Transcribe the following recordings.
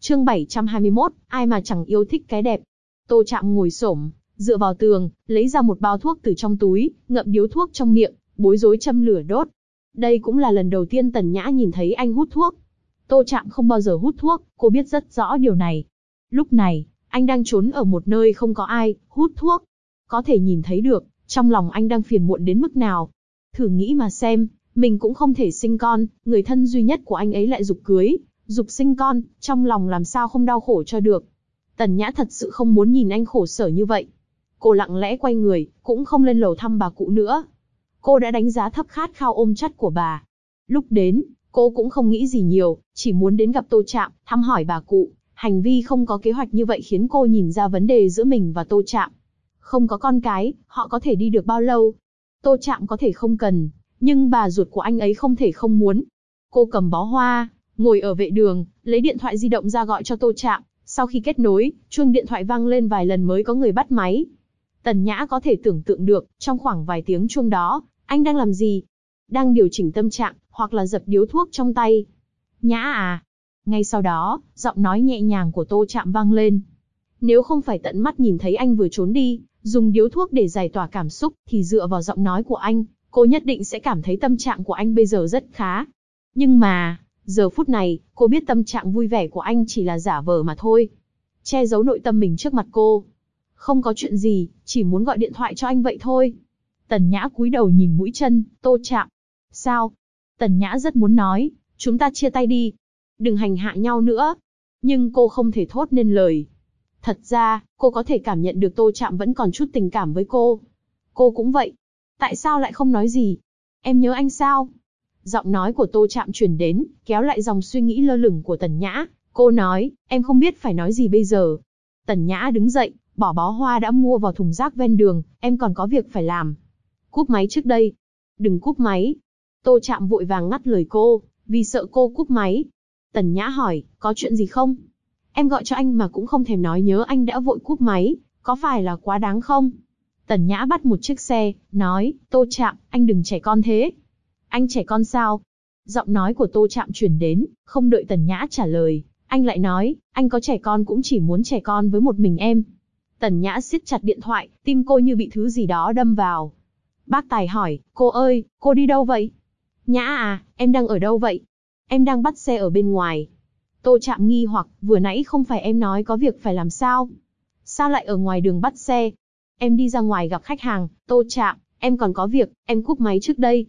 Chương 721, ai mà chẳng yêu thích cái đẹp. Tô Trạm ngồi xổm, dựa vào tường, lấy ra một bao thuốc từ trong túi, ngậm điếu thuốc trong miệng, bối rối châm lửa đốt. Đây cũng là lần đầu tiên Tần Nhã nhìn thấy anh hút thuốc. Tô Trạm không bao giờ hút thuốc, cô biết rất rõ điều này. Lúc này, anh đang trốn ở một nơi không có ai, hút thuốc. Có thể nhìn thấy được, trong lòng anh đang phiền muộn đến mức nào. Thử nghĩ mà xem, mình cũng không thể sinh con, người thân duy nhất của anh ấy lại giục cưới, giục sinh con, trong lòng làm sao không đau khổ cho được. Tần Nhã thật sự không muốn nhìn anh khổ sở như vậy. Cô lặng lẽ quay người, cũng không lên lầu thăm bà cụ nữa. Cô đã đánh giá thấp khát khao ôm chắt của bà. Lúc đến, cô cũng không nghĩ gì nhiều, chỉ muốn đến gặp Tô Trạm, thăm hỏi bà cụ. Hành vi không có kế hoạch như vậy khiến cô nhìn ra vấn đề giữa mình và Tô Trạm. Không có con cái, họ có thể đi được bao lâu? Tô Trạm có thể không cần, nhưng bà ruột của anh ấy không thể không muốn. Cô cầm bó hoa, ngồi ở vệ đường, lấy điện thoại di động ra gọi cho Tô Trạm. Sau khi kết nối, chuông điện thoại vang lên vài lần mới có người bắt máy. Tần Nhã có thể tưởng tượng được, trong khoảng vài tiếng chuông đó, anh đang làm gì? Đang điều chỉnh tâm trạng, hoặc là dập điếu thuốc trong tay. Nhã à? Ngay sau đó, giọng nói nhẹ nhàng của Tô Trạm vang lên. Nếu không phải tận mắt nhìn thấy anh vừa trốn đi, dùng điếu thuốc để giải tỏa cảm xúc, thì dựa vào giọng nói của anh, cô nhất định sẽ cảm thấy tâm trạng của anh bây giờ rất khá. Nhưng mà, giờ phút này, cô biết tâm trạng vui vẻ của anh chỉ là giả vờ mà thôi. Che giấu nội tâm mình trước mặt cô. Không có chuyện gì, chỉ muốn gọi điện thoại cho anh vậy thôi. Tần Nhã cúi đầu nhìn mũi chân, Tô Trạm. Sao? Tần Nhã rất muốn nói, chúng ta chia tay đi. Đừng hành hạ nhau nữa. Nhưng cô không thể thốt nên lời. Thật ra, cô có thể cảm nhận được Tô Trạm vẫn còn chút tình cảm với cô. Cô cũng vậy. Tại sao lại không nói gì? Em nhớ anh sao? Giọng nói của Tô Trạm truyền đến, kéo lại dòng suy nghĩ lơ lửng của Tần Nhã. Cô nói, em không biết phải nói gì bây giờ. Tần Nhã đứng dậy, bỏ bó hoa đã mua vào thùng rác ven đường, em còn có việc phải làm. Cúp máy trước đây. Đừng cúp máy. Tô Trạm vội vàng ngắt lời cô, vì sợ cô cúp máy. Tần Nhã hỏi, có chuyện gì không? Em gọi cho anh mà cũng không thèm nói nhớ anh đã vội cúp máy, có phải là quá đáng không? Tần Nhã bắt một chiếc xe, nói, Tô Trạm, anh đừng trẻ con thế. Anh trẻ con sao? Giọng nói của Tô Trạm truyền đến, không đợi Tần Nhã trả lời, anh lại nói, anh có trẻ con cũng chỉ muốn trẻ con với một mình em. Tần Nhã siết chặt điện thoại, tim cô như bị thứ gì đó đâm vào. Bác Tài hỏi, cô ơi, cô đi đâu vậy? Nhã à, em đang ở đâu vậy? Em đang bắt xe ở bên ngoài. Tô Trạm nghi hoặc, vừa nãy không phải em nói có việc phải làm sao? Sao lại ở ngoài đường bắt xe? Em đi ra ngoài gặp khách hàng, Tô Trạm, em còn có việc, em cúp máy trước đây.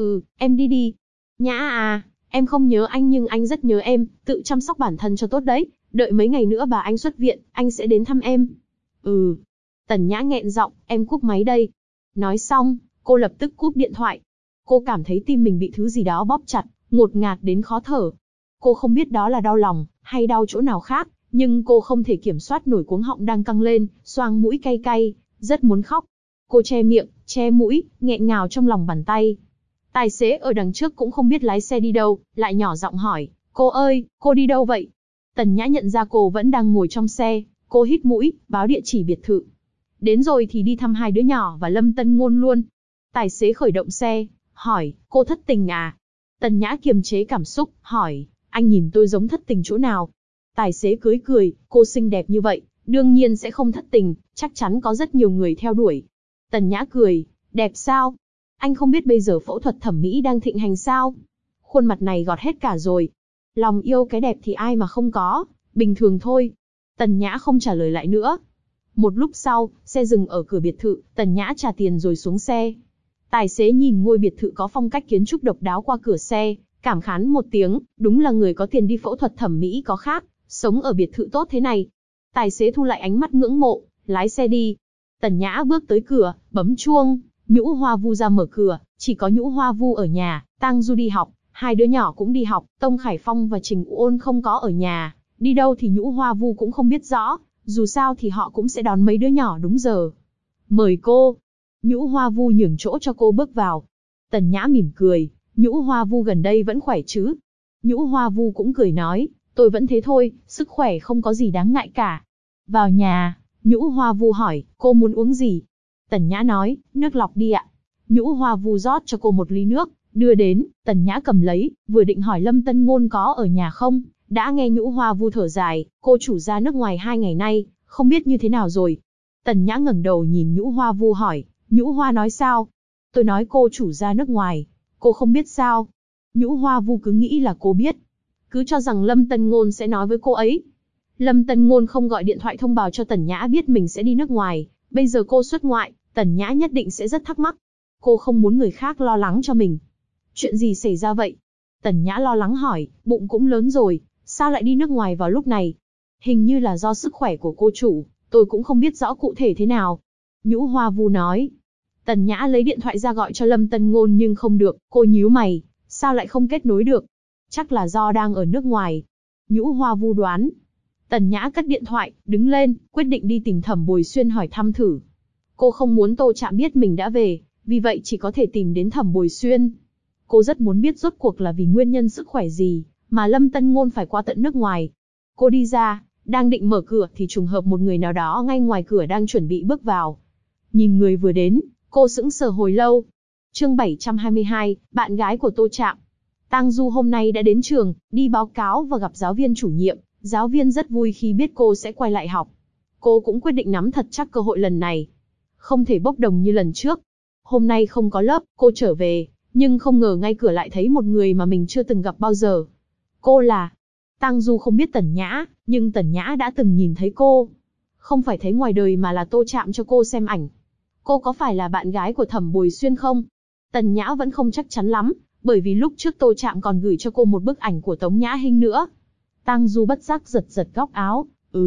Em đi đi. Nhã à, em không nhớ anh nhưng anh rất nhớ em, tự chăm sóc bản thân cho tốt đấy, đợi mấy ngày nữa bà anh xuất viện, anh sẽ đến thăm em. Tần Nhã nghẹn giọng, em cúp máy đây. Nói xong, cô lập tức cúp điện thoại. Cô cảm thấy tim mình bị thứ gì đó bóp chặt, ngột ngạt đến khó thở. Cô không biết đó là đau lòng, hay đau chỗ nào khác, nhưng cô không thể kiểm soát nổi cuống họng đang căng lên, xoang mũi cay cay, rất muốn khóc. Cô che miệng, che mũi, nghẹn ngào trong lòng bàn tay. Tài xế ở đằng trước cũng không biết lái xe đi đâu, lại nhỏ giọng hỏi, cô ơi, cô đi đâu vậy? Tần Nhã nhận ra cô vẫn đang ngồi trong xe, cô hít mũi, báo địa chỉ biệt thự. Đến rồi thì đi thăm hai đứa nhỏ và Lâm Tân Ngôn luôn. Tài xế khởi động xe, hỏi, cô thất tình à? Tần Nhã kiềm chế cảm xúc, hỏi, anh nhìn tôi giống thất tình chỗ nào? Tài xế cười cười, cô xinh đẹp như vậy, đương nhiên sẽ không thất tình, chắc chắn có rất nhiều người theo đuổi. Tần Nhã cười, đẹp sao? Anh không biết bây giờ phẫu thuật thẩm mỹ đang thịnh hành sao? Khuôn mặt này gọt hết cả rồi. Lòng yêu cái đẹp thì ai mà không có, bình thường thôi. Tần Nhã không trả lời lại nữa. Một lúc sau, xe dừng ở cửa biệt thự, Tần Nhã trả tiền rồi xuống xe. Tài xế nhìn ngôi biệt thự có phong cách kiến trúc độc đáo qua cửa xe, cảm khán một tiếng, đúng là người có tiền đi phẫu thuật thẩm mỹ có khác, sống ở biệt thự tốt thế này. Tài xế thu lại ánh mắt ngưỡng mộ, lái xe đi. Tần Nhã bước tới cửa, bấm chuông, Nhũ Hoa Vu ra mở cửa, chỉ có Nhũ Hoa Vu ở nhà, Tang Du đi học, hai đứa nhỏ cũng đi học, Tông Khải Phong và Trình Ôn không có ở nhà, đi đâu thì Nhũ Hoa Vu cũng không biết rõ, dù sao thì họ cũng sẽ đón mấy đứa nhỏ đúng giờ. Mời cô. Nhũ Hoa Vu nhường chỗ cho cô bước vào. Tần Nhã mỉm cười, Nhũ Hoa Vu gần đây vẫn khỏe chứ? Nhũ Hoa Vu cũng cười nói, tôi vẫn thế thôi, sức khỏe không có gì đáng ngại cả. Vào nhà, Nhũ Hoa Vu hỏi, cô muốn uống gì? Tần Nhã nói, nước lọc đi ạ. Nhũ Hoa Vu rót cho cô một ly nước, đưa đến, Tần Nhã cầm lấy, vừa định hỏi Lâm Tân Ngôn có ở nhà không, đã nghe Nhũ Hoa Vu thở dài, cô chủ ra nước ngoài 2 ngày nay, không biết như thế nào rồi. Tần Nhã ngẩng đầu nhìn Nhũ Hoa Vu hỏi, Nhũ Hoa nói sao? Tôi nói cô chủ ra nước ngoài, cô không biết sao? Nhũ Hoa Vu cứ nghĩ là cô biết, cứ cho rằng Lâm Tân Ngôn sẽ nói với cô ấy. Lâm Tân Ngôn không gọi điện thoại thông báo cho Tần Nhã biết mình sẽ đi nước ngoài, bây giờ cô xuất ngoại, Tần Nhã nhất định sẽ rất thắc mắc. Cô không muốn người khác lo lắng cho mình. Chuyện gì xảy ra vậy? Tần Nhã lo lắng hỏi, bụng cũng lớn rồi, sao lại đi nước ngoài vào lúc này? Hình như là do sức khỏe của cô chủ, tôi cũng không biết rõ cụ thể thế nào. Nhũ Hoa Vu nói. Tần Nhã lấy điện thoại ra gọi cho Lâm Tân Ngôn nhưng không được, cô nhíu mày, sao lại không kết nối được? Chắc là do đang ở nước ngoài. Nhũ Hoa Vu đoán. Tần Nhã cất điện thoại, đứng lên, quyết định đi tìm Thẩm Bồi Xuyên hỏi thăm thử. Cô không muốn Tô Trạm biết mình đã về, vì vậy chỉ có thể tìm đến Thẩm Bồi Xuyên. Cô rất muốn biết rốt cuộc là vì nguyên nhân sức khỏe gì, mà Lâm Tân Ngôn phải qua tận nước ngoài. Cô đi ra, đang định mở cửa thì trùng hợp một người nào đó ngay ngoài cửa đang chuẩn bị bước vào. Nhìn người vừa đến, cô sững sờ hồi lâu. Chương 722, bạn gái của Tô Trạm. Tang Du hôm nay đã đến trường, đi báo cáo và gặp giáo viên chủ nhiệm. Giáo viên rất vui khi biết cô sẽ quay lại học. Cô cũng quyết định nắm thật chắc cơ hội lần này. Không thể bốc đồng như lần trước. Hôm nay không có lớp, cô trở về, nhưng không ngờ ngay cửa lại thấy một người mà mình chưa từng gặp bao giờ. Cô là... Tang Du không biết Tần Nhã, nhưng Tần Nhã đã từng nhìn thấy cô. Không phải thấy ngoài đời mà là Tô Trạm cho cô xem ảnh. Cô có phải là bạn gái của Thẩm Bồi Xuyên không? Tần Nhã vẫn không chắc chắn lắm, bởi vì lúc trước Tô Trạm còn gửi cho cô một bức ảnh của Tống Nhã Hinh nữa. Tang Du bất giác giật giật góc áo.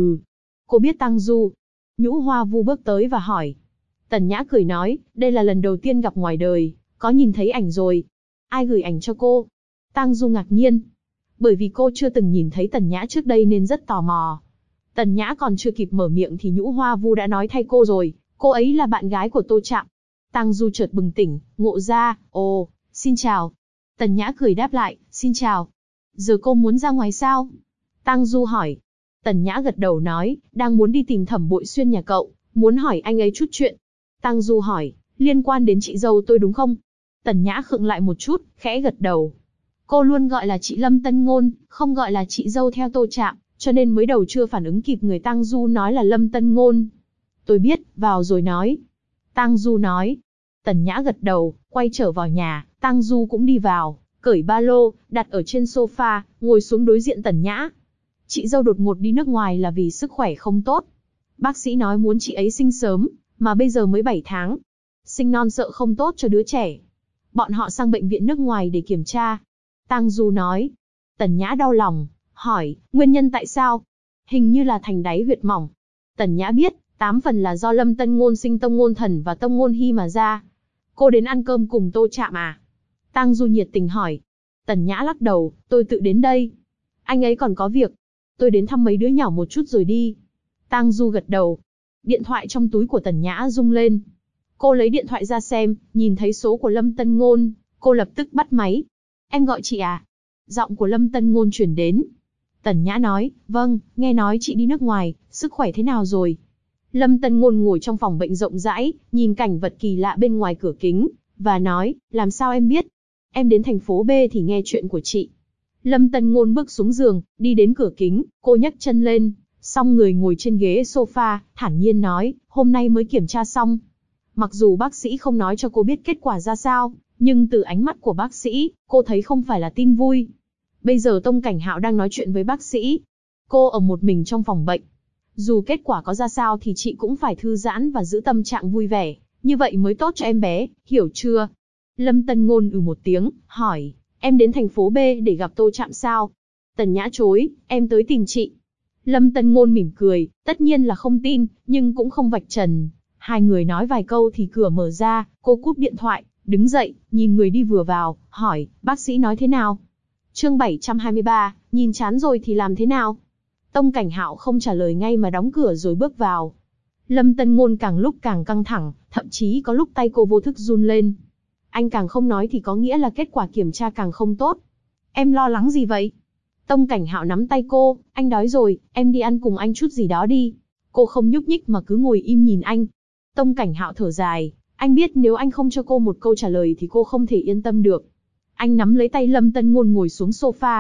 Cô biết Tang Du. Nhũ Hoa Vu bước tới và hỏi. Tần Nhã cười nói, đây là lần đầu tiên gặp ngoài đời, có nhìn thấy ảnh rồi. Ai gửi ảnh cho cô? Tang Du ngạc nhiên. Bởi vì cô chưa từng nhìn thấy Tần Nhã trước đây nên rất tò mò. Tần Nhã còn chưa kịp mở miệng thì Nhũ Hoa Vu đã nói thay cô rồi, cô ấy là bạn gái của Tô Trạm. Tang Du chợt bừng tỉnh, ngộ ra, xin chào. Tần Nhã cười đáp lại, xin chào. Giờ cô muốn ra ngoài sao? Tang Du hỏi. Tần Nhã gật đầu nói, đang muốn đi tìm Thẩm Bội Xuyên nhà cậu, muốn hỏi anh ấy chút chuyện. Tang Du hỏi, liên quan đến chị dâu tôi đúng không? Tần Nhã khựng lại một chút, khẽ gật đầu. Cô luôn gọi là chị Lâm Tân Ngôn, không gọi là chị dâu theo Tô Trạm, cho nên mới đầu chưa phản ứng kịp người Tang Du nói là Lâm Tân Ngôn. Tôi biết, vào rồi nói. Tang Du nói. Tần Nhã gật đầu, quay trở vào nhà, Tang Du cũng đi vào, cởi ba lô, đặt ở trên sofa, ngồi xuống đối diện Tần Nhã. Chị dâu đột ngột đi nước ngoài là vì sức khỏe không tốt. Bác sĩ nói muốn chị ấy sinh sớm, mà bây giờ mới 7 tháng. Sinh non sợ không tốt cho đứa trẻ. Bọn họ sang bệnh viện nước ngoài để kiểm tra. Tang Du nói. Tần Nhã đau lòng, hỏi, nguyên nhân tại sao? Hình như là thành đáy huyệt mỏng. Tần Nhã biết, 8 phần là do Lâm Tân Ngôn sinh Tông Ngôn Thần và Tông Ngôn Hy mà ra. Cô đến ăn cơm cùng Tô Trạm à? Tang Du nhiệt tình hỏi. Tần Nhã lắc đầu, tôi tự đến đây. Anh ấy còn có việc. Tôi đến thăm mấy đứa nhỏ một chút rồi đi. Tang Du gật đầu. Điện thoại trong túi của Tần Nhã rung lên. Cô lấy điện thoại ra xem, nhìn thấy số của Lâm Tân Ngôn, cô lập tức bắt máy. Em gọi chị à? Giọng của Lâm Tân Ngôn truyền đến. Tần Nhã nói, vâng, nghe nói chị đi nước ngoài, sức khỏe thế nào rồi? Lâm Tân Ngôn ngồi trong phòng bệnh rộng rãi, nhìn cảnh vật kỳ lạ bên ngoài cửa kính, và nói, làm sao em biết? Em đến thành phố B thì nghe chuyện của chị. Lâm Tân Ngôn bước xuống giường, đi đến cửa kính, cô nhấc chân lên, xong người ngồi trên ghế sofa, thản nhiên nói, hôm nay mới kiểm tra xong. Mặc dù bác sĩ không nói cho cô biết kết quả ra sao, nhưng từ ánh mắt của bác sĩ, cô thấy không phải là tin vui. Bây giờ Tông Cảnh Hạo đang nói chuyện với bác sĩ. Cô ở một mình trong phòng bệnh. Dù kết quả có ra sao thì chị cũng phải thư giãn và giữ tâm trạng vui vẻ, như vậy mới tốt cho em bé, hiểu chưa? Lâm Tân Ngôn một tiếng, hỏi, em đến thành phố B để gặp Tô Trạm sao? Tần Nhã chối, em tới tìm chị. Lâm Tân Ngôn mỉm cười, tất nhiên là không tin, nhưng cũng không vạch trần. Hai người nói vài câu thì cửa mở ra, cô cúp điện thoại, đứng dậy, nhìn người đi vừa vào, hỏi, bác sĩ nói thế nào? Chương 723, nhìn chán rồi thì làm thế nào? Tông Cảnh Hạo không trả lời ngay mà đóng cửa rồi bước vào. Lâm Tân Ngôn càng lúc càng căng thẳng, thậm chí có lúc tay cô vô thức run lên. Anh càng không nói thì có nghĩa là kết quả kiểm tra càng không tốt. Em lo lắng gì vậy? Tông Cảnh Hạo nắm tay cô, anh đói rồi, em đi ăn cùng anh chút gì đó đi. Cô không nhúc nhích mà cứ ngồi im nhìn anh. Tông Cảnh Hạo thở dài, anh biết nếu anh không cho cô một câu trả lời thì cô không thể yên tâm được. Anh nắm lấy tay Lâm Tân Ngôn ngồi xuống sofa.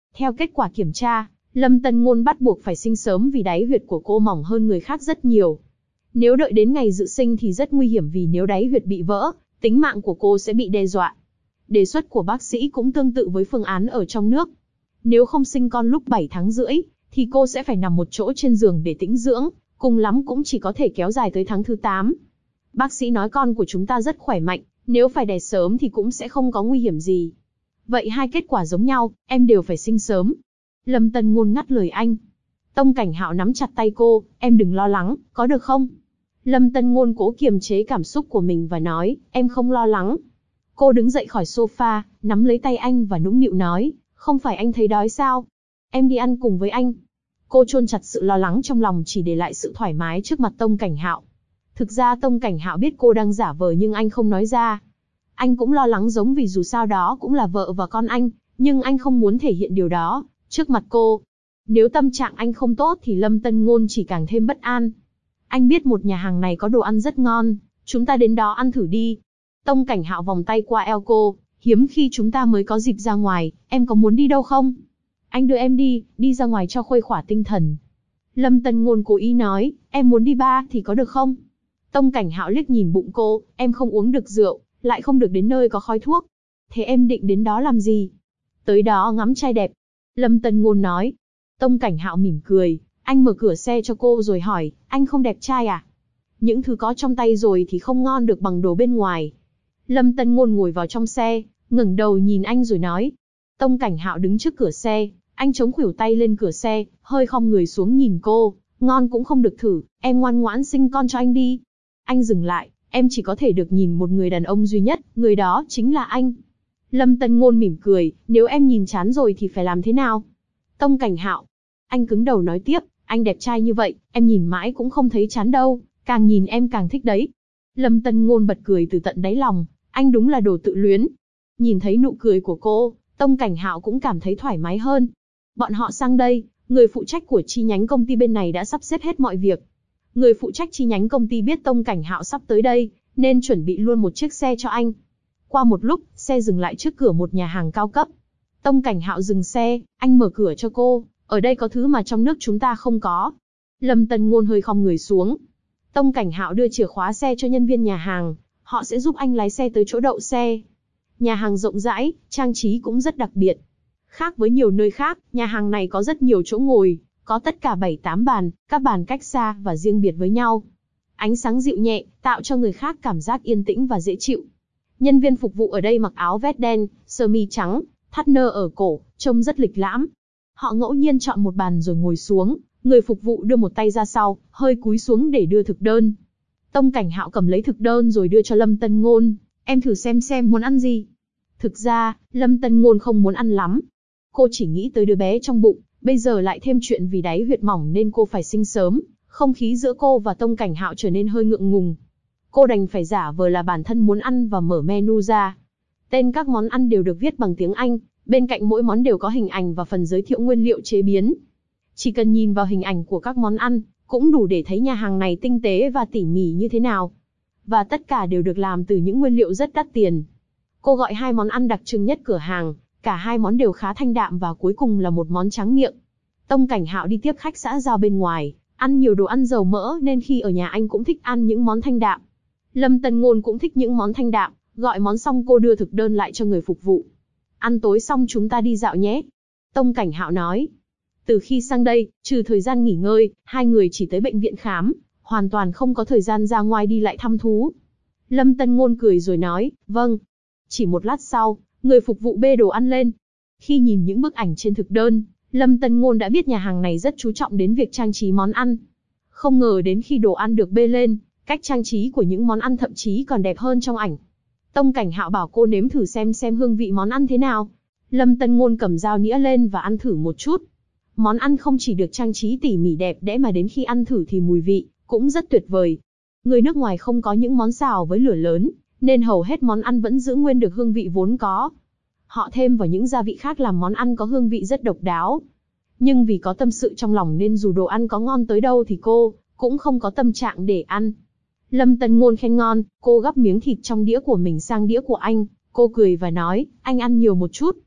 Theo kết quả kiểm tra, Lâm Tân Ngôn bắt buộc phải sinh sớm vì đáy huyệt của cô mỏng hơn người khác rất nhiều. Nếu đợi đến ngày dự sinh thì rất nguy hiểm vì nếu đáy huyệt bị vỡ, tính mạng của cô sẽ bị đe dọa. Đề xuất của bác sĩ cũng tương tự với phương án ở trong nước. Nếu không sinh con lúc 7 tháng rưỡi, thì cô sẽ phải nằm một chỗ trên giường để tĩnh dưỡng, cùng lắm cũng chỉ có thể kéo dài tới tháng thứ 8. Bác sĩ nói con của chúng ta rất khỏe mạnh, nếu phải đẻ sớm thì cũng sẽ không có nguy hiểm gì. Vậy hai kết quả giống nhau, em đều phải sinh sớm. Lâm Tân Ngôn ngắt lời anh. Tông Cảnh Hạo nắm chặt tay cô, em đừng lo lắng, có được không? Lâm Tân Ngôn cố kiềm chế cảm xúc của mình và nói, em không lo lắng. Cô đứng dậy khỏi sofa, nắm lấy tay anh và nũng nịu nói, không phải anh thấy đói sao? Em đi ăn cùng với anh. Cô chôn chặt sự lo lắng trong lòng chỉ để lại sự thoải mái trước mặt Tông Cảnh Hạo. Thực ra Tông Cảnh Hạo biết cô đang giả vờ nhưng anh không nói ra. Anh cũng lo lắng giống vì dù sao đó cũng là vợ và con anh, nhưng anh không muốn thể hiện điều đó trước mặt cô. Nếu tâm trạng anh không tốt thì Lâm Tân Ngôn chỉ càng thêm bất an. Anh biết một nhà hàng này có đồ ăn rất ngon, chúng ta đến đó ăn thử đi. Tông Cảnh Hạo vòng tay qua eo cô, hiếm khi chúng ta mới có dịp ra ngoài, em có muốn đi đâu không? Anh đưa em đi ra ngoài cho khuây khỏa tinh thần. Lâm Tân Ngôn cố ý nói, em muốn đi bar thì có được không? Tông Cảnh Hạo liếc nhìn bụng cô, em không uống được rượu, lại không được đến nơi có khói thuốc. Thế em định đến đó làm gì? Tới đó ngắm trai đẹp. Lâm Tân Ngôn nói. Tông Cảnh Hạo mỉm cười, anh mở cửa xe cho cô rồi hỏi, anh không đẹp trai à? Những thứ có trong tay rồi thì không ngon được bằng đồ bên ngoài. Lâm Tân Ngôn ngồi vào trong xe, ngẩng đầu nhìn anh rồi nói. Tông Cảnh Hạo đứng trước cửa xe, anh chống khuỷu tay lên cửa xe, hơi khom người xuống nhìn cô, ngon cũng không được thử, em ngoan ngoãn sinh con cho anh đi. Anh dừng lại, em chỉ có thể được nhìn một người đàn ông duy nhất, người đó chính là anh. Lâm Tân Ngôn mỉm cười, nếu em nhìn chán rồi thì phải làm thế nào? Tông Cảnh Hạo, anh cứng đầu nói tiếp, anh đẹp trai như vậy, em nhìn mãi cũng không thấy chán đâu, càng nhìn em càng thích đấy. Lâm Tân Ngôn bật cười từ tận đáy lòng, anh đúng là đồ tự luyến. Nhìn thấy nụ cười của cô, Tông Cảnh Hạo cũng cảm thấy thoải mái hơn. Bọn họ sang đây, người phụ trách của chi nhánh công ty bên này đã sắp xếp hết mọi việc. Người phụ trách chi nhánh công ty biết Tông Cảnh Hạo sắp tới đây, nên chuẩn bị luôn một chiếc xe cho anh. Qua một lúc, xe dừng lại trước cửa một nhà hàng cao cấp. Tông Cảnh Hạo dừng xe, anh mở cửa cho cô, ở đây có thứ mà trong nước chúng ta không có. Lâm Tân Ngôn hơi khom người xuống. Tông Cảnh Hạo đưa chìa khóa xe cho nhân viên nhà hàng, họ sẽ giúp anh lái xe tới chỗ đậu xe. Nhà hàng rộng rãi, trang trí cũng rất đặc biệt. Khác với nhiều nơi khác, nhà hàng này có rất nhiều chỗ ngồi, có tất cả 7-8 bàn, các bàn cách xa và riêng biệt với nhau. Ánh sáng dịu nhẹ, tạo cho người khác cảm giác yên tĩnh và dễ chịu. Nhân viên phục vụ ở đây mặc áo vest đen, sơ mi trắng, thắt nơ ở cổ, trông rất lịch lãm. Họ ngẫu nhiên chọn một bàn rồi ngồi xuống, người phục vụ đưa một tay ra sau, hơi cúi xuống để đưa thực đơn. Tông Cảnh Hạo cầm lấy thực đơn rồi đưa cho Lâm Tân Ngôn, em thử xem muốn ăn gì. Thực ra, Lâm Tân Ngôn không muốn ăn lắm. Cô chỉ nghĩ tới đứa bé trong bụng, bây giờ lại thêm chuyện vì đáy huyệt mỏng nên cô phải sinh sớm, không khí giữa cô và Tông Cảnh Hạo trở nên hơi ngượng ngùng. Cô đành phải giả vờ là bản thân muốn ăn và mở menu ra. Tên các món ăn đều được viết bằng tiếng Anh, bên cạnh mỗi món đều có hình ảnh và phần giới thiệu nguyên liệu chế biến. Chỉ cần nhìn vào hình ảnh của các món ăn, cũng đủ để thấy nhà hàng này tinh tế và tỉ mỉ như thế nào. Và tất cả đều được làm từ những nguyên liệu rất đắt tiền. Cô gọi 2 món ăn đặc trưng nhất cửa hàng, cả 2 món đều khá thanh đạm và cuối cùng là một món tráng miệng. Tông Cảnh Hạo đi tiếp khách xã giao bên ngoài, ăn nhiều đồ ăn dầu mỡ nên khi ở nhà anh cũng thích ăn những món thanh đạm. Lâm Tân Ngôn cũng thích những món thanh đạm, gọi món xong cô đưa thực đơn lại cho người phục vụ. Ăn tối xong chúng ta đi dạo nhé. Tông Cảnh Hạo nói. Từ khi sang đây, trừ thời gian nghỉ ngơi, hai người chỉ tới bệnh viện khám, hoàn toàn không có thời gian ra ngoài đi lại thăm thú. Lâm Tân Ngôn cười rồi nói, vâng. Chỉ một lát sau, người phục vụ bê đồ ăn lên. Khi nhìn những bức ảnh trên thực đơn, Lâm Tân Ngôn đã biết nhà hàng này rất chú trọng đến việc trang trí món ăn. Không ngờ đến khi đồ ăn được bê lên, cách trang trí của những món ăn thậm chí còn đẹp hơn trong ảnh. Tông Cảnh Hạo bảo cô nếm thử xem hương vị món ăn thế nào. Lâm Tân Ngôn cầm dao nĩa lên và ăn thử một chút. Món ăn không chỉ được trang trí tỉ mỉ đẹp đẽ mà đến khi ăn thử thì mùi vị cũng rất tuyệt vời. Người nước ngoài không có những món xào với lửa lớn, nên hầu hết món ăn vẫn giữ nguyên được hương vị vốn có. Họ thêm vào những gia vị khác làm món ăn có hương vị rất độc đáo. Nhưng vì có tâm sự trong lòng nên dù đồ ăn có ngon tới đâu thì cô cũng không có tâm trạng để ăn. Lâm Tân Ngôn khen ngon, cô gắp miếng thịt trong đĩa của mình sang đĩa của anh, cô cười và nói, anh ăn nhiều một chút.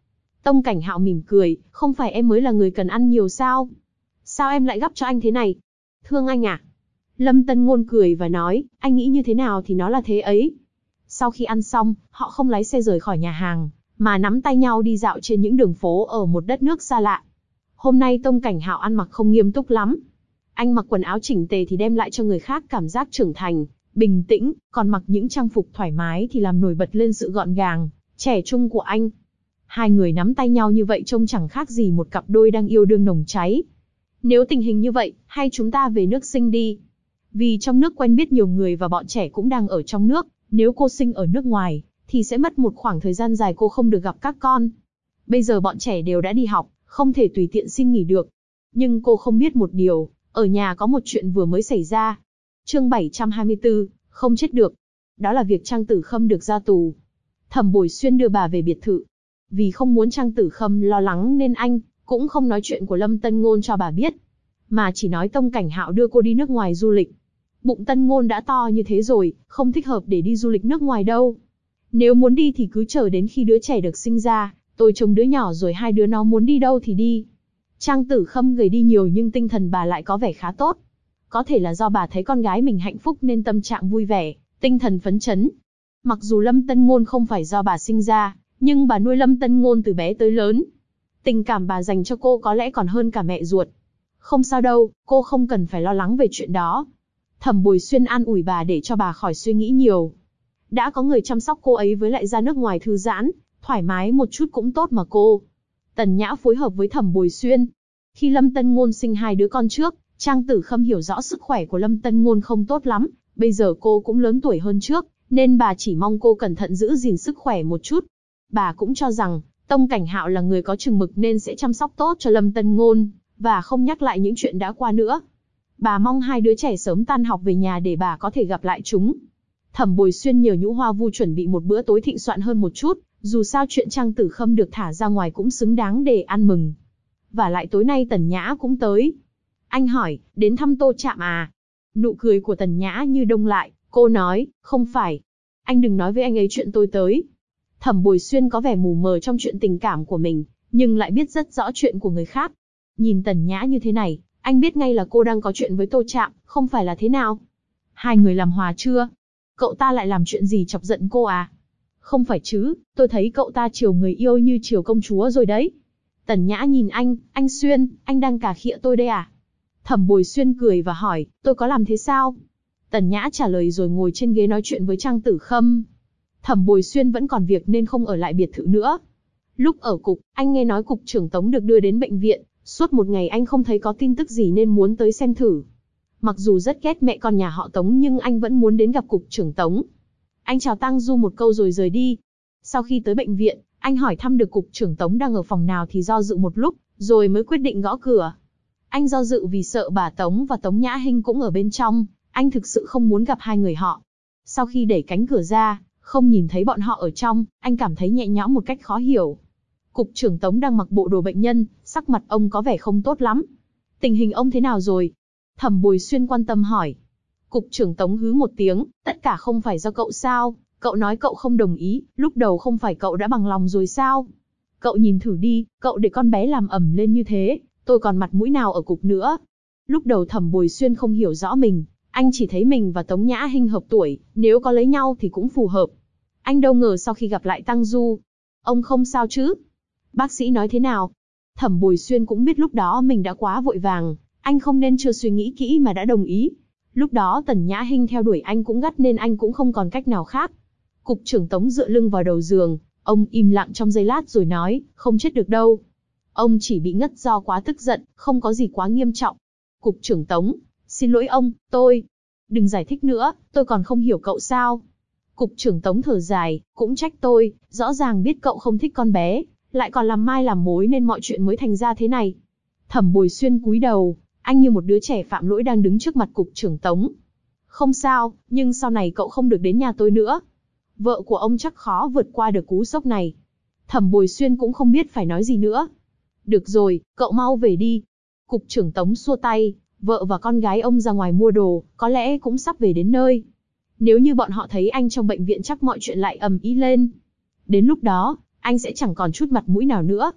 Tông Cảnh Hạo mỉm cười, không phải em mới là người cần ăn nhiều sao? Sao em lại gắp cho anh thế này? Thương anh à? Lâm Tân Ngôn cười và nói, anh nghĩ như thế nào thì nó là thế ấy. Sau khi ăn xong, họ không lái xe rời khỏi nhà hàng, mà nắm tay nhau đi dạo trên những đường phố ở một đất nước xa lạ. Hôm nay Tông Cảnh Hạo ăn mặc không nghiêm túc lắm. Anh mặc quần áo chỉnh tề thì đem lại cho người khác cảm giác trưởng thành, bình tĩnh, còn mặc những trang phục thoải mái thì làm nổi bật lên sự gọn gàng, trẻ trung của anh. Hai người nắm tay nhau như vậy trông chẳng khác gì một cặp đôi đang yêu đương nồng cháy. Nếu tình hình như vậy, hay chúng ta về nước sinh đi. Vì trong nước quen biết nhiều người và bọn trẻ cũng đang ở trong nước, nếu cô sinh ở nước ngoài, thì sẽ mất một khoảng thời gian dài cô không được gặp các con. Bây giờ bọn trẻ đều đã đi học, không thể tùy tiện xin nghỉ được. Nhưng cô không biết một điều, ở nhà có một chuyện vừa mới xảy ra. Chương 724, không chết được. Đó là việc Trang Tử Khâm được ra tù. Thẩm Bồi Xuyên đưa bà về biệt thự. Vì không muốn Trang Tử Khâm lo lắng nên anh cũng không nói chuyện của Lâm Tân Ngôn cho bà biết, mà chỉ nói Tông Cảnh Hạo đưa cô đi nước ngoài du lịch. Bụng Tân Ngôn đã to như thế rồi, không thích hợp để đi du lịch nước ngoài đâu. Nếu muốn đi thì cứ chờ đến khi đứa trẻ được sinh ra, tôi trông đứa nhỏ rồi hai đứa nó muốn đi đâu thì đi. Trang Tử Khâm gầy đi nhiều nhưng tinh thần bà lại có vẻ khá tốt. Có thể là do bà thấy con gái mình hạnh phúc nên tâm trạng vui vẻ, tinh thần phấn chấn. Mặc dù Lâm Tân Ngôn không phải do bà sinh ra, nhưng bà nuôi Lâm Tân Ngôn từ bé tới lớn. Tình cảm bà dành cho cô có lẽ còn hơn cả mẹ ruột. Không sao đâu, cô không cần phải lo lắng về chuyện đó. Thẩm Bồi Xuyên an ủi bà để cho bà khỏi suy nghĩ nhiều. Đã có người chăm sóc cô ấy với lại ra nước ngoài thư giãn, thoải mái một chút cũng tốt mà cô. Tần Nhã phối hợp với Thẩm Bồi Xuyên. Khi Lâm Tân Ngôn sinh hai đứa con trước, Trang Tử Khâm hiểu rõ sức khỏe của Lâm Tân Ngôn không tốt lắm. Bây giờ cô cũng lớn tuổi hơn trước, nên bà chỉ mong cô cẩn thận giữ gìn sức khỏe một chút. Bà cũng cho rằng, Tông Cảnh Hạo là người có chừng mực nên sẽ chăm sóc tốt cho Lâm Tân Ngôn, và không nhắc lại những chuyện đã qua nữa. Bà mong hai đứa trẻ sớm tan học về nhà để bà có thể gặp lại chúng. Thẩm Bồi Xuyên nhờ Nhũ Hoa Vu chuẩn bị một bữa tối thịnh soạn hơn một chút, dù sao chuyện Trang Tử Khâm được thả ra ngoài cũng xứng đáng để ăn mừng. Và lại tối nay Tần Nhã cũng tới. Anh hỏi, đến thăm Tô Trạm à? Nụ cười của Tần Nhã như đông lại, cô nói, không phải. Anh đừng nói với anh ấy chuyện tôi tới. Thẩm Bồi Xuyên có vẻ mù mờ trong chuyện tình cảm của mình, nhưng lại biết rất rõ chuyện của người khác. Nhìn Tần Nhã như thế này, anh biết ngay là cô đang có chuyện với Tô Trạm, không phải là thế nào? Hai người làm hòa chưa? Cậu ta lại làm chuyện gì chọc giận cô à? Không phải chứ, tôi thấy cậu ta chiều người yêu như chiều công chúa rồi đấy. Tần Nhã nhìn anh Xuyên, anh đang cà khịa tôi đây à? Thẩm Bồi Xuyên cười và hỏi, tôi có làm thế sao? Tần Nhã trả lời rồi ngồi trên ghế nói chuyện với Trang Tử Khâm. Thẩm Bồi Xuyên vẫn còn việc nên không ở lại biệt thự nữa. Lúc ở cục, anh nghe nói cục trưởng Tống được đưa đến bệnh viện, suốt một ngày anh không thấy có tin tức gì nên muốn tới xem thử. Mặc dù rất ghét mẹ con nhà họ Tống nhưng anh vẫn muốn đến gặp cục trưởng Tống. Anh chào Tang Du một câu rồi rời đi. Sau khi tới bệnh viện, anh hỏi thăm được cục trưởng Tống đang ở phòng nào thì do dự một lúc, rồi mới quyết định gõ cửa. Anh do dự vì sợ bà Tống và Tống Nhã Hinh cũng ở bên trong, anh thực sự không muốn gặp hai người họ. Sau khi đẩy cánh cửa ra, không nhìn thấy bọn họ ở trong, anh cảm thấy nhẹ nhõm một cách khó hiểu. Cục trưởng Tống đang mặc bộ đồ bệnh nhân, sắc mặt ông có vẻ không tốt lắm. Tình hình ông thế nào rồi? Thẩm Bồi Xuyên quan tâm hỏi. Cục trưởng Tống hứ một tiếng, tất cả không phải do cậu sao? Cậu nói cậu không đồng ý, lúc đầu không phải cậu đã bằng lòng rồi sao? Cậu nhìn thử đi, cậu để con bé làm ầm lên như thế, tôi còn mặt mũi nào ở cục nữa? Lúc đầu Thẩm Bồi Xuyên không hiểu rõ mình, anh chỉ thấy mình và Tống Nhã Hinh hợp tuổi, nếu có lấy nhau thì cũng phù hợp. Anh đâu ngờ sau khi gặp lại Tang Du, ông không sao chứ? Bác sĩ nói thế nào? Thẩm Bồi Xuyên cũng biết lúc đó mình đã quá vội vàng, anh không nên chưa suy nghĩ kỹ mà đã đồng ý. Lúc đó Tần Nhã Hinh theo đuổi anh cũng gắt nên anh cũng không còn cách nào khác. Cục trưởng Tống dựa lưng vào đầu giường, ông im lặng trong giây lát rồi nói, không chết được đâu. Ông chỉ bị ngất do quá tức giận, không có gì quá nghiêm trọng. Cục trưởng Tống, xin lỗi ông, tôi... Đừng giải thích nữa, tôi còn không hiểu cậu sao. Cục trưởng Tống thở dài, cũng trách tôi, rõ ràng biết cậu không thích con bé, lại còn làm mai làm mối nên mọi chuyện mới thành ra thế này. Thẩm Bồi Xuyên cúi đầu, anh như một đứa trẻ phạm lỗi đang đứng trước mặt cục trưởng Tống. Không sao, nhưng sau này cậu không được đến nhà tôi nữa. Vợ của ông chắc khó vượt qua được cú sốc này. Thẩm Bồi Xuyên cũng không biết phải nói gì nữa. Được rồi, cậu mau về đi. Cục trưởng Tống xua tay, vợ và con gái ông ra ngoài mua đồ, có lẽ cũng sắp về đến nơi. Nếu như bọn họ thấy anh trong bệnh viện chắc mọi chuyện lại ầm ĩ lên. Đến lúc đó, anh sẽ chẳng còn chút mặt mũi nào nữa.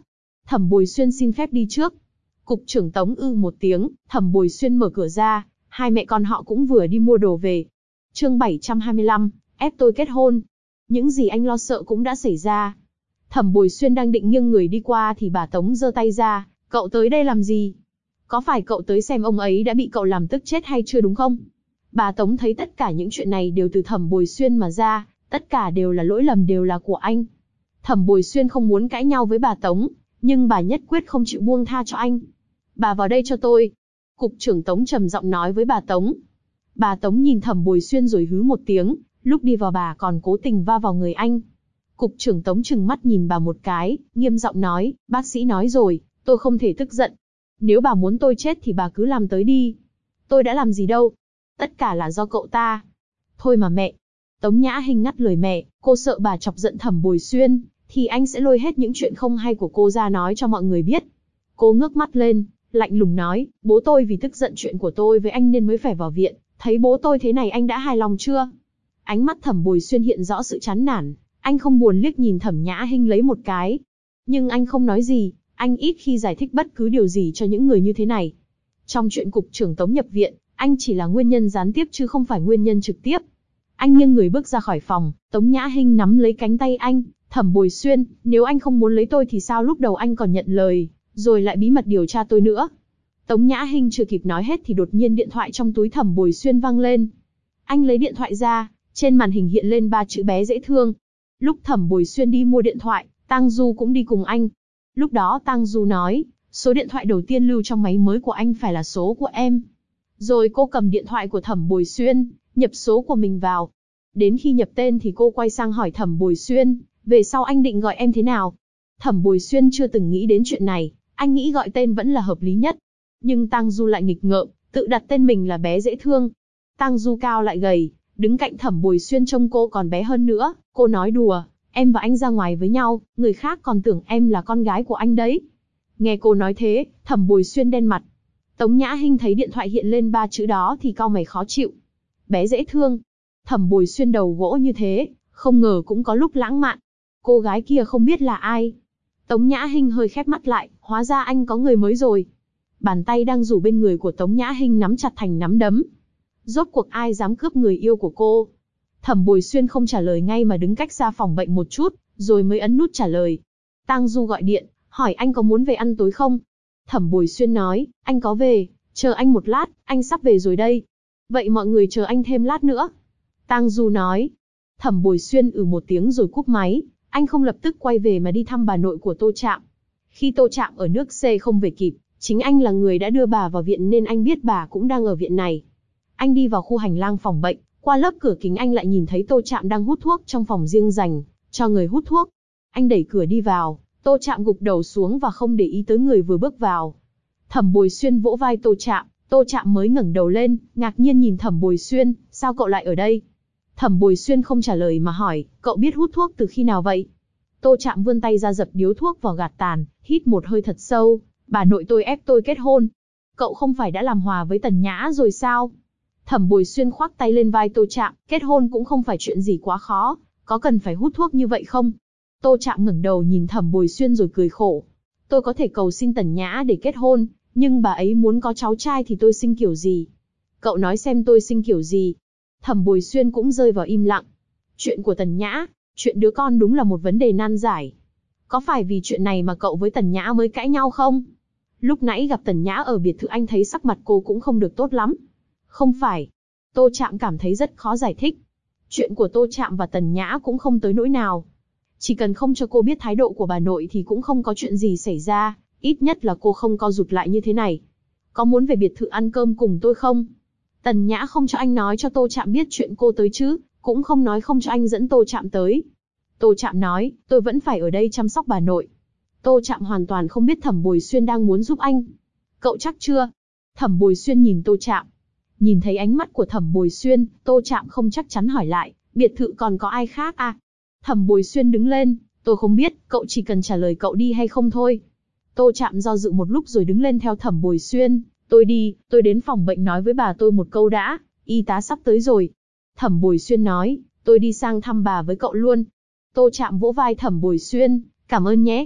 Thẩm Bồi Xuyên xin phép đi trước. Cục trưởng Tống một tiếng, Thẩm Bồi Xuyên mở cửa ra, hai mẹ con họ cũng vừa đi mua đồ về. Chương 725, ép tôi kết hôn. Những gì anh lo sợ cũng đã xảy ra. Thẩm Bồi Xuyên đang định nghiêng người đi qua thì bà Tống giơ tay ra, cậu tới đây làm gì? Có phải cậu tới xem ông ấy đã bị cậu làm tức chết hay chưa đúng không? Bà Tống thấy tất cả những chuyện này đều từ Thẩm Bồi Xuyên mà ra, tất cả đều là lỗi lầm đều là của anh. Thẩm Bồi Xuyên không muốn cãi nhau với bà Tống, nhưng bà nhất quyết không chịu buông tha cho anh. Bà vào đây cho tôi. Cục trưởng Tống trầm giọng nói với bà Tống. Bà Tống nhìn Thẩm Bồi Xuyên rồi hứ một tiếng, lúc đi vào bà còn cố tình va vào người anh. Cục trưởng Tống trừng mắt nhìn bà một cái, nghiêm giọng nói, bác sĩ nói rồi, tôi không thể tức giận. Nếu bà muốn tôi chết thì bà cứ làm tới đi. Tôi đã làm gì đâu. Tất cả là do cậu ta. Thôi mà mẹ. Tống Nhã Hinh ngắt lời mẹ, cô sợ bà chọc giận Thẩm Bồi Xuyên, thì anh sẽ lôi hết những chuyện không hay của cô ra nói cho mọi người biết. Cô ngước mắt lên, lạnh lùng nói, bố tôi vì tức giận chuyện của tôi với anh nên mới phải vào viện, thấy bố tôi thế này anh đã hài lòng chưa? Ánh mắt Thẩm Bồi Xuyên hiện rõ sự chán nản, anh không buồn liếc nhìn Thẩm Nhã Hinh lấy một cái. Nhưng anh không nói gì, anh ít khi giải thích bất cứ điều gì cho những người như thế này. Trong chuyện cục trưởng Tống nhập viện, anh chỉ là nguyên nhân gián tiếp chứ không phải nguyên nhân trực tiếp. Anh nghiêng người bước ra khỏi phòng, Tống Nhã Hinh nắm lấy cánh tay anh, Thẩm Bồi Xuyên, nếu anh không muốn lấy tôi thì sao lúc đầu anh còn nhận lời, rồi lại bí mật điều tra tôi nữa. Tống Nhã Hinh chưa kịp nói hết thì đột nhiên điện thoại trong túi Thẩm Bồi Xuyên vang lên. Anh lấy điện thoại ra, trên màn hình hiện lên 3 chữ bé dễ thương. Lúc Thẩm Bồi Xuyên đi mua điện thoại, Tang Du cũng đi cùng anh. Lúc đó Tang Du nói, số điện thoại đầu tiên lưu trong máy mới của anh phải là số của em. Rồi cô cầm điện thoại của Thẩm Bồi Xuyên, nhập số của mình vào. Đến khi nhập tên thì cô quay sang hỏi Thẩm Bồi Xuyên, về sau anh định gọi em thế nào? Thẩm Bồi Xuyên chưa từng nghĩ đến chuyện này, anh nghĩ gọi tên vẫn là hợp lý nhất. Nhưng Tang Du lại nghịch ngợm, tự đặt tên mình là bé dễ thương. Tang Du cao lại gầy, đứng cạnh Thẩm Bồi Xuyên trông cô còn bé hơn nữa, cô nói đùa, em và anh ra ngoài với nhau, người khác còn tưởng em là con gái của anh đấy. Nghe cô nói thế, Thẩm Bồi Xuyên đen mặt. Tống Nhã Hinh thấy điện thoại hiện lên 3 chữ đó thì cau mày khó chịu. Bé dễ thương. Thẩm Bồi Xuyên đầu gỗ như thế, không ngờ cũng có lúc lãng mạn. Cô gái kia không biết là ai. Tống Nhã Hinh hơi khép mắt lại, hóa ra anh có người mới rồi. Bàn tay đang rủ bên người của Tống Nhã Hinh nắm chặt thành nắm đấm. Rốt cuộc ai dám cướp người yêu của cô? Thẩm Bồi Xuyên không trả lời ngay mà đứng cách xa phòng bệnh một chút, rồi mới ấn nút trả lời. Tang Du gọi điện, hỏi anh có muốn về ăn tối không? Thẩm Bồi Xuyên nói, anh có về, chờ anh một lát, anh sắp về rồi đây. Vậy mọi người chờ anh thêm lát nữa. Tang Du nói. Thẩm Bồi Xuyên một tiếng rồi cúp máy, anh không lập tức quay về mà đi thăm bà nội của Tô Trạm. Khi Tô Trạm ở nước C không về kịp, chính anh là người đã đưa bà vào viện nên anh biết bà cũng đang ở viện này. Anh đi vào khu hành lang phòng bệnh, qua lớp cửa kính anh lại nhìn thấy Tô Trạm đang hút thuốc trong phòng riêng dành cho người hút thuốc. Anh đẩy cửa đi vào, Tô Trạm gục đầu xuống và không để ý tới người vừa bước vào. Thẩm Bồi Xuyên vỗ vai Tô Trạm mới ngẩng đầu lên, ngạc nhiên nhìn Thẩm Bồi Xuyên, sao cậu lại ở đây? Thẩm Bồi Xuyên không trả lời mà hỏi, cậu biết hút thuốc từ khi nào vậy? Tô Trạm vươn tay ra dập điếu thuốc vào gạt tàn, hít một hơi thật sâu, bà nội tôi ép tôi kết hôn. Cậu không phải đã làm hòa với Tần Nhã rồi sao? Thẩm Bồi Xuyên khoác tay lên vai Tô Trạm, kết hôn cũng không phải chuyện gì quá khó, có cần phải hút thuốc như vậy không? Tô Trạm ngẩng đầu nhìn Thẩm Bồi Xuyên rồi cười khổ. Tôi có thể cầu xin Tần Nhã để kết hôn, nhưng bà ấy muốn có cháu trai thì tôi sinh kiểu gì? Cậu nói xem tôi sinh kiểu gì? Thẩm Bồi Xuyên cũng rơi vào im lặng. Chuyện của Tần Nhã, chuyện đứa con đúng là một vấn đề nan giải. Có phải vì chuyện này mà cậu với Tần Nhã mới cãi nhau không? Lúc nãy gặp Tần Nhã ở biệt thự anh thấy sắc mặt cô cũng không được tốt lắm. Không phải. Tô Trạm cảm thấy rất khó giải thích. Chuyện của Tô Trạm và Tần Nhã cũng không tới nỗi nào. Chỉ cần không cho cô biết thái độ của bà nội thì cũng không có chuyện gì xảy ra, ít nhất là cô không co rụt lại như thế này. Có muốn về biệt thự ăn cơm cùng tôi không? Tần Nhã không cho anh nói cho Tô Trạm biết chuyện cô tới chứ, cũng không nói không cho anh dẫn Tô Trạm tới. Tô Trạm nói, tôi vẫn phải ở đây chăm sóc bà nội. Tô Trạm hoàn toàn không biết Thẩm Bồi Xuyên đang muốn giúp anh. Cậu chắc chưa? Thẩm Bồi Xuyên nhìn Tô Trạm. Nhìn thấy ánh mắt của Thẩm Bồi Xuyên, Tô Trạm không chắc chắn hỏi lại, biệt thự còn có ai khác à? Thẩm Bồi Xuyên đứng lên, tôi không biết, cậu chỉ cần trả lời cậu đi hay không thôi. Tô Trạm do dự một lúc rồi đứng lên theo Thẩm Bồi Xuyên, tôi đến phòng bệnh nói với bà tôi một câu đã, y tá sắp tới rồi. Thẩm Bồi Xuyên nói, tôi đi sang thăm bà với cậu luôn. Tô Trạm vỗ vai Thẩm Bồi Xuyên, cảm ơn nhé.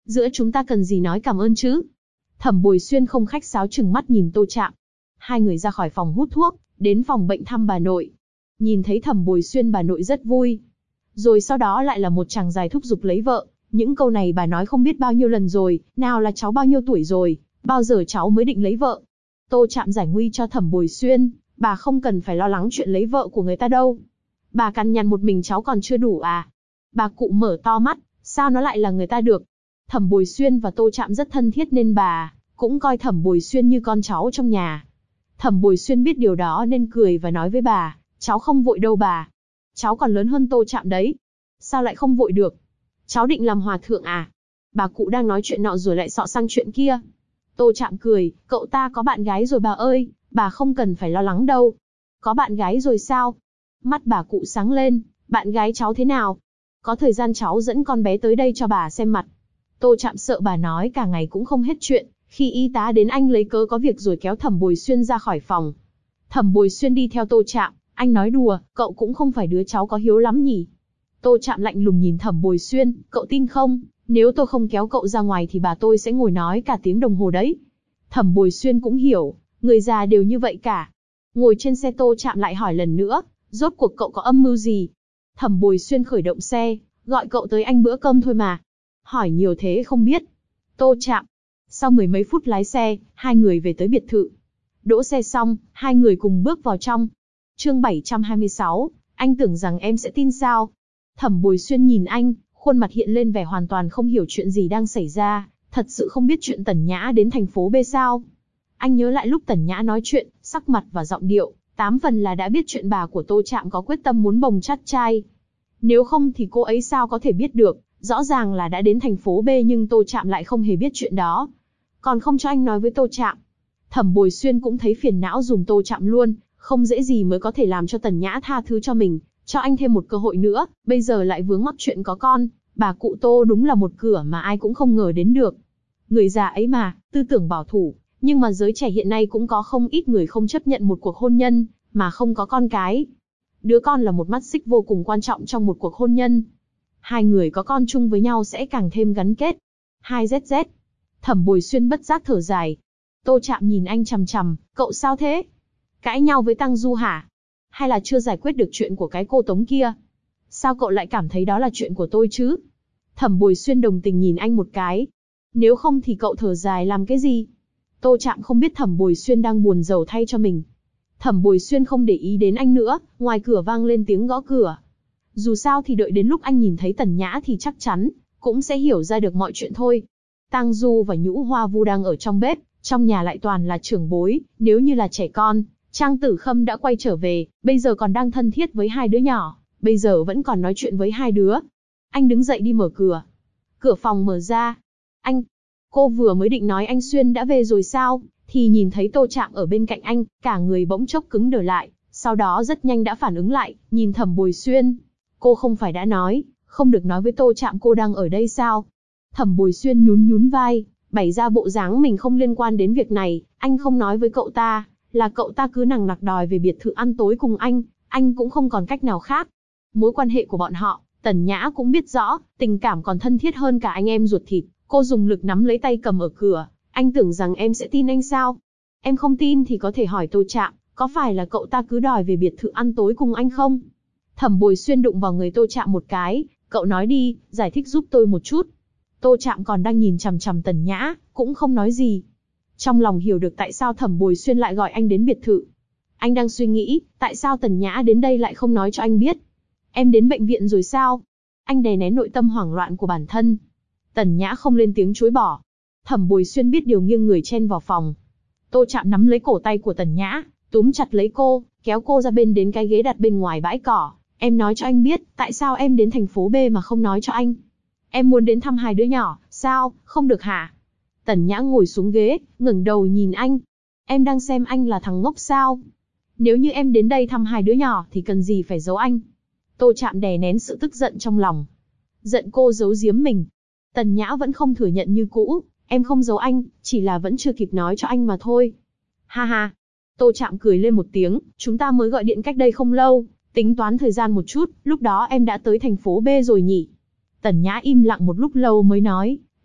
Giữa chúng ta cần gì nói cảm ơn chứ? Thẩm Bồi Xuyên không khách sáo trừng mắt nhìn Tô Trạm. Hai người ra khỏi phòng hút thuốc, đến phòng bệnh thăm bà nội. Nhìn thấy Thẩm Bồi Xuyên bà nội rất vui. Rồi sau đó lại là một chàng dài thúc giục lấy vợ. Những câu này bà nói không biết bao nhiêu lần rồi, nào là cháu bao nhiêu tuổi rồi, bao giờ cháu mới định lấy vợ. Tô Trạm giải nguy cho Thẩm Bồi Xuyên, bà không cần phải lo lắng chuyện lấy vợ của người ta đâu. Bà cằn nhằn một mình cháu còn chưa đủ à? Bà cụ mở to mắt, sao nó lại là người ta được? Thẩm Bồi Xuyên và Tô Trạm rất thân thiết nên bà cũng coi Thẩm Bồi Xuyên như con cháu trong nhà. Thẩm Bồi Xuyên biết điều đó nên cười và nói với bà, cháu không vội đâu bà. Cháu còn lớn hơn Tô Trạm đấy. Sao lại không vội được? Cháu định làm hòa thượng à? Bà cụ đang nói chuyện nọ rồi lại xọ sang chuyện kia. Tô Trạm cười, cậu ta có bạn gái rồi bà ơi, bà không cần phải lo lắng đâu. Có bạn gái rồi sao? Mắt bà cụ sáng lên, bạn gái cháu thế nào? Có thời gian cháu dẫn con bé tới đây cho bà xem mặt. Tô Trạm sợ bà nói cả ngày cũng không hết chuyện, khi y tá đến anh lấy cớ có việc rồi kéo Thẩm Bồi Xuyên ra khỏi phòng. Thẩm Bồi Xuyên đi theo Tô Trạm, anh nói đùa, cậu cũng không phải đứa cháu có hiếu lắm nhỉ? Tô Trạm lạnh lùng nhìn Thẩm Bồi Xuyên, cậu tin không? Nếu tôi không kéo cậu ra ngoài thì bà tôi sẽ ngồi nói cả tiếng đồng hồ đấy. Thẩm Bồi Xuyên cũng hiểu, người già đều như vậy cả. Ngồi trên xe Tô Trạm lại hỏi lần nữa, rốt cuộc cậu có âm mưu gì? Thẩm Bồi Xuyên khởi động xe, gọi cậu tới anh bữa cơm thôi mà. Hỏi nhiều thế không biết. Tô Trạm. Sau mười mấy phút lái xe, hai người về tới biệt thự. Đỗ xe xong, hai người cùng bước vào trong. Chương 726, anh tưởng rằng em sẽ tin sao? Thẩm Bồi Xuyên nhìn anh, khuôn mặt hiện lên vẻ hoàn toàn không hiểu chuyện gì đang xảy ra, thật sự không biết chuyện Tần Nhã đến thành phố B sao? Anh nhớ lại lúc Tần Nhã nói chuyện, sắc mặt và giọng điệu, 8 phần là đã biết chuyện bà của Tô Trạm có quyết tâm muốn bồng chắt trai. Nếu không thì cô ấy sao có thể biết được, rõ ràng là đã đến thành phố B nhưng Tô Trạm lại không hề biết chuyện đó. Còn không cho anh nói với Tô Trạm. Thẩm Bồi Xuyên cũng thấy phiền não dùm Tô Trạm luôn, không dễ gì mới có thể làm cho Tần Nhã tha thứ cho mình, cho anh thêm một cơ hội nữa, bây giờ lại vướng mắc chuyện có con. Bà cụ Tô đúng là một cửa mà ai cũng không ngờ đến được. Người già ấy mà, tư tưởng bảo thủ, nhưng mà giới trẻ hiện nay cũng có không ít người không chấp nhận một cuộc hôn nhân, mà không có con cái. Đứa con là một mắt xích vô cùng quan trọng trong một cuộc hôn nhân. Hai người có con chung với nhau sẽ càng thêm gắn kết. 2ZZ. Thẩm Bồi Xuyên bất giác thở dài. Tô Trạm nhìn anh chằm chằm, cậu sao thế? Cãi nhau với Tăng Du hả? Hay là chưa giải quyết được chuyện của cái cô Tống kia? Sao cậu lại cảm thấy đó là chuyện của tôi chứ? Thẩm Bồi Xuyên đồng tình nhìn anh một cái. Nếu không thì cậu thở dài làm cái gì? Tô Trạm không biết Thẩm Bồi Xuyên đang buồn rầu thay cho mình. Thẩm Bồi Xuyên không để ý đến anh nữa, ngoài cửa vang lên tiếng gõ cửa. Dù sao thì đợi đến lúc anh nhìn thấy Tần Nhã thì chắc chắn cũng sẽ hiểu ra được mọi chuyện thôi. Tang Du và Nhũ Hoa Vu đang ở trong bếp, trong nhà lại toàn là trưởng bối, nếu như là trẻ con, Trang Tử Khâm đã quay trở về, bây giờ còn đang thân thiết với hai đứa nhỏ, bây giờ vẫn còn nói chuyện với hai đứa. Anh đứng dậy đi mở cửa. Cửa phòng mở ra. Anh, cô vừa mới định nói anh Xuyên đã về rồi sao, thì nhìn thấy Tô Trạm ở bên cạnh anh, cả người bỗng chốc cứng đờ lại, sau đó rất nhanh đã phản ứng lại, nhìn Thẩm Bồi Xuyên. Cô không phải đã nói, không được nói với Tô Trạm cô đang ở đây sao? Thẩm Bồi Xuyên nhún nhún vai, bày ra bộ dáng mình không liên quan đến việc này, anh không nói với cậu ta, là cậu ta cứ nằng nặc đòi về biệt thự ăn tối cùng anh cũng không còn cách nào khác. Mối quan hệ của bọn họ, Tần Nhã cũng biết rõ, tình cảm còn thân thiết hơn cả anh em ruột thịt. Cô dùng lực nắm lấy tay cầm ở cửa, anh tưởng rằng em sẽ tin anh sao? Em không tin thì có thể hỏi Tô Trạm, có phải là cậu ta cứ đòi về biệt thự ăn tối cùng anh không? Thẩm Bồi Xuyên đụng vào người Tô Trạm một cái, cậu nói đi, giải thích giúp tôi một chút. Tô Trạm còn đang nhìn chằm chằm Tần Nhã, cũng không nói gì. Trong lòng hiểu được tại sao Thẩm Bồi Xuyên lại gọi anh đến biệt thự. Anh đang suy nghĩ, tại sao Tần Nhã đến đây lại không nói cho anh biết. Em đến bệnh viện rồi sao? Anh đè nén nội tâm hoảng loạn của bản thân. Tần Nhã không lên tiếng chối bỏ. Thẩm Bồi Xuyên biết điều nghiêng người chen vào phòng. Tô Trạm nắm lấy cổ tay của Tần Nhã, túm chặt lấy cô, kéo cô ra bên đến cái ghế đặt bên ngoài bãi cỏ. Em nói cho anh biết, tại sao em đến thành phố B mà không nói cho anh? Em muốn đến thăm hai đứa nhỏ, sao, không được hả? Tần Nhã ngồi xuống ghế, ngẩng đầu nhìn anh. Em đang xem anh là thằng ngốc sao? Nếu như em đến đây thăm hai đứa nhỏ thì cần gì phải giấu anh? Tô Trạm đè nén sự tức giận trong lòng. Giận cô giấu giếm mình. Tần Nhã vẫn không thừa nhận như cũ, em không giấu anh, chỉ là vẫn chưa kịp nói cho anh mà thôi. Ha ha. Tô Trạm cười lên một tiếng, chúng ta mới gọi điện cách đây không lâu, tính toán thời gian một chút, lúc đó em đã tới thành phố B rồi nhỉ? Tần Nhã im lặng một lúc lâu mới nói,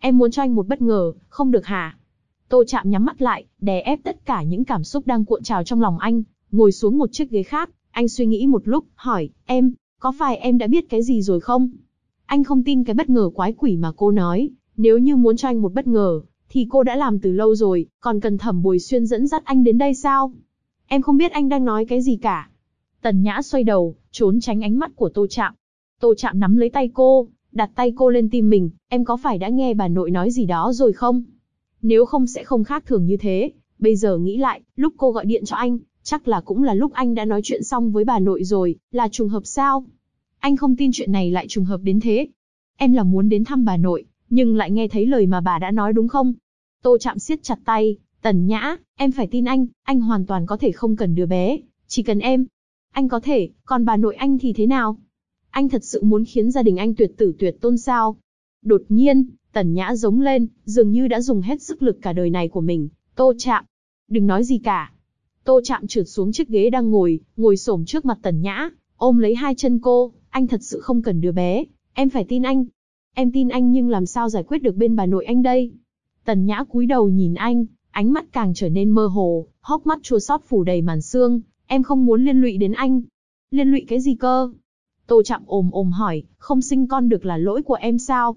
Em muốn cho anh một bất ngờ, không được hả? Tô Trạm nhắm mắt lại, đè ép tất cả những cảm xúc đang cuộn trào trong lòng anh, ngồi xuống một chiếc ghế khác, anh suy nghĩ một lúc, hỏi, em, có phải em đã biết cái gì rồi không? Anh không tin cái bất ngờ quái quỷ mà cô nói, nếu như muốn cho anh một bất ngờ, thì cô đã làm từ lâu rồi, còn cần Thẩm Bồi Xuyên dẫn dắt anh đến đây sao? Em không biết anh đang nói cái gì cả. Tần Nhã xoay đầu, trốn tránh ánh mắt của Tô Trạm. Tô Trạm nắm lấy tay cô, đặt tay cô lên tim mình, em có phải đã nghe bà nội nói gì đó rồi không? Nếu không sẽ không khác thường như thế, bây giờ nghĩ lại, lúc cô gọi điện cho anh, chắc là cũng là lúc anh đã nói chuyện xong với bà nội rồi, là trùng hợp sao? Anh không tin chuyện này lại trùng hợp đến thế. Em là muốn đến thăm bà nội, nhưng lại nghe thấy lời mà bà đã nói đúng không? Tô Trạm siết chặt tay, Tần Nhã, em phải tin anh hoàn toàn có thể không cần đứa bé, chỉ cần em. Anh có thể, còn bà nội anh thì thế nào? Anh thật sự muốn khiến gia đình anh tuyệt tử tuyệt tôn sao? Đột nhiên, Tần Nhã giống lên, dường như đã dùng hết sức lực cả đời này của mình. Tô Trạm, đừng nói gì cả. Tô Trạm trượt xuống chiếc ghế đang ngồi xổm trước mặt Tần Nhã, ôm lấy hai chân cô, anh thật sự không cần đứa bé, em phải tin anh. Em tin anh nhưng làm sao giải quyết được bên bà nội anh đây? Tần Nhã cúi đầu nhìn anh, ánh mắt càng trở nên mơ hồ, hốc mắt chua xót phủ đầy màn sương, em không muốn liên lụy đến anh. Liên lụy cái gì cơ? Tô Trạm ồm hỏi, không sinh con được là lỗi của em sao?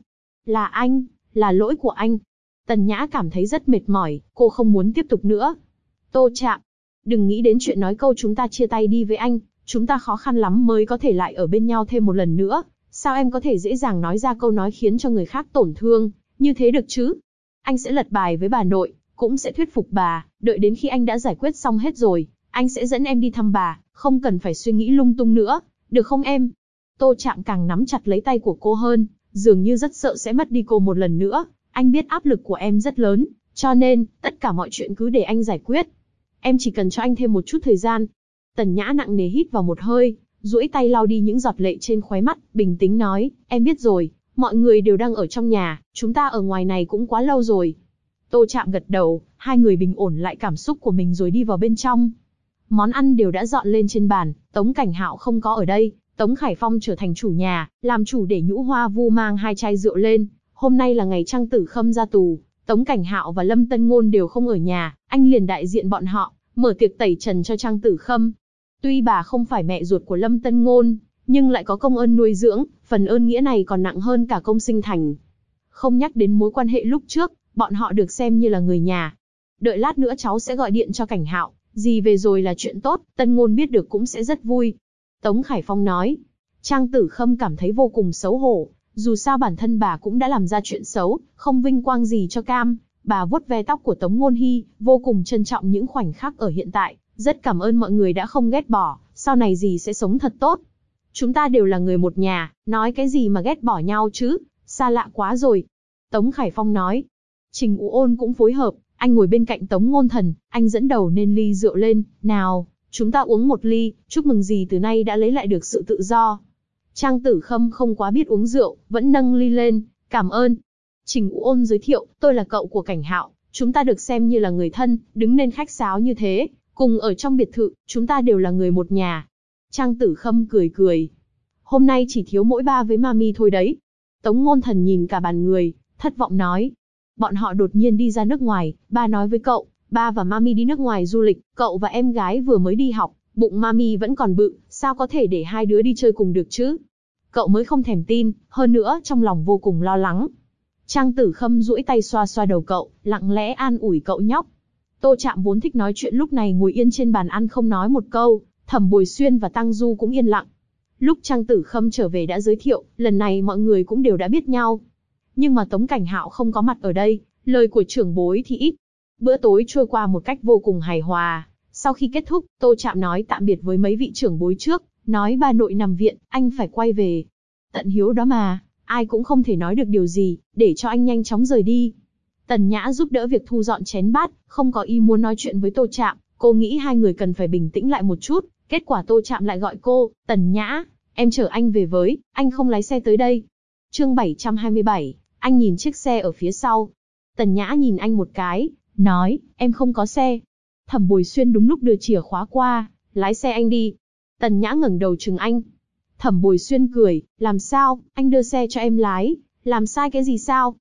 Là lỗi của anh. Tần Nhã cảm thấy rất mệt mỏi, cô không muốn tiếp tục nữa. Tô Trạm, đừng nghĩ đến chuyện nói câu chúng ta chia tay đi với anh, chúng ta khó khăn lắm mới có thể lại ở bên nhau thêm một lần nữa. Sao em có thể dễ dàng nói ra câu nói khiến cho người khác tổn thương, như thế được chứ? Anh sẽ lật bài với bà nội, cũng sẽ thuyết phục bà, đợi đến khi anh đã giải quyết xong hết rồi, anh sẽ dẫn em đi thăm bà, không cần phải suy nghĩ lung tung nữa, được không em? Tô Trạm càng nắm chặt lấy tay của cô hơn, dường như rất sợ sẽ mất đi cô một lần nữa. Anh biết áp lực của em rất lớn, cho nên, tất cả mọi chuyện cứ để anh giải quyết. Em chỉ cần cho anh thêm một chút thời gian. Tần Nhã nặng nề hít vào một hơi, duỗi tay lau đi những giọt lệ trên khóe mắt, bình tĩnh nói, em biết rồi, mọi người đều đang ở trong nhà, chúng ta ở ngoài này cũng quá lâu rồi. Tô Trạm gật đầu, hai người bình ổn lại cảm xúc của mình rồi đi vào bên trong. Món ăn đều đã dọn lên trên bàn, Tống Cảnh Hạo không có ở đây, Tống Khải Phong trở thành chủ nhà, làm chủ để Nhũ Hoa Vu mang hai chai rượu lên. Hôm nay là ngày Trang Tử Khâm ra tù, Tống Cảnh Hạo và Lâm Tân Ngôn đều không ở nhà, anh liền đại diện bọn họ, mở tiệc tẩy trần cho Trang Tử Khâm. Tuy bà không phải mẹ ruột của Lâm Tân Ngôn, nhưng lại có công ơn nuôi dưỡng, phần ơn nghĩa này còn nặng hơn cả công sinh thành. Không nhắc đến mối quan hệ lúc trước, bọn họ được xem như là người nhà. Đợi lát nữa cháu sẽ gọi điện cho Cảnh Hạo, dì về rồi là chuyện tốt, Tân Ngôn biết được cũng sẽ rất vui. Tống Khải Phong nói. Trang Tử Khâm cảm thấy vô cùng xấu hổ, dù sao bản thân bà cũng đã làm ra chuyện xấu, không vinh quang gì cho cam. Bà vuốt ve tóc của Tống Ngôn Hi, vô cùng trân trọng những khoảnh khắc ở hiện tại, rất cảm ơn mọi người đã không ghét bỏ, sau này dì sẽ sống thật tốt. Chúng ta đều là người một nhà, nói cái gì mà ghét bỏ nhau chứ, xa lạ quá rồi. Tống Khải Phong nói. Trình Ú Ôn cũng phối hợp, anh ngồi bên cạnh Tống Ngôn Thần, anh dẫn đầu nên ly rượu lên, nào, chúng ta uống một ly, chúc mừng dì từ nay đã lấy lại được sự tự do. Trang Tử Khâm không quá biết uống rượu, vẫn nâng ly lên, cảm ơn. Trình Ú Ôn giới thiệu, tôi là cậu của Cảnh Hạo, chúng ta được xem như là người thân, đứng nên khách sáo như thế, cùng ở trong biệt thự, chúng ta đều là người một nhà. Trang Tử Khâm cười cười. Hôm nay chỉ thiếu mỗi ba với Mami thôi đấy. Tống Ngôn Thần nhìn cả bàn người, thất vọng nói. Bọn họ đột nhiên đi ra nước ngoài, ba nói với cậu, ba và Mami đi nước ngoài du lịch, cậu và em gái vừa mới đi học, bụng Mami vẫn còn bự, sao có thể để hai đứa đi chơi cùng được chứ? Cậu mới không thèm tin, hơn nữa trong lòng vô cùng lo lắng. Trang Tử Khâm duỗi tay xoa xoa đầu cậu, lặng lẽ an ủi cậu nhóc. Tô Trạm vốn thích nói chuyện lúc này ngồi yên trên bàn ăn không nói một câu, Thẩm Bồi Xuyên và Tăng Du cũng yên lặng. Lúc Trang Tử Khâm trở về đã giới thiệu, lần này mọi người cũng đều đã biết nhau. Nhưng mà Tống Cảnh Hạo không có mặt ở đây, lời của trưởng bối thì ít. Bữa tối trôi qua một cách vô cùng hài hòa. Sau khi kết thúc, Tô Trạm nói tạm biệt với mấy vị trưởng bối trước, nói bà nội nằm viện, anh phải quay về. Tận hiếu đó mà, ai cũng không thể nói được điều gì, để cho anh nhanh chóng rời đi. Tần Nhã giúp đỡ việc thu dọn chén bát, không có ý muốn nói chuyện với Tô Trạm, cô nghĩ hai người cần phải bình tĩnh lại một chút. Kết quả Tô Trạm lại gọi cô, Tần Nhã, em chở anh về với, anh không lái xe tới đây. Chương 727, anh nhìn chiếc xe ở phía sau. Tần Nhã nhìn anh một cái, nói, em không có xe. Thẩm Bồi Xuyên đúng lúc đưa chìa khóa qua, lái xe anh đi. Tần Nhã ngẩng đầu chừng anh. Thẩm Bồi Xuyên cười, làm sao, anh đưa xe cho em lái, làm sai cái gì sao?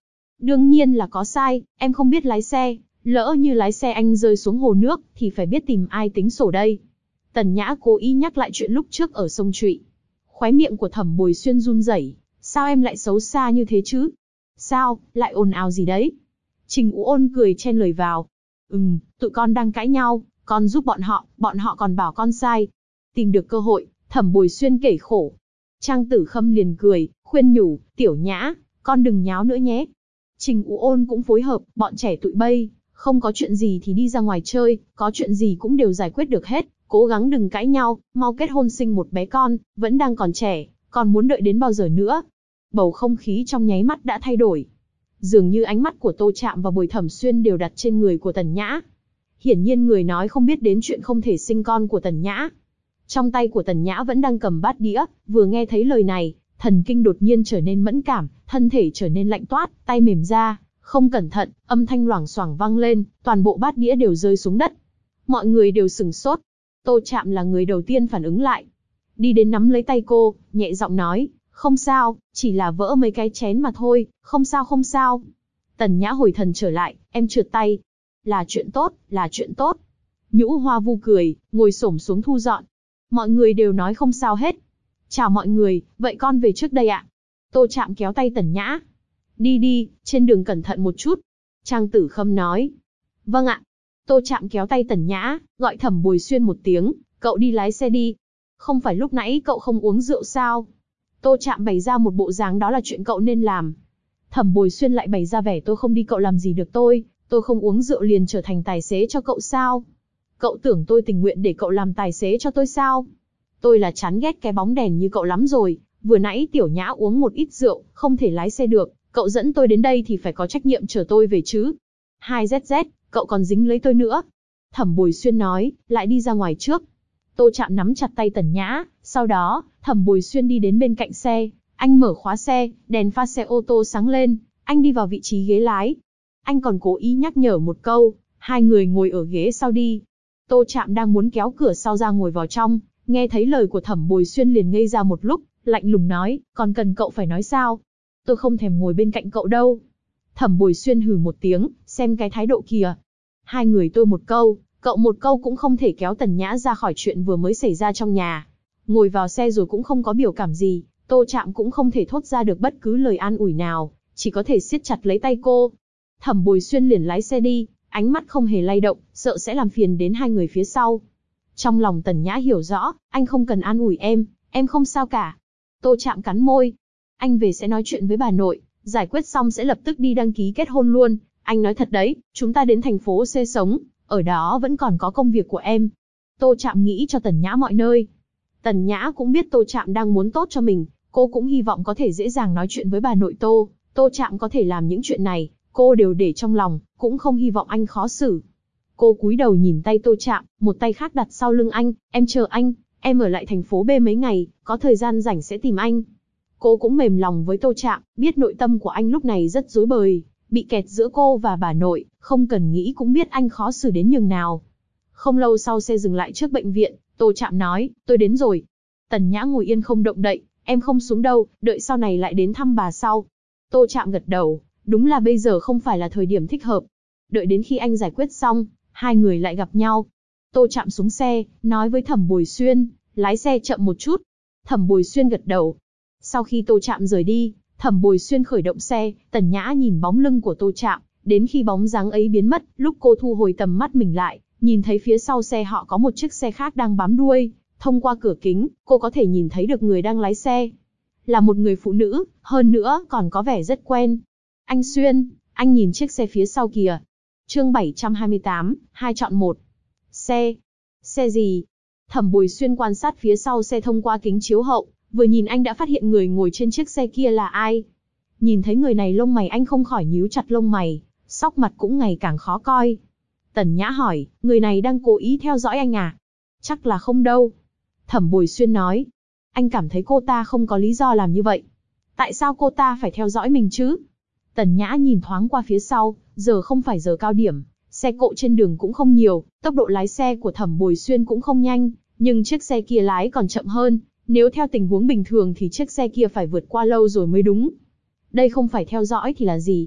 Đương nhiên là có sai, em không biết lái xe, lỡ như lái xe anh rơi xuống hồ nước, thì phải biết tìm ai tính sổ đây. Tần Nhã cố ý nhắc lại chuyện lúc trước ở sông Trụy. Khóe miệng của Thẩm Bồi Xuyên run rẩy, sao em lại xấu xa như thế chứ? Sao, lại ồn ào gì đấy? Trình Ú Ôn cười chen lời vào. Tụi con đang cãi nhau, con giúp bọn họ còn bảo con sai. Tìm được cơ hội, Thẩm Bồi Xuyên kể khổ. Trang Tử Khâm liền cười, khuyên nhủ, Tiểu Nhã, con đừng nháo nữa nhé. Trình Ú Ôn cũng phối hợp, bọn trẻ tụi bây, không có chuyện gì thì đi ra ngoài chơi, có chuyện gì cũng đều giải quyết được hết, cố gắng đừng cãi nhau, mau kết hôn sinh một bé con, vẫn đang còn trẻ, còn muốn đợi đến bao giờ nữa. Bầu không khí trong nháy mắt đã thay đổi. Dường như ánh mắt của Tô Trạm và Bùi Thẩm Xuyên đều đặt trên người của Tần Nhã. Hiển nhiên người nói không biết đến chuyện không thể sinh con của Tần Nhã. Trong tay của Tần Nhã vẫn đang cầm bát đĩa, vừa nghe thấy lời này, thần kinh đột nhiên trở nên mẫn cảm, thân thể trở nên lạnh toát, tay mềm ra, không cẩn thận, âm thanh loảng xoảng vang lên, toàn bộ bát đĩa đều rơi xuống đất. Mọi người đều sửng sốt. Tô Trạm là người đầu tiên phản ứng lại. Đi đến nắm lấy tay cô, nhẹ giọng nói, không sao, chỉ là vỡ mấy cái chén mà thôi, không sao không sao. Tần Nhã hồi thần trở lại, em trượt tay. Là chuyện tốt, là chuyện tốt. Nhũ Hoa Vu cười, ngồi xổm xuống thu dọn. Mọi người đều nói không sao hết. Chào mọi người, vậy con về trước đây ạ. Tô Trạm kéo tay Tần Nhã. Đi đi, trên đường cẩn thận một chút. Trang Tử Khâm nói. Vâng ạ. Tô Trạm kéo tay Tần Nhã, gọi Thẩm Bồi Xuyên một tiếng, cậu đi lái xe đi. Không phải lúc nãy cậu không uống rượu sao? Tô Trạm bày ra một bộ dáng đó là chuyện cậu nên làm. Thẩm Bồi Xuyên lại bày ra vẻ tôi không đi cậu làm gì được tôi không uống rượu liền trở thành tài xế cho cậu sao? Cậu tưởng tôi tình nguyện để cậu làm tài xế cho tôi sao? Tôi là chán ghét cái bóng đèn như cậu lắm rồi, vừa nãy Tiểu Nhã uống một ít rượu, không thể lái xe được, cậu dẫn tôi đến đây thì phải có trách nhiệm chở tôi về chứ. 2ZZ, cậu còn dính lấy tôi nữa. Thẩm Bồi Xuyên nói, lại đi ra ngoài trước. Tô Trạm nắm chặt tay Tần Nhã, sau đó, Thẩm Bồi Xuyên đi đến bên cạnh xe, anh mở khóa xe, đèn pha xe ô tô sáng lên, anh đi vào vị trí ghế lái. Anh còn cố ý nhắc nhở một câu, hai người ngồi ở ghế sau đi. Tô Trạm đang muốn kéo cửa sau ra ngồi vào trong, nghe thấy lời của Thẩm Bồi Xuyên liền ngây ra một lúc, lạnh lùng nói, còn cần cậu phải nói sao? Tôi không thèm ngồi bên cạnh cậu đâu. Thẩm Bồi Xuyên hừ một tiếng, xem cái thái độ kìa. Hai người tôi một câu, cậu một câu cũng không thể kéo Tần Nhã ra khỏi chuyện vừa mới xảy ra trong nhà. Ngồi vào xe rồi cũng không có biểu cảm gì, Tô Trạm cũng không thể thốt ra được bất cứ lời an ủi nào, chỉ có thể siết chặt lấy tay cô. Thẩm Bồi Xuyên liền lái xe đi, ánh mắt không hề lay động, sợ sẽ làm phiền đến hai người phía sau. Trong lòng Tần Nhã hiểu rõ, anh không cần an ủi em không sao cả. Tô Trạm cắn môi. Anh về sẽ nói chuyện với bà nội, giải quyết xong sẽ lập tức đi đăng ký kết hôn luôn. Anh nói thật đấy, chúng ta đến thành phố C sống, ở đó vẫn còn có công việc của em. Tô Trạm nghĩ cho Tần Nhã mọi nơi. Tần Nhã cũng biết Tô Trạm đang muốn tốt cho mình, cô cũng hy vọng có thể dễ dàng nói chuyện với bà nội Tô Trạm có thể làm những chuyện này, cô đều để trong lòng, cũng không hy vọng anh khó xử. Cô cúi đầu nhìn tay Tô Trạm, một tay khác đặt sau lưng anh, em chờ anh, em ở lại thành phố B mấy ngày, có thời gian rảnh sẽ tìm anh. Cô cũng mềm lòng với Tô Trạm, biết nội tâm của anh lúc này rất rối bời, bị kẹt giữa cô và bà nội, không cần nghĩ cũng biết anh khó xử đến nhường nào. Không lâu sau xe dừng lại trước bệnh viện, Tô Trạm nói, tôi đến rồi. Tần Nhã ngồi yên không động đậy, em không xuống đâu, đợi sau này lại đến thăm bà sau. Tô Trạm gật đầu, đúng là bây giờ không phải là thời điểm thích hợp. Đợi đến khi anh giải quyết xong, hai người lại gặp nhau. Tô Trạm xuống xe, nói với Thẩm Bồi Xuyên, lái xe chậm một chút. Thẩm Bồi Xuyên gật đầu. Sau khi Tô Trạm rời đi, Thẩm Bồi Xuyên khởi động xe, Tần Nhã nhìn bóng lưng của Tô Trạm, đến khi bóng dáng ấy biến mất, lúc cô thu hồi tầm mắt mình lại, nhìn thấy phía sau xe họ có một chiếc xe khác đang bám đuôi, thông qua cửa kính, cô có thể nhìn thấy được người đang lái xe. Là một người phụ nữ, hơn nữa còn có vẻ rất quen. Anh Xuyên, anh nhìn chiếc xe phía sau kìa. Chương 728, 2 chọn 1. Xe gì? Thẩm Bồi Xuyên quan sát phía sau xe thông qua kính chiếu hậu, vừa nhìn anh đã phát hiện người ngồi trên chiếc xe kia là ai. Nhìn thấy người này lông mày anh không khỏi nhíu chặt lông mày, sóc mặt cũng ngày càng khó coi. Tần Nhã hỏi, người này đang cố ý theo dõi anh à? Chắc là không đâu. Thẩm Bồi Xuyên nói, anh cảm thấy cô ta không có lý do làm như vậy. Tại sao cô ta phải theo dõi mình chứ? Tần Nhã nhìn thoáng qua phía sau, giờ không phải giờ cao điểm, xe cộ trên đường cũng không nhiều, tốc độ lái xe của Thẩm Bồi Xuyên cũng không nhanh, nhưng chiếc xe kia lái còn chậm hơn, nếu theo tình huống bình thường thì chiếc xe kia phải vượt qua lâu rồi mới đúng. Đây không phải theo dõi thì là gì?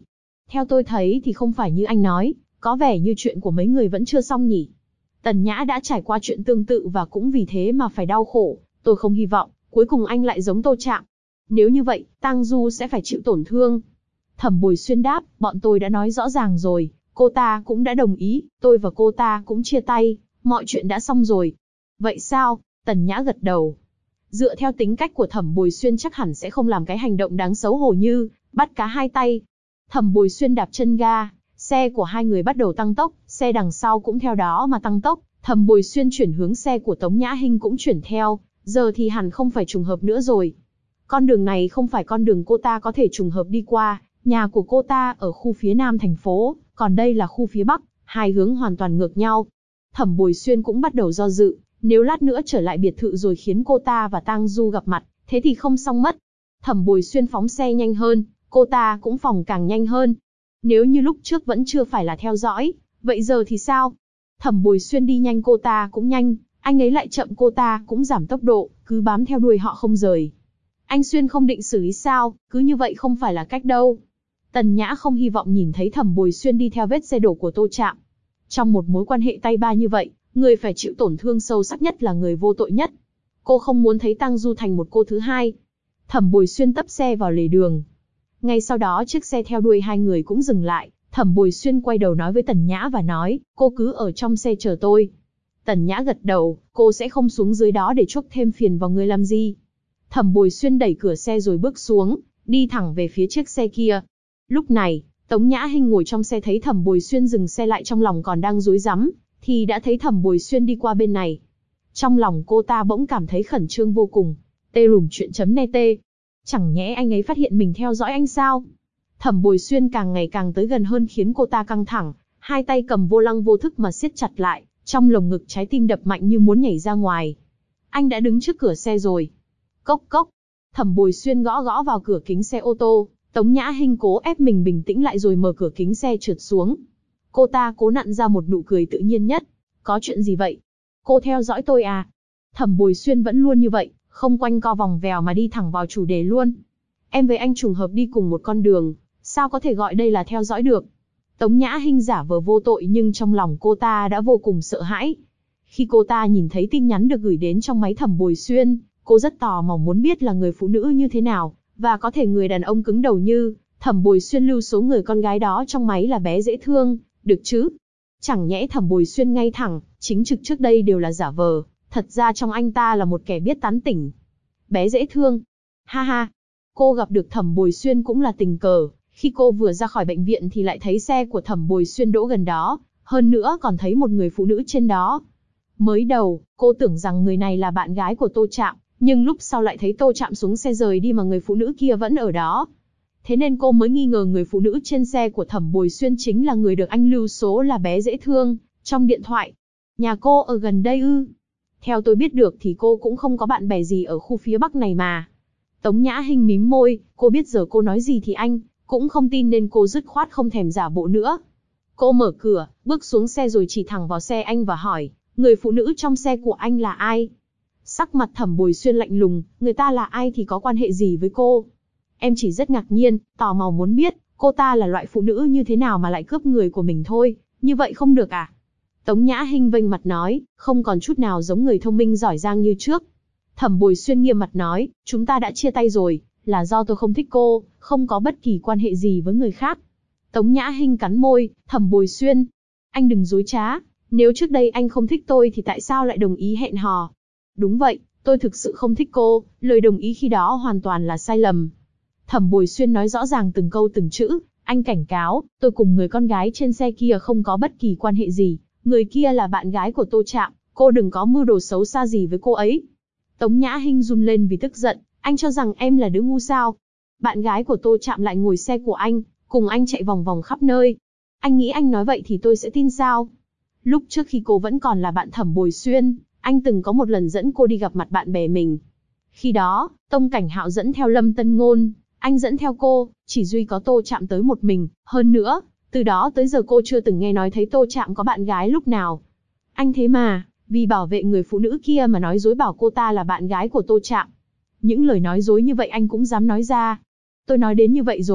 Theo tôi thấy thì không phải như anh nói, có vẻ như chuyện của mấy người vẫn chưa xong nhỉ. Tần Nhã đã trải qua chuyện tương tự và cũng vì thế mà phải đau khổ, tôi không hy vọng, cuối cùng anh lại giống Tô Trạm. Nếu như vậy, Tang Du sẽ phải chịu tổn thương. Thẩm Bồi Xuyên đáp, bọn tôi đã nói rõ ràng rồi, cô ta cũng đã đồng ý, tôi và cô ta cũng chia tay, mọi chuyện đã xong rồi. Vậy sao? Tần Nhã gật đầu. Dựa theo tính cách của Thẩm Bồi Xuyên chắc hẳn sẽ không làm cái hành động đáng xấu hổ như bắt cá hai tay. Thẩm Bồi Xuyên đạp chân ga, xe của hai người bắt đầu tăng tốc, xe đằng sau cũng theo đó mà tăng tốc. Thẩm Bồi Xuyên chuyển hướng, xe của Tống Nhã Hinh cũng chuyển theo, giờ thì hẳn không phải trùng hợp nữa rồi. Con đường này không phải con đường cô ta có thể trùng hợp đi qua, nhà của cô ta ở khu phía nam thành phố, còn đây là khu phía bắc, hai hướng hoàn toàn ngược nhau. Thẩm Bồi Xuyên cũng bắt đầu do dự, nếu lát nữa trở lại biệt thự rồi khiến cô ta và Tang Du gặp mặt, thế thì không xong mất. Thẩm Bồi Xuyên phóng xe nhanh hơn, cô ta cũng phóng càng nhanh hơn. Nếu như lúc trước vẫn chưa phải là theo dõi, vậy giờ thì sao? Thẩm Bồi Xuyên đi nhanh cô ta cũng nhanh, anh ấy lại chậm cô ta cũng giảm tốc độ, cứ bám theo đuôi họ không rời. Anh Xuyên không định xử lý sao, cứ như vậy không phải là cách đâu. Tần Nhã không hy vọng nhìn thấy Thẩm Bồi Xuyên đi theo vết xe đổ của Tô Trạm. Trong một mối quan hệ tay ba như vậy, người phải chịu tổn thương sâu sắc nhất là người vô tội nhất. Cô không muốn thấy Tang Du thành một cô thứ hai. Thẩm Bồi Xuyên tấp xe vào lề đường. Ngay sau đó chiếc xe theo đuôi hai người cũng dừng lại. Thẩm Bồi Xuyên quay đầu nói với Tần Nhã và nói, cô cứ ở trong xe chờ tôi. Tần Nhã gật đầu, cô sẽ không xuống dưới đó để chuốc thêm phiền vào người làm gì. Thẩm Bồi Xuyên đẩy cửa xe rồi bước xuống, đi thẳng về phía chiếc xe kia. Lúc này, Tống Nhã Hinh ngồi trong xe thấy Thẩm Bồi Xuyên dừng xe lại, trong lòng còn đang rối rắm, thì đã thấy Thẩm Bồi Xuyên đi qua bên này. Trong lòng cô ta bỗng cảm thấy khẩn trương vô cùng. Chuyện.net. Chẳng nhẽ anh ấy phát hiện mình theo dõi anh sao? Thẩm Bồi Xuyên càng ngày càng tới gần hơn khiến cô ta căng thẳng, hai tay cầm vô lăng vô thức mà siết chặt lại, trong lồng ngực trái tim đập mạnh như muốn nhảy ra ngoài. Anh đã đứng trước cửa xe rồi. Cốc cốc. Thẩm Bồi Xuyên gõ gõ vào cửa kính xe ô tô. Tống Nhã Hinh cố ép mình bình tĩnh lại rồi mở cửa kính xe trượt xuống. Cô ta cố nặn ra một nụ cười tự nhiên nhất. Có chuyện gì vậy? Cô theo dõi tôi à? Thẩm Bồi Xuyên vẫn luôn như vậy, không quanh co vòng vèo mà đi thẳng vào chủ đề luôn. Em với anh trùng hợp đi cùng một con đường, sao có thể gọi đây là theo dõi được? Tống Nhã Hinh giả vờ vô tội nhưng trong lòng cô ta đã vô cùng sợ hãi. Khi cô ta nhìn thấy tin nhắn được gửi đến trong máy Thẩm Bồi Xuyên, cô rất tò mò muốn biết là người phụ nữ như thế nào, và có thể người đàn ông cứng đầu như Thẩm Bồi Xuyên lưu số người con gái đó trong máy là bé dễ thương, được chứ? Chẳng nhẽ Thẩm Bồi Xuyên ngay thẳng, chính trực trước đây đều là giả vờ, thật ra trong anh ta là một kẻ biết tán tỉnh. Bé dễ thương. Ha ha. Cô gặp được Thẩm Bồi Xuyên cũng là tình cờ, khi cô vừa ra khỏi bệnh viện thì lại thấy xe của Thẩm Bồi Xuyên đỗ gần đó, hơn nữa còn thấy một người phụ nữ trên đó. Mới đầu, cô tưởng rằng người này là bạn gái của Tô Trạm, nhưng lúc sau lại thấy Tô Trạm xuống xe rời đi mà người phụ nữ kia vẫn ở đó. Thế nên cô mới nghi ngờ người phụ nữ trên xe của Thẩm Bồi Xuyên chính là người được anh lưu số là bé dễ thương trong điện thoại. Nhà cô ở gần đây ư? Theo tôi biết được thì cô cũng không có bạn bè gì ở khu phía Bắc này mà. Tống Nhã Hinh mím môi, cô biết giờ cô nói gì thì anh cũng không tin nên cô dứt khoát không thèm giả bộ nữa. Cô mở cửa, bước xuống xe rồi chỉ thẳng vào xe anh và hỏi, người phụ nữ trong xe của anh là ai? Sắc mặt Thẩm Bồi Xuyên lạnh lùng, người ta là ai thì có quan hệ gì với cô? Em chỉ rất ngạc nhiên, tò mò muốn biết, cô ta là loại phụ nữ như thế nào mà lại cướp người của mình thôi, như vậy không được à? Tống Nhã Hinh vênh mặt nói, không còn chút nào giống người thông minh giỏi giang như trước. Thẩm Bồi Xuyên nghiêm mặt nói, chúng ta đã chia tay rồi, là do tôi không thích cô, không có bất kỳ quan hệ gì với người khác. Tống Nhã Hinh cắn môi, Thẩm Bồi Xuyên, anh đừng dối trá, nếu trước đây anh không thích tôi thì tại sao lại đồng ý hẹn hò? Đúng vậy, tôi thực sự không thích cô, lời đồng ý khi đó hoàn toàn là sai lầm. Thẩm Bồi Xuyên nói rõ ràng từng câu từng chữ, anh cảnh cáo, tôi cùng người con gái trên xe kia không có bất kỳ quan hệ gì, người kia là bạn gái của Tô Trạm, cô đừng có mưu đồ xấu xa gì với cô ấy. Tống Nhã Hinh run lên vì tức giận, anh cho rằng em là đứa ngu sao? Bạn gái của Tô Trạm lại ngồi xe của anh, cùng anh chạy vòng vòng khắp nơi. Anh nghĩ anh nói vậy thì tôi sẽ tin sao? Lúc trước khi cô vẫn còn là bạn Thẩm Bồi Xuyên, anh từng có một lần dẫn cô đi gặp mặt bạn bè mình. Khi đó, Tông Cảnh Hạo dẫn theo Lâm Tân Ngôn, anh dẫn theo cô, chỉ duy có Tô Trạm tới một mình. Hơn nữa, từ đó tới giờ cô chưa từng nghe nói thấy Tô Trạm có bạn gái lúc nào. Anh thế mà, vì bảo vệ người phụ nữ kia mà nói dối bảo cô ta là bạn gái của Tô Trạm. Những lời nói dối như vậy anh cũng dám nói ra. Tôi nói đến như vậy rồi,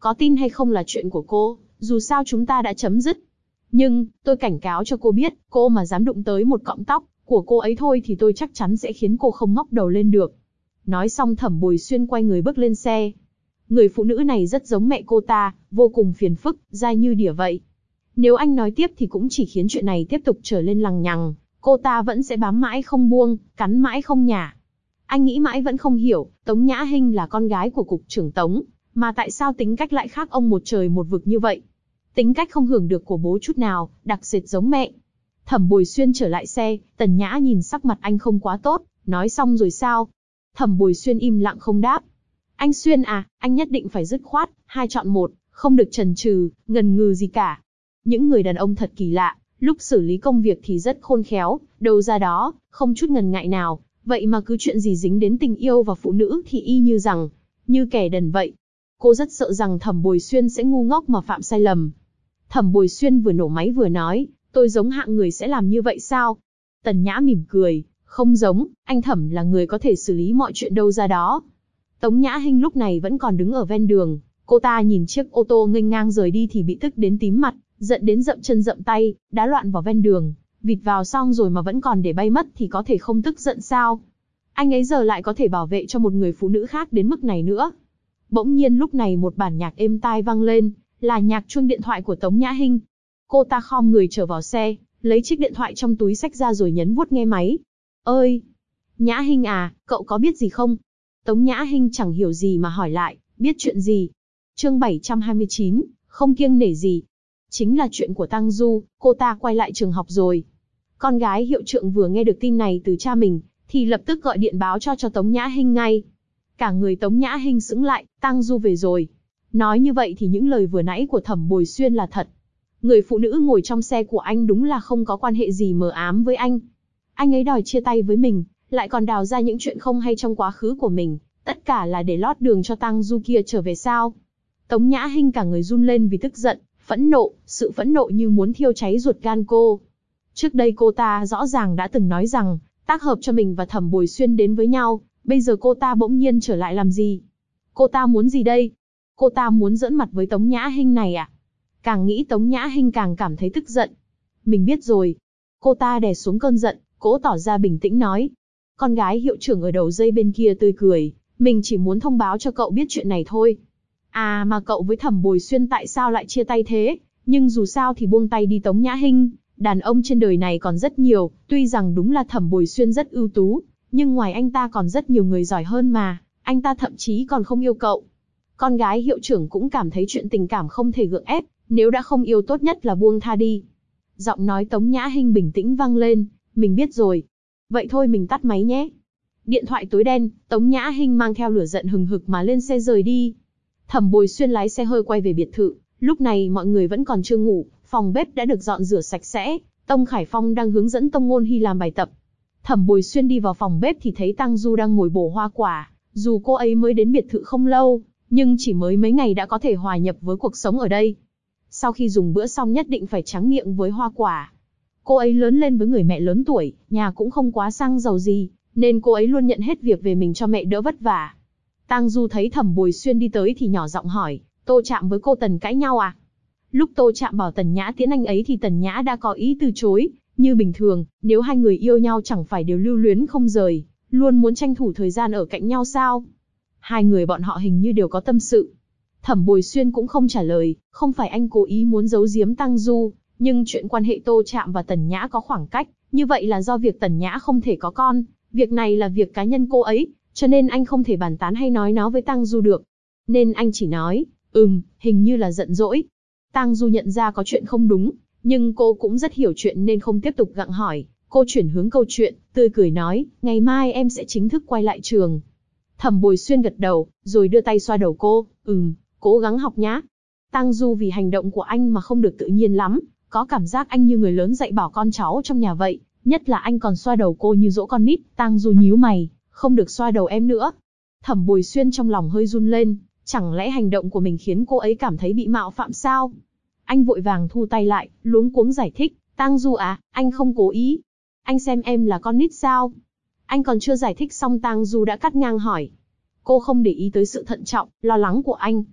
Có tin hay không là chuyện của cô, dù sao chúng ta đã chấm dứt. Nhưng, tôi cảnh cáo cho cô biết, cô mà dám đụng tới một cọng tóc của cô ấy thôi thì tôi chắc chắn sẽ khiến cô không ngóc đầu lên được. Nói xong Thẩm Bồi Xuyên quay người bước lên xe. Người phụ nữ này rất giống mẹ cô ta, vô cùng phiền phức, dai như đỉa vậy. Nếu anh nói tiếp thì cũng chỉ khiến chuyện này tiếp tục trở lên lằng nhằng, cô ta vẫn sẽ bám mãi không buông, cắn mãi không nhả. Anh nghĩ mãi vẫn không hiểu, Tống Nhã Hinh là con gái của cục trưởng Tống, mà tại sao tính cách lại khác ông một trời một vực như vậy? Tính cách không hưởng được của bố chút nào, đặc sệt giống mẹ. Thẩm Bồi Xuyên trở lại xe, Tần Nhã nhìn sắc mặt anh không quá tốt, nói xong rồi sao? Thẩm Bồi Xuyên im lặng không đáp. Anh Xuyên à, anh nhất định phải dứt khoát, hai chọn một, không được chần chừ, ngần ngừ gì cả. Những người đàn ông thật kỳ lạ, lúc xử lý công việc thì rất khôn khéo, đâu ra đó, không chút ngần ngại nào, vậy mà cứ chuyện gì dính đến tình yêu và phụ nữ thì y như rằng, như kẻ đần vậy. Cô rất sợ rằng Thẩm Bồi Xuyên sẽ ngu ngốc mà phạm sai lầm. Thẩm Bồi Xuyên vừa nổ máy vừa nói, tôi giống hạng người sẽ làm như vậy sao? Tần Nhã mỉm cười, không giống, anh Thẩm là người có thể xử lý mọi chuyện đâu ra đó. Tống Nhã Hinh lúc này vẫn còn đứng ở ven đường, cô ta nhìn chiếc ô tô nghênh ngang rời đi thì bị tức đến tím mặt, giận đến dậm chân dậm tay, đá loạn vào ven đường, vịt vào xong rồi mà vẫn còn để bay mất thì có thể không tức giận sao? Anh ấy giờ lại có thể bảo vệ cho một người phụ nữ khác đến mức này nữa. Bỗng nhiên lúc này một bản nhạc êm tai vang lên, là nhạc chuông điện thoại của Tống Nhã Hinh. Cô ta khom người trở vào xe, lấy chiếc điện thoại trong túi xách ra rồi nhấn vuốt nghe máy. Ơi! Nhã Hinh à, cậu có biết gì không? Tống Nhã Hinh chẳng hiểu gì mà hỏi lại, biết chuyện gì? Chương 729, không kiêng nể gì. Chính là chuyện của Tang Du, cô ta quay lại trường học rồi. Con gái hiệu trưởng vừa nghe được tin này từ cha mình, thì lập tức gọi điện báo cho Tống Nhã Hinh ngay. Cả người Tống Nhã Hinh sững lại, Tang Du về rồi. Nói như vậy thì những lời vừa nãy của Thẩm Bồi Xuyên là thật. Người phụ nữ ngồi trong xe của anh đúng là không có quan hệ gì mờ ám với anh. Anh ấy đòi chia tay với mình, lại còn đào ra những chuyện không hay trong quá khứ của mình, tất cả là để lót đường cho Tang Du kia trở về sao? Tống Nhã Hinh cả người run lên vì tức giận, phẫn nộ, sự phẫn nộ như muốn thiêu cháy ruột gan cô. Trước đây cô ta rõ ràng đã từng nói rằng, tác hợp cho mình và Thẩm Bồi Xuyên đến với nhau, bây giờ cô ta bỗng nhiên trở lại làm gì? Cô ta muốn gì đây? Cô ta muốn giỡn mặt với Tống Nhã Hinh này à? Càng nghĩ Tống Nhã Hinh càng cảm thấy tức giận. Mình biết rồi. Cô ta đè xuống cơn giận, cố tỏ ra bình tĩnh nói. Con gái hiệu trưởng ở đầu dây bên kia tươi cười, mình chỉ muốn thông báo cho cậu biết chuyện này thôi. À mà cậu với Thẩm Bồi Xuyên tại sao lại chia tay thế? Nhưng dù sao thì buông tay đi Tống Nhã Hinh, đàn ông trên đời này còn rất nhiều, tuy rằng đúng là Thẩm Bồi Xuyên rất ưu tú, nhưng ngoài anh ta còn rất nhiều người giỏi hơn mà, anh ta thậm chí còn không yêu cậu. Con gái hiệu trưởng cũng cảm thấy chuyện tình cảm không thể gượng ép, nếu đã không yêu tốt nhất là buông tha đi. Giọng nói Tống Nhã Hinh bình tĩnh vang lên, mình biết rồi. Vậy thôi mình tắt máy nhé. Điện thoại tối đen, Tống Nhã Hinh mang theo lửa giận hừng hực mà lên xe rời đi. Thẩm Bồi Xuyên lái xe hơi quay về biệt thự, lúc này mọi người vẫn còn chưa ngủ, phòng bếp đã được dọn rửa sạch sẽ, Tông Khải Phong đang hướng dẫn Tông Ngôn Hy làm bài tập. Thẩm Bồi Xuyên đi vào phòng bếp thì thấy Tang Du đang ngồi bổ hoa quả, dù cô ấy mới đến biệt thự không lâu, nhưng chỉ mới mấy ngày đã có thể hòa nhập với cuộc sống ở đây. Sau khi dùng bữa xong nhất định phải tráng miệng với hoa quả. Cô ấy lớn lên với người mẹ lớn tuổi, nhà cũng không quá sang giàu gì, nên cô ấy luôn nhận hết việc về mình cho mẹ đỡ vất vả. Tang Du thấy Thẩm Bồi Xuyên đi tới thì nhỏ giọng hỏi, Tô Trạm với cô Tần cãi nhau à? Lúc Tô Trạm bảo Tần Nhã tiễn anh ấy thì Tần Nhã đã có ý từ chối, như bình thường, nếu hai người yêu nhau chẳng phải đều lưu luyến không rời, luôn muốn tranh thủ thời gian ở cạnh nhau sao? Hai người bọn họ hình như đều có tâm sự. Thẩm Bồi Xuyên cũng không trả lời, không phải anh cố ý muốn giấu giếm Tang Du, nhưng chuyện quan hệ Tô Trạm và Tần Nhã có khoảng cách, như vậy là do việc Tần Nhã không thể có con, việc này là việc cá nhân cô ấy, cho nên anh không thể bàn tán hay nói nó với Tang Du được. Nên anh chỉ nói, hình như là giận dỗi. Tang Du nhận ra có chuyện không đúng, nhưng cô cũng rất hiểu chuyện nên không tiếp tục gặng hỏi, cô chuyển hướng câu chuyện, tươi cười nói, ngày mai em sẽ chính thức quay lại trường. Thẩm Bồi Xuyên gật đầu, rồi đưa tay xoa đầu cô, cố gắng học nhá. Tang Du vì hành động của anh mà không được tự nhiên lắm, có cảm giác anh như người lớn dạy bảo con cháu trong nhà vậy, nhất là anh còn xoa đầu cô như dỗ con nít. Tang Du nhíu mày, không được xoa đầu em nữa. Thẩm Bồi Xuyên trong lòng hơi run lên, chẳng lẽ hành động của mình khiến cô ấy cảm thấy bị mạo phạm sao? Anh vội vàng thu tay lại, luống cuống giải thích, Tang Du à, anh không cố ý. Anh xem em là con nít sao? Anh còn chưa giải thích xong Tang Du đã cắt ngang hỏi. Cô không để ý tới sự thận trọng, lo lắng của anh.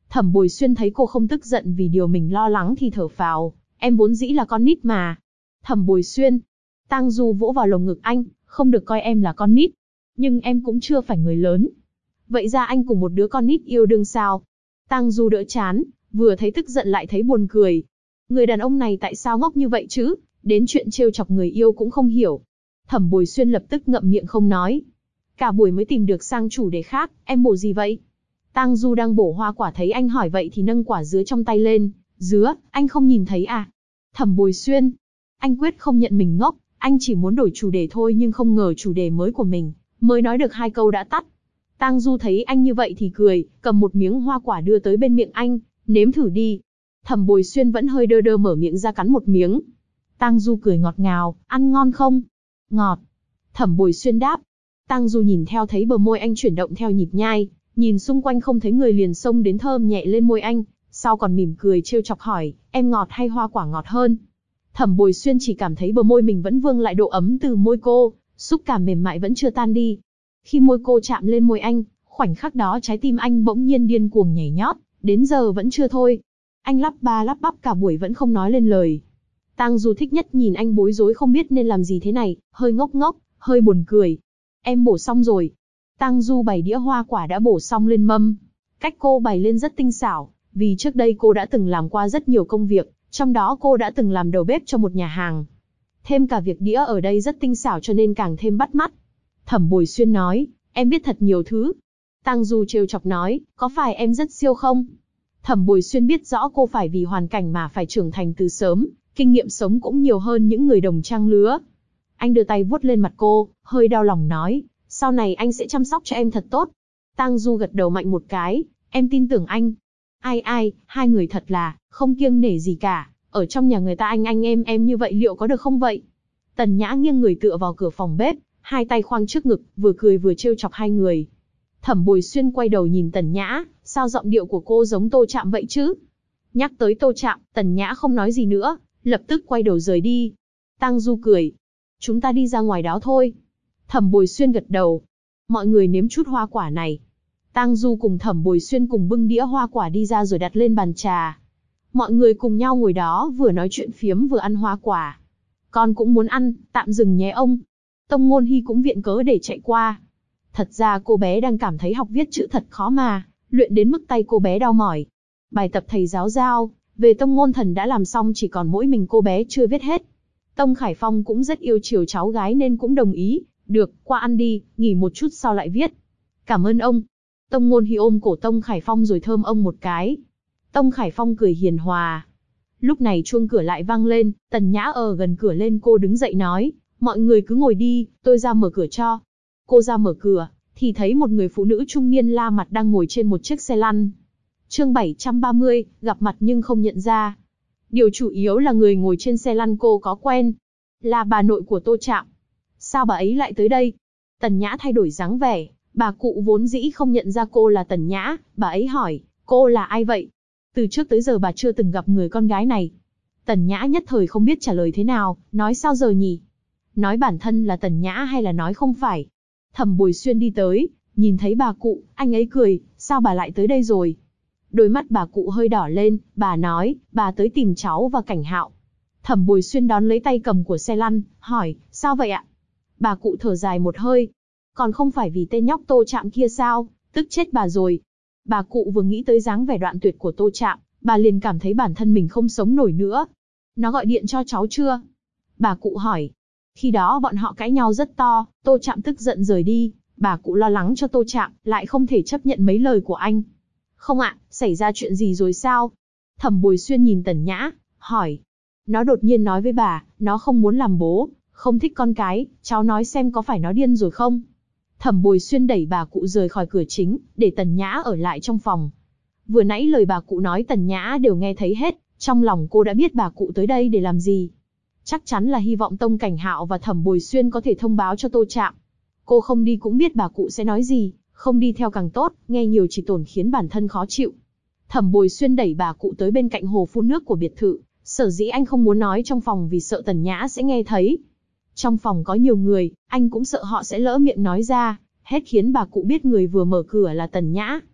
Thẩm Bồi Xuyên thấy cô không tức giận vì điều mình lo lắng thì thở phào, em vốn dĩ là con nít mà. Thẩm Bồi Xuyên. Tang Du vỗ vào lồng ngực anh, không được coi em là con nít. Nhưng em cũng chưa phải người lớn. Vậy ra anh cùng một đứa con nít yêu đương sao? Tang Du đỡ chán, vừa thấy tức giận lại thấy buồn cười. Người đàn ông này tại sao ngốc như vậy chứ? Đến chuyện trêu chọc người yêu cũng không hiểu. Thẩm Bồi Xuyên lập tức ngậm miệng không nói. Cả buổi mới tìm được sang chủ đề khác, em bổ gì vậy? Tang Du đang bổ hoa quả thấy anh hỏi vậy thì nâng quả dứa trong tay lên. Dứa, anh không nhìn thấy à? Thẩm Bồi Xuyên. Anh quyết không nhận mình ngốc, anh chỉ muốn đổi chủ đề thôi nhưng không ngờ chủ đề mới của mình, mới nói được 2 câu đã tắt. Tang Du thấy anh như vậy thì cười, cầm một miếng hoa quả đưa tới bên miệng anh, nếm thử đi. Thẩm Bồi Xuyên vẫn hơi đơ đơ mở miệng ra cắn một miếng. Tang Du cười ngọt ngào, ăn ngon không? Ngọt. Thẩm Bồi Xuyên đáp. Tang Du nhìn theo thấy bờ môi anh chuyển động theo nhịp nhai, nhìn xung quanh không thấy người liền xông đến thơm nhẹ lên môi anh, sau còn mỉm cười trêu chọc hỏi, em ngọt hay hoa quả ngọt hơn? Thẩm Bồi Xuyên chỉ cảm thấy bờ môi mình vẫn vương lại độ ấm từ môi cô, xúc cảm mềm mại vẫn chưa tan đi. Khi môi cô chạm lên môi anh, khoảnh khắc đó trái tim anh bỗng nhiên điên cuồng nhảy nhót, đến giờ vẫn chưa thôi. Anh lắp ba lắp bắp cả buổi vẫn không nói lên lời. Tang Du thích nhất nhìn anh bối rối không biết nên làm gì thế này, hơi ngốc ngốc, hơi buồn cười. Em bổ xong rồi. Tang Du bày đĩa hoa quả đã bổ xong lên mâm. Cách cô bày lên rất tinh xảo, vì trước đây cô đã từng làm qua rất nhiều công việc, trong đó cô đã từng làm đầu bếp cho một nhà hàng. Thêm cả việc đĩa ở đây rất tinh xảo cho nên càng thêm bắt mắt. Thẩm Bồi Xuyên nói, em biết thật nhiều thứ. Tang Du trêu chọc nói, có phải em rất siêu không? Thẩm Bồi Xuyên biết rõ cô phải vì hoàn cảnh mà phải trưởng thành từ sớm, kinh nghiệm sống cũng nhiều hơn những người đồng trang lứa. Anh đưa tay vuốt lên mặt cô, hơi đau lòng nói, sau này anh sẽ chăm sóc cho em thật tốt. Tang Du gật đầu mạnh một cái, em tin tưởng anh. Ai, hai người thật là, không kiêng nể gì cả, ở trong nhà người ta anh em như vậy liệu có được không vậy? Tần Nhã nghiêng người tựa vào cửa phòng bếp, hai tay khoang trước ngực, vừa cười vừa trêu chọc hai người. Thẩm Bồi Xuyên quay đầu nhìn Tần Nhã, sao giọng điệu của cô giống Tô Trạm vậy chứ? Nhắc tới Tô Trạm, Tần Nhã không nói gì nữa, lập tức quay đầu rời đi. Tang Du cười, chúng ta đi ra ngoài đó thôi. Thẩm Bồi Xuyên gật đầu. Mọi người nếm chút hoa quả này. Tang Du cùng Thẩm Bồi Xuyên cùng bưng đĩa hoa quả đi ra rồi đặt lên bàn trà. Mọi người cùng nhau ngồi đó vừa nói chuyện phiếm vừa ăn hoa quả. Con cũng muốn ăn, tạm dừng nhé ông. Tông Ngôn Hy cũng viện cớ để chạy qua. Thật ra cô bé đang cảm thấy học viết chữ thật khó mà, luyện đến mức tay cô bé đau mỏi. Bài tập thầy giáo giao, về Tông Ngôn Thần đã làm xong chỉ còn mỗi mình cô bé chưa viết hết. Tông Khải Phong cũng rất yêu chiều cháu gái nên cũng đồng ý, được, qua ăn đi, nghỉ một chút sau lại viết. Cảm ơn ông. Tông Ngôn Hy ôm cổ Tông Khải Phong rồi thơm ông một cái. Tông Khải Phong cười hiền hòa. Lúc này chuông cửa lại vang lên, Tần Nhã ở gần cửa lên cô đứng dậy nói, mọi người cứ ngồi đi, tôi ra mở cửa cho. Cô ra mở cửa, thì thấy một người phụ nữ trung niên la mặt đang ngồi trên một chiếc xe lăn. Chương 730, gặp mặt nhưng không nhận ra. Điều chủ yếu là người ngồi trên xe lăn cô có quen. Là bà nội của Tô Trạm. Sao bà ấy lại tới đây? Tần Nhã thay đổi dáng vẻ, bà cụ vốn dĩ không nhận ra cô là Tần Nhã, bà ấy hỏi, cô là ai vậy? Từ trước tới giờ bà chưa từng gặp người con gái này. Tần Nhã nhất thời không biết trả lời thế nào, nói sao giờ nhỉ? Nói bản thân là Tần Nhã hay là nói không phải? Thẩm Bồi Xuyên đi tới, nhìn thấy bà cụ, anh ấy cười, sao bà lại tới đây rồi? Đôi mắt bà cụ hơi đỏ lên, bà nói, bà tới tìm cháu và Cảnh Hạo. Thẩm Bồi Xuyên đón lấy tay cầm của xe lăn, hỏi, sao vậy ạ? Bà cụ thở dài một hơi. Còn không phải vì tên nhóc Tô Trạm kia sao, tức chết bà rồi. Bà cụ vừa nghĩ tới dáng vẻ đoạn tuyệt của Tô Trạm, bà liền cảm thấy bản thân mình không sống nổi nữa. Nó gọi điện cho cháu chưa? Bà cụ hỏi. Khi đó bọn họ cãi nhau rất to, Tô Trạm tức giận rời đi, bà cụ lo lắng cho Tô Trạm, lại không thể chấp nhận mấy lời của anh. Không ạ, xảy ra chuyện gì rồi sao? Thẩm Bồi Xuyên nhìn Tần Nhã, hỏi. Nó đột nhiên nói với bà, nó không muốn làm bố, không thích con cái, cháu nói xem có phải nó điên rồi không? Thẩm Bồi Xuyên đẩy bà cụ rời khỏi cửa chính, để Tần Nhã ở lại trong phòng. Vừa nãy lời bà cụ nói Tần Nhã đều nghe thấy hết, trong lòng cô đã biết bà cụ tới đây để làm gì. Chắc chắn là hy vọng Tông Cảnh Hạo và Thẩm Bồi Xuyên có thể thông báo cho Tô Trạm. Cô không đi cũng biết bà cụ sẽ nói gì, không đi theo càng tốt, nghe nhiều chỉ tổn khiến bản thân khó chịu. Thẩm Bồi Xuyên đẩy bà cụ tới bên cạnh hồ phun nước của biệt thự, sở dĩ anh không muốn nói trong phòng vì sợ Tần Nhã sẽ nghe thấy. Trong phòng có nhiều người, anh cũng sợ họ sẽ lỡ miệng nói ra, hết khiến bà cụ biết người vừa mở cửa là Tần Nhã.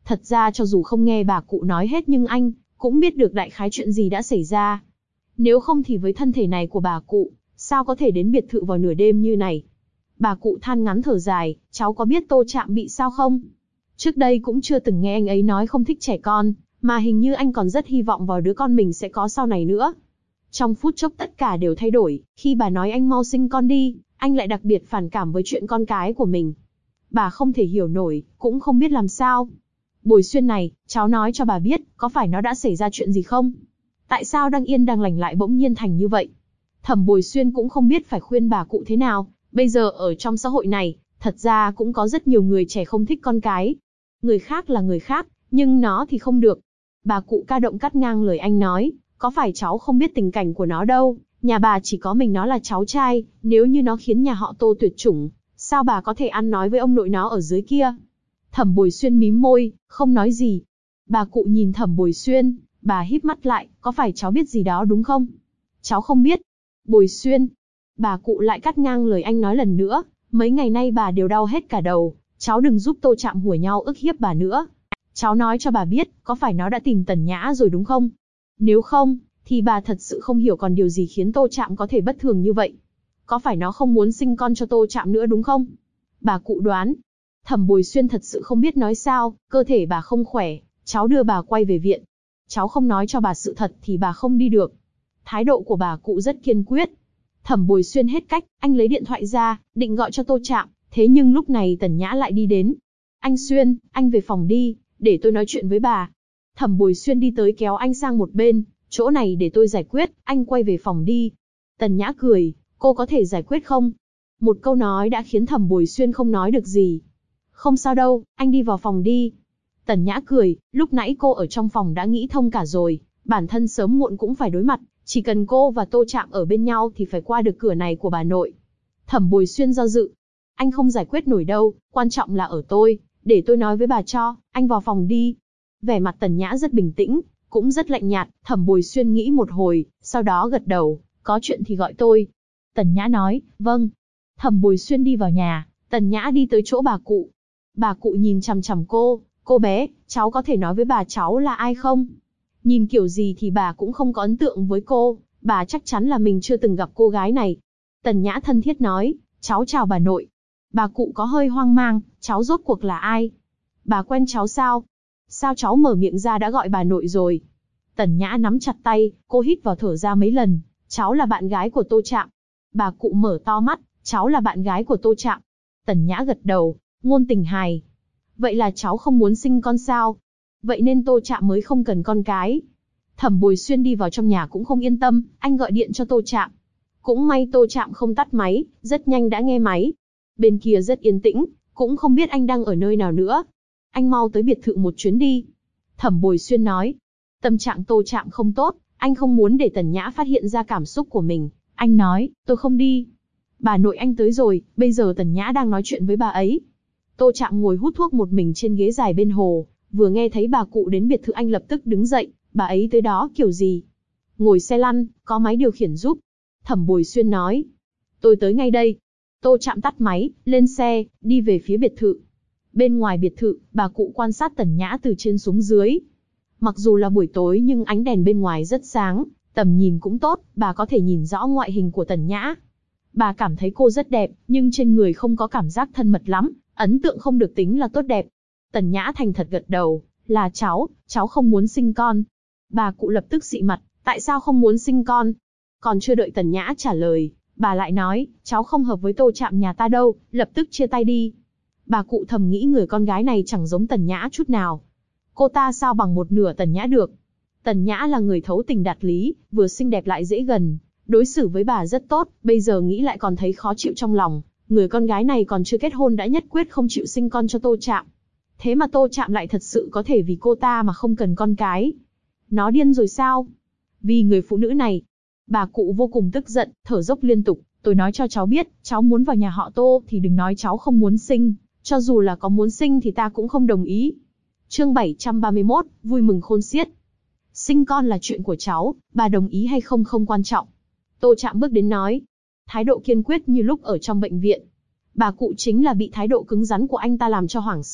Thật ra cho dù không nghe bà cụ nói hết nhưng anh cũng biết được đại khái chuyện gì đã xảy ra. Nếu không thì với thân thể này của bà cụ, sao có thể đến biệt thự vào nửa đêm như này? Bà cụ than ngắn thở dài, cháu có biết Tô Trạm bị sao không? Trước đây cũng chưa từng nghe anh ấy nói không thích trẻ con, mà hình như anh còn rất hy vọng vào đứa con mình sẽ có sau này nữa. Trong phút chốc tất cả đều thay đổi, khi bà nói anh mau sinh con đi, anh lại đặc biệt phản cảm với chuyện con cái của mình. Bà không thể hiểu nổi, cũng không biết làm sao. Bồi Xuyên này, cháu nói cho bà biết, có phải nó đã xảy ra chuyện gì không? Tại sao đang yên đang lành lại bỗng nhiên thành như vậy? Thẩm Bồi Xuyên cũng không biết phải khuyên bà cụ thế nào, bây giờ ở trong xã hội này, thật ra cũng có rất nhiều người trẻ không thích con cái. Người khác là người khác, nhưng nó thì không được. Bà cụ ca động cắt ngang lời anh nói, có phải cháu không biết tình cảnh của nó đâu, nhà bà chỉ có mình nó là cháu trai, nếu như nó khiến nhà họ Tô tuyệt chủng, sao bà có thể ăn nói với ông nội nó ở dưới kia? Thẩm Bồi Xuyên mím môi, không nói gì. Bà cụ nhìn Thẩm Bồi Xuyên, bà híp mắt lại, có phải cháu biết gì đó đúng không? Cháu không biết. Bồi Xuyên. Bà cụ lại cắt ngang lời anh nói lần nữa, mấy ngày nay bà đều đau hết cả đầu, cháu đừng giúp Tô Trạm hùa nhau ức hiếp bà nữa. Cháu nói cho bà biết, có phải nó đã tìm Tần Nhã rồi đúng không? Nếu không, thì bà thật sự không hiểu còn điều gì khiến Tô Trạm có thể bất thường như vậy. Có phải nó không muốn sinh con cho Tô Trạm nữa đúng không? Bà cụ đoán. Thẩm Bồi Xuyên thật sự không biết nói sao, cơ thể bà không khỏe, cháu đưa bà quay về viện. Cháu không nói cho bà sự thật thì bà không đi được. Thái độ của bà cụ rất kiên quyết. Thẩm Bồi Xuyên hết cách, anh lấy điện thoại ra, định gọi cho Tô Trạm, thế nhưng lúc này Tần Nhã lại đi đến. Anh Xuyên, anh về phòng đi, để tôi nói chuyện với bà. Thẩm Bồi Xuyên đi tới kéo anh sang một bên, chỗ này để tôi giải quyết, anh quay về phòng đi. Tần Nhã cười, cô có thể giải quyết không? Một câu nói đã khiến Thẩm Bồi Xuyên không nói được gì. Không sao đâu, anh đi vào phòng đi. Tần Nhã cười, lúc nãy cô ở trong phòng đã nghĩ thông cả rồi, bản thân sớm muộn cũng phải đối mặt, chỉ cần cô và Tô Trạm ở bên nhau thì phải qua được cửa này của bà nội. Thẩm Bồi Xuyên do dự. Anh không giải quyết nổi đâu, quan trọng là ở tôi, để tôi nói với bà cho, anh vào phòng đi. Vẻ mặt Tần Nhã rất bình tĩnh, cũng rất lạnh nhạt, Thẩm Bồi Xuyên nghĩ một hồi, sau đó gật đầu, có chuyện thì gọi tôi. Tần Nhã nói, vâng. Thẩm Bồi Xuyên đi vào nhà, Tần Nhã đi tới chỗ bà cụ. Bà cụ nhìn chằm chằm cô bé, cháu có thể nói với bà cháu là ai không? Nhìn kiểu gì thì bà cũng không có ấn tượng với cô, bà chắc chắn là mình chưa từng gặp cô gái này. Tần Nhã thân thiết nói, cháu chào bà nội. Bà cụ có hơi hoang mang, cháu rốt cuộc là ai? Bà quen cháu sao? Sao cháu mở miệng ra đã gọi bà nội rồi? Tần Nhã nắm chặt tay, cô hít vào thở ra mấy lần, cháu là bạn gái của Tô Trạm. Bà cụ mở to mắt, cháu là bạn gái của Tô Trạm. Tần Nhã gật đầu, ngôn tình hài. Vậy là cháu không muốn sinh con sao? Vậy nên Tô Trạm mới không cần con cái. Thẩm Bồi Xuyên đi vào trong nhà cũng không yên tâm, anh gọi điện cho Tô Trạm. Cũng may Tô Trạm không tắt máy, rất nhanh đã nghe máy. Bên kia rất yên tĩnh, cũng không biết anh đang ở nơi nào nữa. Anh mau tới biệt thự một chuyến đi. Thẩm Bồi Xuyên nói. Tâm trạng Tô Trạm không tốt, anh không muốn để Tần Nhã phát hiện ra cảm xúc của mình. Anh nói, tôi không đi. Bà nội anh tới rồi, bây giờ Tần Nhã đang nói chuyện với bà ấy. Tô Trạm ngồi hút thuốc một mình trên ghế dài bên hồ, vừa nghe thấy bà cụ đến biệt thự anh lập tức đứng dậy, bà ấy tới đó kiểu gì? Ngồi xe lăn, có máy điều khiển giúp. Thẩm Bồi Xuyên nói. Tôi tới ngay đây. Tô Trạm tắt máy, lên xe, đi về phía biệt thự. Bên ngoài biệt thự, bà cụ quan sát Tần Nhã từ trên xuống dưới. Mặc dù là buổi tối nhưng ánh đèn bên ngoài rất sáng, tầm nhìn cũng tốt, bà có thể nhìn rõ ngoại hình của Tần Nhã. Bà cảm thấy cô rất đẹp, nhưng trên người không có cảm giác thân mật lắm, ấn tượng không được tính là tốt đẹp. Tần Nhã thành thật gật đầu, là cháu không muốn sinh con. Bà cụ lập tức xị mặt, tại sao không muốn sinh con? Còn chưa đợi Tần Nhã trả lời, bà lại nói, cháu không hợp với Tô Trạm nhà ta đâu, lập tức chia tay đi. Bà cụ thầm nghĩ người con gái này chẳng giống Tần Nhã chút nào. Cô ta sao bằng một nửa Tần Nhã được? Tần Nhã là người thấu tình đạt lý, vừa xinh đẹp lại dễ gần, đối xử với bà rất tốt, bây giờ nghĩ lại còn thấy khó chịu trong lòng. Người con gái này còn chưa kết hôn đã nhất quyết không chịu sinh con cho Tô Trạm. Thế mà Tô Trạm lại thật sự có thể vì cô ta mà không cần con cái. Nó điên rồi sao? Vì người phụ nữ này. Bà cụ vô cùng tức giận, thở dốc liên tục. Tôi nói cho cháu biết, cháu muốn vào nhà họ Tô thì đừng nói cháu không muốn sinh. Cho dù là có muốn sinh thì ta cũng không đồng ý. Chương 731, vui mừng khôn xiết. Sinh con là chuyện của cháu, bà đồng ý hay không không quan trọng. Tô Trạm bước đến nói. Thái độ kiên quyết như lúc ở trong bệnh viện. Bà cụ chính là bị thái độ cứng rắn của anh ta làm cho hoảng sợ,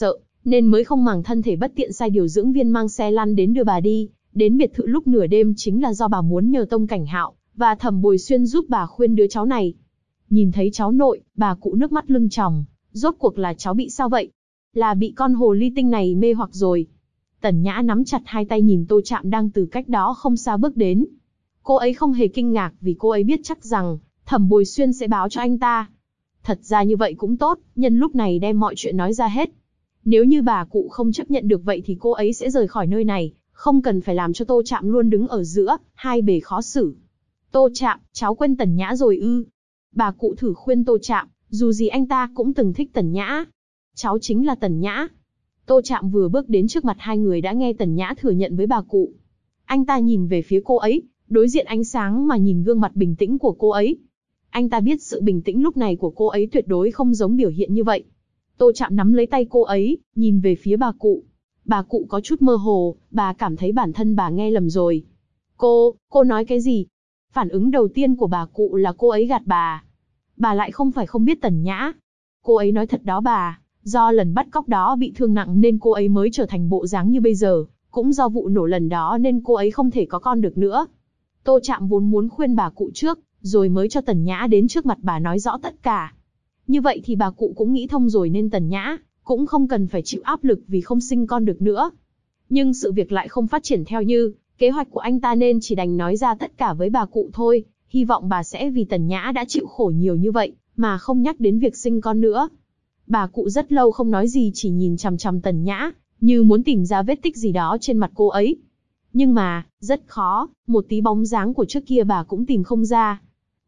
nên mới không màng thân thể bất tiện sai điều dưỡng viên mang xe lăn đến đưa bà đi. Đến biệt thự lúc nửa đêm chính là do bà muốn nhờ Tông Cảnh Hạo và Thẩm Bồi Xuyên giúp bà khuyên đứa cháu này. Nhìn thấy cháu nội, bà cụ nước mắt lưng tròng. Rốt cuộc là cháu bị sao vậy? Là bị con hồ ly tinh này mê hoặc rồi. Tần Nhã nắm chặt hai tay nhìn Tô Trạm đang từ cách đó không xa bước đến. Cô ấy không hề kinh ngạc vì cô ấy biết chắc rằng Thẩm Bồi Xuyên sẽ báo cho anh ta. Thật ra như vậy cũng tốt, nhân lúc này đem mọi chuyện nói ra hết. Nếu như bà cụ không chấp nhận được vậy thì cô ấy sẽ rời khỏi nơi này, không cần phải làm cho Tô Trạm luôn đứng ở giữa, hai bề khó xử. Tô Trạm, cháu quên Tần Nhã rồi ư? Bà cụ thử khuyên Tô Trạm, dù gì anh ta cũng từng thích Tần Nhã. Cháu chính là Tần Nhã. Tô Trạm vừa bước đến trước mặt hai người đã nghe Tần Nhã thừa nhận với bà cụ. Anh ta nhìn về phía cô ấy, đối diện ánh sáng mà nhìn gương mặt bình tĩnh của cô ấy. Anh ta biết sự bình tĩnh lúc này của cô ấy tuyệt đối không giống biểu hiện như vậy. Tô Trạm nắm lấy tay cô ấy, nhìn về phía bà cụ. Bà cụ có chút mơ hồ, bà cảm thấy bản thân bà nghe lầm rồi. Cô nói cái gì? Phản ứng đầu tiên của bà cụ là cô ấy gạt bà. Bà lại không phải không biết Tần Nhã. Cô ấy nói thật đó bà, do lần bắt cóc đó bị thương nặng nên cô ấy mới trở thành bộ dáng như bây giờ. Cũng do vụ nổ lần đó nên cô ấy không thể có con được nữa. Tô Trạm vốn muốn khuyên bà cụ trước, rồi mới cho Tần Nhã đến trước mặt bà nói rõ tất cả. Như vậy thì bà cụ cũng nghĩ thông rồi nên Tần Nhã cũng không cần phải chịu áp lực vì không sinh con được nữa. Nhưng sự việc lại không phát triển theo như kế hoạch của anh ta nên chỉ đành nói ra tất cả với bà cụ thôi, hy vọng bà sẽ vì Tần Nhã đã chịu khổ nhiều như vậy, mà không nhắc đến việc sinh con nữa. Bà cụ rất lâu không nói gì chỉ nhìn chằm chằm Tần Nhã, như muốn tìm ra vết tích gì đó trên mặt cô ấy. Nhưng mà, rất khó, một tí bóng dáng của trước kia bà cũng tìm không ra.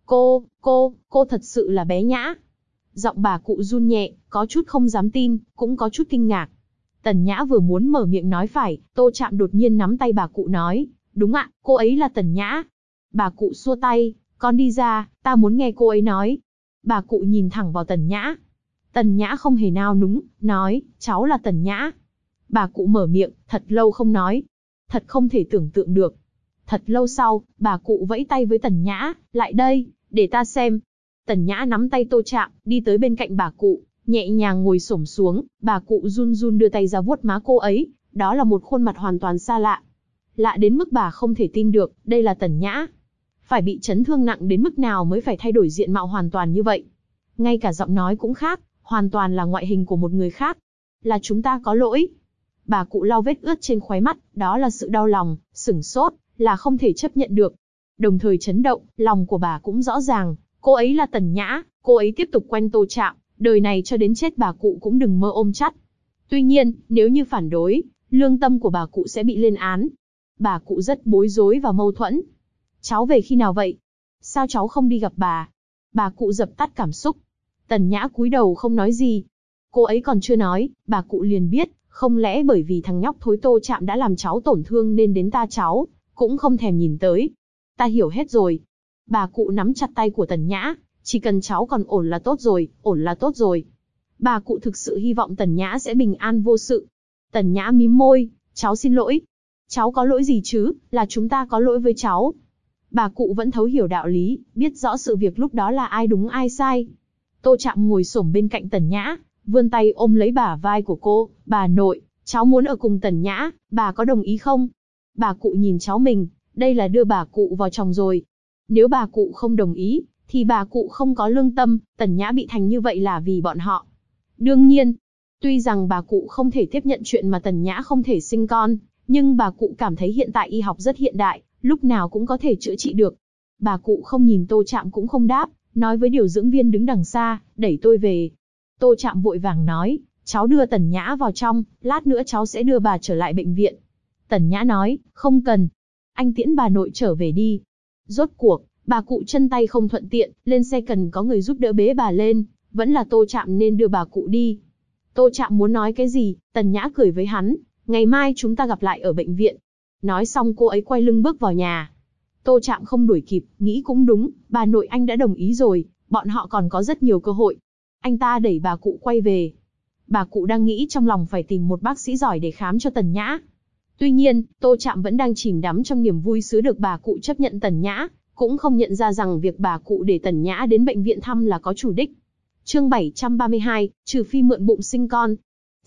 Cô thật sự là bé Nhã. Giọng bà cụ run nhẹ, có chút không dám tin, cũng có chút kinh ngạc. Tần Nhã vừa muốn mở miệng nói phải, Tô Trạm đột nhiên nắm tay bà cụ nói, đúng ạ, cô ấy là Tần Nhã. Bà cụ xua tay, con đi ra, ta muốn nghe cô ấy nói. Bà cụ nhìn thẳng vào Tần Nhã. Tần Nhã không hề nao núng, nói, cháu là Tần Nhã. Bà cụ mở miệng, thật lâu không nói. Thật không thể tưởng tượng được. Thật lâu sau, bà cụ vẫy tay với Tần Nhã, lại đây, để ta xem. Tần Nhã nắm tay Tô Trạm, đi tới bên cạnh bà cụ, nhẹ nhàng ngồi xổm xuống, bà cụ run run đưa tay ra vuốt má cô ấy, đó là một khuôn mặt hoàn toàn xa lạ. Lạ đến mức bà không thể tin được, đây là Tần Nhã. Phải bị chấn thương nặng đến mức nào mới phải thay đổi diện mạo hoàn toàn như vậy. Ngay cả giọng nói cũng khác, hoàn toàn là ngoại hình của một người khác. Là chúng ta có lỗi. Bà cụ lau vết ướt trên khóe mắt, đó là sự đau lòng, sửng sốt, là không thể chấp nhận được. Đồng thời chấn động, lòng của bà cũng rõ ràng, cô ấy là Tần Nhã, cô ấy tiếp tục quen Tô Trạm, đời này cho đến chết bà cụ cũng đừng mơ ôm chắt. Tuy nhiên, nếu như phản đối, lương tâm của bà cụ sẽ bị lên án. Bà cụ rất bối rối và mâu thuẫn. Cháu về khi nào vậy? Sao cháu không đi gặp bà? Bà cụ dập tắt cảm xúc. Tần Nhã cúi đầu không nói gì. Cô ấy còn chưa nói, bà cụ liền biết, không lẽ bởi vì thằng nhóc thối Tô Trạm đã làm cháu tổn thương nên đến ta cháu cũng không thèm nhìn tới. Ta hiểu hết rồi. Bà cụ nắm chặt tay của Tần Nhã, chỉ cần cháu còn ổn là tốt rồi, ổn là tốt rồi. Bà cụ thực sự hy vọng Tần Nhã sẽ bình an vô sự. Tần Nhã mím môi, cháu xin lỗi. Cháu có lỗi gì chứ, là chúng ta có lỗi với cháu. Bà cụ vẫn thấu hiểu đạo lý, biết rõ sự việc lúc đó là ai đúng ai sai. Tô Trạm ngồi xổm bên cạnh Tần Nhã, vươn tay ôm lấy bả vai của cô, bà nội, cháu muốn ở cùng Tần Nhã, bà có đồng ý không? Bà cụ nhìn cháu mình, đây là đưa bà cụ vào chồng rồi. Nếu bà cụ không đồng ý, thì bà cụ không có lương tâm, Tần Nhã bị thành như vậy là vì bọn họ. Đương nhiên, tuy rằng bà cụ không thể tiếp nhận chuyện mà Tần Nhã không thể sinh con, nhưng bà cụ cảm thấy hiện tại y học rất hiện đại, lúc nào cũng có thể chữa trị được. Bà cụ không nhìn Tô Trạm cũng không đáp, nói với điều dưỡng viên đứng đằng xa, đẩy tôi về. Tô Trạm vội vàng nói, cháu đưa Tần Nhã vào trong, lát nữa cháu sẽ đưa bà trở lại bệnh viện. Tần Nhã nói, không cần. Anh tiễn bà nội trở về đi. Rốt cuộc, bà cụ chân tay không thuận tiện, lên xe cần có người giúp đỡ bế bà lên, vẫn là Tô Trạm nên đưa bà cụ đi. Tô Trạm muốn nói cái gì, Tần Nhã cười với hắn, ngày mai chúng ta gặp lại ở bệnh viện. Nói xong cô ấy quay lưng bước vào nhà. Tô Trạm không đuổi kịp, nghĩ cũng đúng, bà nội anh đã đồng ý rồi, bọn họ còn có rất nhiều cơ hội. Anh ta đẩy bà cụ quay về. Bà cụ đang nghĩ trong lòng phải tìm một bác sĩ giỏi để khám cho Tần Nhã. Tuy nhiên, Tô Trạm vẫn đang chìm đắm trong niềm vui sướng được bà cụ chấp nhận Tần Nhã, cũng không nhận ra rằng việc bà cụ để Tần Nhã đến bệnh viện thăm là có chủ đích. Chương 732, trừ phi mượn bụng sinh con.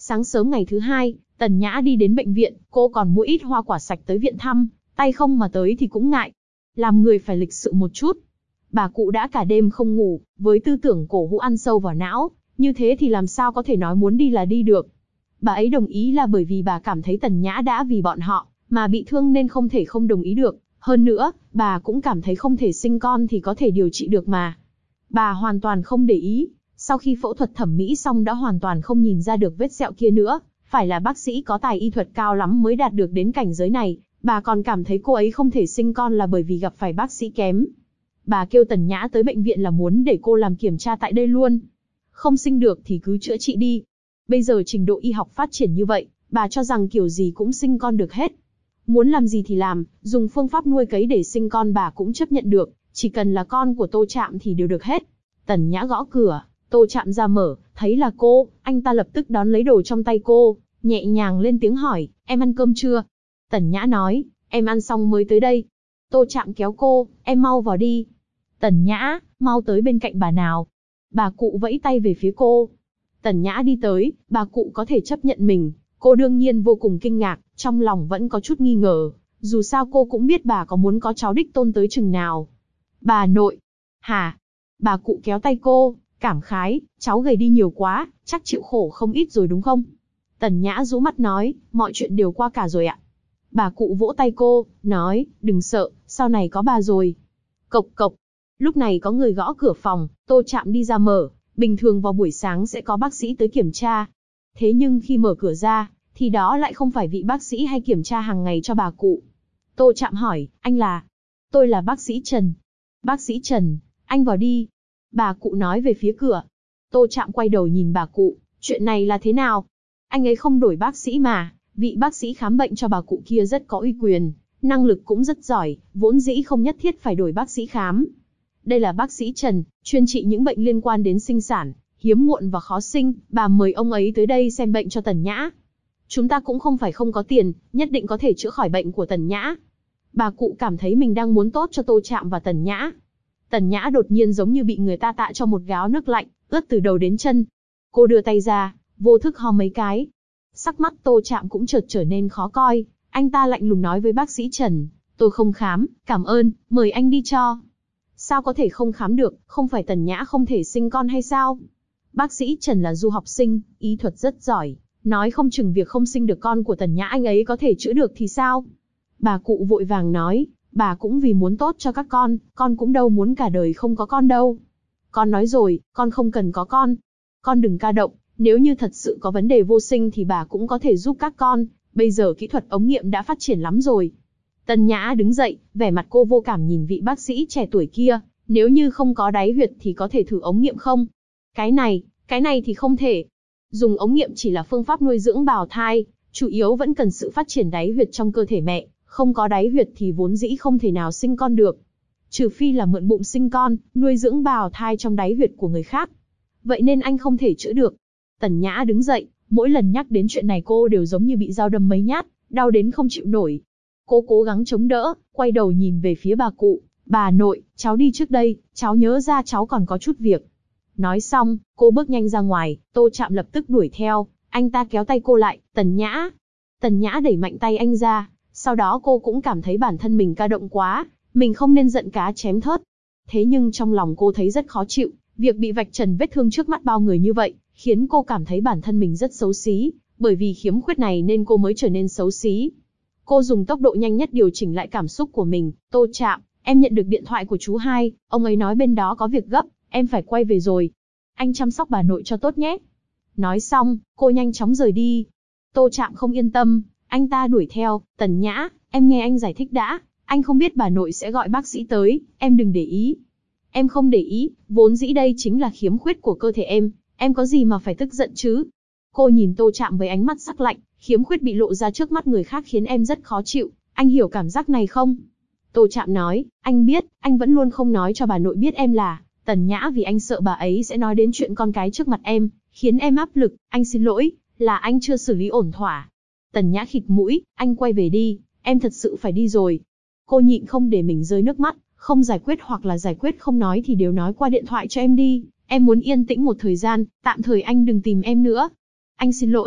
Sáng sớm ngày thứ hai, Tần Nhã đi đến bệnh viện, cô còn mua ít hoa quả sạch tới viện thăm, tay không mà tới thì cũng ngại. Làm người phải lịch sự một chút. Bà cụ đã cả đêm không ngủ, với tư tưởng cổ hủ ăn sâu vào não, như thế thì làm sao có thể nói muốn đi là đi được. Bà ấy đồng ý là bởi vì bà cảm thấy Tần Nhã đã vì bọn họ mà bị thương nên không thể không đồng ý được. Hơn nữa, bà cũng cảm thấy không thể sinh con thì có thể điều trị được mà. Bà hoàn toàn không để ý, sau khi phẫu thuật thẩm mỹ xong đã hoàn toàn không nhìn ra được vết sẹo kia nữa, phải là bác sĩ có tài y thuật cao lắm mới đạt được đến cảnh giới này, bà còn cảm thấy cô ấy không thể sinh con là bởi vì gặp phải bác sĩ kém. Bà kêu Tần Nhã tới bệnh viện là muốn để cô làm kiểm tra tại đây luôn. Không sinh được thì cứ chữa trị đi. Bây giờ trình độ y học phát triển như vậy, bà cho rằng kiểu gì cũng sinh con được hết. Muốn làm gì thì làm, dùng phương pháp nuôi cấy để sinh con bà cũng chấp nhận được, chỉ cần là con của Tô Trạm thì đều được hết. Tần Nhã gõ cửa, Tô Trạm ra mở, thấy là cô, anh ta lập tức đón lấy đồ trong tay cô, nhẹ nhàng lên tiếng hỏi, em ăn cơm chưa? Tần Nhã nói, em ăn xong mới tới đây. Tô Trạm kéo cô, em mau vào đi. Tần Nhã, mau tới bên cạnh bà nào. Bà cụ vẫy tay về phía cô. Tần Nhã đi tới, bà cụ có thể chấp nhận mình. Cô đương nhiên vô cùng kinh ngạc, trong lòng vẫn có chút nghi ngờ. Dù sao cô cũng biết bà có muốn có cháu đích tôn tới chừng nào. Bà nội. Hả? Bà cụ kéo tay cô, cảm khái, cháu gầy đi nhiều quá, chắc chịu khổ không ít rồi đúng không? Tần Nhã rũ mắt nói, mọi chuyện đều qua cả rồi ạ. Bà cụ vỗ tay cô, nói, đừng sợ, sau này có bà rồi. Cộc cộc. Lúc này có người gõ cửa phòng, Tô Trạm đi ra mở, bình thường vào buổi sáng sẽ có bác sĩ tới kiểm tra. Thế nhưng khi mở cửa ra, thì đó lại không phải vị bác sĩ hay kiểm tra hàng ngày cho bà cụ. Tô Trạm hỏi, anh là? Tôi là bác sĩ Trần. Bác sĩ Trần, anh vào đi. Bà cụ nói về phía cửa. Tô Trạm quay đầu nhìn bà cụ, chuyện này là thế nào? Anh ấy không đổi bác sĩ mà, vị bác sĩ khám bệnh cho bà cụ kia rất có uy quyền, năng lực cũng rất giỏi, vốn dĩ không nhất thiết phải đổi bác sĩ khám. Đây là bác sĩ Trần, chuyên trị những bệnh liên quan đến sinh sản, hiếm muộn và khó sinh, bà mời ông ấy tới đây xem bệnh cho Tần Nhã. Chúng ta cũng không phải không có tiền, nhất định có thể chữa khỏi bệnh của Tần Nhã. Bà cụ cảm thấy mình đang muốn tốt cho Tô Trạm và Tần Nhã. Tần Nhã đột nhiên giống như bị người ta tạ cho một gáo nước lạnh, ướt từ đầu đến chân. Cô đưa tay ra, vô thức ho mấy cái. Sắc mắt Tô Trạm cũng chợt trở nên khó coi, anh ta lạnh lùng nói với bác sĩ Trần, tôi không khám, cảm ơn, mời anh đi cho. Sao có thể không khám được, không phải Tần Nhã không thể sinh con hay sao? Bác sĩ Trần là du học sinh, y thuật rất giỏi, nói không chừng việc không sinh được con của Tần Nhã anh ấy có thể chữa được thì sao? Bà cụ vội vàng nói, bà cũng vì muốn tốt cho các con cũng đâu muốn cả đời không có con đâu. Con nói rồi, con không cần có con đừng ca động, nếu như thật sự có vấn đề vô sinh thì bà cũng có thể giúp các con, bây giờ kỹ thuật ống nghiệm đã phát triển lắm rồi. Tần Nhã đứng dậy, vẻ mặt cô vô cảm nhìn vị bác sĩ trẻ tuổi kia, nếu như không có đáy huyệt thì có thể thử ống nghiệm không? Cái này thì không thể. Dùng ống nghiệm chỉ là phương pháp nuôi dưỡng bào thai, chủ yếu vẫn cần sự phát triển đáy huyệt trong cơ thể mẹ, không có đáy huyệt thì vốn dĩ không thể nào sinh con được. Trừ phi là mượn bụng sinh con, nuôi dưỡng bào thai trong đáy huyệt của người khác. Vậy nên anh không thể chữa được. Tần Nhã đứng dậy, mỗi lần nhắc đến chuyện này cô đều giống như bị dao đâm mấy nhát, đau đến không chịu nổi. Cô cố gắng chống đỡ, quay đầu nhìn về phía bà cụ. Bà nội, cháu đi trước đây, cháu nhớ ra cháu còn có chút việc. Nói xong, cô bước nhanh ra ngoài, Tô Trạm lập tức đuổi theo, anh ta kéo tay cô lại, Tần Nhã. Tần Nhã đẩy mạnh tay anh ra, sau đó cô cũng cảm thấy bản thân mình ca động quá, mình không nên giận cá chém thớt. Thế nhưng trong lòng cô thấy rất khó chịu, việc bị vạch trần vết thương trước mắt bao người như vậy, khiến cô cảm thấy bản thân mình rất xấu xí, bởi vì khiếm khuyết này nên cô mới trở nên xấu xí. Cô dùng tốc độ nhanh nhất điều chỉnh lại cảm xúc của mình, Tô Trạm, em nhận được điện thoại của chú hai, ông ấy nói bên đó có việc gấp, em phải quay về rồi. Anh chăm sóc bà nội cho tốt nhé. Nói xong, cô nhanh chóng rời đi. Tô Trạm không yên tâm, anh ta đuổi theo, Tần Nhã, em nghe anh giải thích đã, anh không biết bà nội sẽ gọi bác sĩ tới, em đừng để ý. Em không để ý, vốn dĩ đây chính là khiếm khuyết của cơ thể em có gì mà phải tức giận chứ? Cô nhìn Tô Trạm với ánh mắt sắc lạnh, khiếm khuyết bị lộ ra trước mắt người khác khiến em rất khó chịu, anh hiểu cảm giác này không? Tô Trạm nói, anh biết, anh vẫn luôn không nói cho bà nội biết em là Tần Nhã vì anh sợ bà ấy sẽ nói đến chuyện con cái trước mặt em, khiến em áp lực, anh xin lỗi, là anh chưa xử lý ổn thỏa. Tần Nhã khịt mũi, anh quay về đi, em thật sự phải đi rồi. Cô nhịn không để mình rơi nước mắt, không giải quyết hoặc là giải quyết không nói thì đều nói qua điện thoại cho em đi, em muốn yên tĩnh một thời gian, tạm thời anh đừng tìm em nữa. Anh xin lỗi.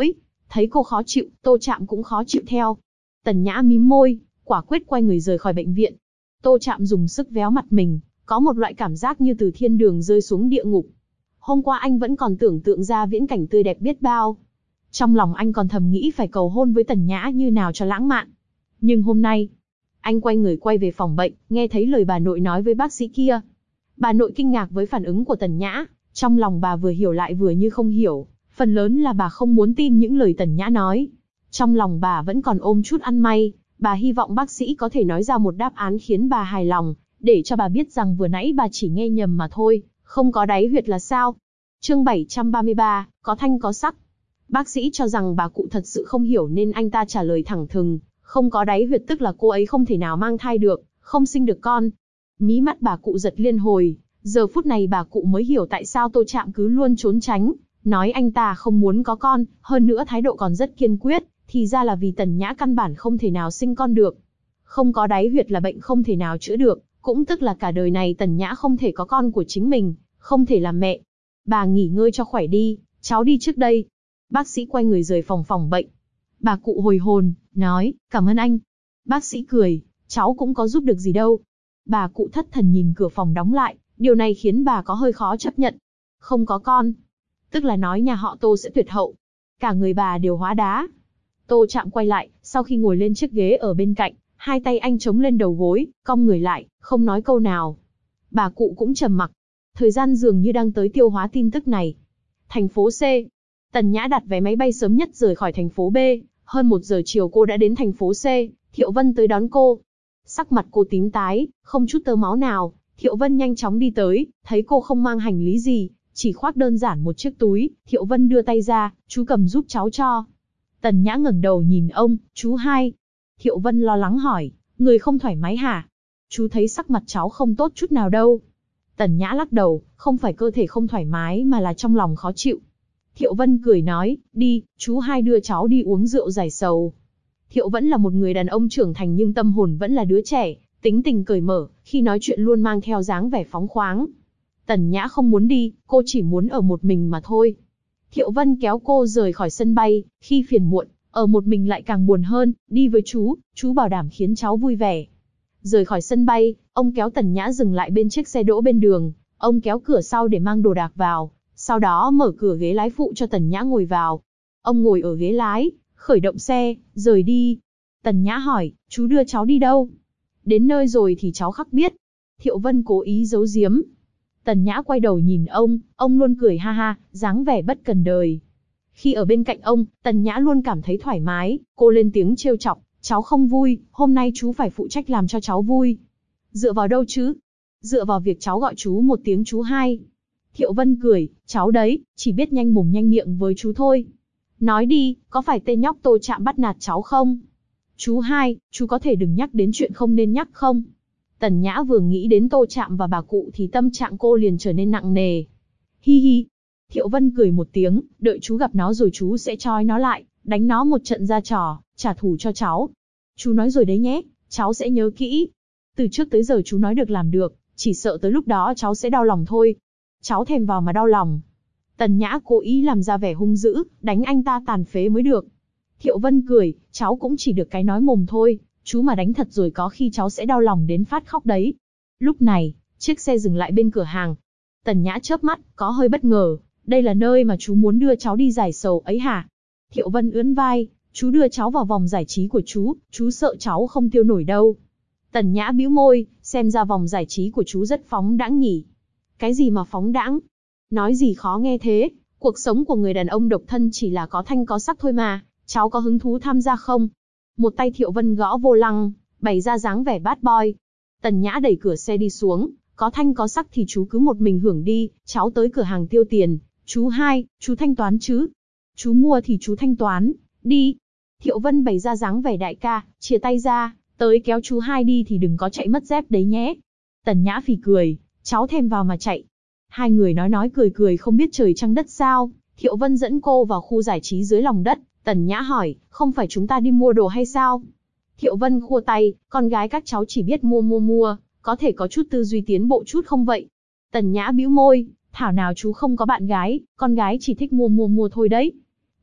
Thấy cô khó chịu, Tô Trạm cũng khó chịu theo. Tần Nhã mím môi, quả quyết quay người rời khỏi bệnh viện. Tô Trạm dùng sức véo mặt mình, có một loại cảm giác như từ thiên đường rơi xuống địa ngục. Hôm qua anh vẫn còn tưởng tượng ra viễn cảnh tươi đẹp biết bao. Trong lòng anh còn thầm nghĩ phải cầu hôn với Tần Nhã như nào cho lãng mạn. Nhưng hôm nay, anh quay người quay về phòng bệnh, nghe thấy lời bà nội nói với bác sĩ kia. Bà nội kinh ngạc với phản ứng của Tần Nhã, trong lòng bà vừa hiểu lại vừa như không hiểu, phần lớn là bà không muốn tin những lời Tần Nhã nói. Trong lòng bà vẫn còn ôm chút ăn may, bà hy vọng bác sĩ có thể nói ra một đáp án khiến bà hài lòng, để cho bà biết rằng vừa nãy bà chỉ nghe nhầm mà thôi, không có đáy huyệt là sao. Chương 733, có thanh có sắc. Bác sĩ cho rằng bà cụ thật sự không hiểu nên anh ta trả lời thẳng thừng, không có đáy huyệt tức là cô ấy không thể nào mang thai được, không sinh được con. Mí mắt bà cụ giật liên hồi, giờ phút này bà cụ mới hiểu tại sao Tô Trạm cứ luôn trốn tránh, nói anh ta không muốn có con, hơn nữa thái độ còn rất kiên quyết, thì ra là vì Tần Nhã căn bản không thể nào sinh con được. Không có đáy huyệt là bệnh không thể nào chữa được, cũng tức là cả đời này Tần Nhã không thể có con của chính mình, không thể làm mẹ. Bà nghỉ ngơi cho khỏe đi, cháu đi trước đây. Bác sĩ quay người rời phòng bệnh. Bà cụ hồi hồn, nói, cảm ơn anh. Bác sĩ cười, cháu cũng có giúp được gì đâu. Bà cụ thất thần nhìn cửa phòng đóng lại, điều này khiến bà có hơi khó chấp nhận. Không có con, tức là nói nhà họ Tô sẽ tuyệt hậu. Cả người bà đều hóa đá. Tô Trạm quay lại, sau khi ngồi lên chiếc ghế ở bên cạnh, hai tay anh chống lên đầu gối, cong người lại, không nói câu nào. Bà cụ cũng trầm mặc. Thời gian dường như đang tới tiêu hóa tin tức này. Thành phố C. Tần Nhã đặt vé máy bay sớm nhất rời khỏi thành phố B. Hơn 1 giờ chiều cô đã đến thành phố C. Thiệu Vân tới đón cô. Sắc mặt cô tím tái, không chút tơ máu nào. Thiệu Vân nhanh chóng đi tới, thấy cô không mang hành lý gì, chỉ khoác đơn giản một chiếc túi. Thiệu Vân đưa tay ra, chú cầm giúp cháu cho. Tần Nhã ngẩng đầu nhìn ông, chú hai. Thiệu Vân lo lắng hỏi, người không thoải mái hả? Chú thấy sắc mặt cháu không tốt chút nào đâu. Tần Nhã lắc đầu, không phải cơ thể không thoải mái mà là trong lòng khó chịu. Thiệu Vân cười nói, đi, chú hai đưa cháu đi uống rượu giải sầu. Thiệu vẫn là một người đàn ông trưởng thành nhưng tâm hồn vẫn là đứa trẻ, tính tình cởi mở, khi nói chuyện luôn mang theo dáng vẻ phóng khoáng. Tần Nhã không muốn đi, cô chỉ muốn ở một mình mà thôi. Thiệu Vân kéo cô rời khỏi sân bay, khi phiền muộn, ở một mình lại càng buồn hơn, đi với chú bảo đảm khiến cháu vui vẻ. Rời khỏi sân bay, ông kéo Tần Nhã dừng lại bên chiếc xe đỗ bên đường, ông kéo cửa sau để mang đồ đạc vào, sau đó mở cửa ghế lái phụ cho Tần Nhã ngồi vào. Ông ngồi ở ghế lái, khởi động xe, rời đi. Tần Nhã hỏi, chú đưa cháu đi đâu? Đến nơi rồi thì cháu khắc biết. Thiệu Vân cố ý giấu giếm. Tần Nhã quay đầu nhìn ông luôn cười ha ha, dáng vẻ bất cần đời. Khi ở bên cạnh ông, Tần Nhã luôn cảm thấy thoải mái, cô lên tiếng trêu chọc, cháu không vui, hôm nay chú phải phụ trách làm cho cháu vui. Dựa vào đâu chứ? Dựa vào việc cháu gọi chú một tiếng chú hai. Thiệu Vân cười, cháu đấy, chỉ biết nhanh mồm nhanh miệng với chú thôi. Nói đi, có phải tên nhóc Tô Trạm bắt nạt cháu không? Chú hai, chú có thể đừng nhắc đến chuyện không nên nhắc không? Tần Nhã vừa nghĩ đến Tô Trạm và bà cụ thì tâm trạng cô liền trở nên nặng nề. Hi hi. Thiệu Vân cười một tiếng, đợi chú gặp nó rồi chú sẽ trói nó lại, đánh nó một trận ra trò, trả thù cho cháu. Chú nói rồi đấy nhé, cháu sẽ nhớ kỹ. Từ trước tới giờ chú nói được làm được, chỉ sợ tới lúc đó cháu sẽ đau lòng thôi. Cháu thèm vào mà đau lòng. Tần Nhã cố ý làm ra vẻ hung dữ, đánh anh ta tàn phế mới được. Thiệu Vân cười, cháu cũng chỉ được cái nói mồm thôi, chú mà đánh thật rồi có khi cháu sẽ đau lòng đến phát khóc đấy. Lúc này, chiếc xe dừng lại bên cửa hàng. Tần Nhã chớp mắt, có hơi bất ngờ, đây là nơi mà chú muốn đưa cháu đi giải sầu ấy hả? Thiệu Vân ưỡn vai, chú đưa cháu vào vòng giải trí của chú sợ cháu không tiêu nổi đâu. Tần Nhã bĩu môi, xem ra vòng giải trí của chú rất phóng đãng nhỉ. Cái gì mà phóng đãng? Nói gì khó nghe thế, cuộc sống của người đàn ông độc thân chỉ là có thanh có sắc thôi mà, cháu có hứng thú tham gia không? Một tay Thiệu Vân gõ vô lăng, bày ra dáng vẻ bad boy. Tần Nhã đẩy cửa xe đi xuống, có thanh có sắc thì chú cứ một mình hưởng đi, cháu tới cửa hàng tiêu tiền, chú hai, chú thanh toán chứ? Chú mua thì chú thanh toán, đi. Thiệu Vân bày ra dáng vẻ đại ca, chia tay ra, tới kéo chú hai đi thì đừng có chạy mất dép đấy nhé. Tần Nhã phì cười, cháu thèm vào mà chạy. Hai người nói cười không biết trời trăng đất sao. Thiệu Vân dẫn cô vào khu giải trí dưới lòng đất. Tần Nhã hỏi, không phải chúng ta đi mua đồ hay sao? Thiệu Vân khua tay, con gái các cháu chỉ biết mua, có thể có chút tư duy tiến bộ chút không vậy? Tần Nhã bĩu môi, thảo nào chú không có bạn gái, con gái chỉ thích mua thôi đấy.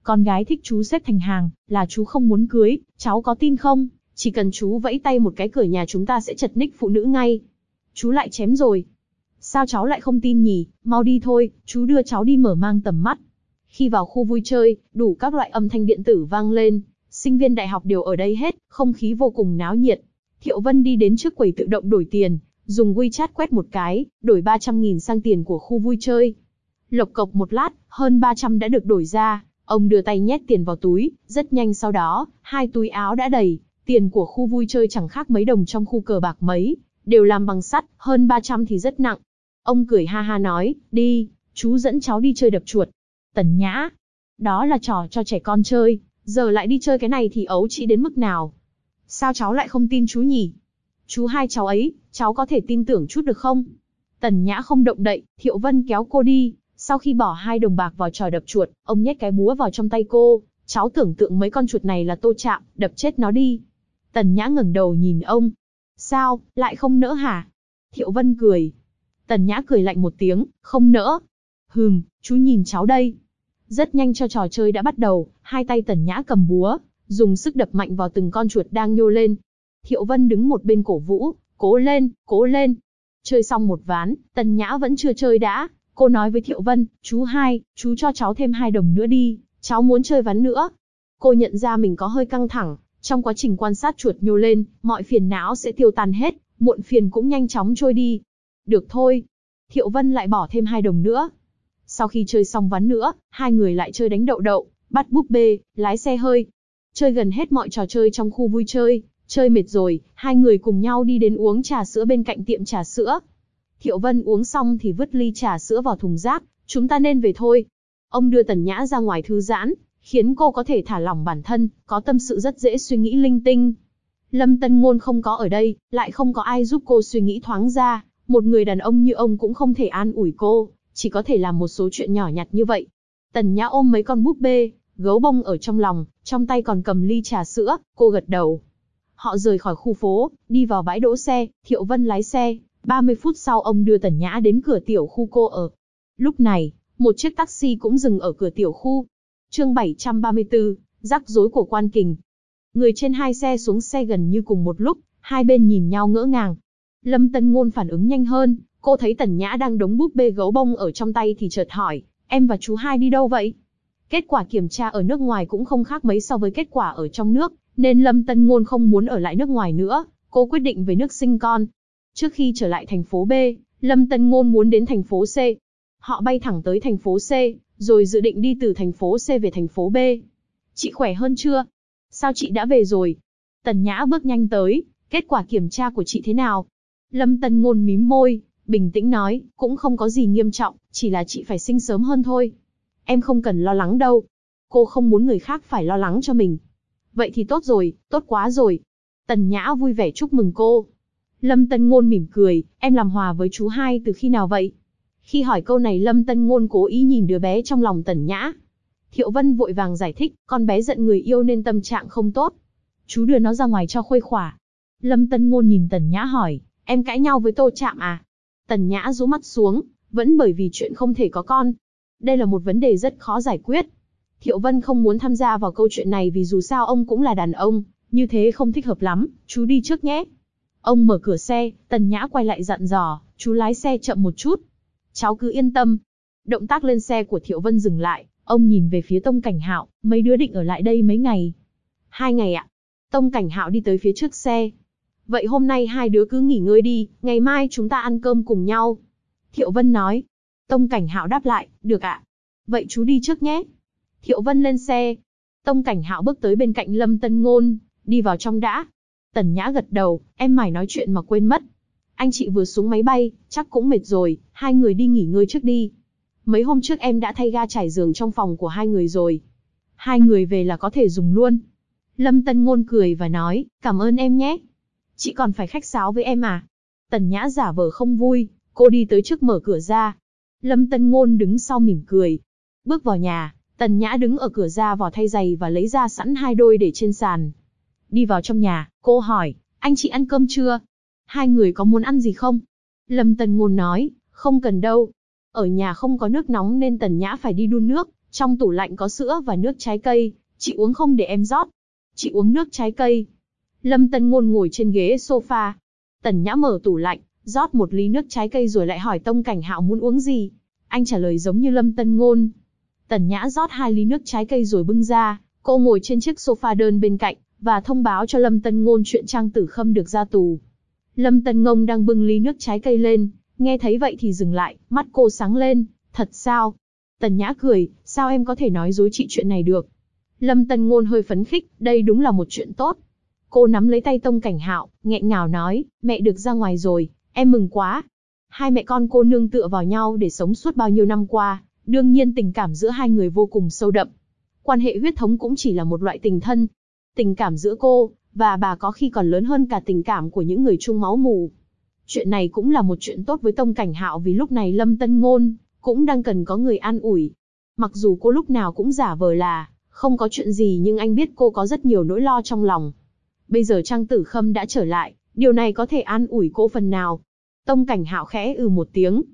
Con gái thích chú xếp thành hàng, là chú không muốn cưới, cháu có tin không? Chỉ cần chú vẫy tay một cái cửa nhà chúng ta sẽ chật ních phụ nữ ngay. Chú lại chém rồi. Sao cháu lại không tin nhỉ, mau đi thôi, chú đưa cháu đi mở mang tầm mắt. Khi vào khu vui chơi, đủ các loại âm thanh điện tử vang lên, sinh viên đại học đều ở đây hết, không khí vô cùng náo nhiệt. Thiệu Vân đi đến trước quầy tự động đổi tiền, dùng WeChat quét một cái, đổi 300.000 sang tiền của khu vui chơi. Lộc cộc một lát, hơn 300 đã được đổi ra, ông đưa tay nhét tiền vào túi, rất nhanh sau đó, 2 túi áo đã đầy, tiền của khu vui chơi chẳng khác mấy đồng trong khu cờ bạc mấy, đều làm bằng sắt, hơn 300 thì rất nặng. Ông cười ha ha nói, đi, chú dẫn cháu đi chơi đập chuột. Tần Nhã, đó là trò cho trẻ con chơi, giờ lại đi chơi cái này thì ấu trĩ đến mức nào? Sao cháu lại không tin chú nhỉ? Chú hai cháu ấy, cháu có thể tin tưởng chút được không? Tần Nhã không động đậy, Thiệu Vân kéo cô đi, sau khi bỏ 2 đồng bạc vào trò đập chuột, ông nhét cái búa vào trong tay cô, cháu tưởng tượng mấy con chuột này là Tô Trạm, đập chết nó đi. Tần Nhã ngẩng đầu nhìn ông. Sao, lại không nỡ hả? Thiệu Vân cười. Tần Nhã cười lạnh một tiếng, không nỡ. Chú nhìn cháu đây. Rất nhanh cho trò chơi đã bắt đầu, 2 tay Tần Nhã cầm búa, dùng sức đập mạnh vào từng con chuột đang nhô lên. Thiệu Vân đứng một bên cổ vũ, cố lên, cố lên. Chơi xong một ván, Tần Nhã vẫn chưa chơi đã. Cô nói với Thiệu Vân, chú hai, chú cho cháu thêm 2 đồng nữa đi, cháu muốn chơi ván nữa. Cô nhận ra mình có hơi căng thẳng, trong quá trình quan sát chuột nhô lên, mọi phiền não sẽ tiêu tan hết, muộn phiền cũng nhanh chóng trôi đi. Được thôi. Thiệu Vân lại bỏ thêm 2 đồng nữa. Sau khi chơi xong ván nữa, 2 người lại chơi đánh đậu đậu, bắt búp bê, lái xe hơi. Chơi gần hết mọi trò chơi trong khu vui chơi, chơi mệt rồi, 2 người cùng nhau đi đến uống trà sữa bên cạnh tiệm trà sữa. Thiệu Vân uống xong thì vứt ly trà sữa vào thùng rác, chúng ta nên về thôi. Ông đưa Tần Nhã ra ngoài thư giãn, khiến cô có thể thả lỏng bản thân, có tâm sự rất dễ suy nghĩ linh tinh. Lâm Tân Ngôn không có ở đây, lại không có ai giúp cô suy nghĩ thoáng ra, một người đàn ông như ông cũng không thể an ủi cô, chỉ có thể làm một số chuyện nhỏ nhặt như vậy. Tần Nhã ôm mấy con búp bê, gấu bông ở trong lòng, trong tay còn cầm ly trà sữa, cô gật đầu. Họ rời khỏi khu phố, đi vào bãi đỗ xe, Thiệu Vân lái xe, 30 phút sau ông đưa Tần Nhã đến cửa tiểu khu cô ở. Lúc này, một chiếc taxi cũng dừng ở cửa tiểu khu. Chương 734, rắc rối của Quan Kình. Người trên 2 xe xuống xe gần như cùng một lúc, hai bên nhìn nhau ngỡ ngàng. Lâm Tân Ngôn phản ứng nhanh hơn, cô thấy Tần Nhã đang đống búp bê gấu bông ở trong tay thì chợt hỏi, em và chú hai đi đâu vậy? Kết quả kiểm tra ở nước ngoài cũng không khác mấy so với kết quả ở trong nước, nên Lâm Tân Ngôn không muốn ở lại nước ngoài nữa, cô quyết định về nước sinh con. Trước khi trở lại thành phố B, Lâm Tân Ngôn muốn đến thành phố C. Họ bay thẳng tới thành phố C, rồi dự định đi từ thành phố C về thành phố B. Chị khỏe hơn chưa? Sao chị đã về rồi? Tần Nhã bước nhanh tới, kết quả kiểm tra của chị thế nào? Lâm Tân Ngôn mím môi, bình tĩnh nói, cũng không có gì nghiêm trọng, chỉ là chị phải sinh sớm hơn thôi. Em không cần lo lắng đâu. Cô không muốn người khác phải lo lắng cho mình. Vậy thì tốt rồi, tốt quá rồi. Tần Nhã vui vẻ chúc mừng cô. Lâm Tân Ngôn mỉm cười, em làm hòa với chú hai từ khi nào vậy? Khi hỏi câu này Lâm Tân Ngôn cố ý nhìn đứa bé trong lòng Tần Nhã. Thiệu Vân vội vàng giải thích, con bé giận người yêu nên tâm trạng không tốt. Chú đưa nó ra ngoài cho khuây khỏa. Lâm Tân Ngôn nhìn Tần Nhã hỏi, em cãi nhau với Tô Trạm à? Tần Nhã rũ mắt xuống, vẫn bởi vì chuyện không thể có con. Đây là một vấn đề rất khó giải quyết. Thiệu Vân không muốn tham gia vào câu chuyện này vì dù sao ông cũng là đàn ông, như thế không thích hợp lắm, chú đi trước nhé. Ông mở cửa xe, Tần Nhã quay lại dặn dò, chú lái xe chậm một chút. Cháu cứ yên tâm. Động tác lên xe của Thiệu Vân dừng lại, ông nhìn về phía Tông Cảnh Hạo, mấy đứa định ở lại đây mấy ngày? 2 ngày ạ. Tông Cảnh Hạo đi tới phía trước xe. Vậy hôm nay 2 đứa cứ nghỉ ngơi đi, ngày mai chúng ta ăn cơm cùng nhau. Thiệu Vân nói. Tông Cảnh Hạo đáp lại, được ạ. Vậy chú đi trước nhé. Thiệu Vân lên xe. Tông Cảnh Hạo bước tới bên cạnh Lâm Tân Ngôn, đi vào trong đã. Tần Nhã gật đầu, em mải nói chuyện mà quên mất. Anh chị vừa xuống máy bay, chắc cũng mệt rồi, 2 người đi nghỉ ngơi trước đi. Mấy hôm trước em đã thay ga trải giường trong phòng của 2 người rồi. 2 người về là có thể dùng luôn. Lâm Tân Ngôn cười và nói, cảm ơn em nhé. Chị còn phải khách sáo với em à? Tần Nhã giả vờ không vui, cô đi tới trước mở cửa ra. Lâm Tân Ngôn đứng sau mỉm cười. Bước vào nhà, Tần Nhã đứng ở cửa ra vào thay giày và lấy ra sẵn 2 đôi để trên sàn. Đi vào trong nhà, cô hỏi, anh chị ăn cơm chưa? 2 người có muốn ăn gì không? Lâm Tân Ngôn nói, không cần đâu. Ở nhà không có nước nóng nên Tần Nhã phải đi đun nước, Trong tủ lạnh có sữa và nước trái cây, chị uống không để em rót. Chị uống nước trái cây. Lâm Tân Ngôn ngồi trên ghế sofa. Tần Nhã mở tủ lạnh, rót một ly nước trái cây rồi lại hỏi Tông Cảnh Hạo muốn uống gì. Anh trả lời giống như Lâm Tân Ngôn. Tần Nhã rót 2 ly nước trái cây rồi bưng ra, cô ngồi trên chiếc sofa đơn bên cạnh, và thông báo cho Lâm Tân Ngôn chuyện Trang Tử Khâm được ra tù. Lâm Tân Ngôn đang bưng ly nước trái cây lên, nghe thấy vậy thì dừng lại, mắt cô sáng lên, thật sao? Tần Nhã cười, sao em có thể nói dối chị chuyện này được? Lâm Tân Ngôn hơi phấn khích, đây đúng là một chuyện tốt. Cô nắm lấy tay Tông Cảnh Hạo, nghẹn ngào nói, mẹ được ra ngoài rồi, em mừng quá. Hai mẹ con cô nương tựa vào nhau để sống suốt bao nhiêu năm qua, đương nhiên tình cảm giữa hai người vô cùng sâu đậm. Quan hệ huyết thống cũng chỉ là một loại tình thân. Tình cảm giữa cô và bà có khi còn lớn hơn cả tình cảm của những người chung máu mủ. Chuyện này cũng là một chuyện tốt với Tông Cảnh Hạo vì lúc này Lâm Tân Ngôn cũng đang cần có người an ủi. Mặc dù cô lúc nào cũng giả vờ là không có chuyện gì nhưng anh biết cô có rất nhiều nỗi lo trong lòng. Bây giờ Trang Tử Khâm đã trở lại, điều này có thể an ủi cô phần nào. Tông Cảnh Hạo khẽ một tiếng.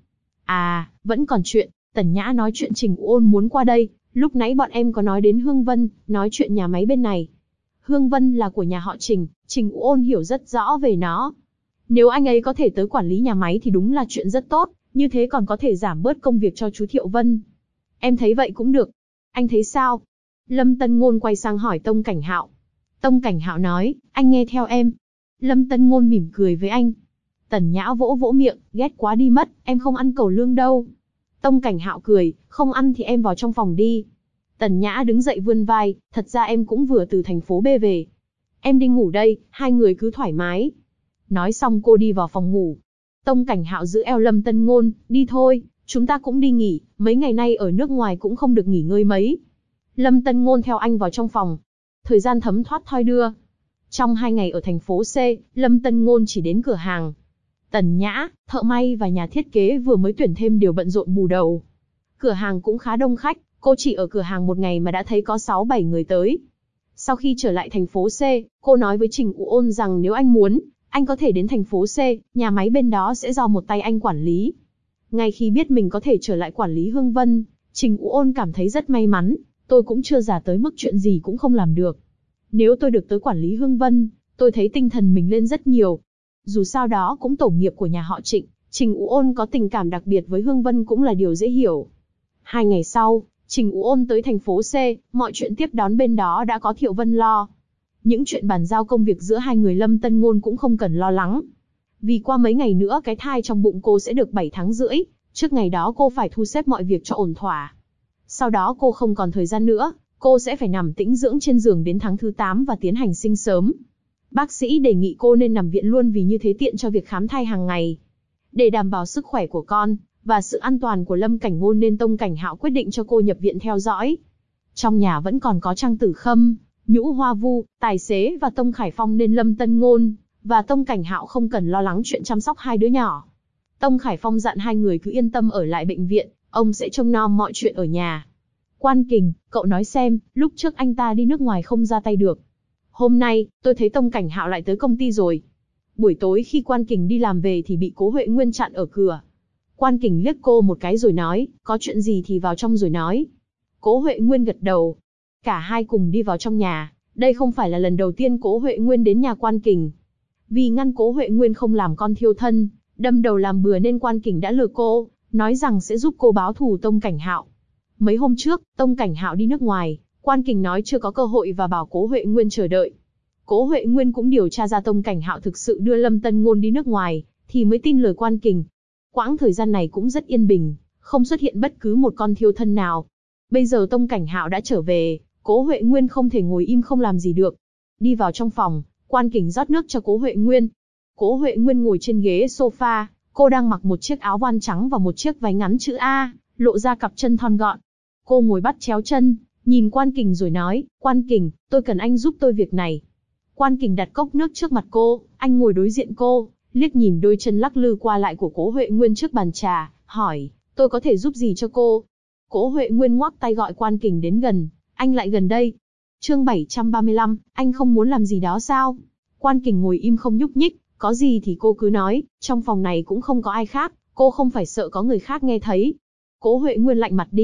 À, vẫn còn chuyện, Tần Nhã nói chuyện Trình Ôn muốn qua đây, lúc nãy bọn em có nói đến Hương Vân, nói chuyện nhà máy bên này. Hương Vân là của nhà họ Trình, Trình Ôn hiểu rất rõ về nó. Nếu anh ấy có thể tới quản lý nhà máy thì đúng là chuyện rất tốt, như thế còn có thể giảm bớt công việc cho chú Thiệu Vân. Em thấy vậy cũng được. Anh thấy sao? Lâm Tân Ngôn quay sang hỏi Tông Cảnh Hạo. Tông Cảnh Hạo nói, anh nghe theo em. Lâm Tân Ngôn mỉm cười với anh. Tần Nhã vỗ vỗ miệng, ghét quá đi mất, em không ăn cẩu lương đâu. Tông Cảnh Hạo cười, không ăn thì em vào trong phòng đi. Tần Nhã đứng dậy vươn vai, thật ra em cũng vừa từ thành phố B về. Em đi ngủ đây, hai người cứ thoải mái. Nói xong cô đi vào phòng ngủ. Tông Cảnh Hạo giữ eo Lâm Tân Ngôn, đi thôi, chúng ta cũng đi nghỉ, mấy ngày nay ở nước ngoài cũng không được nghỉ ngơi mấy. Lâm Tân Ngôn theo anh vào trong phòng. Thời gian thấm thoát thoi đưa. Trong 2 ngày ở thành phố C, Lâm Tân Ngôn chỉ đến cửa hàng. Tần Nhã, thợ may và nhà thiết kế vừa mới tuyển thêm đều bận rộn bù đầu. Cửa hàng cũng khá đông khách, cô chỉ ở cửa hàng một ngày mà đã thấy có 6-7 người tới. Sau khi trở lại thành phố C, cô nói với Trình Ôn rằng nếu anh muốn, anh có thể đến thành phố C, nhà máy bên đó sẽ do một tay anh quản lý. Ngay khi biết mình có thể trở lại quản lý Hương Vân, Trình Ôn cảm thấy rất may mắn, tôi cũng chưa già tới mức chuyện gì cũng không làm được. Nếu tôi được tới quản lý Hương Vân, tôi thấy tinh thần mình lên rất nhiều. Dù sao đó cũng tổ nghiệp của nhà họ Trịnh, Trình Ôn có tình cảm đặc biệt với Hương Vân cũng là điều dễ hiểu. 2 ngày sau, Trình Ôn tới thành phố C, mọi chuyện tiếp đón bên đó đã có Thiệu Vân lo. Những chuyện bàn giao công việc giữa hai người Lâm Tân Ngôn cũng không cần lo lắng. Vì qua mấy ngày nữa cái thai trong bụng cô sẽ được 7 tháng rưỡi, trước ngày đó cô phải thu xếp mọi việc cho ổn thỏa. Sau đó cô không còn thời gian nữa, cô sẽ phải nằm tĩnh dưỡng trên giường đến tháng thứ 8 và tiến hành sinh sớm. Bác sĩ đề nghị cô nên nằm viện luôn vì như thế tiện cho việc khám thai hàng ngày. Để đảm bảo sức khỏe của con và sự an toàn của Lâm Cảnh Ngôn nên Tông Cảnh Hạo quyết định cho cô nhập viện theo dõi. Trong nhà vẫn còn có Trang Tử Khâm, Nhũ Hoa Vu, tài xế và Tông Khải Phong nên Lâm Tân Ngôn và Tông Cảnh Hạo không cần lo lắng chuyện chăm sóc hai đứa nhỏ. Tông Khải Phong dặn hai người cứ yên tâm ở lại bệnh viện, ông sẽ trông nom mọi chuyện ở nhà. Quan Kình, cậu nói xem, lúc trước anh ta đi nước ngoài không ra tay được. Hôm nay, tôi thấy Tông Cảnh Hạo lại tới công ty rồi. Buổi tối khi Quan Kình đi làm về thì bị Cố Huệ Nguyên chặn ở cửa. Quan Kình liếc cô một cái rồi nói, có chuyện gì thì vào trong rồi nói. Cố Huệ Nguyên gật đầu. Cả hai cùng đi vào trong nhà, đây không phải là lần đầu tiên Cố Huệ Nguyên đến nhà Quan Kình. Vì ngăn Cố Huệ Nguyên không làm con thiêu thân, đâm đầu làm bừa nên Quan Kình đã lừa cô, nói rằng sẽ giúp cô báo thù Tông Cảnh Hạo. Mấy hôm trước, Tông Cảnh Hạo đi nước ngoài, Quan Kình nói chưa có cơ hội và bảo Cố Huệ Nguyên chờ đợi. Cố Huệ Nguyên cũng điều tra ra Tông Cảnh Hạo thực sự đưa Lâm Tân Ngôn đi nước ngoài, thì mới tin lời Quan Kình. Quãng thời gian này cũng rất yên bình, không xuất hiện bất cứ một con thiêu thân nào. Bây giờ Tông Cảnh Hạo đã trở về, Cố Huệ Nguyên không thể ngồi im không làm gì được. Đi vào trong phòng, Quan Kình rót nước cho Cố Huệ Nguyên. Cố Huệ Nguyên ngồi trên ghế sofa, cô đang mặc một chiếc áo voan trắng và một chiếc váy ngắn chữ A, lộ ra cặp chân thon gọn. Cô ngồi bắt chéo chân, nhìn Quan Kình rồi nói, Quan Kình, tôi cần anh giúp tôi việc này. Quan Kình đặt cốc nước trước mặt cô, anh ngồi đối diện cô, liếc nhìn đôi chân lắc lư qua lại của Cố Huệ Nguyên trước bàn trà, hỏi, tôi có thể giúp gì cho cô? Cố Huệ Nguyên ngoắc tay gọi Quan Kình đến gần, anh lại gần đây. Chương 735, anh không muốn làm gì đó sao? Quan Kình ngồi im không nhúc nhích, có gì thì cô cứ nói, trong phòng này cũng không có ai khác, cô không phải sợ có người khác nghe thấy. Cố Huệ Nguyên lạnh mặt đi,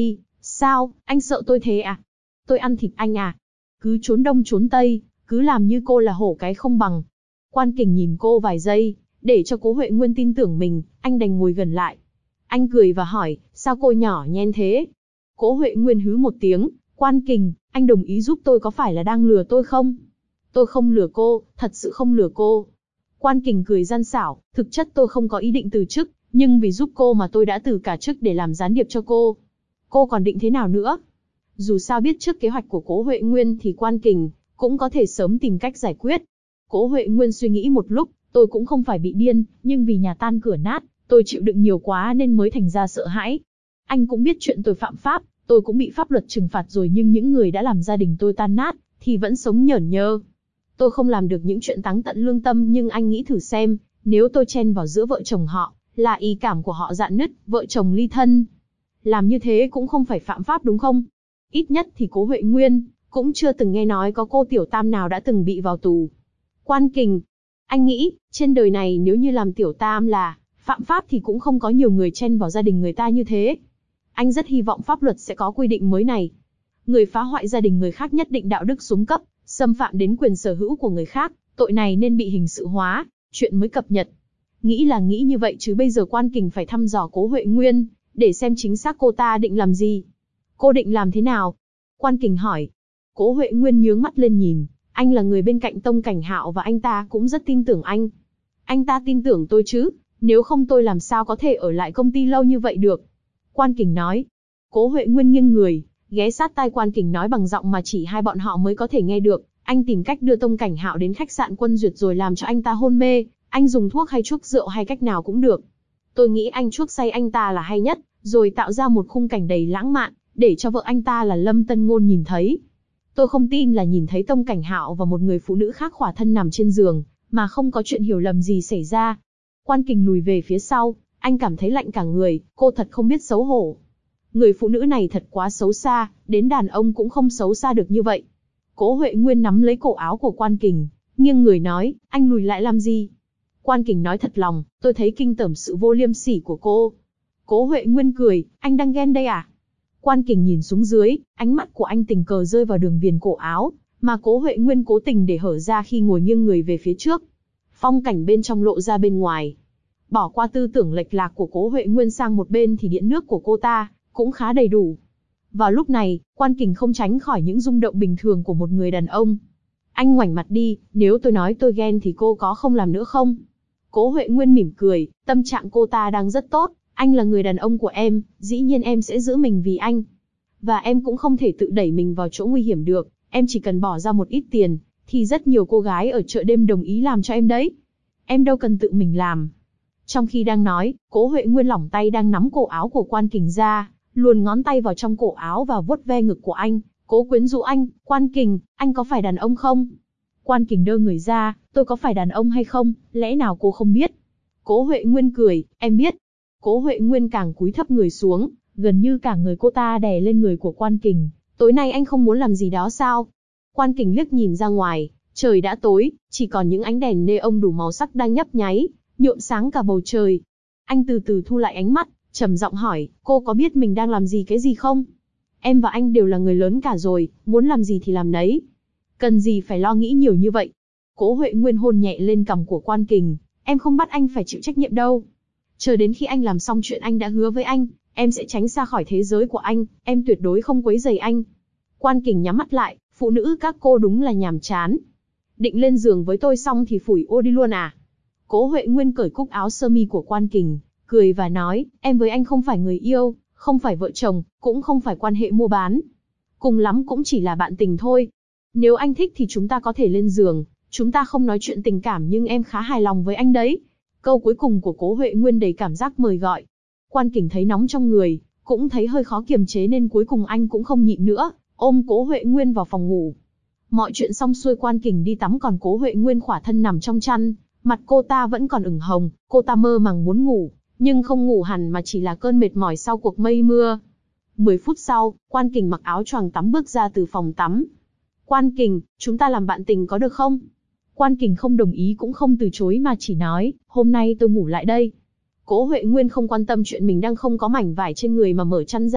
Sao, anh sợ tôi thế à? Tôi ăn thịt anh à? Cứ trốn đông trốn tây, cứ làm như cô là hổ cái không bằng. Quan Kình nhìn cô vài giây, để cho Cố Huệ Nguyên tin tưởng mình, anh đành ngồi gần lại. Anh cười và hỏi, sao cô nhỏ nhen thế? Cố Huệ Nguyên hứ một tiếng, Quan Kình, anh đồng ý giúp tôi có phải là đang lừa tôi không? Tôi không lừa cô, thật sự không lừa cô. Quan Kình cười gian xảo, thực chất tôi không có ý định từ chức, nhưng vì giúp cô mà tôi đã từ cả chức để làm gián điệp cho cô. Cô còn định thế nào nữa? Dù sao biết trước kế hoạch của Cố Huệ Nguyên thì Quan Kình cũng có thể sớm tìm cách giải quyết. Cố Huệ Nguyên suy nghĩ một lúc, tôi cũng không phải bị điên, nhưng vì nhà tan cửa nát, tôi chịu đựng nhiều quá nên mới thành ra sợ hãi. Anh cũng biết chuyện tôi phạm pháp, tôi cũng bị pháp luật trừng phạt rồi, nhưng những người đã làm gia đình tôi tan nát, thì vẫn sống nhởn nhơ. Tôi không làm được những chuyện táng tận lương tâm, nhưng anh nghĩ thử xem, nếu tôi chen vào giữa vợ chồng họ, là ý cảm của họ rạn nứt, vợ chồng ly thân. Làm như thế cũng không phải phạm pháp đúng không? Ít nhất thì Cố Huệ Nguyên cũng chưa từng nghe nói có cô tiểu tam nào đã từng bị vào tù. Quan Kình, anh nghĩ, trên đời này nếu như làm tiểu tam là phạm pháp thì cũng không có nhiều người chen vào gia đình người ta như thế. Anh rất hy vọng pháp luật sẽ có quy định mới này. Người phá hoại gia đình người khác nhất định đạo đức xuống cấp, xâm phạm đến quyền sở hữu của người khác, tội này nên bị hình sự hóa, chuyện mới cập nhật. Nghĩ là nghĩ như vậy chứ bây giờ Quan Kình phải thăm dò Cố Huệ Nguyên, để xem chính xác cô ta định làm gì. Cô định làm thế nào? Quan Kình hỏi. Cố Huệ Nguyên nhướng mắt lên nhìn, anh là người bên cạnh Tông Cảnh Hạo và anh ta cũng rất tin tưởng anh. Anh ta tin tưởng tôi chứ, nếu không tôi làm sao có thể ở lại công ty lâu như vậy được. Quan Kình nói. Cố Huệ Nguyên nghiêng người, ghé sát tai Quan Kình nói bằng giọng mà chỉ hai bọn họ mới có thể nghe được. Anh tìm cách đưa Tông Cảnh Hạo đến khách sạn Quân Duyệt rồi làm cho anh ta hôn mê, anh dùng thuốc hay chuốc rượu hay cách nào cũng được. Tôi nghĩ anh chuốc say anh ta là hay nhất, rồi tạo ra một khung cảnh đầy lãng mạn, để cho vợ anh ta là Lâm Tân Ngôn nhìn thấy. Tôi không tin là nhìn thấy Tông Cảnh Hạo và một người phụ nữ khác khỏa thân nằm trên giường, mà không có chuyện hiểu lầm gì xảy ra. Quan Kình lùi về phía sau, anh cảm thấy lạnh cả người, cô thật không biết xấu hổ. Người phụ nữ này thật quá xấu xa, đến đàn ông cũng không xấu xa được như vậy. Cố Huệ Nguyên nắm lấy cổ áo của Quan Kình, nghiêng người nói, anh lùi lại làm gì? Quan Kình nói thật lòng, tôi thấy kinh tởm sự vô liêm sỉ của cô. Cố Huệ Nguyên cười, anh đang ghen đây à? Quan Kình nhìn xuống dưới, ánh mắt của anh tình cờ rơi vào đường viền cổ áo, mà Cố Huệ Nguyên cố tình để hở ra khi ngồi nghiêng người về phía trước. Phong cảnh bên trong lộ ra bên ngoài. Bỏ qua tư tưởng lệch lạc của Cố Huệ Nguyên sang một bên thì điện nước của cô ta cũng khá đầy đủ. Vào lúc này, Quan Kình không tránh khỏi những rung động bình thường của một người đàn ông. Anh ngoảnh mặt đi, nếu tôi nói tôi ghen thì cô có không làm nữa không? Cố Huệ Nguyên mỉm cười, tâm trạng cô ta đang rất tốt. Anh là người đàn ông của em, dĩ nhiên em sẽ giữ mình vì anh. Và em cũng không thể tự đẩy mình vào chỗ nguy hiểm được, em chỉ cần bỏ ra một ít tiền, thì rất nhiều cô gái ở chợ đêm đồng ý làm cho em đấy. Em đâu cần tự mình làm. Trong khi đang nói, Cố Huệ Nguyên lỏng tay đang nắm cổ áo của Quan Kình ra, luồn ngón tay vào trong cổ áo và vuốt ve ngực của anh, cố quyến rũ anh. Quan Kình, anh có phải đàn ông không? Quan Kình đơ người ra, tôi có phải đàn ông hay không, lẽ nào cô không biết? Cố Huệ Nguyên cười, em biết. Cố Huệ Nguyên càng cúi thấp người xuống, gần như cả người cô ta đè lên người của Quan Kình. Tối nay anh không muốn làm gì đó sao? Quan Kình liếc nhìn ra ngoài, trời đã tối, chỉ còn những ánh đèn neon đủ màu sắc đang nhấp nháy, nhuộm sáng cả bầu trời. Anh từ từ thu lại ánh mắt, trầm giọng hỏi, cô có biết mình đang làm gì cái gì không? Em và anh đều là người lớn cả rồi, muốn làm gì thì làm nấy. Cần gì phải lo nghĩ nhiều như vậy? Cố Huệ Nguyên hôn nhẹ lên cằm của Quan Kình, em không bắt anh phải chịu trách nhiệm đâu. Chờ đến khi anh làm xong chuyện anh đã hứa với anh, em sẽ tránh xa khỏi thế giới của anh, em tuyệt đối không quấy rầy anh. Quan Kình nhắm mắt lại, phụ nữ các cô đúng là nhàm chán. Định lên giường với tôi xong thì phủi ô đi luôn à? Cố Huệ Nguyên cởi cúc áo sơ mi của Quan Kình, cười và nói, em với anh không phải người yêu, không phải vợ chồng, cũng không phải quan hệ mua bán. Cùng lắm cũng chỉ là bạn tình thôi. Nếu anh thích thì chúng ta có thể lên giường, chúng ta không nói chuyện tình cảm nhưng em khá hài lòng với anh đấy. Câu cuối cùng của Cố Huệ Nguyên đầy cảm giác mời gọi. Quan Kình thấy nóng trong người, cũng thấy hơi khó kiềm chế nên cuối cùng anh cũng không nhịn nữa, ôm Cố Huệ Nguyên vào phòng ngủ. Mọi chuyện xong xuôi Quan Kình đi tắm còn Cố Huệ Nguyên khỏa thân nằm trong chăn, mặt cô ta vẫn còn ửng hồng, cô ta mơ màng muốn ngủ, nhưng không ngủ hẳn mà chỉ là cơn mệt mỏi sau cuộc mây mưa. 10 phút sau, Quan Kình mặc áo choàng tắm bước ra từ phòng tắm. Quan Kình, chúng ta làm bạn tình có được không? Quan Kình không đồng ý cũng không từ chối mà chỉ nói, hôm nay tôi ngủ lại đây. Cố Huệ Nguyên không quan tâm chuyện mình đang không có mảnh vải trên người mà mở chăn ra,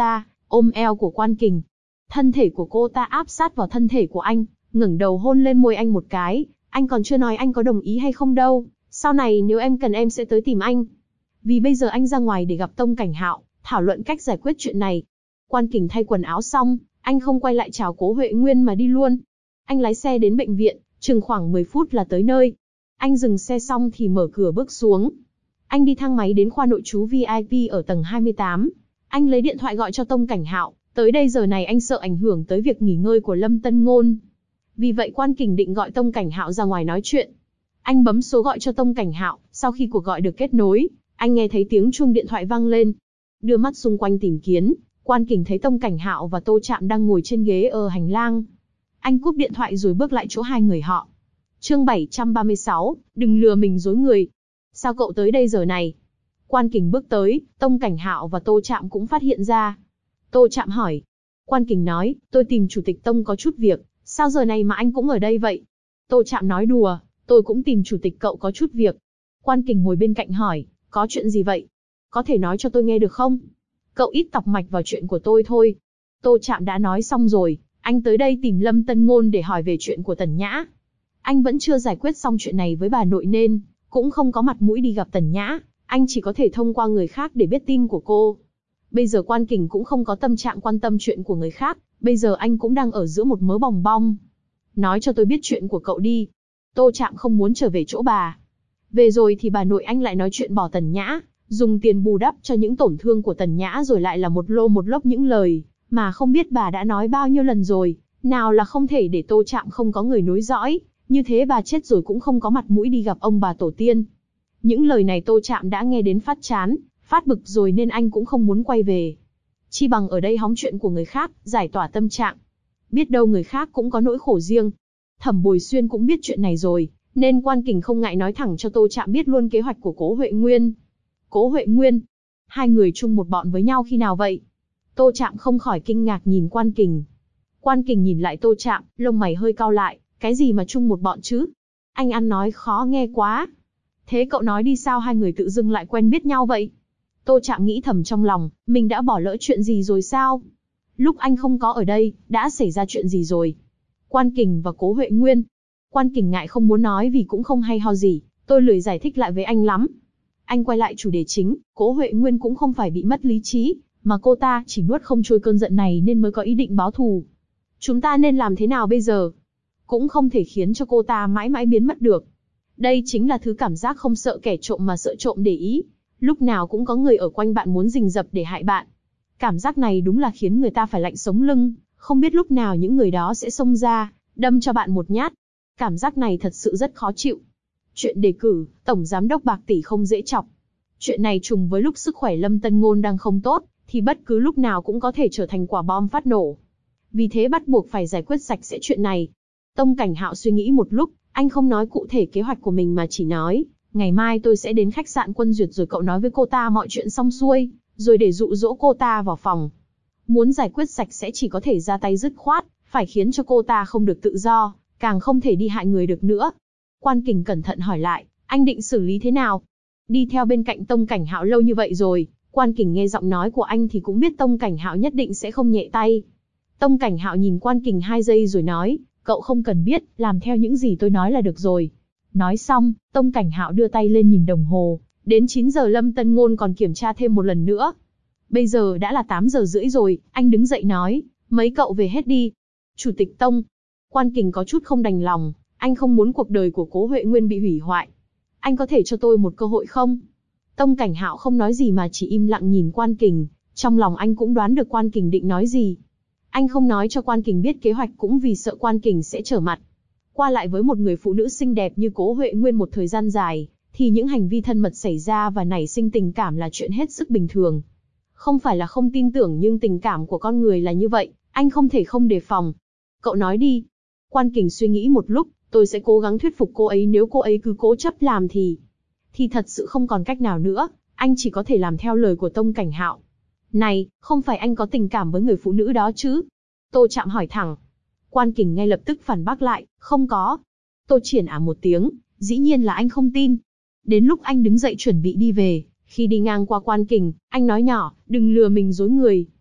ôm eo của Quan Kình. Thân thể của cô ta áp sát vào thân thể của anh, ngẩng đầu hôn lên môi anh một cái. Anh còn chưa nói anh có đồng ý hay không đâu. Sau này nếu em cần em sẽ tới tìm anh. Vì bây giờ anh ra ngoài để gặp Tông Cảnh Hạo, thảo luận cách giải quyết chuyện này. Quan Kình thay quần áo xong, anh không quay lại chào Cố Huệ Nguyên mà đi luôn. Anh lái xe đến bệnh viện, chừng khoảng 10 phút là tới nơi. Anh dừng xe xong thì mở cửa bước xuống. Anh đi thang máy đến khoa nội trú VIP ở tầng 28. Anh lấy điện thoại gọi cho Tông Cảnh Hạo, tới đây giờ này anh sợ ảnh hưởng tới việc nghỉ ngơi của Lâm Tân Ngôn. Vì vậy Quan Kình định gọi Tông Cảnh Hạo ra ngoài nói chuyện. Anh bấm số gọi cho Tông Cảnh Hạo, sau khi cuộc gọi được kết nối, anh nghe thấy tiếng chuông điện thoại vang lên. Đưa mắt xung quanh tìm kiếm, Quan Kình thấy Tông Cảnh Hạo và Tô Trạm đang ngồi trên ghế ở hành lang. Anh cúp điện thoại rồi bước lại chỗ hai người họ. Chương 736, đừng lừa mình dối người. Sao cậu tới đây giờ này? Quan Kình bước tới, Tông Cảnh Hạo và Tô Trạm cũng phát hiện ra. Tô Trạm hỏi. Quan Kình nói, tôi tìm chủ tịch Tông có chút việc, sao giờ này mà anh cũng ở đây vậy? Tô Trạm nói đùa, tôi cũng tìm chủ tịch cậu có chút việc. Quan Kình ngồi bên cạnh hỏi, có chuyện gì vậy? Có thể nói cho tôi nghe được không? Cậu ít tọc mạch vào chuyện của tôi thôi. Tô Trạm đã nói xong rồi, anh tới đây tìm Lâm Tân Ngôn để hỏi về chuyện của Tần Nhã. Anh vẫn chưa giải quyết xong chuyện này với bà nội nên cũng không có mặt mũi đi gặp Tần Nhã, anh chỉ có thể thông qua người khác để biết tin của cô. Bây giờ Quan Kình cũng không có tâm trạng quan tâm chuyện của người khác, bây giờ anh cũng đang ở giữa một mớ bòng bong. Nói cho tôi biết chuyện của cậu đi. Tô Trạm không muốn trở về chỗ bà. Về rồi thì bà nội anh lại nói chuyện bỏ Tần Nhã, dùng tiền bù đắp cho những tổn thương của Tần Nhã rồi lại là một lô một lốc những lời mà không biết bà đã nói bao nhiêu lần rồi, nào là không thể để Tô Trạm không có người nối dõi, như thế bà chết rồi cũng không có mặt mũi đi gặp ông bà tổ tiên. Những lời này Tô Trạm đã nghe đến phát chán, phát bực rồi nên anh cũng không muốn quay về. Chi bằng ở đây hóng chuyện của người khác, giải tỏa tâm trạng. Biết đâu người khác cũng có nỗi khổ riêng. Thẩm Bồi Xuyên cũng biết chuyện này rồi, nên Quan Kình không ngại nói thẳng cho Tô Trạm biết luôn kế hoạch của Cố Huệ Nguyên. Cố Huệ Nguyên? Hai người chung một bọn với nhau khi nào vậy? Tô Trạm không khỏi kinh ngạc nhìn Quan Kình. Quan Kình nhìn lại Tô Trạm, lông mày hơi cau lại, cái gì mà chung một bọn chứ? Anh ăn nói khó nghe quá. Thế cậu nói đi, sao hai người tự dưng lại quen biết nhau vậy? Tô Trạm nghĩ thầm trong lòng, mình đã bỏ lỡ chuyện gì rồi sao? Lúc anh không có ở đây, đã xảy ra chuyện gì rồi? Quan Kình và Cố Huệ Nguyên. Quan Kình ngại không muốn nói vì cũng không hay ho gì, tôi lười giải thích lại với anh lắm. Anh quay lại chủ đề chính, Cố Huệ Nguyên cũng không phải bị mất lý trí, mà cô ta chỉ nuốt không trôi cơn giận này nên mới có ý định báo thù. Chúng ta nên làm thế nào bây giờ? Cũng không thể khiến cho cô ta mãi mãi biến mất được. Đây chính là thứ cảm giác không sợ kẻ trộm mà sợ trộm để ý. Lúc nào cũng có người ở quanh bạn muốn rình rập để hại bạn. Cảm giác này đúng là khiến người ta phải lạnh sống lưng, không biết lúc nào những người đó sẽ xông ra, đâm cho bạn một nhát. Cảm giác này thật sự rất khó chịu. Chuyện đề cử, Tổng Giám đốc Bạc Tỷ không dễ chọc. Chuyện này trùng với lúc sức khỏe Lâm Tân Ngôn đang không tốt, thì bất cứ lúc nào cũng có thể trở thành quả bom phát nổ. Vì thế bắt buộc phải giải quyết sạch sẽ chuyện này. Tông Cảnh Hạo suy nghĩ một lúc, anh không nói cụ thể kế hoạch của mình mà chỉ nói, ngày mai tôi sẽ đến khách sạn Quân Duyệt rồi cậu nói với cô ta mọi chuyện xong xuôi, rồi để dụ dỗ cô ta vào phòng. Muốn giải quyết sạch sẽ chỉ có thể ra tay dứt khoát, phải khiến cho cô ta không được tự do, càng không thể đi hại người được nữa. Quan Kình cẩn thận hỏi lại, anh định xử lý thế nào? Đi theo bên cạnh Tông Cảnh Hạo lâu như vậy rồi, Quan Kình nghe giọng nói của anh thì cũng biết Tông Cảnh Hạo nhất định sẽ không nhẹ tay. Tông Cảnh Hạo nhìn Quan Kình 2 giây rồi nói, cậu không cần biết, làm theo những gì tôi nói là được rồi. Nói xong, Tông Cảnh Hạo đưa tay lên nhìn đồng hồ, đến 9 giờ Lâm Tân Ngôn còn kiểm tra thêm một lần nữa. Bây giờ đã là 8 giờ rưỡi rồi, anh đứng dậy nói, mấy cậu về hết đi. Chủ tịch Tông. Quan Kình có chút không đành lòng, anh không muốn cuộc đời của Cố Huệ Nguyên bị hủy hoại. Anh có thể cho tôi một cơ hội không? Tông Cảnh Hạo không nói gì mà chỉ im lặng nhìn Quan Kình, trong lòng anh cũng đoán được Quan Kình định nói gì. Anh không nói cho Quan Kình biết kế hoạch cũng vì sợ Quan Kình sẽ trở mặt. Qua lại với một người phụ nữ xinh đẹp như Cố Huệ Nguyên một thời gian dài, thì những hành vi thân mật xảy ra và nảy sinh tình cảm là chuyện hết sức bình thường. Không phải là không tin tưởng nhưng tình cảm của con người là như vậy, anh không thể không đề phòng. Cậu nói đi. Quan Kình suy nghĩ một lúc, tôi sẽ cố gắng thuyết phục cô ấy, nếu cô ấy cứ cố chấp làm thì thật sự không còn cách nào nữa, anh chỉ có thể làm theo lời của Tông Cảnh Hạo. Này, không phải anh có tình cảm với người phụ nữ đó chứ? Tô Trạm hỏi thẳng. Quan Kình ngay lập tức phản bác lại, không có. Tô Triển một tiếng, dĩ nhiên là anh không tin. Đến lúc anh đứng dậy chuẩn bị đi về, khi đi ngang qua Quan Kình, anh nói nhỏ, đừng lừa mình dối người.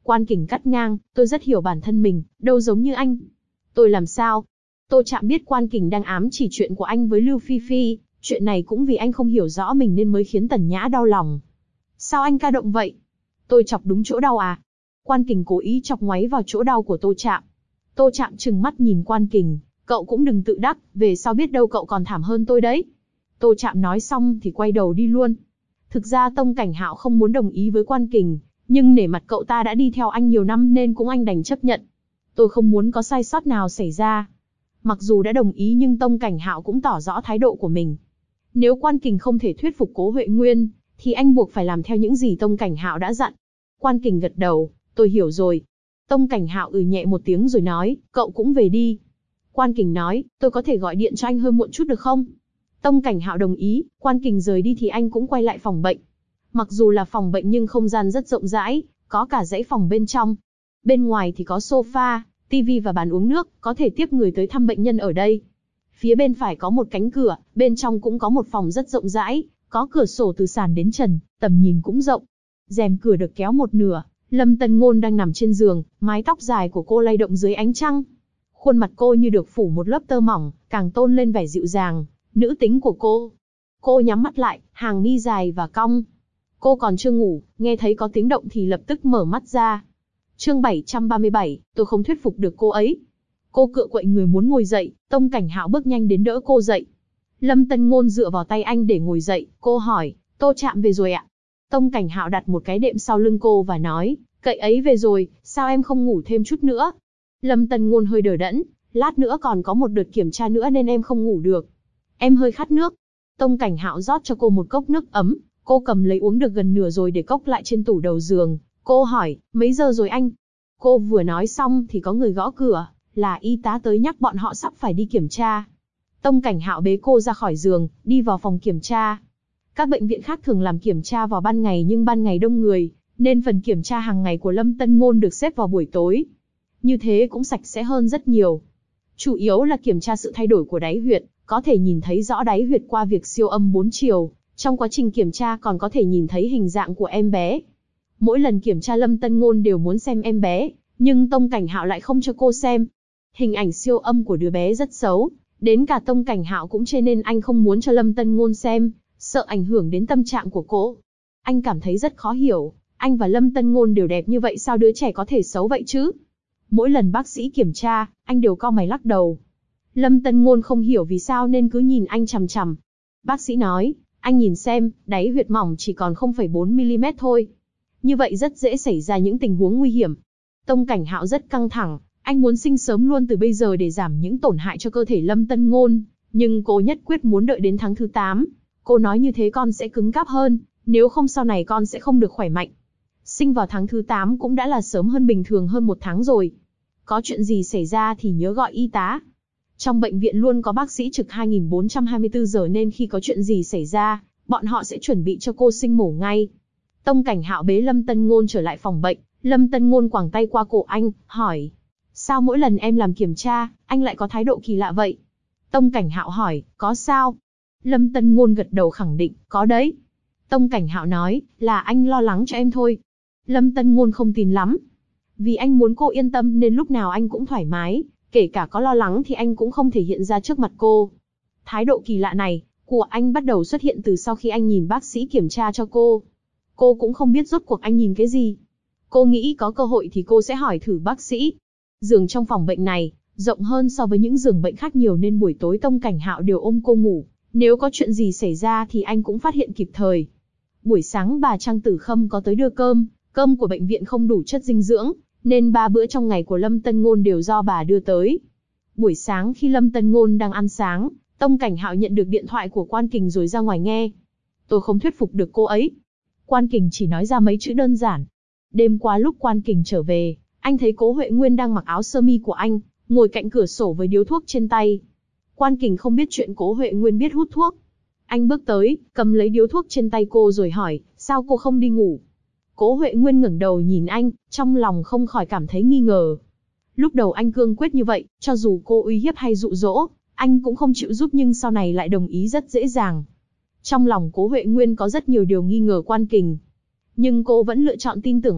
Quan Kình cắt ngang, tôi rất hiểu bản thân mình, đâu giống như anh. Tôi làm sao? Tô Trạm biết Quan Kình đang ám chỉ chuyện của anh với Lưu Phi Phi, chuyện này cũng vì anh không hiểu rõ mình nên mới khiến Tần Nhã đau lòng. Sao anh ca động vậy? Tôi chọc đúng chỗ đau à? Quan Kình cố ý chọc ngoáy vào chỗ đau của Tô Trạm. Tô Trạm trừng mắt nhìn Quan Kình, cậu cũng đừng tự đắc, về sau biết đâu cậu còn thảm hơn tôi đấy. Tô Trạm nói xong thì quay đầu đi luôn. Thực ra Tông Cảnh Hạo không muốn đồng ý với Quan Kình, nhưng nể mặt cậu ta đã đi theo anh nhiều năm nên cũng anh đành chấp nhận. Tôi không muốn có sai sót nào xảy ra. Mặc dù đã đồng ý nhưng Tông Cảnh Hạo cũng tỏ rõ thái độ của mình. Nếu Quan Kình không thể thuyết phục Cố Huệ Nguyên, thì anh buộc phải làm theo những gì Tông Cảnh Hạo đã dặn. Quan Kình gật đầu, tôi hiểu rồi. Tông Cảnh Hạo nhẹ một tiếng rồi nói, cậu cũng về đi. Quan Kình nói, tôi có thể gọi điện cho anh hơi muộn chút được không? Tông Cảnh Hạo đồng ý, Quan Kình rời đi thì anh cũng quay lại phòng bệnh. Mặc dù là phòng bệnh nhưng không gian rất rộng rãi, có cả dãy phòng bên trong. Bên ngoài thì có sofa, tivi và bàn uống nước, có thể tiếp người tới thăm bệnh nhân ở đây. Phía bên phải có một cánh cửa, bên trong cũng có một phòng rất rộng rãi, có cửa sổ từ sàn đến trần, tầm nhìn cũng rộng. Rèm cửa được kéo một nửa, Lâm Tân Ngôn đang nằm trên giường, mái tóc dài của cô lay động dưới ánh trăng. Khuôn mặt cô như được phủ một lớp tơ mỏng, càng tôn lên vẻ dịu dàng, nữ tính của cô. Cô nhắm mắt lại, hàng mi dài và cong. Cô còn chưa ngủ, nghe thấy có tiếng động thì lập tức mở mắt ra. Chương 737, tôi không thuyết phục được cô ấy. Cô cựa quậy người muốn ngồi dậy, Tông Cảnh Hạo bước nhanh đến đỡ cô dậy. Lâm Tân Ngôn dựa vào tay anh để ngồi dậy, cô hỏi, Tô Trạm về rồi ạ? Tông Cảnh Hạo đặt một cái đệm sau lưng cô và nói, cậy ấy về rồi, sao em không ngủ thêm chút nữa? Lâm Tân Ngôn hơi đờ đẫn, lát nữa còn có một đợt kiểm tra nữa nên em không ngủ được. Em hơi khát nước. Tông Cảnh Hạo rót cho cô một cốc nước ấm, cô cầm lấy uống được gần nửa rồi để cốc lại trên tủ đầu giường. Cô hỏi, mấy giờ rồi anh? Cô vừa nói xong thì có người gõ cửa, là y tá tới nhắc bọn họ sắp phải đi kiểm tra. Tông Cảnh Hạo bế cô ra khỏi giường, đi vào phòng kiểm tra. Các bệnh viện khác thường làm kiểm tra vào ban ngày nhưng ban ngày đông người, nên phần kiểm tra hàng ngày của Lâm Tân Ngôn được xếp vào buổi tối. Như thế cũng sạch sẽ hơn rất nhiều. Chủ yếu là kiểm tra sự thay đổi của đáy huyệt, có thể nhìn thấy rõ đáy huyệt qua việc siêu âm 4 chiều. Trong quá trình kiểm tra còn có thể nhìn thấy hình dạng của em bé. Mỗi lần kiểm tra Lâm Tân Ngôn đều muốn xem em bé, nhưng Tông Cảnh Hạo lại không cho cô xem. Hình ảnh siêu âm của đứa bé rất xấu, đến cả Tông Cảnh Hạo cũng chê nên anh không muốn cho Lâm Tân Ngôn xem, sợ ảnh hưởng đến tâm trạng của cô. Anh cảm thấy rất khó hiểu, anh và Lâm Tân Ngôn đều đẹp như vậy sao đứa trẻ có thể xấu vậy chứ? Mỗi lần bác sĩ kiểm tra, anh đều cau mày lắc đầu. Lâm Tân Ngôn không hiểu vì sao nên cứ nhìn anh chằm chằm. Bác sĩ nói, anh nhìn xem, đáy huyệt mỏng chỉ còn 0,4mm thôi. Như vậy rất dễ xảy ra những tình huống nguy hiểm. Tông Cảnh Hạo rất căng thẳng, anh muốn sinh sớm luôn từ bây giờ để giảm những tổn hại cho cơ thể Lâm Tân Ngôn, nhưng cô nhất quyết muốn đợi đến tháng thứ 8. Cô nói như thế con sẽ cứng cáp hơn, nếu không sau này con sẽ không được khỏe mạnh. Sinh vào tháng thứ 8 cũng đã là sớm hơn bình thường hơn 1 tháng rồi. Có chuyện gì xảy ra thì nhớ gọi y tá. Trong bệnh viện luôn có bác sĩ trực 2424 giờ nên khi có chuyện gì xảy ra, bọn họ sẽ chuẩn bị cho cô sinh mổ ngay. Tông Cảnh Hạo bế Lâm Tân Ngôn trở lại phòng bệnh, Lâm Tân Ngôn quàng tay qua cổ anh, hỏi. Sao mỗi lần em làm kiểm tra, anh lại có thái độ kỳ lạ vậy? Tông Cảnh Hạo hỏi, có sao? Lâm Tân Ngôn gật đầu khẳng định, có đấy. Tông Cảnh Hạo nói, là anh lo lắng cho em thôi. Lâm Tân Ngôn không tin lắm. Vì anh muốn cô yên tâm nên lúc nào anh cũng thoải mái, kể cả có lo lắng thì anh cũng không thể hiện ra trước mặt cô. Thái độ kỳ lạ này của anh bắt đầu xuất hiện từ sau khi anh nhìn bác sĩ kiểm tra cho cô. Cô cũng không biết rốt cuộc anh nhìn cái gì. Cô nghĩ có cơ hội thì cô sẽ hỏi thử bác sĩ. Giường trong phòng bệnh này rộng hơn so với những giường bệnh khác nhiều nên buổi tối Tông Cảnh Hạo đều ôm cô ngủ. Nếu có chuyện gì xảy ra thì anh cũng phát hiện kịp thời. Buổi sáng bà Trang Tử Khâm có tới đưa cơm của bệnh viện không đủ chất dinh dưỡng, nên 3 bữa trong ngày của Lâm Tân Ngôn đều do bà đưa tới. Buổi sáng khi Lâm Tân Ngôn đang ăn sáng, Tông Cảnh Hạo nhận được điện thoại của Quan Kình rồi ra ngoài nghe. Tôi không thuyết phục được cô ấy. Quan Kình chỉ nói ra mấy chữ đơn giản. Đêm qua lúc Quan Kình trở về, anh thấy Cố Huệ Nguyên đang mặc áo sơ mi của anh, ngồi cạnh cửa sổ với điếu thuốc trên tay. Quan Kình không biết chuyện Cố Huệ Nguyên biết hút thuốc. Anh bước tới, cầm lấy điếu thuốc trên tay cô rồi hỏi, sao cô không đi ngủ? Cố Huệ Nguyên ngẩng đầu nhìn anh, trong lòng không khỏi cảm thấy nghi ngờ. Lúc đầu anh cương quyết như vậy, cho dù cô uy hiếp hay dụ dỗ, anh cũng không chịu giúp nhưng sau này lại đồng ý rất dễ dàng. Trong lòng Cố Huệ Nguyên có rất nhiều điều nghi ngờ Quan Kình. Nhưng cô vẫn lựa chọn tin tưởng anh,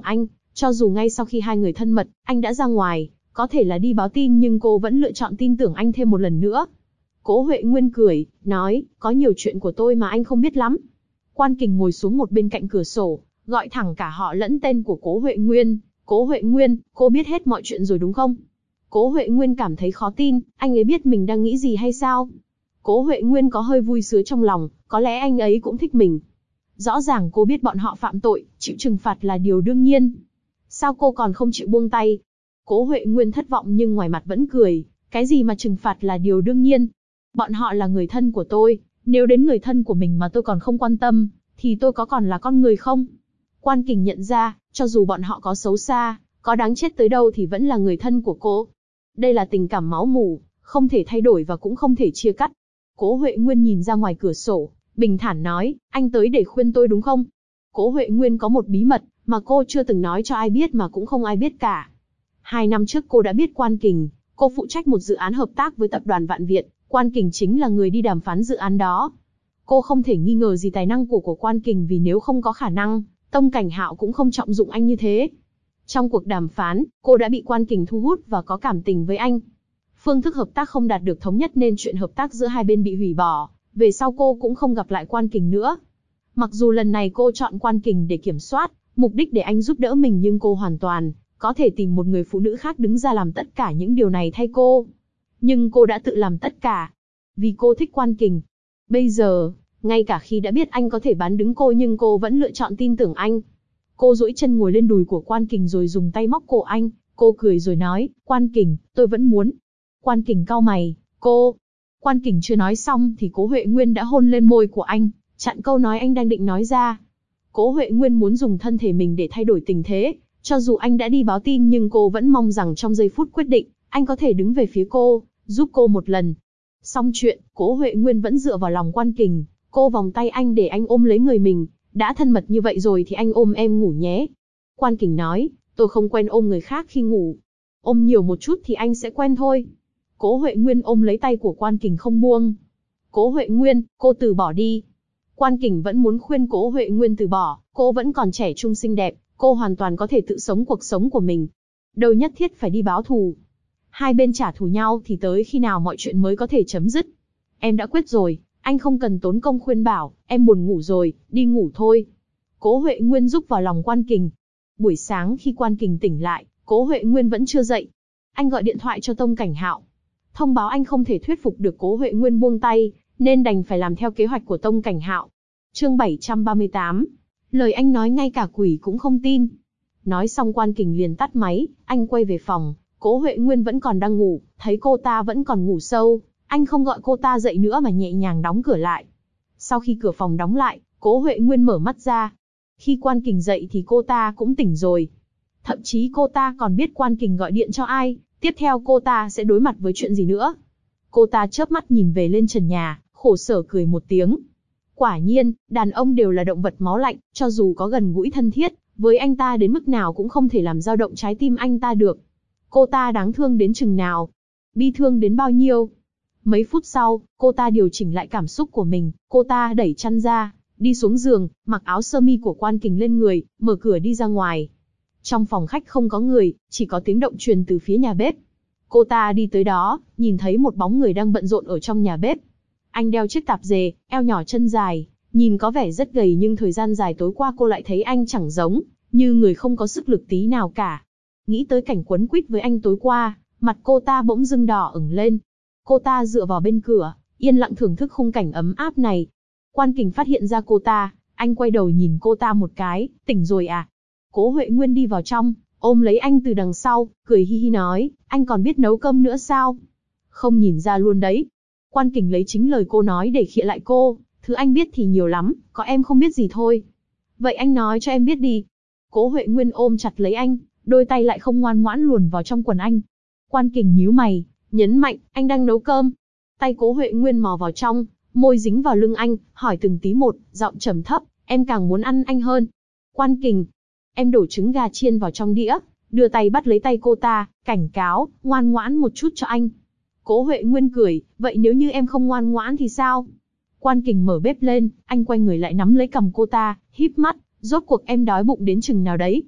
Cho dù ngay sau khi hai người thân mật, anh đã ra ngoài, có thể là đi báo tin nhưng cô vẫn lựa chọn tin tưởng anh thêm một lần nữa. Cố Huệ Nguyên cười, nói, có nhiều chuyện của tôi mà anh không biết lắm. Quan Kình ngồi xuống một bên cạnh cửa sổ, gọi thẳng cả họ lẫn tên của Cố Huệ Nguyên. Cố Huệ Nguyên, cô biết hết mọi chuyện rồi đúng không? Cố Huệ Nguyên cảm thấy khó tin, anh ấy biết mình đang nghĩ gì hay sao? Cố Huệ Nguyên có hơi vui sướng trong lòng, có lẽ anh ấy cũng thích mình. Rõ ràng cô biết bọn họ phạm tội, chịu trừng phạt là điều đương nhiên. Sao cô còn không chịu buông tay? Cố Huệ Nguyên thất vọng nhưng ngoài mặt vẫn cười, cái gì mà trừng phạt là điều đương nhiên? Bọn họ là người thân của tôi, nếu đến người thân của mình mà tôi còn không quan tâm, thì tôi có còn là con người không? Quan Kình nhận ra, cho dù bọn họ có xấu xa, có đáng chết tới đâu thì vẫn là người thân của cô. Đây là tình cảm máu mủ, không thể thay đổi và cũng không thể chia cắt. Cố Huệ Nguyên nhìn ra ngoài cửa sổ, bình thản nói, anh tới để khuyên tôi đúng không? Cố Huệ Nguyên có một bí mật, mà cô chưa từng nói cho ai biết mà cũng không ai biết cả. 2 năm trước cô đã biết Quan Kình, cô phụ trách một dự án hợp tác với tập đoàn Vạn Việt, Quan Kình chính là người đi đàm phán dự án đó. Cô không thể nghi ngờ gì tài năng của Quan Kình vì nếu không có khả năng, Tông Cảnh Hạo cũng không trọng dụng anh như thế. Trong cuộc đàm phán, cô đã bị Quan Kình thu hút và có cảm tình với anh. Phương thức hợp tác không đạt được thống nhất nên chuyện hợp tác giữa hai bên bị hủy bỏ, về sau cô cũng không gặp lại Quan Kình nữa. Mặc dù lần này cô chọn Quan Kình để kiểm soát, mục đích để anh giúp đỡ mình nhưng cô hoàn toàn có thể tìm một người phụ nữ khác đứng ra làm tất cả những điều này thay cô. Nhưng cô đã tự làm tất cả, vì cô thích Quan Kình. Bây giờ, ngay cả khi đã biết anh có thể bán đứng cô nhưng cô vẫn lựa chọn tin tưởng anh. Cô duỗi chân ngồi lên đùi của Quan Kình rồi dùng tay móc cổ anh, cô cười rồi nói, Quan Kình, tôi vẫn muốn. Quan Kình cau mày, cô. Quan Kình chưa nói xong thì Cố Huệ Nguyên đã hôn lên môi của anh, chặn câu nói anh đang định nói ra. Cố Huệ Nguyên muốn dùng thân thể mình để thay đổi tình thế, cho dù anh đã đi báo tin nhưng cô vẫn mong rằng trong giây phút quyết định, anh có thể đứng về phía cô, giúp cô một lần. Xong chuyện, Cố Huệ Nguyên vẫn dựa vào lòng Quan Kình, cô vòng tay anh để anh ôm lấy người mình, đã thân mật như vậy rồi thì anh ôm em ngủ nhé. Quan Kình nói, tôi không quen ôm người khác khi ngủ. Ôm nhiều một chút thì anh sẽ quen thôi. Cố Huệ Nguyên ôm lấy tay của Quan Kình không buông. Cố Huệ Nguyên, cô từ bỏ đi. Quan Kình vẫn muốn khuyên Cố Huệ Nguyên từ bỏ, cô vẫn còn trẻ trung xinh đẹp, cô hoàn toàn có thể tự sống cuộc sống của mình. Đâu nhất thiết phải đi báo thù. Hai bên trả thù nhau thì tới khi nào mọi chuyện mới có thể chấm dứt. Em đã quyết rồi, anh không cần tốn công khuyên bảo, em buồn ngủ rồi, đi ngủ thôi. Cố Huệ Nguyên rúc vào lòng Quan Kình. Buổi sáng khi Quan Kình tỉnh lại, Cố Huệ Nguyên vẫn chưa dậy. Anh gọi điện thoại cho Tông Cảnh Hạo, thông báo anh không thể thuyết phục được Cố Huệ Nguyên buông tay, nên đành phải làm theo kế hoạch của Tông Cảnh Hạo. Chương 738. Lời anh nói ngay cả quỷ cũng không tin. Nói xong Quan Kình liền tắt máy, anh quay về phòng, Cố Huệ Nguyên vẫn còn đang ngủ, thấy cô ta vẫn còn ngủ sâu, anh không gọi cô ta dậy nữa mà nhẹ nhàng đóng cửa lại. Sau khi cửa phòng đóng lại, Cố Huệ Nguyên mở mắt ra. Khi Quan Kình dậy thì cô ta cũng tỉnh rồi. Thậm chí cô ta còn biết Quan Kình gọi điện cho ai, tiếp theo cô ta sẽ đối mặt với chuyện gì nữa. Cô ta chớp mắt nhìn về lên trần nhà, khổ sở cười một tiếng. Quả nhiên, đàn ông đều là động vật máu lạnh, cho dù có gần gũi thân thiết, với anh ta đến mức nào cũng không thể làm dao động trái tim anh ta được. Cô ta đáng thương đến chừng nào? Bi thương đến bao nhiêu? Mấy phút sau, cô ta điều chỉnh lại cảm xúc của mình, cô ta đẩy chăn ra, đi xuống giường, mặc áo sơ mi của Quan Kình lên người, mở cửa đi ra ngoài. Trong phòng khách không có người, chỉ có tiếng động truyền từ phía nhà bếp. Cô ta đi tới đó, nhìn thấy một bóng người đang bận rộn ở trong nhà bếp. Anh đeo chiếc tạp dề, eo nhỏ chân dài, nhìn có vẻ rất gầy nhưng thời gian dài tối qua cô lại thấy anh chẳng giống như người không có sức lực tí nào cả. Nghĩ tới cảnh quấn quýt với anh tối qua, mặt cô ta bỗng dưng đỏ ửng lên. Cô ta dựa vào bên cửa, yên lặng thưởng thức khung cảnh ấm áp này. Quan Kình phát hiện ra cô ta, anh quay đầu nhìn cô ta một cái, tỉnh rồi à? Cố Huệ Nguyên đi vào trong, ôm lấy anh từ đằng sau, cười hi hi nói, anh còn biết nấu cơm nữa sao? Không nhìn ra luôn đấy. Quan Kình lấy chính lời cô nói để khịa lại cô, thứ anh biết thì nhiều lắm, có em không biết gì thôi. Vậy anh nói cho em biết đi. Cố Huệ Nguyên ôm chặt lấy anh, đôi tay lại không ngoan ngoãn luồn vào trong quần anh. Quan Kình nhíu mày, nhấn mạnh, anh đang nấu cơm. Tay Cố Huệ Nguyên mò vào trong, môi dính vào lưng anh, hỏi từng tí một, giọng trầm thấp, em càng muốn ăn anh hơn. Quan Kình, em đổ trứng gà chiên vào trong đĩa, đưa tay bắt lấy tay cô ta, cảnh cáo, ngoan ngoãn một chút cho anh. Cố Huệ Nguyên cười, vậy nếu như em không ngoan ngoãn thì sao? Quan Kình mở bếp lên, anh quay người lại nắm lấy cằm cô ta, híp mắt, rốt cuộc em đói bụng đến chừng nào đấy?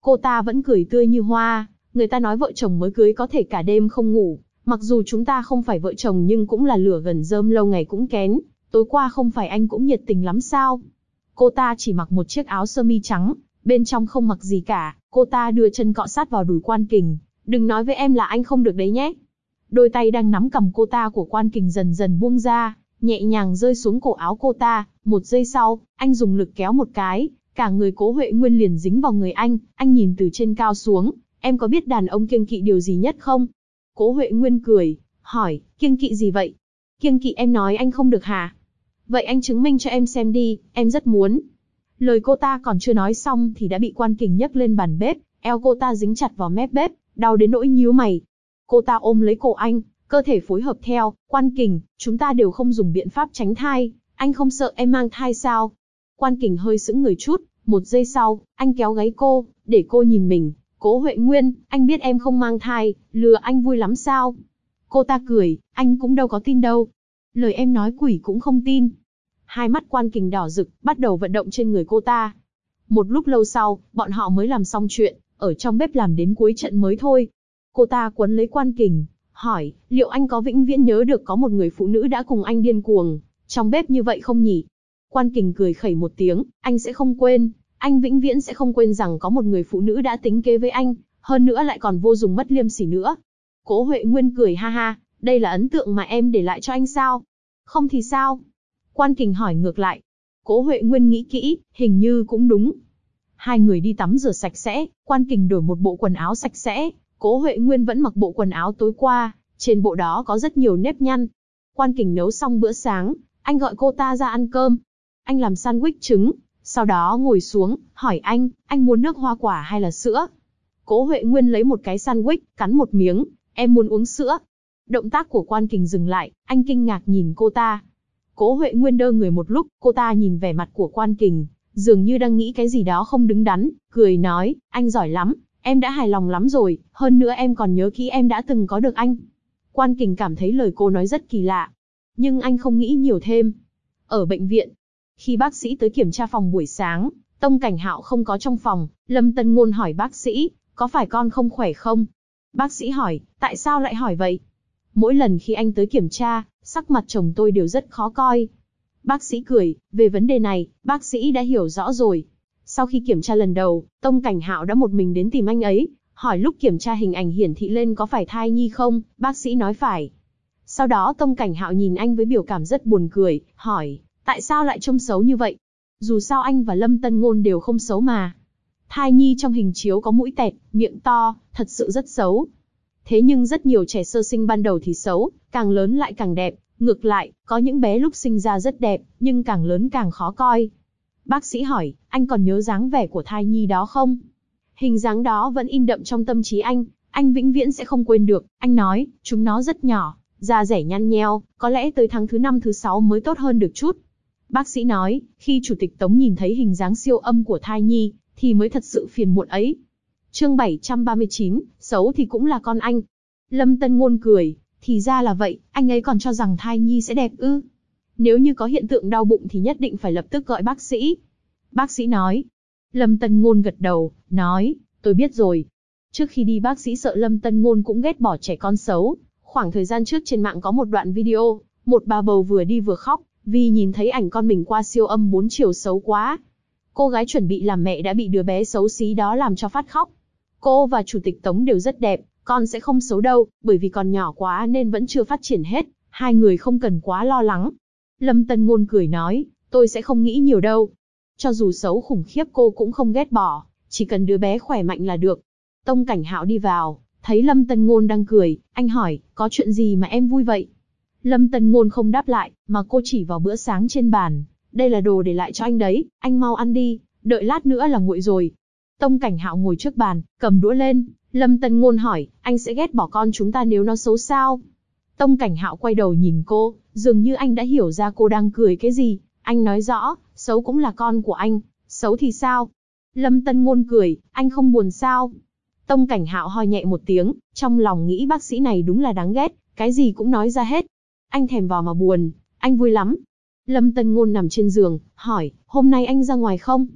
Cô ta vẫn cười tươi như hoa, người ta nói vợ chồng mới cưới có thể cả đêm không ngủ, mặc dù chúng ta không phải vợ chồng nhưng cũng là lửa gần rơm lâu ngày cũng kén, tối qua không phải anh cũng nhiệt tình lắm sao? Cô ta chỉ mặc một chiếc áo sơ mi trắng, bên trong không mặc gì cả, cô ta đưa chân cọ sát vào đùi Quan Kình, đừng nói với em là anh không được đấy nhé. Đôi tay đang nắm cầm cô ta của Quan Kình dần dần buông ra, nhẹ nhàng rơi xuống cổ áo cô ta, một giây sau, anh dùng lực kéo một cái, cả người Cố Huệ Nguyên liền dính vào người anh nhìn từ trên cao xuống, em có biết đàn ông kiêng kỵ điều gì nhất không? Cố Huệ Nguyên cười, hỏi, kiêng kỵ gì vậy? Kiêng kỵ em nói anh không được hả? Vậy anh chứng minh cho em xem đi, em rất muốn. Lời cô ta còn chưa nói xong thì đã bị Quan Kình nhấc lên bàn bếp, eo cô ta dính chặt vào mép bếp, đau đến nỗi nhíu mày. Cô ta ôm lấy cổ anh, cơ thể phối hợp theo, Quan Kình, chúng ta đều không dùng biện pháp tránh thai, anh không sợ em mang thai sao? Quan Kình hơi sững người chút, một giây sau, anh kéo gáy cô, để cô nhìn mình. Cố Huệ Nguyên, anh biết em không mang thai, lừa anh vui lắm sao? Cô ta cười, anh cũng đâu có tin đâu. Lời em nói quỷ cũng không tin. Hai mắt Quan Kình đỏ rực, bắt đầu vận động trên người cô ta. Một lúc lâu sau, bọn họ mới làm xong chuyện, ở trong bếp làm đến cuối trận mới thôi. Cô ta quấn lấy Quan Kình, hỏi, liệu anh có vĩnh viễn nhớ được có một người phụ nữ đã cùng anh điên cuồng trong bếp như vậy không nhỉ? Quan Kình cười khẩy một tiếng, anh sẽ không quên, anh vĩnh viễn sẽ không quên rằng có một người phụ nữ đã tính kế với anh, hơn nữa lại còn vô dụng mất liêm sỉ nữa. Cố Huệ Nguyên cười ha ha, đây là ấn tượng mà em để lại cho anh sao? Không thì sao? Quan Kình hỏi ngược lại. Cố Huệ Nguyên nghĩ kỹ, hình như cũng đúng. Hai người đi tắm rửa sạch sẽ, Quan Kình đổi một bộ quần áo sạch sẽ, Cố Huệ Nguyên vẫn mặc bộ quần áo tối qua, trên bộ đó có rất nhiều nếp nhăn. Quan Kình nấu xong bữa sáng, anh gọi cô ta ra ăn cơm. Anh làm sandwich trứng, sau đó ngồi xuống, hỏi anh muốn nước hoa quả hay là sữa? Cố Huệ Nguyên lấy một cái sandwich, cắn một miếng, em muốn uống sữa. Động tác của Quan Kình dừng lại, anh kinh ngạc nhìn cô ta. Cố Huệ Nguyên đơ người một lúc, cô ta nhìn vẻ mặt của Quan Kình, dường như đang nghĩ cái gì đó không đứng đắn, cười nói, anh giỏi lắm, em đã hài lòng lắm rồi, hơn nữa em còn nhớ kỹ em đã từng có được anh. Quan Kình cảm thấy lời cô nói rất kỳ lạ, nhưng anh không nghĩ nhiều thêm. Ở bệnh viện, khi bác sĩ tới kiểm tra phòng buổi sáng, Tông Cảnh Hạo không có trong phòng, Lâm Tân Ngôn hỏi bác sĩ, có phải con không khỏe không? Bác sĩ hỏi, tại sao lại hỏi vậy? Mỗi lần khi anh tới kiểm tra, sắc mặt chồng tôi đều rất khó coi. Bác sĩ cười, về vấn đề này, bác sĩ đã hiểu rõ rồi. Sau khi kiểm tra lần đầu, Tông Cảnh Hạo đã một mình đến tìm anh ấy, hỏi lúc kiểm tra hình ảnh hiển thị lên có phải thai nhi không, bác sĩ nói phải. Sau đó Tông Cảnh Hạo nhìn anh với biểu cảm rất buồn cười, hỏi, tại sao lại trông xấu như vậy? Dù sao anh và Lâm Tân Ngôn đều không xấu mà. Thai nhi trong hình chiếu có mũi tẹt, miệng to, thật sự rất xấu. Thế nhưng rất nhiều trẻ sơ sinh ban đầu thì xấu, càng lớn lại càng đẹp. Ngược lại, có những bé lúc sinh ra rất đẹp, nhưng càng lớn càng khó coi. Bác sĩ hỏi, anh còn nhớ dáng vẻ của thai nhi đó không? Hình dáng đó vẫn in đậm trong tâm trí anh vĩnh viễn sẽ không quên được. Anh nói, chúng nó rất nhỏ, da rẻ nhăn nheo, có lẽ tới tháng thứ 5 thứ 6 mới tốt hơn được chút. Bác sĩ nói, khi Chủ tịch Tống nhìn thấy hình dáng siêu âm của thai nhi, thì mới thật sự phiền muộn ấy. Chương 739, xấu thì cũng là con anh. Lâm Tân Ngôn cười, thì ra là vậy, anh ấy còn cho rằng thai nhi sẽ đẹp ư? Nếu như có hiện tượng đau bụng thì nhất định phải lập tức gọi bác sĩ. Bác sĩ nói. Lâm Tân Ngôn gật đầu, nói, tôi biết rồi. Trước khi đi bác sĩ sợ Lâm Tân Ngôn cũng ghét bỏ trẻ con xấu. Khoảng thời gian trước trên mạng có một đoạn video, một bà bầu vừa đi vừa khóc, vì nhìn thấy ảnh con mình qua siêu âm 4 chiều xấu quá. Cô gái chuẩn bị làm mẹ đã bị đứa bé xấu xí đó làm cho phát khóc. Cô và Chủ tịch Tống đều rất đẹp, con sẽ không xấu đâu, bởi vì còn nhỏ quá nên vẫn chưa phát triển hết, hai người không cần quá lo lắng. Lâm Tân Ngôn cười nói, tôi sẽ không nghĩ nhiều đâu. Cho dù xấu khủng khiếp cô cũng không ghét bỏ, chỉ cần đứa bé khỏe mạnh là được. Tông Cảnh Hạo đi vào, thấy Lâm Tân Ngôn đang cười, anh hỏi, có chuyện gì mà em vui vậy? Lâm Tân Ngôn không đáp lại, mà cô chỉ vào bữa sáng trên bàn, đây là đồ để lại cho anh đấy, anh mau ăn đi, đợi lát nữa là nguội rồi. Tông Cảnh Hạo ngồi trước bàn, cầm đũa lên, Lâm Tân Ngôn hỏi, anh sẽ ghét bỏ con chúng ta nếu nó xấu sao? Tông Cảnh Hạo quay đầu nhìn cô, dường như anh đã hiểu ra cô đang cười cái gì, anh nói rõ, xấu cũng là con của anh, xấu thì sao? Lâm Tân Ngôn cười, anh không buồn sao? Tông Cảnh Hạo ho nhẹ một tiếng, trong lòng nghĩ bác sĩ này đúng là đáng ghét, cái gì cũng nói ra hết. Anh thèm vào mà buồn, anh vui lắm. Lâm Tân Ngôn nằm trên giường, hỏi, hôm nay anh ra ngoài không?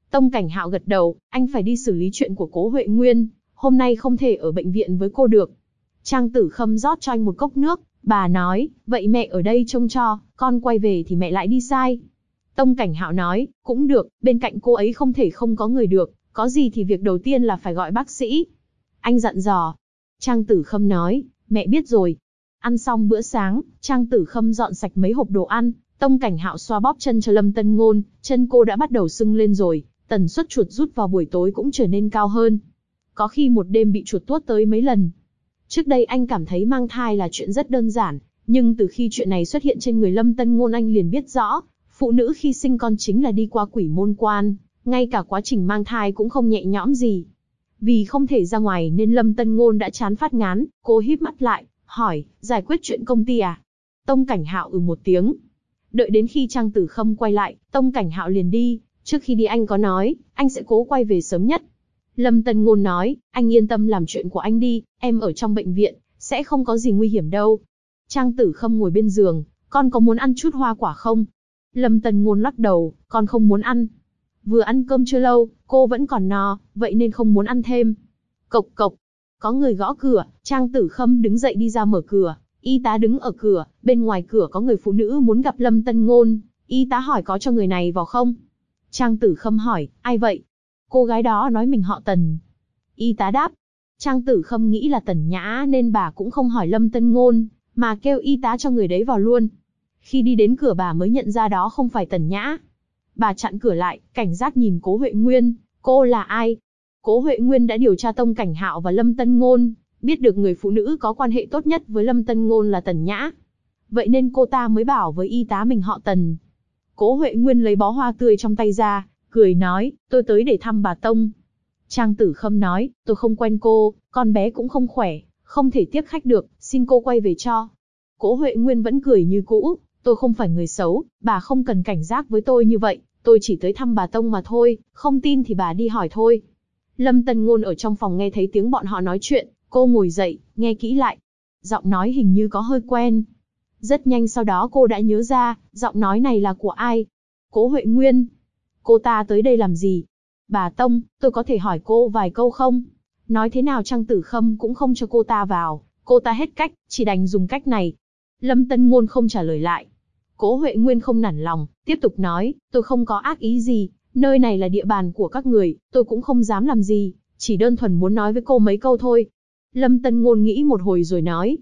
Tông Cảnh Hạo gật đầu, anh phải đi xử lý chuyện của Cố Huệ Nguyên, hôm nay không thể ở bệnh viện với cô được. Trang Tử Khâm rót cho anh một cốc nước, bà nói, vậy mẹ ở đây trông cho, con quay về thì mẹ lại đi sai. Tông Cảnh Hạo nói, cũng được, bên cạnh cô ấy không thể không có người được, có gì thì việc đầu tiên là phải gọi bác sĩ. Anh dặn dò. Trang Tử Khâm nói, mẹ biết rồi. Ăn xong bữa sáng, Trang Tử Khâm dọn sạch mấy hộp đồ ăn, Tông Cảnh Hạo xoa bóp chân cho Lâm Tân Ngôn, chân cô đã bắt đầu sưng lên rồi, tần suất chuột rút vào buổi tối cũng trở nên cao hơn. Có khi một đêm bị chuột tuốt tới mấy lần. Trước đây anh cảm thấy mang thai là chuyện rất đơn giản, nhưng từ khi chuyện này xuất hiện trên người Lâm Tân Ngôn anh liền biết rõ, phụ nữ khi sinh con chính là đi qua quỷ môn quan, ngay cả quá trình mang thai cũng không nhẹ nhõm gì. Vì không thể ra ngoài nên Lâm Tân Ngôn đã chán phát ngán, cô híp mắt lại, hỏi, giải quyết chuyện công ty à? Tông Cảnh Hạo một tiếng. Đợi đến khi Trang Tử Khâm quay lại, Tông Cảnh Hạo liền đi, trước khi đi anh có nói, anh sẽ cố quay về sớm nhất. Lâm Tân Ngôn nói, anh yên tâm làm chuyện của anh đi, em ở trong bệnh viện, sẽ không có gì nguy hiểm đâu. Trang Tử Khâm ngồi bên giường, con có muốn ăn chút hoa quả không? Lâm Tân Ngôn lắc đầu, con không muốn ăn. Vừa ăn cơm chưa lâu, cô vẫn còn no, vậy nên không muốn ăn thêm. Cộc cộc, có người gõ cửa, Trang Tử Khâm đứng dậy đi ra mở cửa, y tá đứng ở cửa, bên ngoài cửa có người phụ nữ muốn gặp Lâm Tân Ngôn, y tá hỏi có cho người này vào không? Trang Tử Khâm hỏi, ai vậy? Cô gái đó nói mình họ Tần. Y tá đáp. Trang Tử Khâm nghĩ là Tần Nhã nên bà cũng không hỏi Lâm Tân Ngôn, mà kêu y tá cho người đấy vào luôn. Khi đi đến cửa bà mới nhận ra đó không phải Tần Nhã. Bà chặn cửa lại, cảnh giác nhìn Cố Huệ Nguyên, cô là ai? Cố Huệ Nguyên đã điều tra Tông Cảnh Hạo và Lâm Tân Ngôn, biết được người phụ nữ có quan hệ tốt nhất với Lâm Tân Ngôn là Tần Nhã. Vậy nên cô ta mới bảo với y tá mình họ Tần. Cố Huệ Nguyên lấy bó hoa tươi trong tay ra, cười nói, tôi tới để thăm bà Tông. Trang Tử Khâm nói, tôi không quen cô, con bé cũng không khỏe, không thể tiếp khách được, xin cô quay về cho. Cố Huệ Nguyên vẫn cười như cũ, tôi không phải người xấu, bà không cần cảnh giác với tôi như vậy, tôi chỉ tới thăm bà Tông mà thôi, không tin thì bà đi hỏi thôi. Lâm Tân Ngôn ở trong phòng nghe thấy tiếng bọn họ nói chuyện, cô ngồi dậy, nghe kỹ lại. Giọng nói hình như có hơi quen. Rất nhanh sau đó cô đã nhớ ra, giọng nói này là của ai? Cố Huệ Nguyên. Cô ta tới đây làm gì? Bà Tông, tôi có thể hỏi cô vài câu không? Nói thế nào Trang Tử Khâm cũng không cho cô ta vào, cô ta hết cách, chỉ đành dùng cách này. Lâm Tân Ngôn không trả lời lại. Cố Huệ Nguyên không nản lòng, tiếp tục nói, tôi không có ác ý gì, nơi này là địa bàn của các người, tôi cũng không dám làm gì, chỉ đơn thuần muốn nói với cô mấy câu thôi. Lâm Tân Ngôn nghĩ một hồi rồi nói,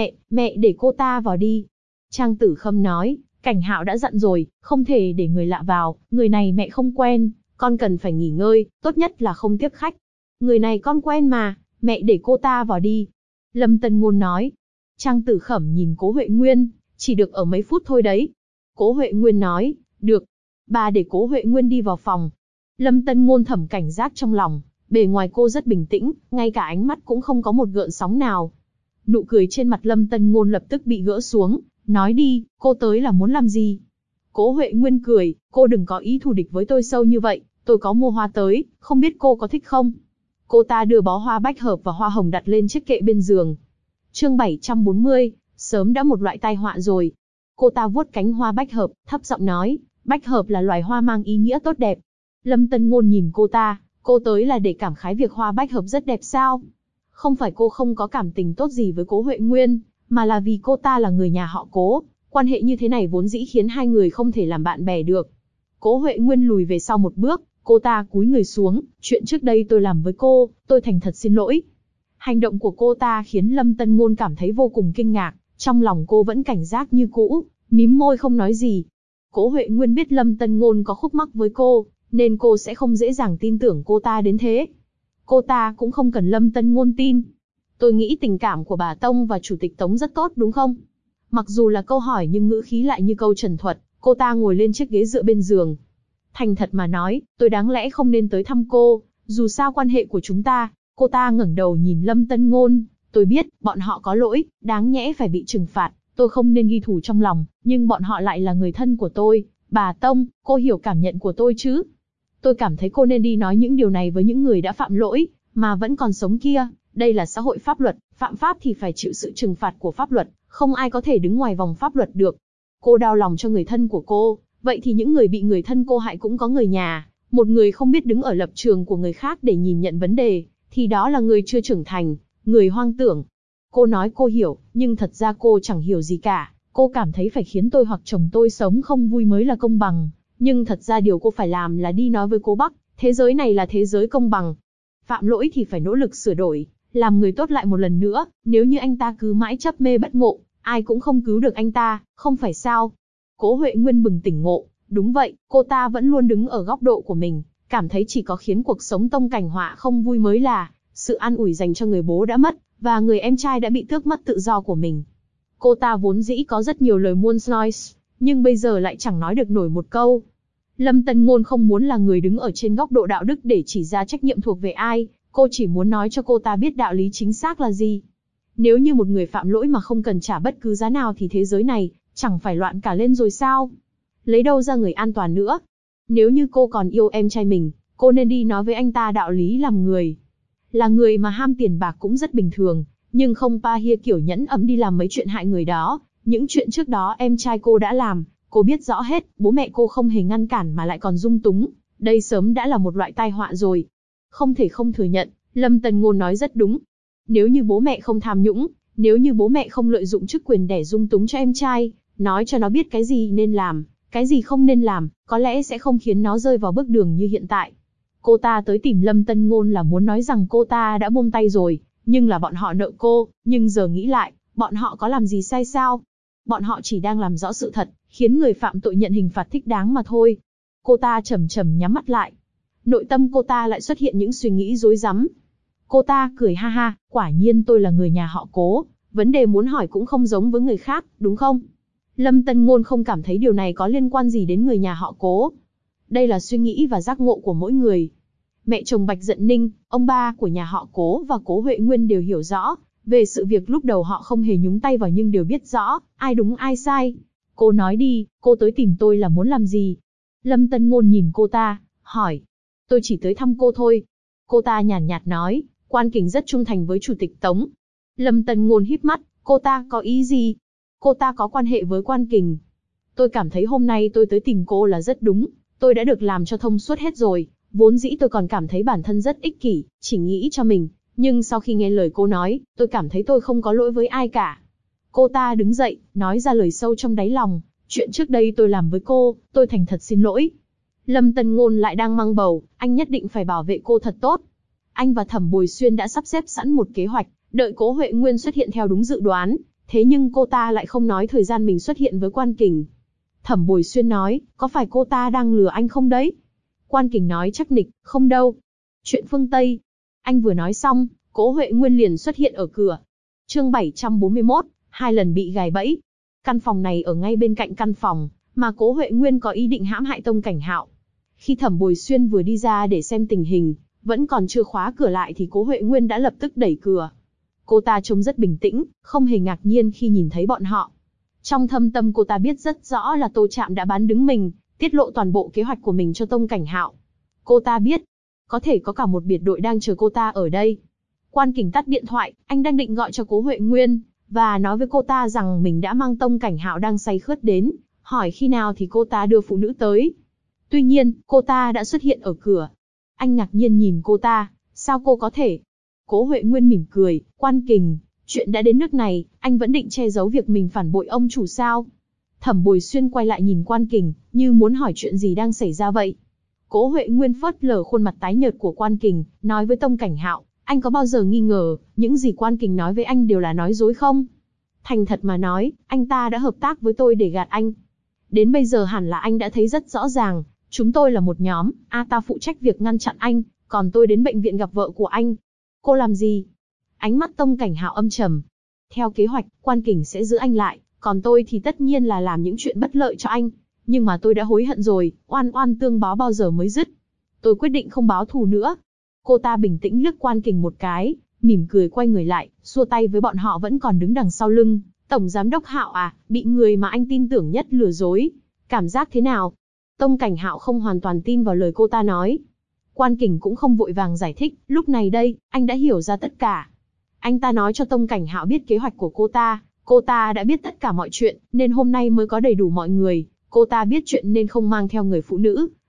mẹ để cô ta vào đi. Trang Tử Khâm nói, Cảnh Hạo đã dặn rồi, không thể để người lạ vào, người này mẹ không quen, con cần phải nghỉ ngơi, tốt nhất là không tiếp khách. Người này con quen mà, mẹ để cô ta vào đi. Lâm Tân Ngôn nói. Trang Tử Khẩm nhìn Cố Huệ Nguyên, chỉ được ở mấy phút thôi đấy. Cố Huệ Nguyên nói, được. Bà để Cố Huệ Nguyên đi vào phòng. Lâm Tân Ngôn thầm cảnh giác trong lòng, bề ngoài cô rất bình tĩnh, ngay cả ánh mắt cũng không có một gợn sóng nào. Nụ cười trên mặt Lâm Tân Ngôn lập tức bị gỡ xuống, nói đi, cô tới là muốn làm gì? Cố Huệ Nguyên cười, cô đừng có ý thù địch với tôi sâu như vậy, tôi có mua hoa tới, không biết cô có thích không? Cô ta đưa bó hoa bách hợp và hoa hồng đặt lên chiếc kệ bên giường. Chương 740, sớm đã một loại tai họa rồi. Cô ta vuốt cánh hoa bách hợp, thấp giọng nói, bách hợp là loài hoa mang ý nghĩa tốt đẹp. Lâm Tân Ngôn nhìn cô ta, cô tới là để cảm khái việc hoa bách hợp rất đẹp sao? Không phải cô không có cảm tình tốt gì với Cố Huệ Nguyên, mà là vì cô ta là người nhà họ Cố, quan hệ như thế này vốn dĩ khiến hai người không thể làm bạn bè được. Cố Huệ Nguyên lùi về sau một bước, cô ta cúi người xuống, chuyện trước đây tôi làm với cô, tôi thành thật xin lỗi. Hành động của cô ta khiến Lâm Tân Ngôn cảm thấy vô cùng kinh ngạc, trong lòng cô vẫn cảnh giác như cũ, mím môi không nói gì. Cố Huệ Nguyên biết Lâm Tân Ngôn có khúc mắc với cô, nên cô sẽ không dễ dàng tin tưởng cô ta đến thế. Cô ta cũng không cần Lâm Tân Ngôn tin. Tôi nghĩ tình cảm của bà Tông và Chủ tịch Tống rất tốt đúng không? Mặc dù là câu hỏi nhưng ngữ khí lại như câu trần thuật, cô ta ngồi lên chiếc ghế dựa bên giường. Thành thật mà nói, tôi đáng lẽ không nên tới thăm cô, dù sao quan hệ của chúng ta. Cô ta ngẩng đầu nhìn Lâm Tân Ngôn, tôi biết, bọn họ có lỗi, đáng nhẽ phải bị trừng phạt, tôi không nên ghi thù trong lòng, nhưng bọn họ lại là người thân của tôi. Bà Tông, cô hiểu cảm nhận của tôi chứ? Tôi cảm thấy cô nên đi nói những điều này với những người đã phạm lỗi, mà vẫn còn sống kia. Đây là xã hội pháp luật, phạm pháp thì phải chịu sự trừng phạt của pháp luật, không ai có thể đứng ngoài vòng pháp luật được. Cô đau lòng cho người thân của cô, vậy thì những người bị người thân cô hại cũng có người nhà, Một người không biết đứng ở lập trường của người khác để nhìn nhận vấn đề, thì đó là người chưa trưởng thành, người hoang tưởng. Cô nói cô hiểu, nhưng thật ra cô chẳng hiểu gì cả. Cô cảm thấy phải khiến tôi hoặc chồng tôi sống không vui mới là công bằng. Nhưng thật ra điều cô phải làm là đi nói với cô Bắc, thế giới này là thế giới công bằng. Phạm lỗi thì phải nỗ lực sửa đổi, làm người tốt lại một lần nữa. Nếu như anh ta cứ mãi chấp mê bất ngộ, ai cũng không cứu được anh ta, không phải sao? Cố Huệ Nguyên bừng tỉnh ngộ. Đúng vậy, cô ta vẫn luôn đứng ở góc độ của mình, cảm thấy chỉ có khiến cuộc sống Tông Cảnh Họa không vui mới là sự an ủi dành cho người bố đã mất, và người em trai đã bị tước mất tự do của mình. Cô ta vốn dĩ có rất nhiều lời muốn nói, nhưng bây giờ lại chẳng nói được nổi một câu. Lâm Tân Ngôn không muốn là người đứng ở trên góc độ đạo đức để chỉ ra trách nhiệm thuộc về ai, cô chỉ muốn nói cho cô ta biết đạo lý chính xác là gì. Nếu như một người phạm lỗi mà không cần trả bất cứ giá nào thì thế giới này chẳng phải loạn cả lên rồi sao? Lấy đâu ra người an toàn nữa? Nếu như cô còn yêu em trai mình, cô nên đi nói với anh ta đạo lý làm người. Là người mà ham tiền bạc cũng rất bình thường, nhưng không pa hia kiểu nhẫn ấm đi làm mấy chuyện hại người đó. Những chuyện trước đó em trai cô đã làm, cô biết rõ hết, bố mẹ cô không hề ngăn cản mà lại còn dung túng. Đây sớm đã là một loại tai họa rồi. Không thể không thừa nhận, Lâm Tần Ngôn nói rất đúng. Nếu như bố mẹ không tham nhũng, nếu như bố mẹ không lợi dụng chức quyền để dung túng cho em trai, nói cho nó biết cái gì nên làm, cái gì không nên làm, có lẽ sẽ không khiến nó rơi vào bước đường như hiện tại. Cô ta tới tìm Lâm Tân Ngôn là muốn nói rằng cô ta đã buông tay rồi, nhưng là bọn họ nợ cô, nhưng giờ nghĩ lại, bọn họ có làm gì sai sao? Bọn họ chỉ đang làm rõ sự thật, khiến người phạm tội nhận hình phạt thích đáng mà thôi. Cô ta chậm chậm nhắm mắt lại. Nội tâm cô ta lại xuất hiện những suy nghĩ rối rắm. Cô ta cười ha ha, quả nhiên tôi là người nhà họ Cố, vấn đề muốn hỏi cũng không giống với người khác, đúng không? Lâm Tân Ngôn không cảm thấy điều này có liên quan gì đến người nhà họ Cố. Đây là suy nghĩ và giác ngộ của mỗi người. Mẹ chồng Bạch Dận Ninh, ông ba của nhà họ Cố và Cố Huệ Nguyên đều hiểu rõ về sự việc lúc đầu họ không hề nhúng tay vào nhưng đều biết rõ ai đúng ai sai. Cô nói đi, cô tới tìm tôi là muốn làm gì? Lâm Tân Ngôn nhìn cô ta, hỏi. Tôi chỉ tới thăm cô thôi. Cô ta nhàn nhạt nói, Quan Kình rất trung thành với Chủ tịch Tống. Lâm Tân Ngôn híp mắt, cô ta có ý gì? Cô ta có quan hệ với Quan Kình. Tôi cảm thấy hôm nay tôi tới tìm cô là rất đúng, tôi đã được làm cho thông suốt hết rồi. Vốn dĩ tôi còn cảm thấy bản thân rất ích kỷ, chỉ nghĩ cho mình, nhưng sau khi nghe lời cô nói, tôi cảm thấy tôi không có lỗi với ai cả. Cô ta đứng dậy, nói ra lời sâu trong đáy lòng, chuyện trước đây tôi làm với cô, tôi thành thật xin lỗi. Lâm Tân Ngôn lại đang mang bầu, anh nhất định phải bảo vệ cô thật tốt. Anh và Thẩm Bồi Xuyên đã sắp xếp sẵn một kế hoạch, đợi Cố Huệ Nguyên xuất hiện theo đúng dự đoán, thế nhưng cô ta lại không nói thời gian mình xuất hiện với Quan Kình. Thẩm Bồi Xuyên nói, có phải cô ta đang lừa anh không đấy? Quan Kình nói chắc nịch, không đâu. Chuyện phương Tây. Anh vừa nói xong, Cố Huệ Nguyên liền xuất hiện ở cửa. Chương 741, 2 lần bị gài bẫy. Căn phòng này ở ngay bên cạnh căn phòng mà Cố Huệ Nguyên có ý định hãm hại Tông Cảnh Hạo. Khi Thẩm Bồi Xuyên vừa đi ra để xem tình hình, vẫn còn chưa khóa cửa lại thì Cố Huệ Nguyên đã lập tức đẩy cửa. Cô ta trông rất bình tĩnh, không hề ngạc nhiên khi nhìn thấy bọn họ. Trong thâm tâm cô ta biết rất rõ là Tô Trạm đã bán đứng mình, tiết lộ toàn bộ kế hoạch của mình cho Tông Cảnh Hạo. Cô ta biết, có thể có cả một biệt đội đang chờ cô ta ở đây. Quan Kình tắt điện thoại, anh đang định gọi cho Cố Huệ Nguyên, và nói với cô ta rằng mình đã mang Tông Cảnh Hạo đang say khướt đến, hỏi khi nào thì cô ta đưa phụ nữ tới. Tuy nhiên, cô ta đã xuất hiện ở cửa. Anh ngạc nhiên nhìn cô ta, sao cô có thể? Cố Huệ Nguyên mỉm cười, Quan Kình, chuyện đã đến nước này, anh vẫn định che giấu việc mình phản bội ông chủ sao? Thẩm Bồi Xuyên quay lại nhìn Quan Kình, như muốn hỏi chuyện gì đang xảy ra vậy. Cố Huệ Nguyên phớt lờ khuôn mặt tái nhợt của Quan Kình, nói với Tông Cảnh Hạo, anh có bao giờ nghi ngờ, những gì Quan Kình nói với anh đều là nói dối không? Thành thật mà nói, anh ta đã hợp tác với tôi để gạt anh. Đến bây giờ hẳn là anh đã thấy rất rõ ràng, chúng tôi là một nhóm, ta phụ trách việc ngăn chặn anh, còn tôi đến bệnh viện gặp vợ của anh. Cô làm gì? Ánh mắt Tông Cảnh Hạo âm trầm. Theo kế hoạch, Quan Kình sẽ giữ anh lại, còn tôi thì tất nhiên là làm những chuyện bất lợi cho anh. Nhưng mà tôi đã hối hận rồi, oan oan tương báo bao giờ mới dứt. Tôi quyết định không báo thù nữa. Cô ta bình tĩnh liếc Quan Kình một cái, mỉm cười quay người lại, xua tay với bọn họ vẫn còn đứng đằng sau lưng. Tổng giám đốc Hạo à, bị người mà anh tin tưởng nhất lừa dối. Cảm giác thế nào? Tông Cảnh Hạo không hoàn toàn tin vào lời cô ta nói. Quan Kình cũng không vội vàng giải thích, lúc này đây, anh đã hiểu ra tất cả. Anh ta nói cho Tông Cảnh Hạo biết kế hoạch của cô ta đã biết tất cả mọi chuyện, nên hôm nay mới có đầy đủ mọi người. Cô ta biết chuyện nên không mang theo người phụ nữ,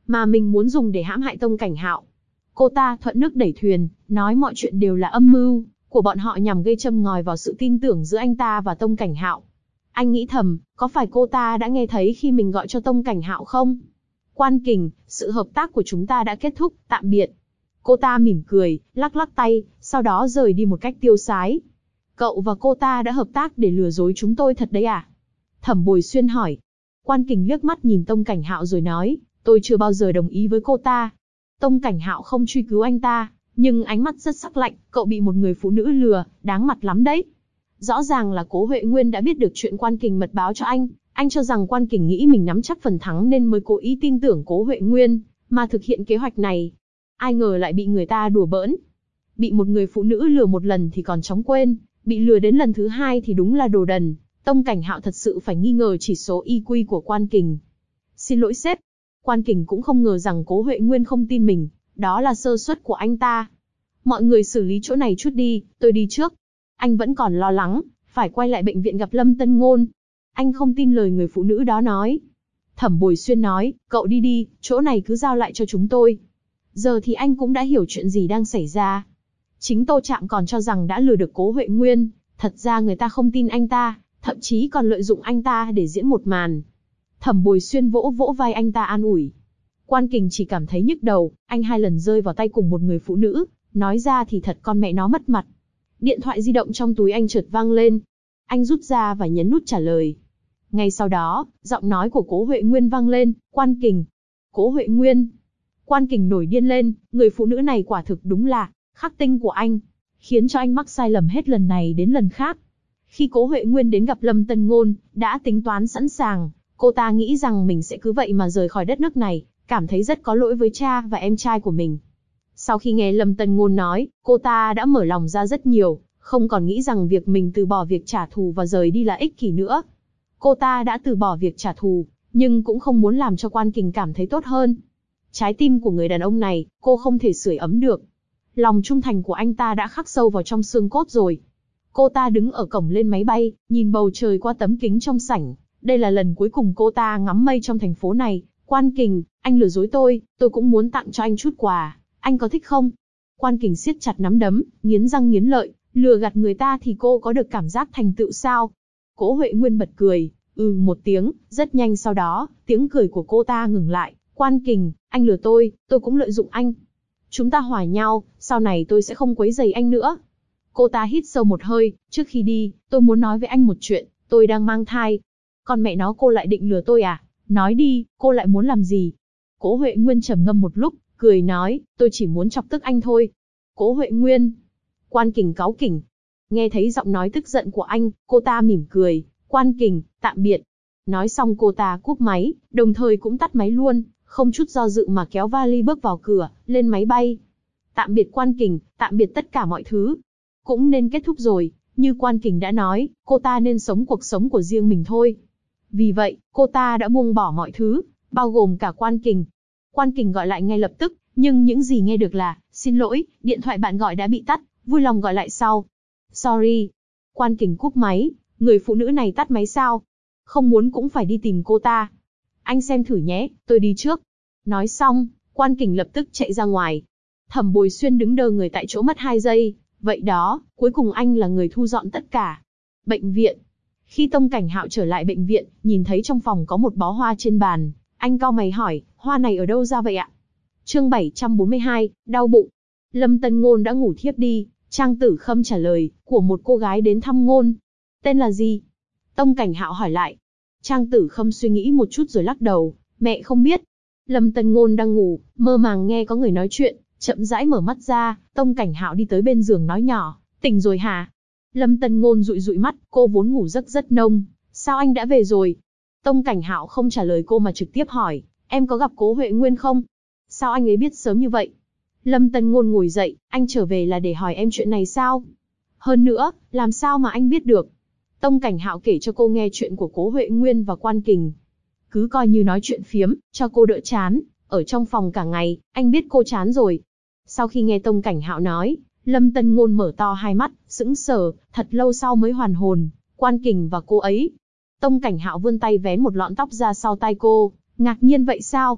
mà mình muốn dùng để hãm hại Tông Cảnh Hạo. Cô ta thuận nước đẩy thuyền, nói mọi chuyện đều là âm mưu của bọn họ nhằm gây châm ngòi vào sự tin tưởng giữa anh ta và Tông Cảnh Hạo. Anh nghĩ thầm, có phải cô ta đã nghe thấy khi mình gọi cho Tông Cảnh Hạo không? Quan Kình, sự hợp tác của chúng ta đã kết thúc, tạm biệt. Cô ta mỉm cười, lắc lắc tay, sau đó rời đi một cách tiêu sái. Cậu và cô ta đã hợp tác để lừa dối chúng tôi thật đấy à? Thẩm Bồi Xuyên hỏi. Quan Kình liếc mắt nhìn Tông Cảnh Hạo rồi nói, tôi chưa bao giờ đồng ý với cô ta. Tông Cảnh Hạo không truy cứu anh ta, nhưng ánh mắt rất sắc lạnh, cậu bị một người phụ nữ lừa, đáng mặt lắm đấy. Rõ ràng là Cố Huệ Nguyên đã biết được chuyện Quan Kình mật báo cho anh cho rằng Quan Kình nghĩ mình nắm chắc phần thắng nên mới cố ý tin tưởng Cố Huệ Nguyên, mà thực hiện kế hoạch này. Ai ngờ lại bị người ta đùa bỡn. Bị một người phụ nữ lừa một lần thì còn chóng quên, bị lừa đến lần thứ hai thì đúng là đồ đần. Tông Cảnh Hạo thật sự phải nghi ngờ chỉ số IQ của Quan Kình. Xin lỗi sếp. Quan Kình cũng không ngờ rằng Cố Huệ Nguyên không tin mình, đó là sơ suất của anh ta. Mọi người xử lý chỗ này chút đi, tôi đi trước. Anh vẫn còn lo lắng, phải quay lại bệnh viện gặp Lâm Tân Ngôn. Anh không tin lời người phụ nữ đó nói. Thẩm Bồi Xuyên nói, cậu đi đi, chỗ này cứ giao lại cho chúng tôi. Giờ thì anh cũng đã hiểu chuyện gì đang xảy ra. Chính Tô Trạm còn cho rằng đã lừa được Cố Huệ Nguyên, thật ra người ta không tin anh ta, thậm chí còn lợi dụng anh ta để diễn một màn. Thẩm Bồi Xuyên vỗ vỗ vai anh ta an ủi. Quan Kình chỉ cảm thấy nhức đầu, anh 2 lần rơi vào tay cùng một người phụ nữ, nói ra thì thật con mẹ nó mất mặt. Điện thoại di động trong túi anh chợt vang lên. Anh rút ra và nhấn nút trả lời. Ngay sau đó, giọng nói của Cố Huệ Nguyên vang lên, Quan Kình. Cố Huệ Nguyên. Quan Kình nổi điên lên, người phụ nữ này quả thực đúng là khắc tinh của anh, khiến cho anh mắc sai lầm hết lần này đến lần khác. Khi Cố Huệ Nguyên đến gặp Lâm Tân Ngôn, đã tính toán sẵn sàng, cô ta nghĩ rằng mình sẽ cứ vậy mà rời khỏi đất nước này, cảm thấy rất có lỗi với cha và em trai của mình. Sau khi nghe Lâm Tân Ngôn nói, cô ta đã mở lòng ra rất nhiều, không còn nghĩ rằng việc mình từ bỏ việc trả thù và rời đi là ích kỷ nữa. Cô ta đã từ bỏ việc trả thù, nhưng cũng không muốn làm cho Quan Kình cảm thấy tốt hơn. Trái tim của người đàn ông này, cô không thể sưởi ấm được. Lòng trung thành của anh ta đã khắc sâu vào trong xương cốt rồi. Cô ta đứng ở cổng lên máy bay, nhìn bầu trời qua tấm kính trong sảnh. Đây là lần cuối cùng cô ta ngắm mây trong thành phố này. Quan Kình, anh lừa dối tôi cũng muốn tặng cho anh chút quà. Anh có thích không? Quan Kình siết chặt nắm đấm, nghiến răng nghiến lợi, lừa gạt người ta thì cô có được cảm giác thành tựu sao? Cố Huệ Nguyên bật cười, một tiếng, rất nhanh sau đó, tiếng cười của cô ta ngừng lại. Quan Kình, anh lừa tôi cũng lợi dụng anh. Chúng ta hòa nhau, sau này tôi sẽ không quấy rầy anh nữa. Cô ta hít sâu một hơi, trước khi đi, tôi muốn nói với anh một chuyện, tôi đang mang thai. Con mẹ nó cô lại định lừa tôi à? Nói đi, cô lại muốn làm gì? Cố Huệ Nguyên trầm ngâm một lúc, cười nói, tôi chỉ muốn chọc tức anh thôi. Cố Huệ Nguyên. Quan Kình cáu kỉnh. Nghe thấy giọng nói tức giận của anh, cô ta mỉm cười, Quan Kình, tạm biệt. Nói xong cô ta cúp máy, đồng thời cũng tắt máy luôn, không chút do dự mà kéo vali bước vào cửa, lên máy bay. Tạm biệt Quan Kình, tạm biệt tất cả mọi thứ. Cũng nên kết thúc rồi, như Quan Kình đã nói, cô ta nên sống cuộc sống của riêng mình thôi. Vì vậy, cô ta đã buông bỏ mọi thứ, bao gồm cả Quan Kình. Quan Kình gọi lại ngay lập tức, nhưng những gì nghe được là, xin lỗi, điện thoại bạn gọi đã bị tắt, vui lòng gọi lại sau. Sorry. Quan Kình cúp máy, người phụ nữ này tắt máy sao? Không muốn cũng phải đi tìm cô ta. Anh xem thử nhé, tôi đi trước. Nói xong, Quan Kình lập tức chạy ra ngoài. Thẩm Bồi Xuyên đứng đơ người tại chỗ mất 2 giây. Vậy đó, cuối cùng anh là người thu dọn tất cả. Bệnh viện. Khi Tông Cảnh Hạo trở lại bệnh viện, nhìn thấy trong phòng có một bó hoa trên bàn. Anh cau mày hỏi, hoa này ở đâu ra vậy ạ? Chương 742, đau bụng. Lâm Tân Ngôn đã ngủ thiếp đi. Trang Tử Khâm trả lời, của một cô gái đến thăm Ngôn. Tên là gì? Tông Cảnh Hạo hỏi lại. Trang Tử Khâm suy nghĩ một chút rồi lắc đầu, mẹ không biết. Lâm Tân Ngôn đang ngủ, mơ màng nghe có người nói chuyện, chậm rãi mở mắt ra, Tông Cảnh Hạo đi tới bên giường nói nhỏ, tỉnh rồi hả? Lâm Tân Ngôn dụi dụi mắt, cô vốn ngủ giấc rất nông, sao anh đã về rồi? Tông Cảnh Hạo không trả lời cô mà trực tiếp hỏi, em có gặp Cố Huệ Nguyên không? Sao anh ấy biết sớm như vậy? Lâm Tân Ngôn ngồi dậy, anh trở về là để hỏi em chuyện này sao? Hơn nữa, làm sao mà anh biết được? Tông Cảnh Hạo kể cho cô nghe chuyện của Cố Huệ Nguyên và Quan Kình. Cứ coi như nói chuyện phiếm, cho cô đỡ chán, ở trong phòng cả ngày, anh biết cô chán rồi. Sau khi nghe Tông Cảnh Hạo nói, Lâm Tân Ngôn mở to hai mắt, sững sờ, thật lâu sau mới hoàn hồn, Quan Kình và cô ấy. Tông Cảnh Hạo vươn tay vén một lọn tóc ra sau tai cô, ngạc nhiên vậy sao?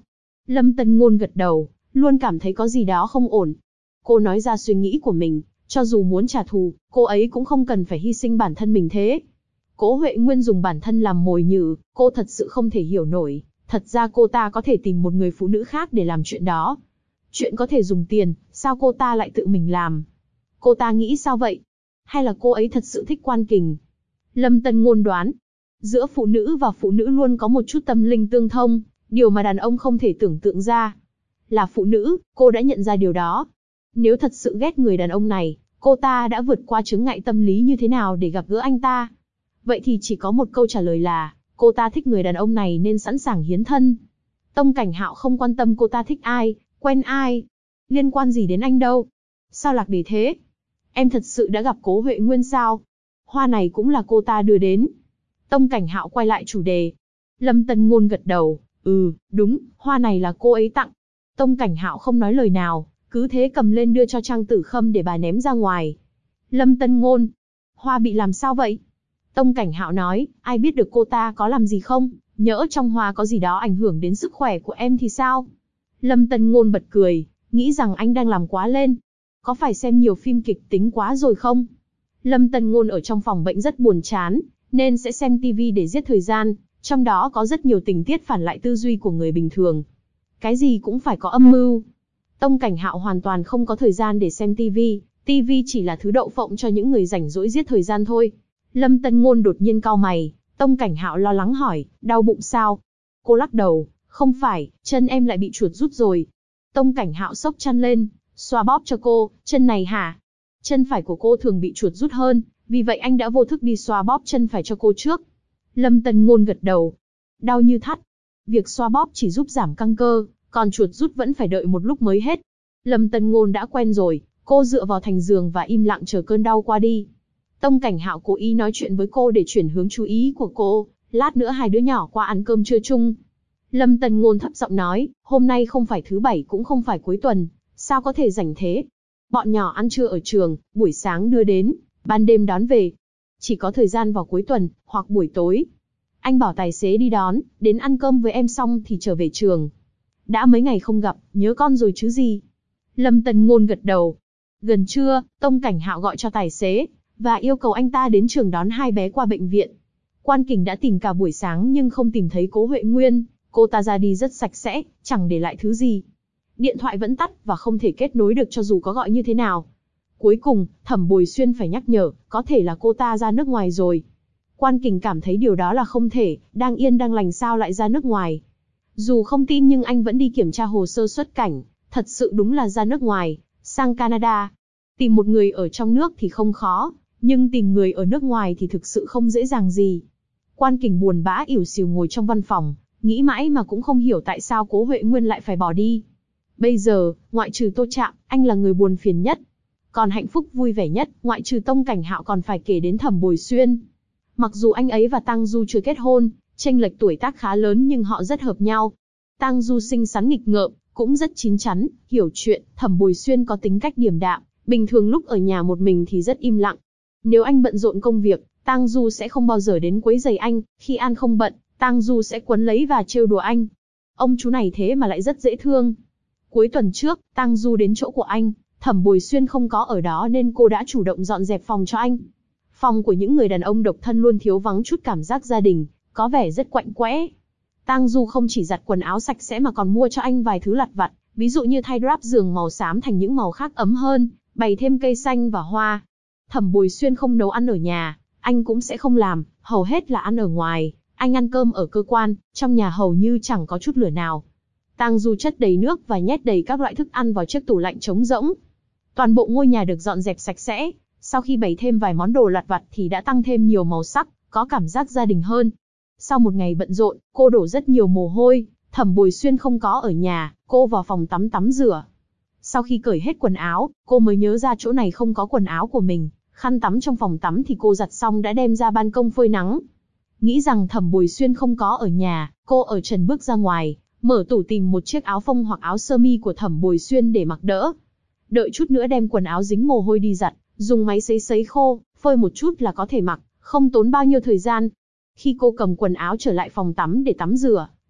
Lâm Tân Ngôn gật đầu, luôn cảm thấy có gì đó không ổn. Cô nói ra suy nghĩ của mình, cho dù muốn trả thù, cô ấy cũng không cần phải hy sinh bản thân mình thế. Cố Huệ Nguyên dùng bản thân làm mồi nhử, cô thật sự không thể hiểu nổi. Thật ra cô ta có thể tìm một người phụ nữ khác để làm chuyện đó. Chuyện có thể dùng tiền, sao cô ta lại tự mình làm? Cô ta nghĩ sao vậy? Hay là cô ấy thật sự thích Quan Kình? Lâm Tân Ngôn đoán, giữa phụ nữ và phụ nữ luôn có một chút tâm linh tương thông, điều mà đàn ông không thể tưởng tượng ra. Là phụ nữ, cô đã nhận ra điều đó. Nếu thật sự ghét người đàn ông này, cô ta đã vượt qua chướng ngại tâm lý như thế nào để gặp gỡ anh ta? Vậy thì chỉ có một câu trả lời là, cô ta thích người đàn ông này nên sẵn sàng hiến thân. Tông Cảnh Hạo không quan tâm cô ta thích ai, quen ai. Liên quan gì đến anh đâu? Sao lạc đề thế? Em thật sự đã gặp Cố Huệ Nguyên sao? Hoa này cũng là cô ta đưa đến. Tông Cảnh Hạo quay lại chủ đề. Lâm Tân Ngôn gật đầu, đúng, hoa này là cô ấy tặng. Tông Cảnh Hạo không nói lời nào, cứ thế cầm lên đưa cho Trang Tử Khâm để bà ném ra ngoài. Lâm Tân Ngôn, hoa bị làm sao vậy? Tông Cảnh Hạo nói, ai biết được cô ta có làm gì không, nhỡ trong hoa có gì đó ảnh hưởng đến sức khỏe của em thì sao? Lâm Tân Ngôn bật cười, nghĩ rằng anh đang làm quá lên. Có phải xem nhiều phim kịch tính quá rồi không? Lâm Tân Ngôn ở trong phòng bệnh rất buồn chán, nên sẽ xem TV để giết thời gian, trong đó có rất nhiều tình tiết phản lại tư duy của người bình thường. Cái gì cũng phải có âm mưu. Tông Cảnh Hạo hoàn toàn không có thời gian để xem TV, TV chỉ là thứ đậu phộng cho những người rảnh rỗi giết thời gian thôi. Lâm Tân Ngôn đột nhiên cau mày, Tông Cảnh Hạo lo lắng hỏi, đau bụng sao? Cô lắc đầu, không phải, chân em lại bị chuột rút rồi. Tông Cảnh Hạo xốc chăn lên, xoa bóp cho cô, chân này hả? Chân phải của cô thường bị chuột rút hơn, vì vậy anh đã vô thức đi xoa bóp chân phải cho cô trước. Lâm Tân Ngôn gật đầu, đau như thắt. Việc xoa bóp chỉ giúp giảm căng cơ, còn chuột rút vẫn phải đợi một lúc mới hết. Lâm Tân Ngôn đã quen rồi, cô dựa vào thành giường và im lặng chờ cơn đau qua đi. Tông Cảnh Hạo cố ý nói chuyện với cô để chuyển hướng chú ý của cô, lát nữa hai đứa nhỏ qua ăn cơm trưa chung. Lâm Tân Ngôn thấp giọng nói, hôm nay không phải thứ bảy cũng không phải cuối tuần, sao có thể rảnh thế? Bọn nhỏ ăn trưa ở trường, buổi sáng đưa đến, ban đêm đón về. Chỉ có thời gian vào cuối tuần, hoặc buổi tối. Anh bảo tài xế đi đón, đến ăn cơm với em xong thì trở về trường. Đã mấy ngày không gặp, nhớ con rồi chứ gì? Lâm Tân Ngôn gật đầu. Gần trưa, Tông Cảnh Hạo gọi cho tài xế, và yêu cầu anh ta đến trường đón hai bé qua bệnh viện. Quan Kình đã tìm cả buổi sáng nhưng không tìm thấy Cố Huệ Nguyên, cô ta ra đi rất sạch sẽ, chẳng để lại thứ gì. Điện thoại vẫn tắt và không thể kết nối được cho dù có gọi như thế nào. Cuối cùng, Thẩm Bồi Xuyên phải nhắc nhở, có thể là cô ta ra nước ngoài rồi. Quan Kình cảm thấy điều đó là không thể, đang yên đang lành sao lại ra nước ngoài. Dù không tin nhưng anh vẫn đi kiểm tra hồ sơ xuất cảnh, thật sự đúng là ra nước ngoài, sang Canada. Tìm một người ở trong nước thì không khó, nhưng tìm người ở nước ngoài thì thực sự không dễ dàng gì. Quan Kình buồn bã ỉu xìu ngồi trong văn phòng, nghĩ mãi mà cũng không hiểu tại sao Cố Huệ Nguyên lại phải bỏ đi. Bây giờ, ngoại trừ Tô Trạm, anh là người buồn phiền nhất. Còn hạnh phúc vui vẻ nhất, ngoại trừ Tông Cảnh Hạo còn phải kể đến Thẩm Bồi Xuyên. Mặc dù anh ấy và Tang Du chưa kết hôn, chênh lệch tuổi tác khá lớn nhưng họ rất hợp nhau. Tang Du xinh xắn nghịch ngợm, cũng rất chín chắn, hiểu chuyện. Thẩm Bồi Xuyên có tính cách điềm đạm, bình thường lúc ở nhà một mình thì rất im lặng. Nếu anh bận rộn công việc, Tang Du sẽ không bao giờ đến quấy rầy anh, khi An không bận, Tang Du sẽ quấn lấy và trêu đùa anh. Ông chú này thế mà lại rất dễ thương. Cuối tuần trước, Tang Du đến chỗ của anh, Thẩm Bồi Xuyên không có ở đó nên cô đã chủ động dọn dẹp phòng cho anh. Phòng của những người đàn ông độc thân luôn thiếu vắng chút cảm giác gia đình, có vẻ rất quạnh quẽ. Tang Du không chỉ giặt quần áo sạch sẽ mà còn mua cho anh vài thứ lặt vặt, ví dụ như thay drap giường màu xám thành những màu khác ấm hơn, bày thêm cây xanh và hoa. Thẩm Bồi Xuyên không nấu ăn ở nhà, anh cũng sẽ không làm, hầu hết là ăn ở ngoài. Anh ăn cơm ở cơ quan, trong nhà hầu như chẳng có chút lửa nào. Tang Du chất đầy nước và nhét đầy các loại thức ăn vào chiếc tủ lạnh trống rỗng. Toàn bộ ngôi nhà được dọn dẹp sạch sẽ, sau khi bày thêm vài món đồ lặt vặt thì đã tăng thêm nhiều màu sắc, có cảm giác gia đình hơn. Sau một ngày bận rộn, cô đổ rất nhiều mồ hôi, Thẩm Bồi Xuyên không có ở nhà, cô vào phòng tắm tắm rửa. Sau khi cởi hết quần áo, cô mới nhớ ra chỗ này không có quần áo của mình, khăn tắm trong phòng tắm thì cô giặt xong đã đem ra ban công phơi nắng. Nghĩ rằng Thẩm Bồi Xuyên không có ở nhà, cô ở trần bước ra ngoài, mở tủ tìm một chiếc áo phông hoặc áo sơ mi của Thẩm Bồi Xuyên để mặc đỡ. Đợi chút nữa đem quần áo dính mồ hôi đi giặt, dùng máy sấy khô, phơi một chút là có thể mặc, không tốn bao nhiêu thời gian. Khi cô cầm quần áo trở lại phòng tắm để tắm rửa,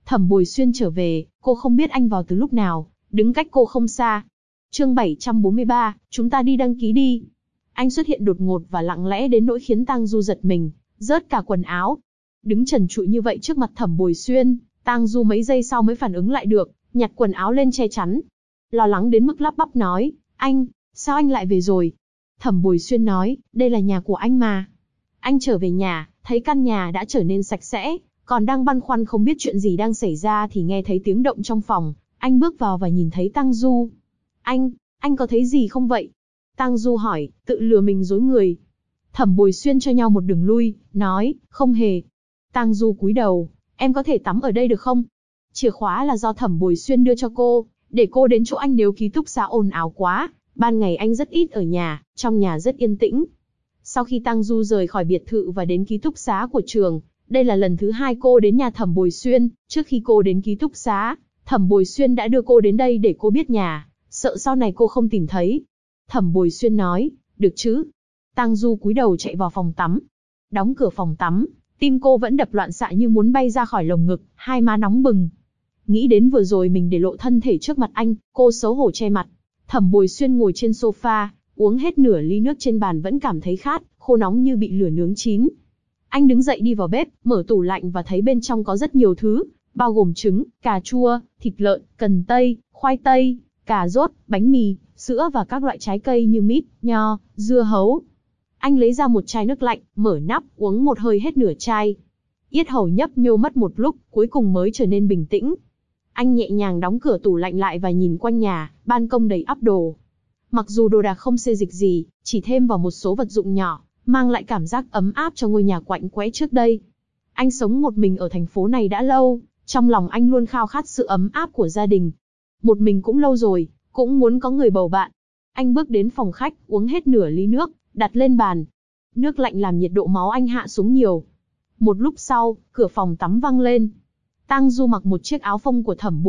Thẩm Bồi Xuyên trở về, cô không biết anh vào từ lúc nào, đứng cách cô không xa. Chương 743, chúng ta đi đăng ký đi. Anh xuất hiện đột ngột và lặng lẽ đến nỗi khiến Tang Du giật mình, rớt cả quần áo. Đứng trần trụi như vậy trước mặt Thẩm Bồi Xuyên, Tang Du mấy giây sau mới phản ứng lại được, nhặt quần áo lên che chắn. Lo lắng đến mức lắp bắp nói, anh, sao anh lại về rồi? Thẩm Bồi Xuyên nói, đây là nhà của anh mà. Anh trở về nhà, thấy căn nhà đã trở nên sạch sẽ, còn đang băn khoăn không biết chuyện gì đang xảy ra thì nghe thấy tiếng động trong phòng. Anh bước vào và nhìn thấy Tang Du. Anh có thấy gì không vậy? Tang Du hỏi, tự lừa mình dối người. Thẩm Bồi Xuyên cho nhau một đường lui, nói, không hề. Tang Du cúi đầu, em có thể tắm ở đây được không? Chìa khóa là do Thẩm Bồi Xuyên đưa cho cô, để cô đến chỗ anh nếu ký túc xá ồn ào quá. Ban ngày anh rất ít ở nhà, trong nhà rất yên tĩnh. Sau khi Tang Du rời khỏi biệt thự và đến ký túc xá của trường, đây là lần thứ 2 cô đến nhà Thẩm Bồi Xuyên. Trước khi cô đến ký túc xá, Thẩm Bồi Xuyên đã đưa cô đến đây để cô biết nhà, sợ sau này cô không tìm thấy. Thẩm Bồi Xuyên nói, được chứ. Tang Du cúi đầu chạy vào phòng tắm. Đóng cửa phòng tắm, tim cô vẫn đập loạn xạ như muốn bay ra khỏi lồng ngực, hai má nóng bừng. Nghĩ đến vừa rồi mình để lộ thân thể trước mặt anh, cô xấu hổ che mặt. Thẩm Bồi Xuyên ngồi trên sofa, uống hết nửa ly nước trên bàn vẫn cảm thấy khát, khô nóng như bị lửa nướng chín. Anh đứng dậy đi vào bếp, mở tủ lạnh và thấy bên trong có rất nhiều thứ, bao gồm trứng, cà chua, thịt lợn, cần tây, khoai tây, cà rốt, bánh mì, sữa và các loại trái cây như mít, nho, dưa hấu. Anh lấy ra một chai nước lạnh, mở nắp, uống một hơi hết nửa chai. Yết hầu nhấp nhô mất một lúc, cuối cùng mới trở nên bình tĩnh. Anh nhẹ nhàng đóng cửa tủ lạnh lại và nhìn quanh nhà, ban công đầy ắp đồ. Mặc dù đồ đạc không xê dịch gì, chỉ thêm vào một số vật dụng nhỏ, mang lại cảm giác ấm áp cho ngôi nhà quạnh quẽ trước đây. Anh sống một mình ở thành phố này đã lâu, trong lòng anh luôn khao khát sự ấm áp của gia đình. Một mình cũng lâu rồi, cũng muốn có người bầu bạn. Anh bước đến phòng khách, uống hết nửa ly nước, đặt lên bàn. Nước lạnh làm nhiệt độ máu anh hạ xuống nhiều. Một lúc sau, cửa phòng tắm vang lên. Tang Du mặc một chiếc áo phông của Thẩm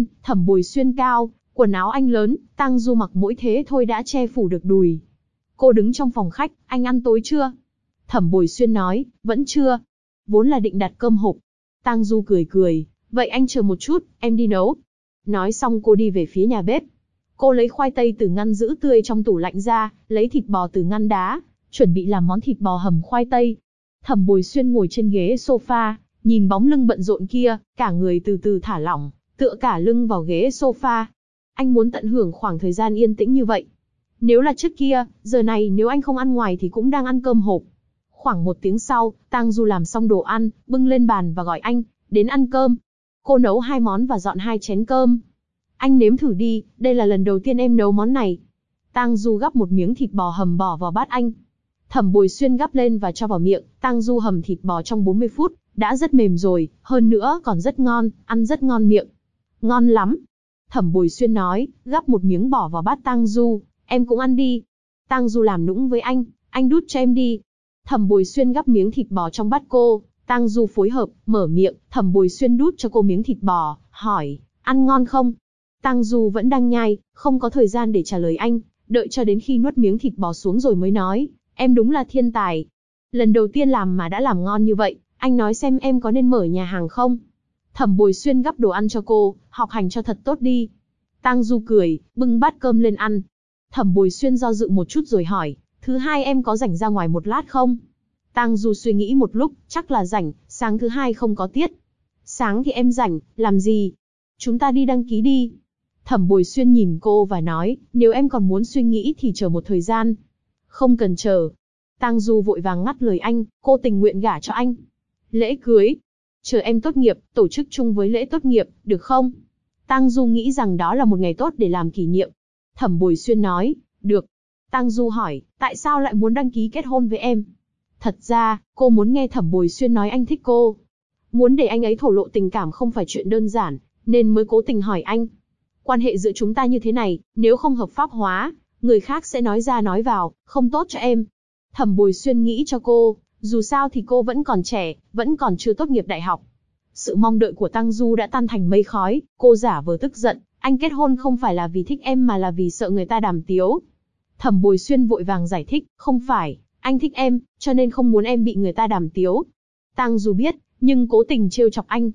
Bồi Xuyên cao, quần áo anh lớn, Tang Du mặc mỗi thế thôi đã che phủ được đùi. Cô đứng trong phòng khách, anh ăn tối chưa? Thẩm Bồi Xuyên nói, vẫn chưa. Vốn là định đặt cơm hộp. Tang Du cười cười, vậy anh chờ một chút, em đi nấu. Nói xong cô đi về phía nhà bếp. Cô lấy khoai tây từ ngăn giữ tươi trong tủ lạnh ra, lấy thịt bò từ ngăn đá, chuẩn bị làm món thịt bò hầm khoai tây. Thẩm Bồi Xuyên ngồi trên ghế sofa, nhìn bóng lưng bận rộn kia, cả người từ từ thả lỏng, tựa cả lưng vào ghế sofa. Anh muốn tận hưởng khoảng thời gian yên tĩnh như vậy. Nếu là trước kia, giờ này nếu anh không ăn ngoài thì cũng đang ăn cơm hộp. Khoảng 1 tiếng sau, Tang Du làm xong đồ ăn, bưng lên bàn và gọi anh, đến ăn cơm. Cô nấu 2 món và dọn 2 chén cơm. Anh nếm thử đi, đây là lần đầu tiên em nấu món này. Tang Du gắp một miếng thịt bò hầm bỏ vào bát anh. Thẩm Bồi Xuyên gắp lên và cho vào miệng. Tang Du hầm thịt bò trong 40 phút, đã rất mềm rồi, hơn nữa còn rất ngon, ăn rất ngon miệng. Ngon lắm. Thẩm Bồi Xuyên nói, gắp một miếng bỏ vào bát Tang Du, em cũng ăn đi. Tang Du làm nũng với anh đút cho em đi. Thẩm Bồi Xuyên gắp miếng thịt bò trong bát cô, Tang Du phối hợp, mở miệng, Thẩm Bồi Xuyên đút cho cô miếng thịt bò, hỏi, ăn ngon không? Tang Du vẫn đang nhai, không có thời gian để trả lời anh, đợi cho đến khi nuốt miếng thịt bò xuống rồi mới nói, em đúng là thiên tài. Lần đầu tiên làm mà đã làm ngon như vậy, anh nói xem em có nên mở nhà hàng không? Thẩm Bồi Xuyên gắp đồ ăn cho cô, học hành cho thật tốt đi. Tang Du cười, bưng bát cơm lên ăn. Thẩm Bồi Xuyên do dự một chút rồi hỏi, thứ 2 em có rảnh ra ngoài một lát không? Tang Du suy nghĩ một lúc, chắc là rảnh, sáng thứ 2 không có tiết. Sáng thì em rảnh, làm gì? Chúng ta đi đăng ký đi. Thẩm Bồi Xuyên nhìn cô và nói, nếu em còn muốn suy nghĩ thì chờ một thời gian. Không cần chờ. Tang Du vội vàng ngắt lời anh, cô tình nguyện gả cho anh. Lễ cưới. Chờ em tốt nghiệp, tổ chức chung với lễ tốt nghiệp, được không? Tang Du nghĩ rằng đó là một ngày tốt để làm kỷ niệm. Thẩm Bồi Xuyên nói, được. Tang Du hỏi, tại sao lại muốn đăng ký kết hôn với em? Thật ra, cô muốn nghe Thẩm Bồi Xuyên nói anh thích cô. Muốn để anh ấy thổ lộ tình cảm không phải chuyện đơn giản, nên mới cố tình hỏi anh. Quan hệ giữa chúng ta như thế này, nếu không hợp pháp hóa, người khác sẽ nói ra nói vào, không tốt cho em. Thẩm Bồi Xuyên nghĩ cho cô, dù sao thì cô vẫn còn trẻ, vẫn còn chưa tốt nghiệp đại học. Sự mong đợi của Tang Du đã tan thành mây khói, cô giả vờ tức giận, anh kết hôn không phải là vì thích em mà là vì sợ người ta đàm tiếu. Thẩm Bồi Xuyên vội vàng giải thích, không phải, anh thích em, cho nên không muốn em bị người ta đàm tiếu. Tang Du biết, nhưng cố tình trêu chọc anh.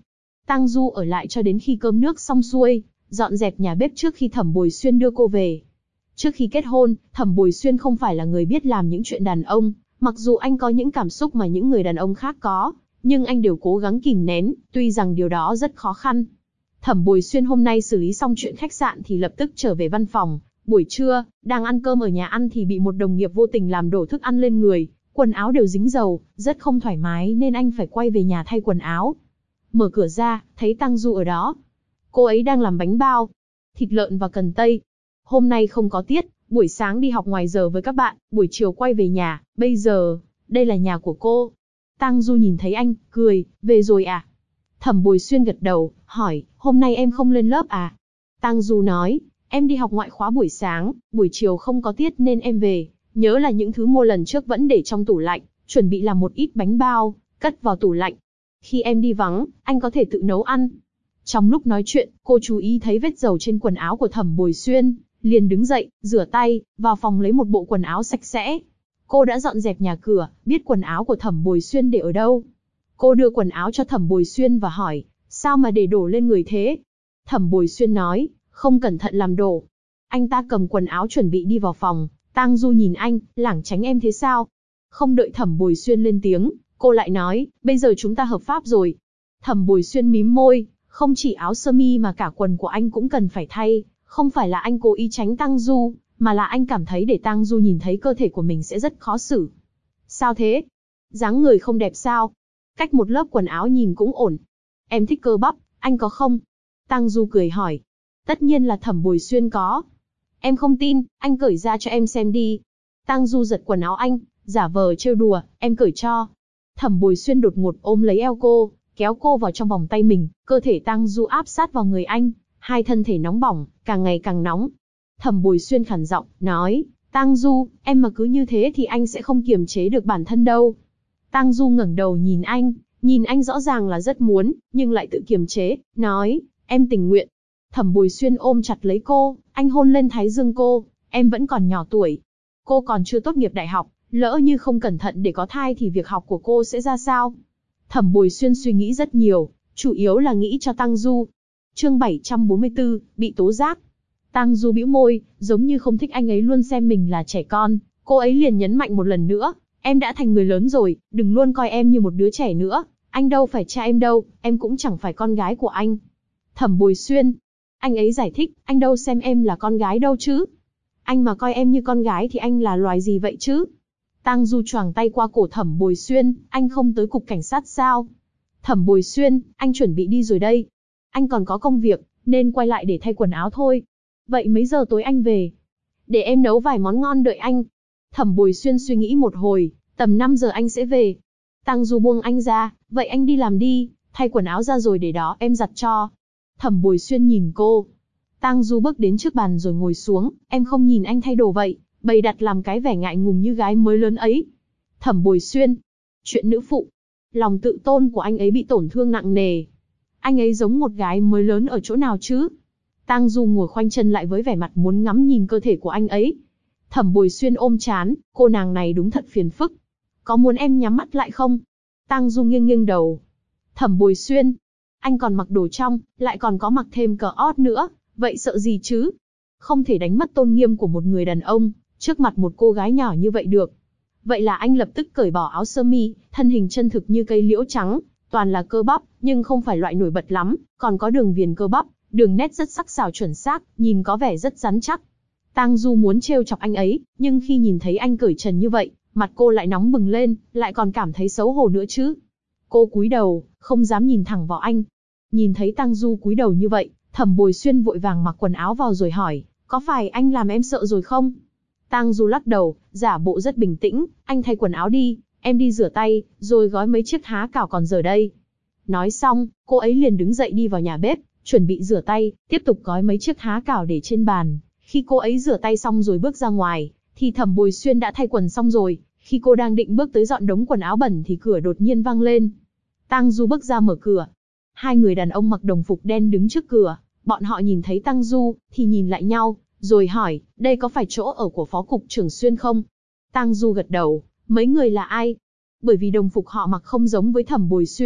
Tang Du ở lại cho đến khi cơm nước xong xuôi, dọn dẹp nhà bếp trước khi Thẩm Bồi Xuyên đưa cô về. Trước khi kết hôn, Thẩm Bồi Xuyên không phải là người biết làm những chuyện đàn ông, mặc dù anh có những cảm xúc mà những người đàn ông khác có, nhưng anh đều cố gắng kìm nén, tuy rằng điều đó rất khó khăn. Thẩm Bồi Xuyên hôm nay xử lý xong chuyện khách sạn thì lập tức trở về văn phòng. Buổi trưa, đang ăn cơm ở nhà ăn thì bị một đồng nghiệp vô tình làm đổ thức ăn lên người, quần áo đều dính dầu, rất không thoải mái nên anh phải quay về nhà thay quần áo. Mở cửa ra, thấy Tang Du ở đó. Cô ấy đang làm bánh bao, thịt lợn và cần tây. Hôm nay không có tiết, buổi sáng đi học ngoài giờ với các bạn, buổi chiều quay về nhà, bây giờ, đây là nhà của cô. Tang Du nhìn thấy anh, cười, về rồi à? Thẩm Bồi Xuyên gật đầu, hỏi, hôm nay em không lên lớp à? Tang Du nói, em đi học ngoại khóa buổi sáng, buổi chiều không có tiết nên em về. Nhớ là những thứ mua lần trước vẫn để trong tủ lạnh, chuẩn bị làm một ít bánh bao, cất vào tủ lạnh. Khi em đi vắng, anh có thể tự nấu ăn. Trong lúc nói chuyện, cô chú ý thấy vết dầu trên quần áo của Thẩm Bồi Xuyên, liền đứng dậy, rửa tay, vào phòng lấy một bộ quần áo sạch sẽ. Cô đã dọn dẹp nhà cửa, biết quần áo của Thẩm Bồi Xuyên để ở đâu. Cô đưa quần áo cho Thẩm Bồi Xuyên và hỏi, sao mà để đổ lên người thế? Thẩm Bồi Xuyên nói, không cẩn thận làm đổ. Anh ta cầm quần áo chuẩn bị đi vào phòng, Tang Du nhìn anh, lảng tránh em thế sao? Không đợi Thẩm Bồi Xuyên lên tiếng, cô lại nói, bây giờ chúng ta hợp pháp rồi. Thẩm Bồi Xuyên mím môi, không chỉ áo sơ mi mà cả quần của anh cũng cần phải thay, không phải là anh cố ý tránh Tang Du, mà là anh cảm thấy để Tang Du nhìn thấy cơ thể của mình sẽ rất khó xử. Sao thế? Dáng người không đẹp sao? Cách một lớp quần áo nhìn cũng ổn. Em thích cơ bắp, anh có không? Tang Du cười hỏi. Tất nhiên là Thẩm Bồi Xuyên có. Em không tin, anh cởi ra cho em xem đi. Tang Du giật quần áo anh, giả vờ trêu đùa, em cởi cho. Thẩm Bồi Xuyên đột ngột ôm lấy eo cô, kéo cô vào trong vòng tay mình, cơ thể Tang Du áp sát vào người anh, hai thân thể nóng bỏng, càng ngày càng nóng. Thẩm Bồi Xuyên khàn giọng, nói, Tang Du, em mà cứ như thế thì anh sẽ không kiềm chế được bản thân đâu. Tang Du ngẩng đầu nhìn anh rõ ràng là rất muốn, nhưng lại tự kiềm chế, nói, em tình nguyện. Thẩm Bồi Xuyên ôm chặt lấy cô, anh hôn lên thái dương cô, em vẫn còn nhỏ tuổi. Cô còn chưa tốt nghiệp đại học, lỡ như không cẩn thận để có thai thì việc học của cô sẽ ra sao? Thẩm Bồi Xuyên suy nghĩ rất nhiều, chủ yếu là nghĩ cho Tang Du. Chương 744, bị tố giác. Tang Du bĩu môi, giống như không thích anh ấy luôn xem mình là trẻ con, cô ấy liền nhấn mạnh một lần nữa, em đã thành người lớn rồi, đừng luôn coi em như một đứa trẻ nữa, anh đâu phải cha em đâu, em cũng chẳng phải con gái của anh. Thẩm Bồi Xuyên, anh ấy giải thích, anh đâu xem em là con gái đâu chứ. Anh mà coi em như con gái thì anh là loài gì vậy chứ? Tang Du choàng tay qua cổ Thẩm Bồi Xuyên, anh không tới cục cảnh sát sao? Thẩm Bồi Xuyên, anh chuẩn bị đi rồi đây. Anh còn có công việc, nên quay lại để thay quần áo thôi. Vậy mấy giờ tối anh về? Để em nấu vài món ngon đợi anh. Thẩm Bồi Xuyên suy nghĩ một hồi, tầm 5 giờ anh sẽ về. Tang Du buông anh ra, vậy anh đi làm đi, thay quần áo ra rồi để đó em giặt cho. Thẩm Bồi Xuyên nhìn cô. Tang Du bước đến trước bàn rồi ngồi xuống, em không nhìn anh thay đồ vậy, bày đặt làm cái vẻ ngại ngùng như gái mới lớn ấy. Thẩm Bồi Xuyên, chuyện nữ phụ, lòng tự tôn của anh ấy bị tổn thương nặng nề. Anh ấy giống một gái mới lớn ở chỗ nào chứ? Tang Du ngồi khoanh chân lại với vẻ mặt muốn ngắm nhìn cơ thể của anh ấy. Thẩm Bồi Xuyên ôm chán, cô nàng này đúng thật phiền phức. Có muốn em nhắm mắt lại không? Tang Du nghiêng nghiêng đầu. Thẩm Bồi Xuyên, anh còn mặc đồ trong, lại còn có mặc thêm cờ ót nữa, vậy sợ gì chứ? Không thể đánh mất tôn nghiêm của một người đàn ông, trước mặt một cô gái nhỏ như vậy được. Vậy là anh lập tức cởi bỏ áo sơ mi, thân hình chân thực như cây liễu trắng, toàn là cơ bắp, nhưng không phải loại nổi bật lắm, còn có đường viền cơ bắp, đường nét rất sắc sảo chuẩn xác, nhìn có vẻ rất rắn chắc. Tang Du muốn trêu chọc anh ấy, nhưng khi nhìn thấy anh cởi trần như vậy, mặt cô lại nóng bừng lên, lại còn cảm thấy xấu hổ nữa chứ. Cô cúi đầu, không dám nhìn thẳng vào anh. Nhìn thấy Tang Du cúi đầu như vậy, Thẩm Bồi Xuyên vội vàng mặc quần áo vào rồi hỏi, có phải anh làm em sợ rồi không? Tang Du lắc đầu, giả bộ rất bình tĩnh, anh thay quần áo đi, em đi rửa tay, rồi gói mấy chiếc há cảo còn dở đây. Nói xong, cô ấy liền đứng dậy đi vào nhà bếp, chuẩn bị rửa tay, tiếp tục gói mấy chiếc há cảo để trên bàn. Khi cô ấy rửa tay xong rồi bước ra ngoài, thì Thẩm Bồi Xuyên đã thay quần xong rồi. Khi cô đang định bước tới dọn đống quần áo bẩn thì cửa đột nhiên vang lên. Tang Du bước ra mở cửa. Hai người đàn ông mặc đồng phục đen đứng trước cửa. Bọn họ nhìn thấy Tang Du, thì nhìn lại nhau, rồi hỏi, đây có phải chỗ ở của Phó Cục trưởng Xuyên không? Tang Du gật đầu, mấy người là ai? Bởi vì đồng phục họ mặc không giống với Thẩm Bồi Xuyên,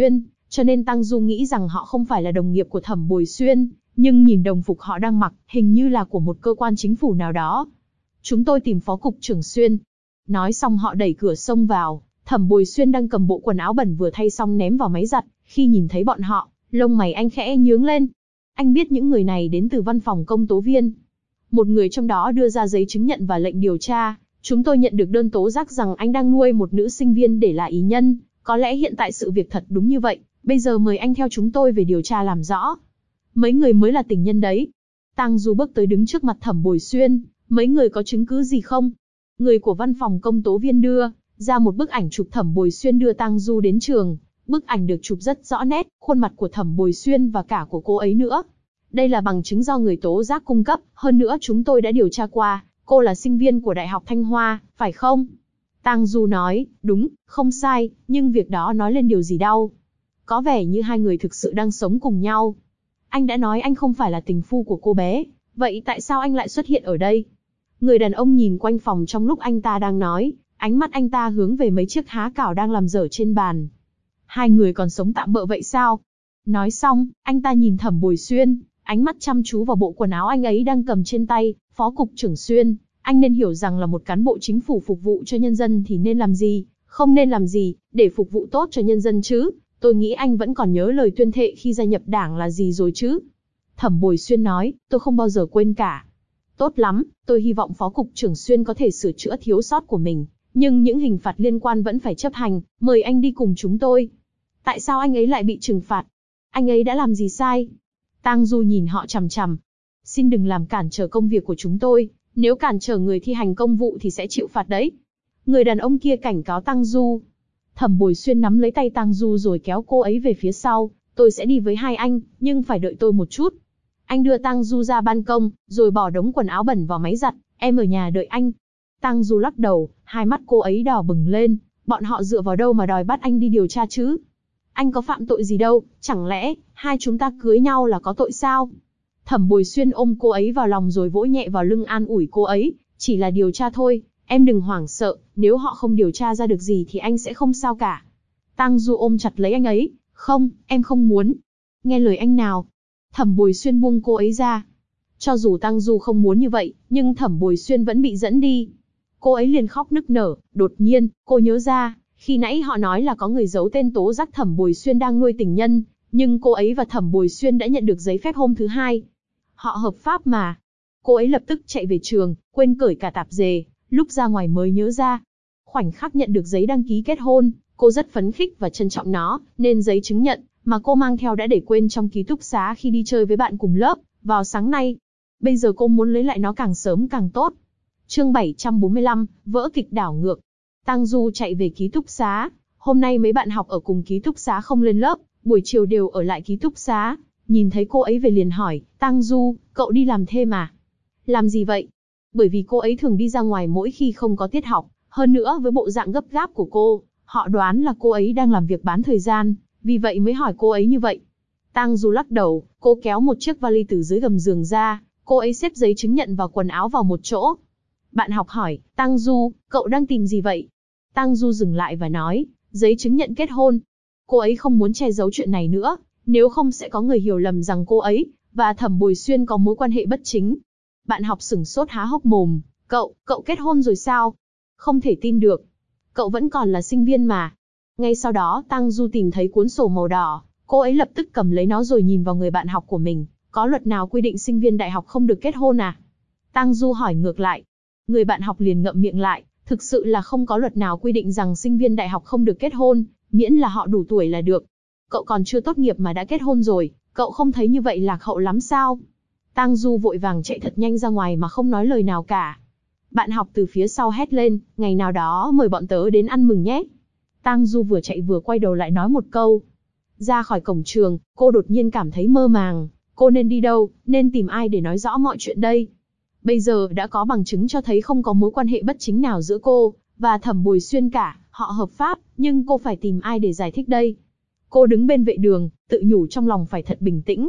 cho nên Tăng Du nghĩ rằng họ không phải là đồng nghiệp của Thẩm Bồi Xuyên, nhưng nhìn đồng phục họ đang mặc, hình như là của một cơ quan chính phủ nào đó. Chúng tôi tìm Phó Cục trưởng Xuyên. Nói xong họ đẩy cửa xông vào, Thẩm Bồi Xuyên đang cầm bộ quần áo bẩn vừa thay xong ném vào máy giặt, khi nhìn thấy bọn họ, lông mày anh khẽ nhướng lên. Anh biết những người này đến từ văn phòng công tố viên. Một người trong đó đưa ra giấy chứng nhận và lệnh điều tra. Chúng tôi nhận được đơn tố giác rằng anh đang nuôi một nữ sinh viên để là ý nhân. Có lẽ hiện tại sự việc thật đúng như vậy. Bây giờ mời anh theo chúng tôi về điều tra làm rõ. Mấy người mới là tình nhân đấy. Tang Du bước tới đứng trước mặt Thẩm Bồi Xuyên. Mấy người có chứng cứ gì không? Người của văn phòng công tố viên đưa ra một bức ảnh chụp Thẩm Bồi Xuyên đưa Tang Du đến trường. Bức ảnh được chụp rất rõ nét, khuôn mặt của Thẩm Bồi Xuyên và cả của cô ấy nữa. Đây là bằng chứng do người tố giác cung cấp, hơn nữa chúng tôi đã điều tra qua, cô là sinh viên của Đại học Thanh Hoa, phải không? Tang Du nói, đúng, không sai, nhưng việc đó nói lên điều gì đâu. Có vẻ như hai người thực sự đang sống cùng nhau. Anh đã nói anh không phải là tình phu của cô bé, vậy tại sao anh lại xuất hiện ở đây? Người đàn ông nhìn quanh phòng trong lúc anh ta đang nói, ánh mắt anh ta hướng về mấy chiếc há cảo đang làm dở trên bàn. Hai người còn sống tạm bợ vậy sao? Nói xong, anh ta nhìn Thẩm Bồi Xuyên, ánh mắt chăm chú vào bộ quần áo anh ấy đang cầm trên tay. Phó Cục trưởng Xuyên, anh nên hiểu rằng là một cán bộ chính phủ phục vụ cho nhân dân thì nên làm gì, không nên làm gì, để phục vụ tốt cho nhân dân chứ. Tôi nghĩ anh vẫn còn nhớ lời tuyên thệ khi gia nhập đảng là gì rồi chứ. Thẩm Bồi Xuyên nói, tôi không bao giờ quên cả. Tốt lắm, tôi hy vọng Phó Cục trưởng Xuyên có thể sửa chữa thiếu sót của mình, nhưng những hình phạt liên quan vẫn phải chấp hành, mời anh đi cùng chúng tôi. Tại sao anh ấy lại bị trừng phạt? Anh ấy đã làm gì sai? Tang Du nhìn họ chằm chằm. Xin đừng làm cản trở công việc của chúng tôi, nếu cản trở người thi hành công vụ thì sẽ chịu phạt đấy. Người đàn ông kia cảnh cáo Tang Du. Thẩm Bồi Xuyên nắm lấy tay Tang Du rồi kéo cô ấy về phía sau. Tôi sẽ đi với hai anh, nhưng phải đợi tôi một chút. Anh đưa Tang Du ra ban công, rồi bỏ đống quần áo bẩn vào máy giặt. Em ở nhà đợi anh. Tang Du lắc đầu, hai mắt cô ấy đỏ bừng lên. Bọn họ dựa vào đâu mà đòi bắt anh đi điều tra chứ? Anh có phạm tội gì đâu, chẳng lẽ hai chúng ta cưới nhau là có tội sao? Thẩm Bồi Xuyên ôm cô ấy vào lòng rồi vỗ nhẹ vào lưng an ủi cô ấy, chỉ là điều tra thôi, em đừng hoảng sợ, nếu họ không điều tra ra được gì thì anh sẽ không sao cả. Tang Du ôm chặt lấy anh ấy, không, em không muốn. Nghe lời anh nào. Thẩm Bồi Xuyên buông cô ấy ra. Cho dù Tang Du không muốn như vậy, nhưng Thẩm Bồi Xuyên vẫn bị dẫn đi. Cô ấy liền khóc nức nở, đột nhiên, cô nhớ ra, khi nãy họ nói là có người giấu tên tố giác Thẩm Bồi Xuyên đang nuôi tình nhân, nhưng cô ấy và Thẩm Bồi Xuyên đã nhận được giấy phép hôm thứ hai. Họ hợp pháp mà. Cô ấy lập tức chạy về trường, quên cởi cả tạp dề, lúc ra ngoài mới nhớ ra. Khoảnh khắc nhận được giấy đăng ký kết hôn, cô rất phấn khích và trân trọng nó, nên giấy chứng nhận mà cô mang theo đã để quên trong ký túc xá khi đi chơi với bạn cùng lớp vào sáng nay. Bây giờ cô muốn lấy lại nó càng sớm càng tốt. Chương 745, vỡ kịch đảo ngược. Tang Du chạy về ký túc xá. Hôm nay mấy bạn học ở cùng ký túc xá không lên lớp, buổi chiều đều ở lại ký túc xá. Nhìn thấy cô ấy về liền hỏi, Tang Du, cậu đi làm thêm à? Làm gì vậy? Bởi vì cô ấy thường đi ra ngoài mỗi khi không có tiết học, hơn nữa với bộ dạng gấp gáp của cô, họ đoán là cô ấy đang làm việc bán thời gian, vì vậy mới hỏi cô ấy như vậy. Tang Du lắc đầu, cô kéo một chiếc vali từ dưới gầm giường ra, cô ấy xếp giấy chứng nhận và quần áo vào một chỗ. Bạn học hỏi, Tang Du, cậu đang tìm gì vậy? Tang Du dừng lại và nói, giấy chứng nhận kết hôn. Cô ấy không muốn che giấu chuyện này nữa, nếu không sẽ có người hiểu lầm rằng cô ấy và Thẩm Bồi Xuyên có mối quan hệ bất chính. Bạn học sửng sốt há hốc mồm, cậu kết hôn rồi sao? Không thể tin được. Cậu vẫn còn là sinh viên mà. Ngay sau đó Tang Du tìm thấy cuốn sổ màu đỏ, cô ấy lập tức cầm lấy nó rồi nhìn vào người bạn học của mình. Có luật nào quy định sinh viên đại học không được kết hôn à? Tang Du hỏi ngược lại. Người bạn học liền ngậm miệng lại, thực sự là không có luật nào quy định rằng sinh viên đại học không được kết hôn, miễn là họ đủ tuổi là được. Cậu còn chưa tốt nghiệp mà đã kết hôn rồi, cậu không thấy như vậy lạc hậu lắm sao? Tang Du vội vàng chạy thật nhanh ra ngoài mà không nói lời nào cả. Bạn học từ phía sau hét lên, ngày nào đó mời bọn tớ đến ăn mừng nhé. Tang Du vừa chạy vừa quay đầu lại nói một câu. Ra khỏi cổng trường, cô đột nhiên cảm thấy mơ màng. Cô nên đi đâu, nên tìm ai để nói rõ mọi chuyện đây? Bây giờ đã có bằng chứng cho thấy không có mối quan hệ bất chính nào giữa cô và Thẩm Bồi Xuyên cả, họ hợp pháp, nhưng cô phải tìm ai để giải thích đây? Cô đứng bên vệ đường, tự nhủ trong lòng phải thật bình tĩnh,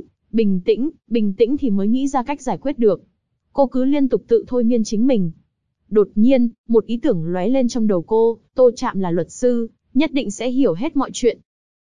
bình tĩnh thì mới nghĩ ra cách giải quyết được. Cô cứ liên tục tự thôi miên chính mình. Đột nhiên, một ý tưởng lóe lên trong đầu cô, Tô Trạm là luật sư, nhất định sẽ hiểu hết mọi chuyện.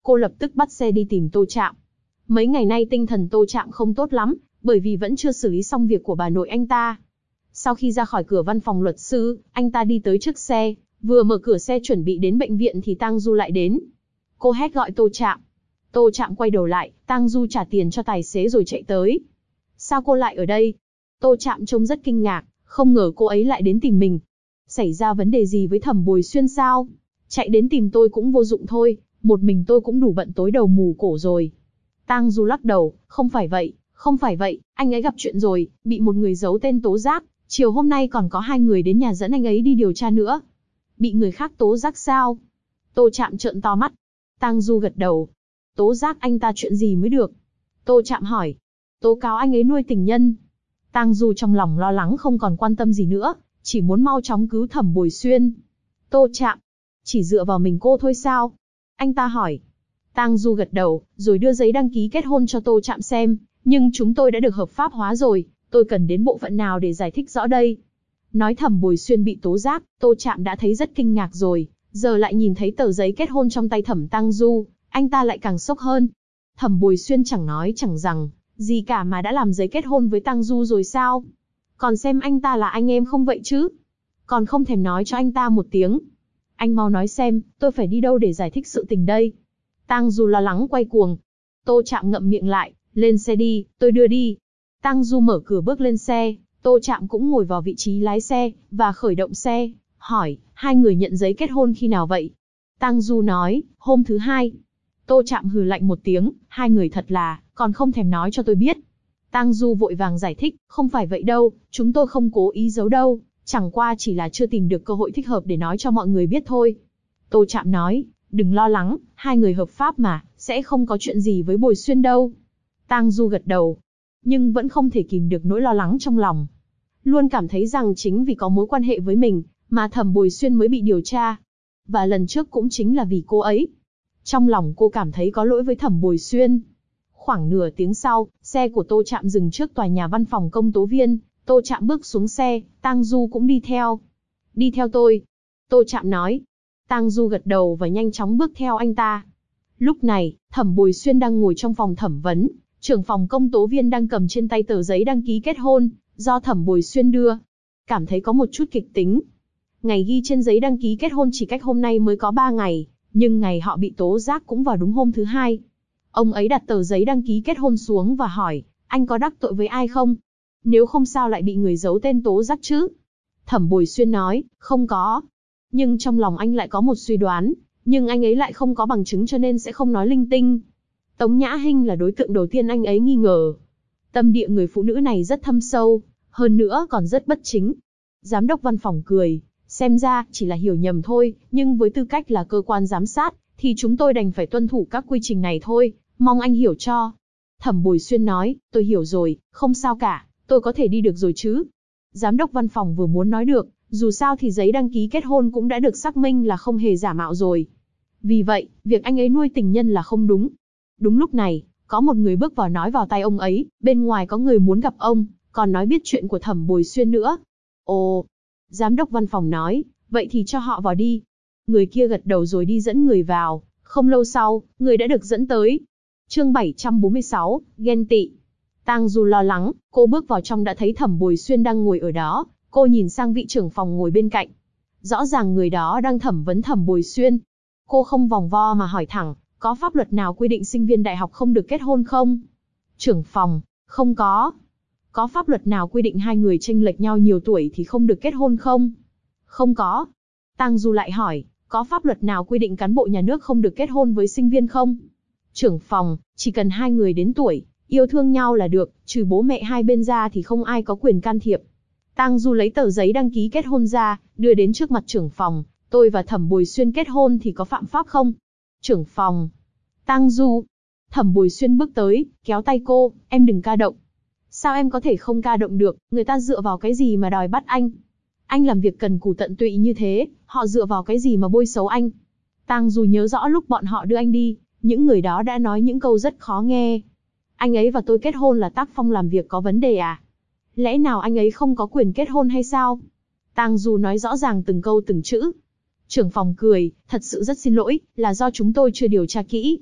Cô lập tức bắt xe đi tìm Tô Trạm. Mấy ngày nay tinh thần Tô Trạm không tốt lắm, bởi vì vẫn chưa xử lý xong việc của bà nội anh ta. Sau khi ra khỏi cửa văn phòng luật sư, anh ta đi tới trước xe, vừa mở cửa xe chuẩn bị đến bệnh viện thì Tang Du lại đến. Cô hét gọi Tô Trạm. Tô Trạm quay đầu lại, Tang Du trả tiền cho tài xế rồi chạy tới. Sao cô lại ở đây? Tô Trạm trông rất kinh ngạc, không ngờ cô ấy lại đến tìm mình. Xảy ra vấn đề gì với Thẩm Bồi Xuyên sao? Chạy đến tìm tôi cũng vô dụng thôi, một mình tôi cũng đủ bận tối đầu mù cổ rồi. Tang Du lắc đầu, không phải vậy, anh ấy gặp chuyện rồi, bị một người giấu tên tố giác, chiều hôm nay còn có 2 người đến nhà dẫn anh ấy đi điều tra nữa. Bị người khác tố giác sao? Tô Trạm trợn to mắt. Tang Du gật đầu. Tố giác anh ta chuyện gì mới được? Tô Trạm hỏi. Tố cáo anh ấy nuôi tình nhân. Tang Du trong lòng lo lắng không còn quan tâm gì nữa, chỉ muốn mau chóng cứu Thẩm Bồi Xuyên. Tô Trạm, chỉ dựa vào mình cô thôi sao? Anh ta hỏi. Tang Du gật đầu, rồi đưa giấy đăng ký kết hôn cho Tô Trạm xem, nhưng chúng tôi đã được hợp pháp hóa rồi, tôi cần đến bộ phận nào để giải thích rõ đây? Nói Thẩm Bồi Xuyên bị tố giác, Tô Trạm đã thấy rất kinh ngạc rồi, giờ lại nhìn thấy tờ giấy kết hôn trong tay Thẩm Tang Du, anh ta lại càng sốc hơn. Thẩm Bồi Xuyên chẳng nói chẳng rằng gì cả mà đã làm giấy kết hôn với Tang Du rồi sao? Còn xem anh ta là anh em không vậy chứ? Còn không thèm nói cho anh ta một tiếng. Anh mau nói xem, tôi phải đi đâu để giải thích sự tình đây? Tang Du lo lắng quay cuồng. Tô Trạm ngậm miệng lại, lên xe đi, tôi đưa đi. Tang Du mở cửa bước lên xe, Tô Trạm cũng ngồi vào vị trí lái xe, và khởi động xe, hỏi, 2 người nhận giấy kết hôn khi nào vậy? Tang Du nói, hôm thứ 2. Tô Trạm hừ lạnh một tiếng, 2 người thật là, còn không thèm nói cho tôi biết. Tang Du vội vàng giải thích, không phải vậy đâu, chúng tôi không cố ý giấu đâu, chẳng qua chỉ là chưa tìm được cơ hội thích hợp để nói cho mọi người biết thôi. Tô Trạm nói, đừng lo lắng, 2 người hợp pháp mà, sẽ không có chuyện gì với Bồi Xuyên đâu. Tang Du gật đầu, nhưng vẫn không thể kìm được nỗi lo lắng trong lòng. Luôn cảm thấy rằng chính vì có mối quan hệ với mình, mà Thẩm Bồi Xuyên mới bị điều tra. Và lần trước cũng chính là vì cô ấy. Trong lòng cô cảm thấy có lỗi với Thẩm Bồi Xuyên. Khoảng nửa tiếng sau, xe của Tô Trạm dừng trước tòa nhà văn phòng công tố viên. Tô Trạm bước xuống xe, Tang Du cũng đi theo. Đi theo tôi. Tô Trạm nói. Tang Du gật đầu và nhanh chóng bước theo anh ta. Lúc này, Thẩm Bồi Xuyên đang ngồi trong phòng thẩm vấn. Trưởng phòng công tố viên đang cầm trên tay tờ giấy đăng ký kết hôn, do Thẩm Bồi Xuyên đưa. Cảm thấy có một chút kịch tính. Ngày ghi trên giấy đăng ký kết hôn chỉ cách hôm nay mới có 3 ngày, nhưng ngày họ bị tố giác cũng vào đúng hôm thứ 2. Ông ấy đặt tờ giấy đăng ký kết hôn xuống và hỏi, anh có đắc tội với ai không? Nếu không sao lại bị người giấu tên tố giác chứ? Thẩm Bồi Xuyên nói, không có. Nhưng trong lòng anh lại có một suy đoán, nhưng anh ấy lại không có bằng chứng cho nên sẽ không nói linh tinh. Tống Nhã Hinh là đối tượng đầu tiên anh ấy nghi ngờ. Tâm địa người phụ nữ này rất thâm sâu, hơn nữa còn rất bất chính. Giám đốc văn phòng cười, xem ra chỉ là hiểu nhầm thôi, nhưng với tư cách là cơ quan giám sát, thì chúng tôi đành phải tuân thủ các quy trình này thôi, mong anh hiểu cho. Thẩm Bồi Xuyên nói, tôi hiểu rồi, không sao cả, tôi có thể đi được rồi chứ. Giám đốc văn phòng vừa muốn nói được, dù sao thì giấy đăng ký kết hôn cũng đã được xác minh là không hề giả mạo rồi. Vì vậy, việc anh ấy nuôi tình nhân là không đúng. Đúng lúc này, có một người bước vào nói vào tai ông ấy, bên ngoài có người muốn gặp ông, còn nói biết chuyện của Thẩm Bồi Xuyên nữa. Ồ, giám đốc văn phòng nói, vậy thì cho họ vào đi. Người kia gật đầu rồi đi dẫn người vào, không lâu sau, người đã được dẫn tới. Chương 746, ghen tị. Tang Du lo lắng, cô bước vào trong đã thấy Thẩm Bồi Xuyên đang ngồi ở đó, cô nhìn sang vị trưởng phòng ngồi bên cạnh. Rõ ràng người đó đang thẩm vấn Thẩm Bồi Xuyên. Cô không vòng vo mà hỏi thẳng, có pháp luật nào quy định sinh viên đại học không được kết hôn không? Trưởng phòng, không có. Có pháp luật nào quy định 2 người chênh lệch nhau nhiều tuổi thì không được kết hôn không? Không có. Tang Du lại hỏi, có pháp luật nào quy định cán bộ nhà nước không được kết hôn với sinh viên không? Trưởng phòng, chỉ cần 2 người đến tuổi, yêu thương nhau là được, trừ bố mẹ hai bên ra thì không ai có quyền can thiệp. Tang Du lấy tờ giấy đăng ký kết hôn ra, đưa đến trước mặt trưởng phòng, tôi và Thẩm Bồi Xuyên kết hôn thì có phạm pháp không? Trưởng phòng. Tang Du. Thẩm Bồi Xuyên bước tới, kéo tay cô, em đừng ca động. Sao em có thể không ca động được, người ta dựa vào cái gì mà đòi bắt anh? Anh làm việc cần cù tận tụy như thế, họ dựa vào cái gì mà bôi xấu anh? Tang Du nhớ rõ lúc bọn họ đưa anh đi, những người đó đã nói những câu rất khó nghe. Anh ấy và tôi kết hôn là tác phong làm việc có vấn đề à? Lẽ nào anh ấy không có quyền kết hôn hay sao? Tang Du nói rõ ràng từng câu từng chữ. Trưởng phòng cười, thật sự rất xin lỗi, là do chúng tôi chưa điều tra kỹ.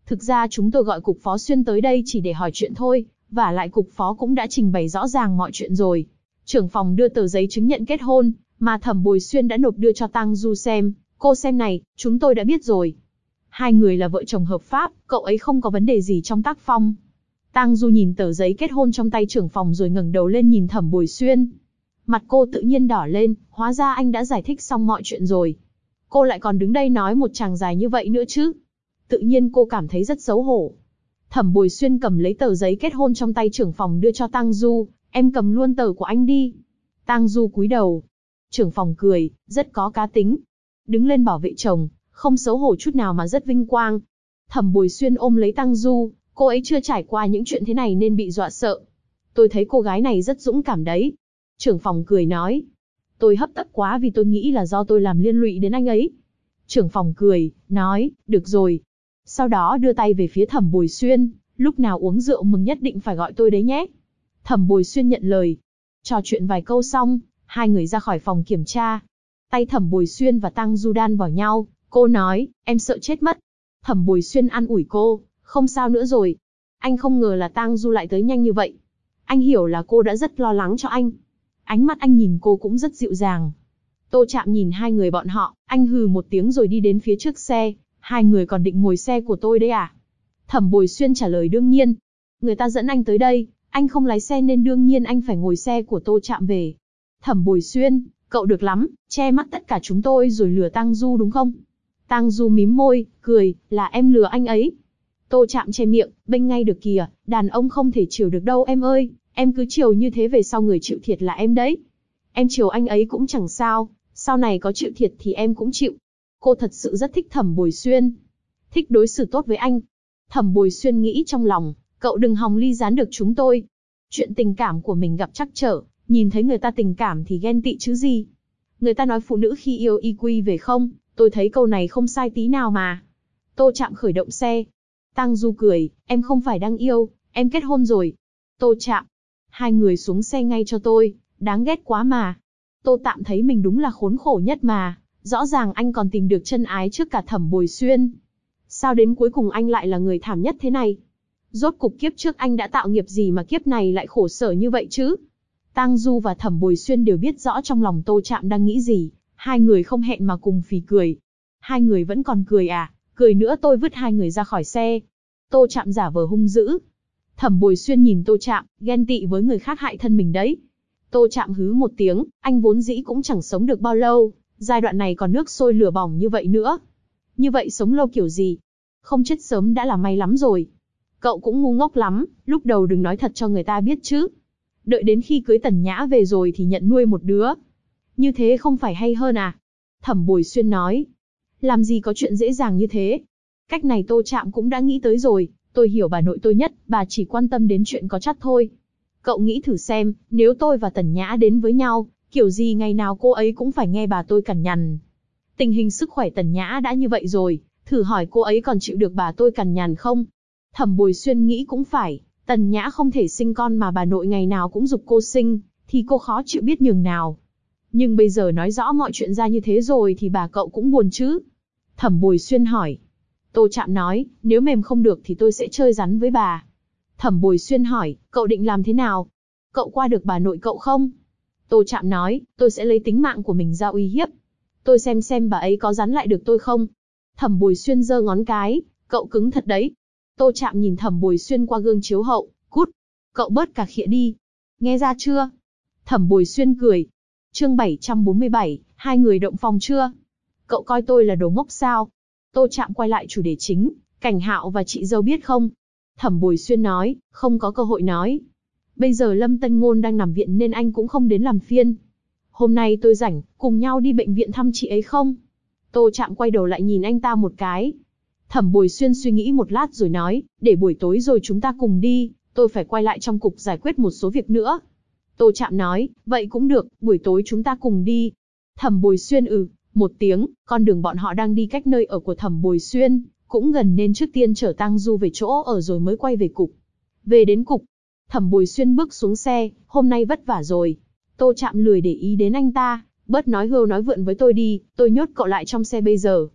Thực ra chúng tôi gọi cục phó Xuyên tới đây chỉ để hỏi chuyện thôi, và lại cục phó cũng đã trình bày rõ ràng mọi chuyện rồi. Trưởng phòng đưa tờ giấy chứng nhận kết hôn, mà Thẩm Bồi Xuyên đã nộp đưa cho Tang Du xem. Cô xem này, chúng tôi đã biết rồi. Hai người là vợ chồng hợp pháp, cậu ấy không có vấn đề gì trong tác phong. Tang Du nhìn tờ giấy kết hôn trong tay trưởng phòng rồi ngẩng đầu lên nhìn Thẩm Bồi Xuyên. Mặt cô tự nhiên đỏ lên, hóa ra anh đã giải thích xong mọi chuyện rồi. Cô lại còn đứng đây nói một tràng dài như vậy nữa chứ. Tự nhiên cô cảm thấy rất xấu hổ. Thẩm Bồi Xuyên cầm lấy tờ giấy kết hôn trong tay trưởng phòng đưa cho Tang Du, em cầm luôn tờ của anh đi. Tang Du cúi đầu. Trưởng phòng cười, rất có cá tính. Đứng lên bảo vệ chồng, không xấu hổ chút nào mà rất vinh quang. Thẩm Bồi Xuyên ôm lấy Tang Du, cô ấy chưa trải qua những chuyện thế này nên bị dọa sợ. Tôi thấy cô gái này rất dũng cảm đấy. Trưởng phòng cười nói. Tôi hấp tấp quá vì tôi nghĩ là do tôi làm liên lụy đến anh ấy. Trưởng phòng cười, nói, được rồi. Sau đó đưa tay về phía Thẩm Bồi Xuyên, lúc nào uống rượu mừng nhất định phải gọi tôi đấy nhé. Thẩm Bồi Xuyên nhận lời. Trò chuyện vài câu xong, hai người ra khỏi phòng kiểm tra. Tay Thẩm Bồi Xuyên và Tang Du đan vào nhau, cô nói, em sợ chết mất. Thẩm Bồi Xuyên an ủi cô, không sao nữa rồi. Anh không ngờ là Tang Du lại tới nhanh như vậy. Anh hiểu là cô đã rất lo lắng cho anh. Ánh mắt anh nhìn cô cũng rất dịu dàng. Tô Trạm nhìn hai người bọn họ, anh hừ một tiếng rồi đi đến phía trước xe. Hai người còn định ngồi xe của tôi đấy à? Thẩm Bồi Xuyên trả lời đương nhiên. Người ta dẫn anh tới đây, anh không lái xe nên đương nhiên anh phải ngồi xe của Tô Trạm về. Thẩm Bồi Xuyên, cậu được lắm, che mắt tất cả chúng tôi rồi lừa Tang Du đúng không? Tang Du mím môi, cười, là em lừa anh ấy. Tô Trạm che miệng, bênh ngay được kìa, đàn ông không thể chiều được đâu em ơi, em cứ chiều như thế về sau người chịu thiệt là em đấy. Em chiều anh ấy cũng chẳng sao, sau này có chịu thiệt thì em cũng chịu. Cô thật sự rất thích Thẩm Bồi Xuyên. Thích đối xử tốt với anh. Thẩm Bồi Xuyên nghĩ trong lòng, cậu đừng hòng ly gián được chúng tôi. Chuyện tình cảm của mình gặp trắc trở, nhìn thấy người ta tình cảm thì ghen tị chứ gì. Người ta nói phụ nữ khi yêu y quy về không, tôi thấy câu này không sai tí nào mà. Tô Trạm khởi động xe. Tang Du cười, em không phải đang yêu, em kết hôn rồi. Tô Trạm, hai người xuống xe ngay cho tôi, đáng ghét quá mà. Tô Tạm thấy mình đúng là khốn khổ nhất mà, rõ ràng anh còn tìm được chân ái trước cả Thẩm Bồi Xuyên. Sao đến cuối cùng anh lại là người thảm nhất thế này? Rốt cục kiếp trước anh đã tạo nghiệp gì mà kiếp này lại khổ sở như vậy chứ? Tang Du và Thẩm Bồi Xuyên đều biết rõ trong lòng Tô Trạm đang nghĩ gì, hai người không hẹn mà cùng phì cười. Hai người vẫn còn cười à? Cười nữa tôi vứt hai người ra khỏi xe. Tô Trạm giả vờ hung dữ. Thẩm Bồi Xuyên nhìn Tô Trạm, ghen tị với người khác hại thân mình đấy. Tô Trạm hứ một tiếng, anh vốn dĩ cũng chẳng sống được bao lâu, giai đoạn này còn nước sôi lửa bỏng như vậy nữa. Như vậy sống lâu kiểu gì? Không chết sớm đã là may lắm rồi. Cậu cũng ngu ngốc lắm, lúc đầu đừng nói thật cho người ta biết chứ. Đợi đến khi cưới Tần Nhã về rồi thì nhận nuôi một đứa. Như thế không phải hay hơn à? Thẩm Bồi Xuyên nói. Làm gì có chuyện dễ dàng như thế? Cách này Tô Trạm cũng đã nghĩ tới rồi, tôi hiểu bà nội tôi nhất, bà chỉ quan tâm đến chuyện có chắc thôi. Cậu nghĩ thử xem, nếu tôi và Tần Nhã đến với nhau, kiểu gì ngày nào cô ấy cũng phải nghe bà tôi cằn nhằn. Tình hình sức khỏe Tần Nhã đã như vậy rồi, thử hỏi cô ấy còn chịu được bà tôi cằn nhằn không? Thẩm Bồi Xuyên nghĩ cũng phải, Tần Nhã không thể sinh con mà bà nội ngày nào cũng giục cô sinh, thì cô khó chịu biết nhường nào. Nhưng bây giờ nói rõ mọi chuyện ra như thế rồi thì bà cậu cũng buồn chứ? Thẩm Bồi Xuyên hỏi. Tô Trạm nói, nếu mềm không được thì tôi sẽ chơi rắn với bà. Thẩm Bồi Xuyên hỏi, cậu định làm thế nào? Cậu qua được bà nội cậu không? Tô Trạm nói, tôi sẽ lấy tính mạng của mình ra uy hiếp. Tôi xem bà ấy có rắn lại được tôi không? Thẩm Bồi Xuyên giơ ngón cái, cậu cứng thật đấy. Tô Trạm nhìn Thẩm Bồi Xuyên qua gương chiếu hậu, cút. Cậu bớt cả khịa đi. Nghe ra chưa? Thẩm Bồi Xuyên cười. Chương 747, hai người động phòng chưa? Cậu coi tôi là đồ ngốc sao? Tô Trạm quay lại chủ đề chính, Cảnh Hạo và chị dâu biết không? Thẩm Bồi Xuyên nói, không có cơ hội nói. Bây giờ Lâm Tân Ngôn đang nằm viện nên anh cũng không đến làm phiên. Hôm nay tôi rảnh, cùng nhau đi bệnh viện thăm chị ấy không? Tô Trạm quay đầu lại nhìn anh ta một cái. Thẩm Bồi Xuyên suy nghĩ một lát rồi nói, để buổi tối rồi chúng ta cùng đi, tôi phải quay lại trong cục giải quyết một số việc nữa. Tô Trạm nói, vậy cũng được, buổi tối chúng ta cùng đi. Thẩm Bồi Xuyên một tiếng, con đường bọn họ đang đi cách nơi ở của Thẩm Bồi Xuyên, cũng gần nên trước tiên chở Tang Du về chỗ ở rồi mới quay về cục. Về đến cục, Thẩm Bồi Xuyên bước xuống xe, hôm nay vất vả rồi. Tô Trạm lười để ý đến anh ta, bớt nói hưu nói vượn với tôi đi, tôi nhốt cậu lại trong xe bây giờ.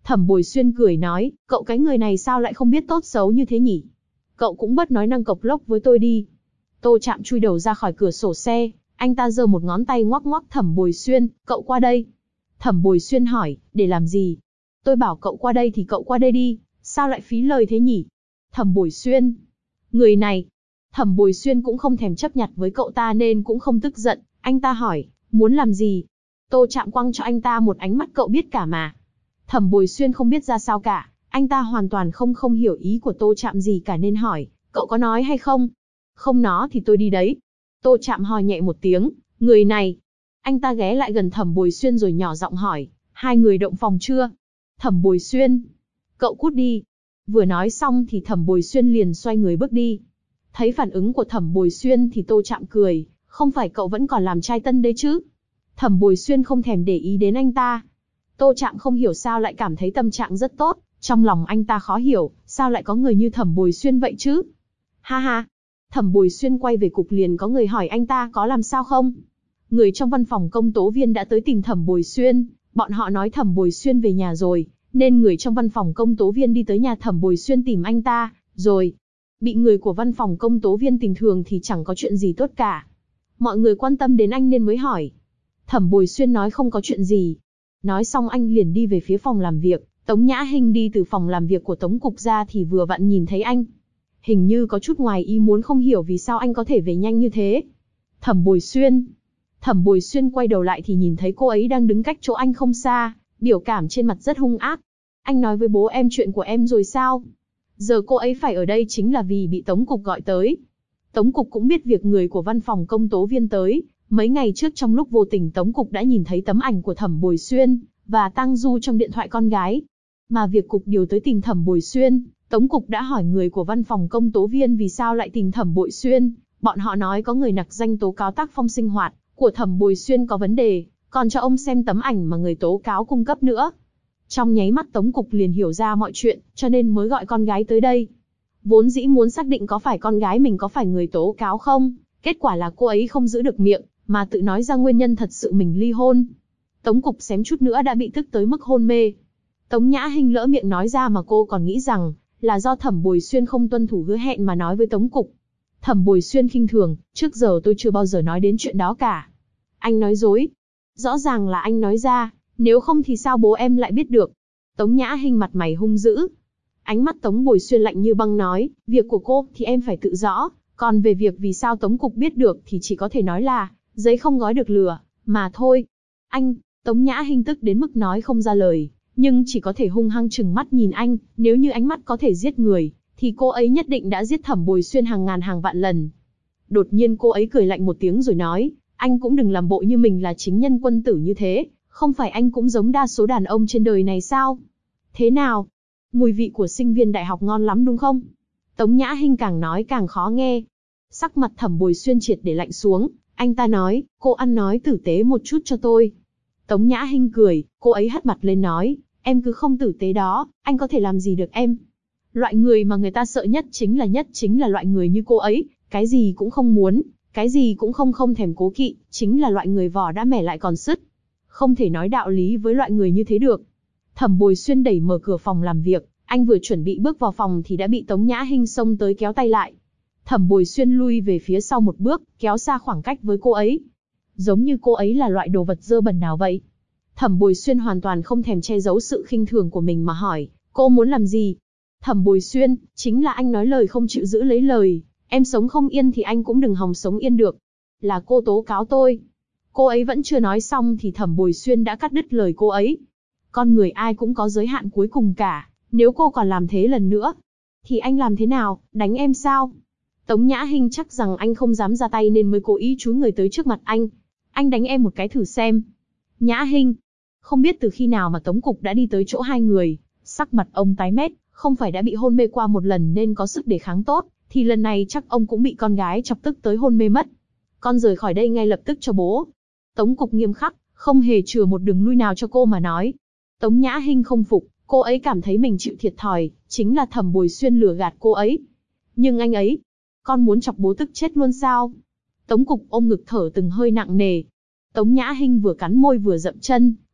Thẩm Bồi Xuyên cười nói, cậu cái người này sao lại không biết tốt xấu như thế nhỉ? Cậu cũng bớt nói năng cộc lốc với tôi đi. Tô Trạm chui đầu ra khỏi cửa sổ xe, anh ta giơ một ngón tay ngoắc ngoắc Thẩm Bồi Xuyên, cậu qua đây. Thẩm Bồi Xuyên hỏi, để làm gì? Tôi bảo cậu qua đây thì cậu qua đây đi, sao lại phí lời thế nhỉ? Thẩm Bồi Xuyên, người này. Thẩm Bồi Xuyên cũng không thèm chấp nhặt với cậu ta nên cũng không tức giận, anh ta hỏi, muốn làm gì? Tô Trạm quăng cho anh ta một ánh mắt cậu biết cả mà. Thẩm Bồi Xuyên không biết ra sao cả, anh ta hoàn toàn không hiểu ý của Tô Trạm gì cả nên hỏi, cậu có nói hay không? Không nói thì tôi đi đấy. Tô Trạm hò nhẹ một tiếng, người này. Anh ta ghé lại gần Thẩm Bồi Xuyên rồi nhỏ giọng hỏi, hai người động phòng chưa? Thẩm Bồi Xuyên, cậu cút đi. Vừa nói xong thì Thẩm Bồi Xuyên liền xoay người bước đi. Thấy phản ứng của Thẩm Bồi Xuyên thì Tô Trạm cười, không phải cậu vẫn còn làm trai tân đấy chứ? Thẩm Bồi Xuyên không thèm để ý đến anh ta. Tô Trạm không hiểu sao lại cảm thấy tâm trạng rất tốt, trong lòng anh ta khó hiểu, sao lại có người như Thẩm Bồi Xuyên vậy chứ? Ha ha. Thẩm Bồi Xuyên quay về cục liền có người hỏi anh ta có làm sao không? Người trong văn phòng công tố viên đã tới tìm Thẩm Bồi Xuyên, bọn họ nói Thẩm Bồi Xuyên về nhà rồi, nên người trong văn phòng công tố viên đi tới nhà Thẩm Bồi Xuyên tìm anh ta, rồi. Bị người của văn phòng công tố viên tìm thường thì chẳng có chuyện gì tốt cả. Mọi người quan tâm đến anh nên mới hỏi. Thẩm Bồi Xuyên nói không có chuyện gì. Nói xong anh liền đi về phía phòng làm việc, Tống Nhã Hinh đi từ phòng làm việc của Tống Cục ra thì vừa vặn nhìn thấy anh. Hình như có chút ngoài ý muốn không hiểu vì sao anh có thể về nhanh như thế. Thẩm Bồi Xuyên. Thẩm Bồi Xuyên quay đầu lại thì nhìn thấy cô ấy đang đứng cách chỗ anh không xa, biểu cảm trên mặt rất hung ác. Anh nói với bố em chuyện của em rồi sao? Giờ cô ấy phải ở đây chính là vì bị Tống Cục gọi tới. Tống Cục cũng biết việc người của văn phòng công tố viên tới. Mấy ngày trước trong lúc vô tình Tống Cục đã nhìn thấy tấm ảnh của Thẩm Bồi Xuyên và Tang Du trong điện thoại con gái. Mà việc Cục điều tới tìm Thẩm Bồi Xuyên, Tống Cục đã hỏi người của văn phòng công tố viên vì sao lại tìm Thẩm Bồi Xuyên. Bọn họ nói có người nặc danh tố cáo tác phong sinh hoạt của Thẩm Bồi Xuyên có vấn đề, còn cho ông xem tấm ảnh mà người tố cáo cung cấp nữa. Trong nháy mắt Tống Cục liền hiểu ra mọi chuyện, cho nên mới gọi con gái tới đây. Vốn dĩ muốn xác định có phải con gái mình có phải người tố cáo không, kết quả là cô ấy không giữ được miệng, mà tự nói ra nguyên nhân thật sự mình ly hôn. Tống Cục xém chút nữa đã bị tức tới mức hôn mê. Tống Nhã Hinh lỡ miệng nói ra mà cô còn nghĩ rằng là do Thẩm Bồi Xuyên không tuân thủ hứa hẹn mà nói với Tống Cục. Thẩm Bồi Xuyên khinh thường, trước giờ tôi chưa bao giờ nói đến chuyện đó cả. Anh nói dối. Rõ ràng là anh nói ra, nếu không thì sao bố em lại biết được? Tống Nhã Hinh mặt mày hung dữ. Ánh mắt Tống Bồi Xuyên lạnh như băng nói, việc của cô thì em phải tự rõ, còn về việc vì sao Tống Cục biết được thì chỉ có thể nói là giấy không gói được lửa, mà thôi. Anh, Tống Nhã Hinh tức đến mức nói không ra lời, nhưng chỉ có thể hung hăng trừng mắt nhìn anh, nếu như ánh mắt có thể giết người, thì cô ấy nhất định đã giết Thẩm Bồi Xuyên hàng ngàn hàng vạn lần. Đột nhiên cô ấy cười lạnh một tiếng rồi nói, anh cũng đừng làm bộ như mình là chính nhân quân tử như thế, không phải anh cũng giống đa số đàn ông trên đời này sao? Thế nào? Mùi vị của sinh viên đại học ngon lắm đúng không? Tống Nhã Hinh càng nói càng khó nghe. Sắc mặt Thẩm Bồi Xuyên triệt để lạnh xuống, anh ta nói, cô ăn nói tử tế một chút cho tôi. Tống Nhã Hinh cười, cô ấy hất mặt lên nói, em cứ không tử tế đó, anh có thể làm gì được em? Loại người mà người ta sợ nhất chính là loại người như cô ấy, cái gì cũng không muốn, cái gì cũng không thèm cố kỵ, chính là loại người vỏ đã mẻ lại còn sứt. Không thể nói đạo lý với loại người như thế được. Thẩm Bồi Xuyên đẩy mở cửa phòng làm việc, anh vừa chuẩn bị bước vào phòng thì đã bị Tống Nhã Hinh xông tới kéo tay lại. Thẩm Bồi Xuyên lui về phía sau một bước, kéo xa khoảng cách với cô ấy. Giống như cô ấy là loại đồ vật dơ bẩn nào vậy. Thẩm Bồi Xuyên hoàn toàn không thèm che giấu sự khinh thường của mình mà hỏi, cô muốn làm gì? Thẩm Bồi Xuyên, chính là anh nói lời không chịu giữ lấy lời, em sống không yên thì anh cũng đừng hòng sống yên được. Là cô tố cáo tôi. Cô ấy vẫn chưa nói xong thì Thẩm Bồi Xuyên đã cắt đứt lời cô ấy. Con người ai cũng có giới hạn cuối cùng cả, nếu cô còn làm thế lần nữa, thì anh làm thế nào, đánh em sao? Tống Nhã Hinh chắc rằng anh không dám ra tay nên mới cố ý chúi người tới trước mặt anh. Anh đánh em một cái thử xem. Nhã Hinh. Không biết từ khi nào mà Tống Cục đã đi tới chỗ hai người, sắc mặt ông tái mét, không phải đã bị hôn mê qua một lần nên có sức đề kháng tốt, thì lần này chắc ông cũng bị con gái chọc tức tới hôn mê mất. Con rời khỏi đây ngay lập tức cho bố. Tống Cục nghiêm khắc, không hề chừa một đường lui nào cho cô mà nói. Tống Nhã Hinh không phục, cô ấy cảm thấy mình chịu thiệt thòi, chính là Thẩm Bồi Xuyên lừa gạt cô ấy. Nhưng anh ấy, con muốn chọc bố tức chết luôn sao? Tống Cục ôm ngực thở từng hơi nặng nề. Tống Nhã Hinh vừa cắn môi vừa dậm chân,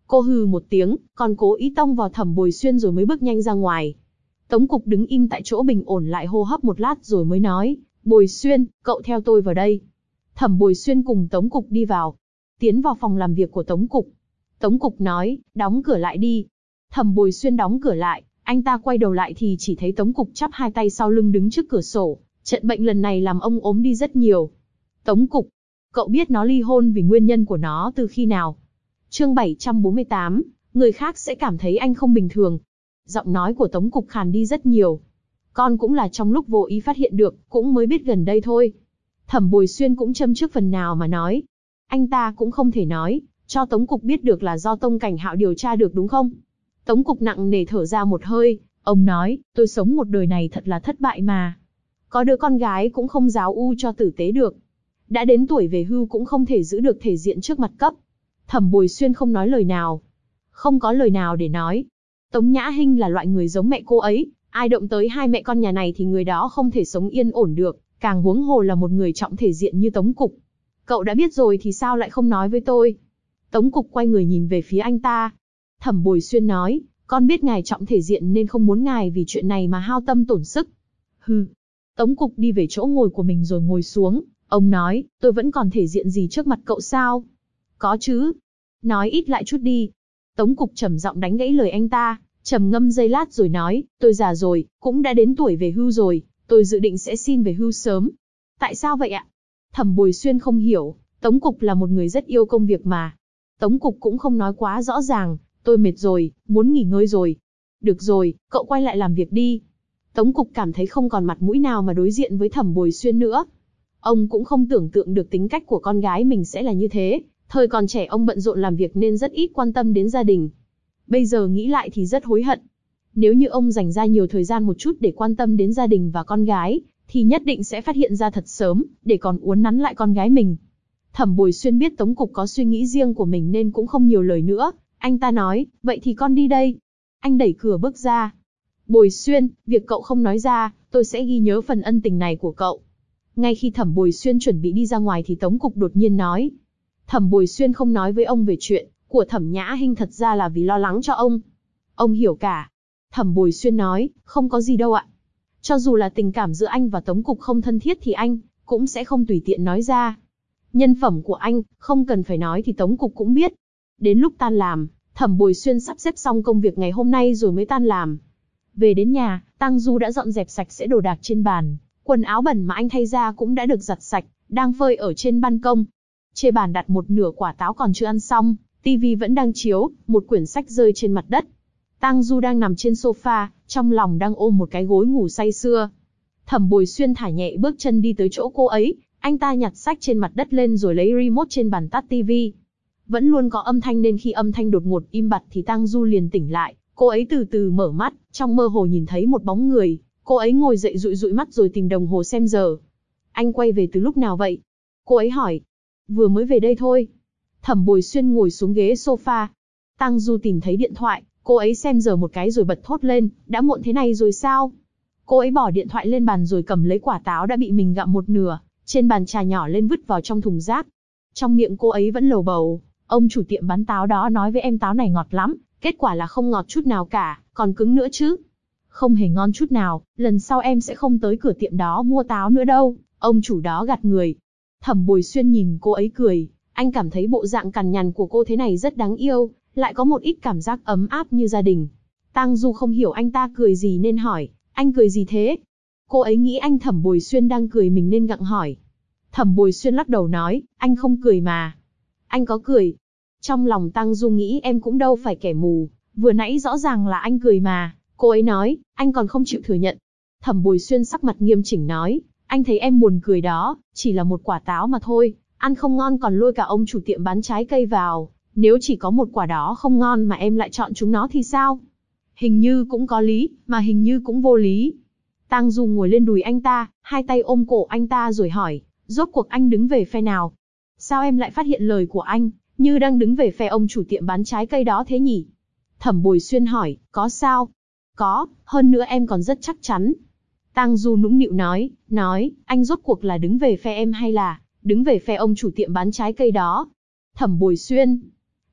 Cô hừ một tiếng, còn cố ý tông vào Thẩm Bồi Xuyên rồi mới bước nhanh ra ngoài. Tống Cục đứng im tại chỗ bình ổn lại hô hấp một lát rồi mới nói, Bồi Xuyên, cậu theo tôi vào đây. Thẩm Bồi Xuyên cùng Tống Cục đi vào. Tiến vào phòng làm việc của Tống Cục. Tống Cục nói, đóng cửa lại đi. Thẩm Bồi Xuyên đóng cửa lại, anh ta quay đầu lại thì chỉ thấy Tống Cục chắp hai tay sau lưng đứng trước cửa sổ. Trận bệnh lần này làm ông ốm đi rất nhiều. Tống Cục, cậu biết nó ly hôn vì nguyên nhân của nó từ khi nào? Chương 748, người khác sẽ cảm thấy anh không bình thường. Giọng nói của Tống Cục khàn đi rất nhiều. Con cũng là trong lúc vô ý phát hiện được, cũng mới biết gần đây thôi. Thẩm Bồi Xuyên cũng châm trước phần nào mà nói. Anh ta cũng không thể nói, cho Tống Cục biết được là do Tông Cảnh Hạo điều tra được đúng không? Tống Cục nặng nề thở ra một hơi, ông nói, tôi sống một đời này thật là thất bại mà. Có đứa con gái cũng không giáo u cho tử tế được. Đã đến tuổi về hưu cũng không thể giữ được thể diện trước mặt cấp. Thẩm Bồi Xuyên không nói lời nào. Không có lời nào để nói. Tống Nhã Hinh là loại người giống mẹ cô ấy, ai động tới hai mẹ con nhà này thì người đó không thể sống yên ổn được, càng huống hồ là một người trọng thể diện như Tống Cục. Cậu đã biết rồi thì sao lại không nói với tôi? Tống Cục quay người nhìn về phía anh ta. Thẩm Bồi Xuyên nói, con biết ngài trọng thể diện nên không muốn ngài vì chuyện này mà hao tâm tổn sức. Hừ. Tống Cục đi về chỗ ngồi của mình rồi ngồi xuống. Ông nói, tôi vẫn còn thể diện gì trước mặt cậu sao? Có chứ. Nói ít lại chút đi. Tống Cục trầm giọng đánh gãy lời anh ta, trầm ngâm giây lát rồi nói, tôi già rồi, cũng đã đến tuổi về hưu rồi, tôi dự định sẽ xin về hưu sớm. Tại sao vậy ạ? Thẩm Bồi Xuyên không hiểu, Tống Cục là một người rất yêu công việc mà. Tống Cục cũng không nói quá rõ ràng, tôi mệt rồi, muốn nghỉ ngơi rồi. Được rồi, cậu quay lại làm việc đi. Tống Cục cảm thấy không còn mặt mũi nào mà đối diện với Thẩm Bồi Xuyên nữa. Ông cũng không tưởng tượng được tính cách của con gái mình sẽ là như thế, thời còn trẻ ông bận rộn làm việc nên rất ít quan tâm đến gia đình. Bây giờ nghĩ lại thì rất hối hận. Nếu như ông dành ra nhiều thời gian một chút để quan tâm đến gia đình và con gái, thì nhất định sẽ phát hiện ra thật sớm, để còn uốn nắn lại con gái mình. Thẩm Bồi Xuyên biết Tống Cục có suy nghĩ riêng của mình nên cũng không nhiều lời nữa. Anh ta nói, vậy thì con đi đây. Anh đẩy cửa bước ra. Bồi Xuyên, việc cậu không nói ra, tôi sẽ ghi nhớ phần ân tình này của cậu. Ngay khi Thẩm Bồi Xuyên chuẩn bị đi ra ngoài thì Tống Cục đột nhiên nói. Thẩm Bồi Xuyên không nói với ông về chuyện của Thẩm Nhã Hinh thật ra là vì lo lắng cho ông. Ông hiểu cả. Thẩm Bồi Xuyên nói, không có gì đâu ạ. Cho dù là tình cảm giữa anh và Tống Cục không thân thiết thì anh cũng sẽ không tùy tiện nói ra. Nhân phẩm của anh, không cần phải nói thì Tống Cục cũng biết. Đến lúc tan làm, Thẩm Bồi Xuyên sắp xếp xong công việc ngày hôm nay rồi mới tan làm. Về đến nhà, Tang Du đã dọn dẹp sạch sẽ đồ đạc trên bàn. Quần áo bẩn mà anh thay ra cũng đã được giặt sạch, đang phơi ở trên ban công. Trên bàn đặt một nửa quả táo còn chưa ăn xong, tivi vẫn đang chiếu, một quyển sách rơi trên mặt đất. Tang Du đang nằm trên sofa, trong lòng đang ôm một cái gối ngủ say sưa. Thẩm Bồi Xuyên thả nhẹ bước chân đi tới chỗ cô ấy, anh ta nhặt sách trên mặt đất lên rồi lấy remote trên bàn tắt tivi. Vẫn luôn có âm thanh nên khi âm thanh đột ngột im bặt thì Tang Du liền tỉnh lại. Cô ấy từ từ mở mắt, trong mơ hồ nhìn thấy một bóng người. Cô ấy ngồi dậy dụi dụi mắt rồi tìm đồng hồ xem giờ. Anh quay về từ lúc nào vậy? Cô ấy hỏi. Vừa mới về đây thôi. Thẩm Bồi Xuyên ngồi xuống ghế sofa. Tang Du tìm thấy điện thoại, cô ấy xem giờ một cái rồi bật thốt lên, đã muộn thế này rồi sao? Cô ấy bỏ điện thoại lên bàn rồi cầm lấy quả táo đã bị mình gặm một nửa, trên bàn trà nhỏ lên vứt vào trong thùng rác. Trong miệng cô ấy vẫn lầu bầu, ông chủ tiệm bán táo đó nói với em táo này ngọt lắm, kết quả là không ngọt chút nào cả, còn cứng nữa chứ. Không hề ngon chút nào, lần sau em sẽ không tới cửa tiệm đó mua táo nữa đâu, ông chủ đó gạt người. Thẩm Bồi Xuyên nhìn cô ấy cười, anh cảm thấy bộ dạng cằn nhằn của cô thế này rất đáng yêu, lại có một ít cảm giác ấm áp như gia đình. Tang Du không hiểu anh ta cười gì nên hỏi, anh cười gì thế? Cô ấy nghĩ anh Thẩm Bồi Xuyên đang cười mình nên gặng hỏi. Thẩm Bồi Xuyên lắc đầu nói, anh không cười mà. Anh có cười. Trong lòng Tang Du nghĩ em cũng đâu phải kẻ mù, vừa nãy rõ ràng là anh cười mà. Cô ấy nói, anh còn không chịu thừa nhận. Thẩm Bồi Xuyên sắc mặt nghiêm chỉnh nói, anh thấy em buồn cười đó, chỉ là một quả táo mà thôi, ăn không ngon còn lôi cả ông chủ tiệm bán trái cây vào, nếu chỉ có một quả đó không ngon mà em lại chọn chúng nó thì sao? Hình như cũng có lý, mà hình như cũng vô lý. Tang Du ngồi lên đùi anh ta, hai tay ôm cổ anh ta rồi hỏi, rốt cuộc anh đứng về phe nào? Sao em lại phát hiện lời của anh, như đang đứng về phe ông chủ tiệm bán trái cây đó thế nhỉ? Thẩm Bồi Xuyên hỏi, có sao? Có, hơn nữa em còn rất chắc chắn. Tang Du nũng nịu nói, anh rốt cuộc là đứng về phe em hay là đứng về phe ông chủ tiệm bán trái cây đó? Thẩm Bồi Xuyên,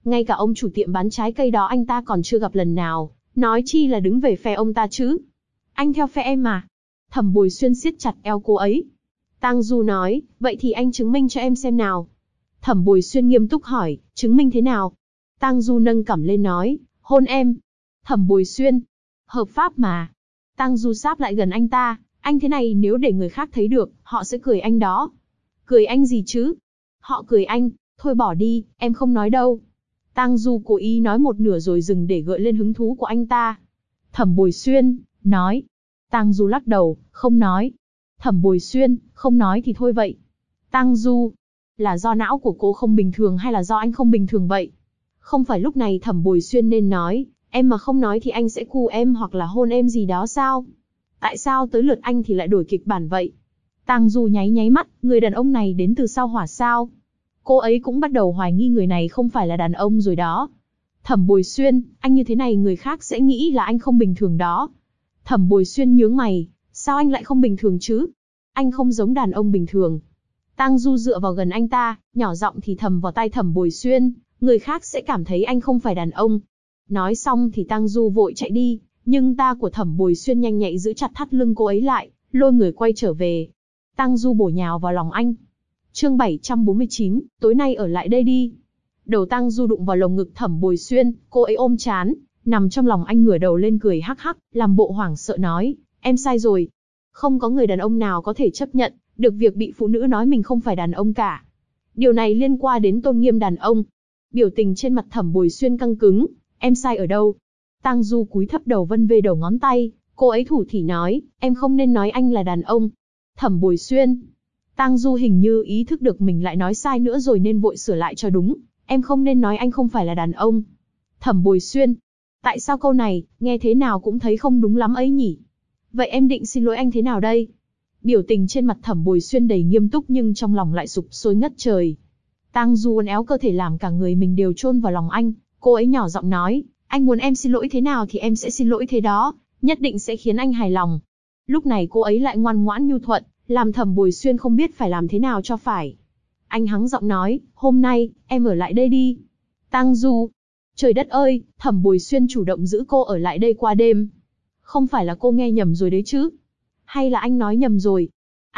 Ngay cả ông chủ tiệm bán trái cây đó anh ta còn chưa gặp lần nào, nói chi là đứng về phe ông ta chứ. Anh theo phe em mà. Thẩm Bồi Xuyên siết chặt eo cô ấy. Tang Du nói, vậy thì anh chứng minh cho em xem nào. Thẩm Bồi Xuyên nghiêm túc hỏi, chứng minh thế nào? Tang Du nâng cằm lên nói, hôn em. Thẩm Bồi Xuyên, hợp pháp mà. Tang Du sáp lại gần anh ta, anh thế này nếu để người khác thấy được, họ sẽ cười anh đó. Cười anh gì chứ? Họ cười anh, thôi bỏ đi, em không nói đâu. Tang Du cố ý nói một nửa rồi dừng để gợi lên hứng thú của anh ta. Thẩm Bồi Xuyên, nói. Tang Du lắc đầu, không nói. Thẩm Bồi Xuyên, không nói thì thôi vậy. Tang Du, là do não của cô không bình thường hay là do anh không bình thường vậy? Không phải lúc này Thẩm Bồi Xuyên nên nói, em mà không nói thì anh sẽ cu em hoặc là hôn em gì đó sao? Tại sao tới lượt anh thì lại đổi kịch bản vậy? Tang Du nháy nháy mắt, người đàn ông này đến từ sao hỏa sao? Cô ấy cũng bắt đầu hoài nghi người này không phải là đàn ông rồi đó. Thẩm Bồi Xuyên, anh như thế này người khác sẽ nghĩ là anh không bình thường đó. Thẩm Bồi Xuyên nhướng mày, sao anh lại không bình thường chứ? Anh không giống đàn ông bình thường. Tang Du dựa vào gần anh ta, nhỏ giọng thì thầm vào tai Thẩm Bồi Xuyên, người khác sẽ cảm thấy anh không phải đàn ông. Nói xong thì Tang Du vội chạy đi, nhưng ta của Thẩm Bồi Xuyên nhanh nhạy giữ chặt thắt lưng cô ấy lại, lôi người quay trở về. Tang Du bổ nhào vào lòng anh. Chương 749, tối nay ở lại đây đi. Đầu Tang Du đụng vào lồng ngực Thẩm Bồi Xuyên, cô ấy ôm chán, nằm trong lòng anh ngửa đầu lên cười hắc hắc, làm bộ hoảng sợ nói, em sai rồi. Không có người đàn ông nào có thể chấp nhận được việc bị phụ nữ nói mình không phải đàn ông cả. Điều này liên quan đến tôn nghiêm đàn ông. Biểu tình trên mặt Thẩm Bồi Xuyên căng cứng, em sai ở đâu? Tang Du cúi thấp đầu vân vê đầu ngón tay, cô ấy thủ thỉ nói, em không nên nói anh là đàn ông. Thẩm Bồi Xuyên. Tang Du hình như ý thức được mình lại nói sai nữa rồi nên vội sửa lại cho đúng, em không nên nói anh không phải là đàn ông. Thẩm Bồi Xuyên. Tại sao câu này, nghe thế nào cũng thấy không đúng lắm ấy nhỉ? Vậy em định xin lỗi anh thế nào đây? Biểu tình trên mặt Thẩm Bồi Xuyên đầy nghiêm túc nhưng trong lòng lại sục sôi ngất trời. Tang Du uốn éo cơ thể làm cả người mình đều chôn vào lòng anh, cô ấy nhỏ giọng nói, anh muốn em xin lỗi thế nào thì em sẽ xin lỗi thế đó, nhất định sẽ khiến anh hài lòng. Lúc này cô ấy lại ngoan ngoãn nhu thuận, làm Thẩm Bồi Xuyên không biết phải làm thế nào cho phải. Anh hắng giọng nói, hôm nay, em ở lại đây đi. Tang Du. Trời đất ơi, Thẩm Bồi Xuyên chủ động giữ cô ở lại đây qua đêm. Không phải là cô nghe nhầm rồi đấy chứ? Hay là anh nói nhầm rồi?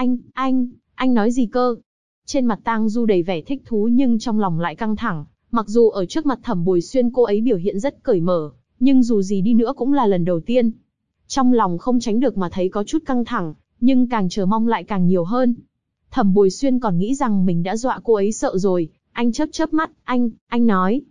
Anh nói gì cơ? Trên mặt Tang Du đầy vẻ thích thú nhưng trong lòng lại căng thẳng. Mặc dù ở trước mặt Thẩm Bồi Xuyên cô ấy biểu hiện rất cởi mở, nhưng dù gì đi nữa cũng là lần đầu tiên. Trong lòng không tránh được mà thấy có chút căng thẳng, nhưng càng chờ mong lại càng nhiều hơn. Thẩm Bồi Xuyên còn nghĩ rằng mình đã dọa cô ấy sợ rồi, anh chớp chớp mắt, anh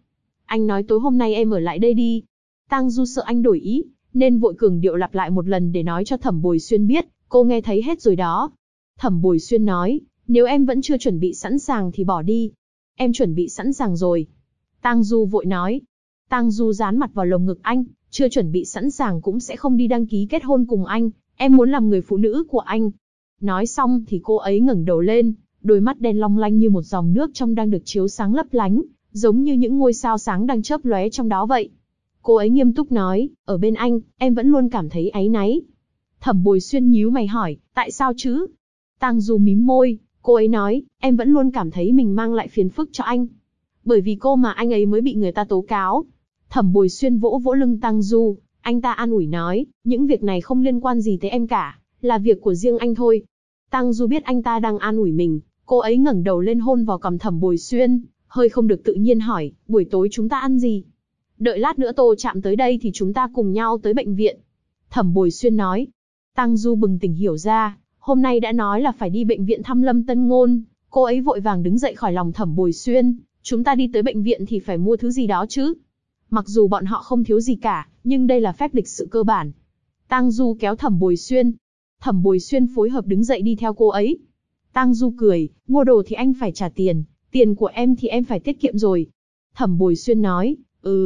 nói tối hôm nay em ở lại đây đi. Tang Du sợ anh đổi ý, nên vội cường điệu lặp lại một lần để nói cho Thẩm Bồi Xuyên biết, cô nghe thấy hết rồi đó. Thẩm Bồi Xuyên nói, nếu em vẫn chưa chuẩn bị sẵn sàng thì bỏ đi. Em chuẩn bị sẵn sàng rồi. Tang Du vội nói. Tang Du dán mặt vào lồng ngực anh, chưa chuẩn bị sẵn sàng cũng sẽ không đi đăng ký kết hôn cùng anh, em muốn làm người phụ nữ của anh. Nói xong thì cô ấy ngẩng đầu lên, đôi mắt đen long lanh như một dòng nước trong đang được chiếu sáng lấp lánh, giống như những ngôi sao sáng đang chớp lóe trong đó vậy. Cô ấy nghiêm túc nói, ở bên anh, em vẫn luôn cảm thấy áy náy. Thẩm Bồi Xuyên nhíu mày hỏi, tại sao chứ? Tang Du mím môi, cô ấy nói, em vẫn luôn cảm thấy mình mang lại phiền phức cho anh. Bởi vì cô mà anh ấy mới bị người ta tố cáo. Thẩm Bồi Xuyên vỗ vỗ lưng Tang Du, anh ta an ủi nói, những việc này không liên quan gì tới em cả, là việc của riêng anh thôi. Tang Du biết anh ta đang an ủi mình, cô ấy ngẩng đầu lên hôn vào cằm Thẩm Bồi Xuyên, hơi không được tự nhiên hỏi, buổi tối chúng ta ăn gì? Đợi lát nữa Tô Trạm tới đây thì chúng ta cùng nhau tới bệnh viện. Thẩm Bồi Xuyên nói. Tang Du bừng tỉnh hiểu ra, hôm nay đã nói là phải đi bệnh viện thăm Lâm Tân Ngôn, cô ấy vội vàng đứng dậy khỏi lòng Thẩm Bồi Xuyên, chúng ta đi tới bệnh viện thì phải mua thứ gì đó chứ. Mặc dù bọn họ không thiếu gì cả, nhưng đây là phép lịch sự cơ bản. Tang Du kéo Thẩm Bồi Xuyên. Thẩm Bồi Xuyên phối hợp đứng dậy đi theo cô ấy. Tang Du cười, mua đồ thì anh phải trả tiền, tiền của em thì em phải tiết kiệm rồi. Thẩm Bồi Xuyên nói,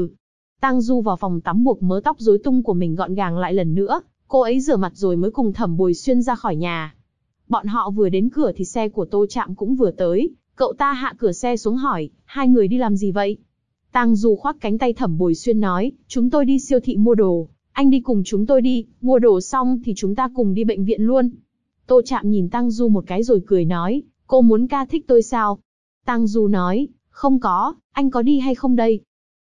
Tang Du vào phòng tắm buộc mớ tóc rối tung của mình gọn gàng lại lần nữa, cô ấy rửa mặt rồi mới cùng Thẩm Bồi Xuyên ra khỏi nhà. Bọn họ vừa đến cửa thì xe của Tô Trạm cũng vừa tới, cậu ta hạ cửa xe xuống hỏi, hai người đi làm gì vậy? Tang Du khoác cánh tay Thẩm Bồi Xuyên nói, chúng tôi đi siêu thị mua đồ, anh đi cùng chúng tôi đi, mua đồ xong thì chúng ta cùng đi bệnh viện luôn. Tô Trạm nhìn Tang Du một cái rồi cười nói, cô muốn ca thích tôi sao? Tang Du nói, không có, anh có đi hay không đây?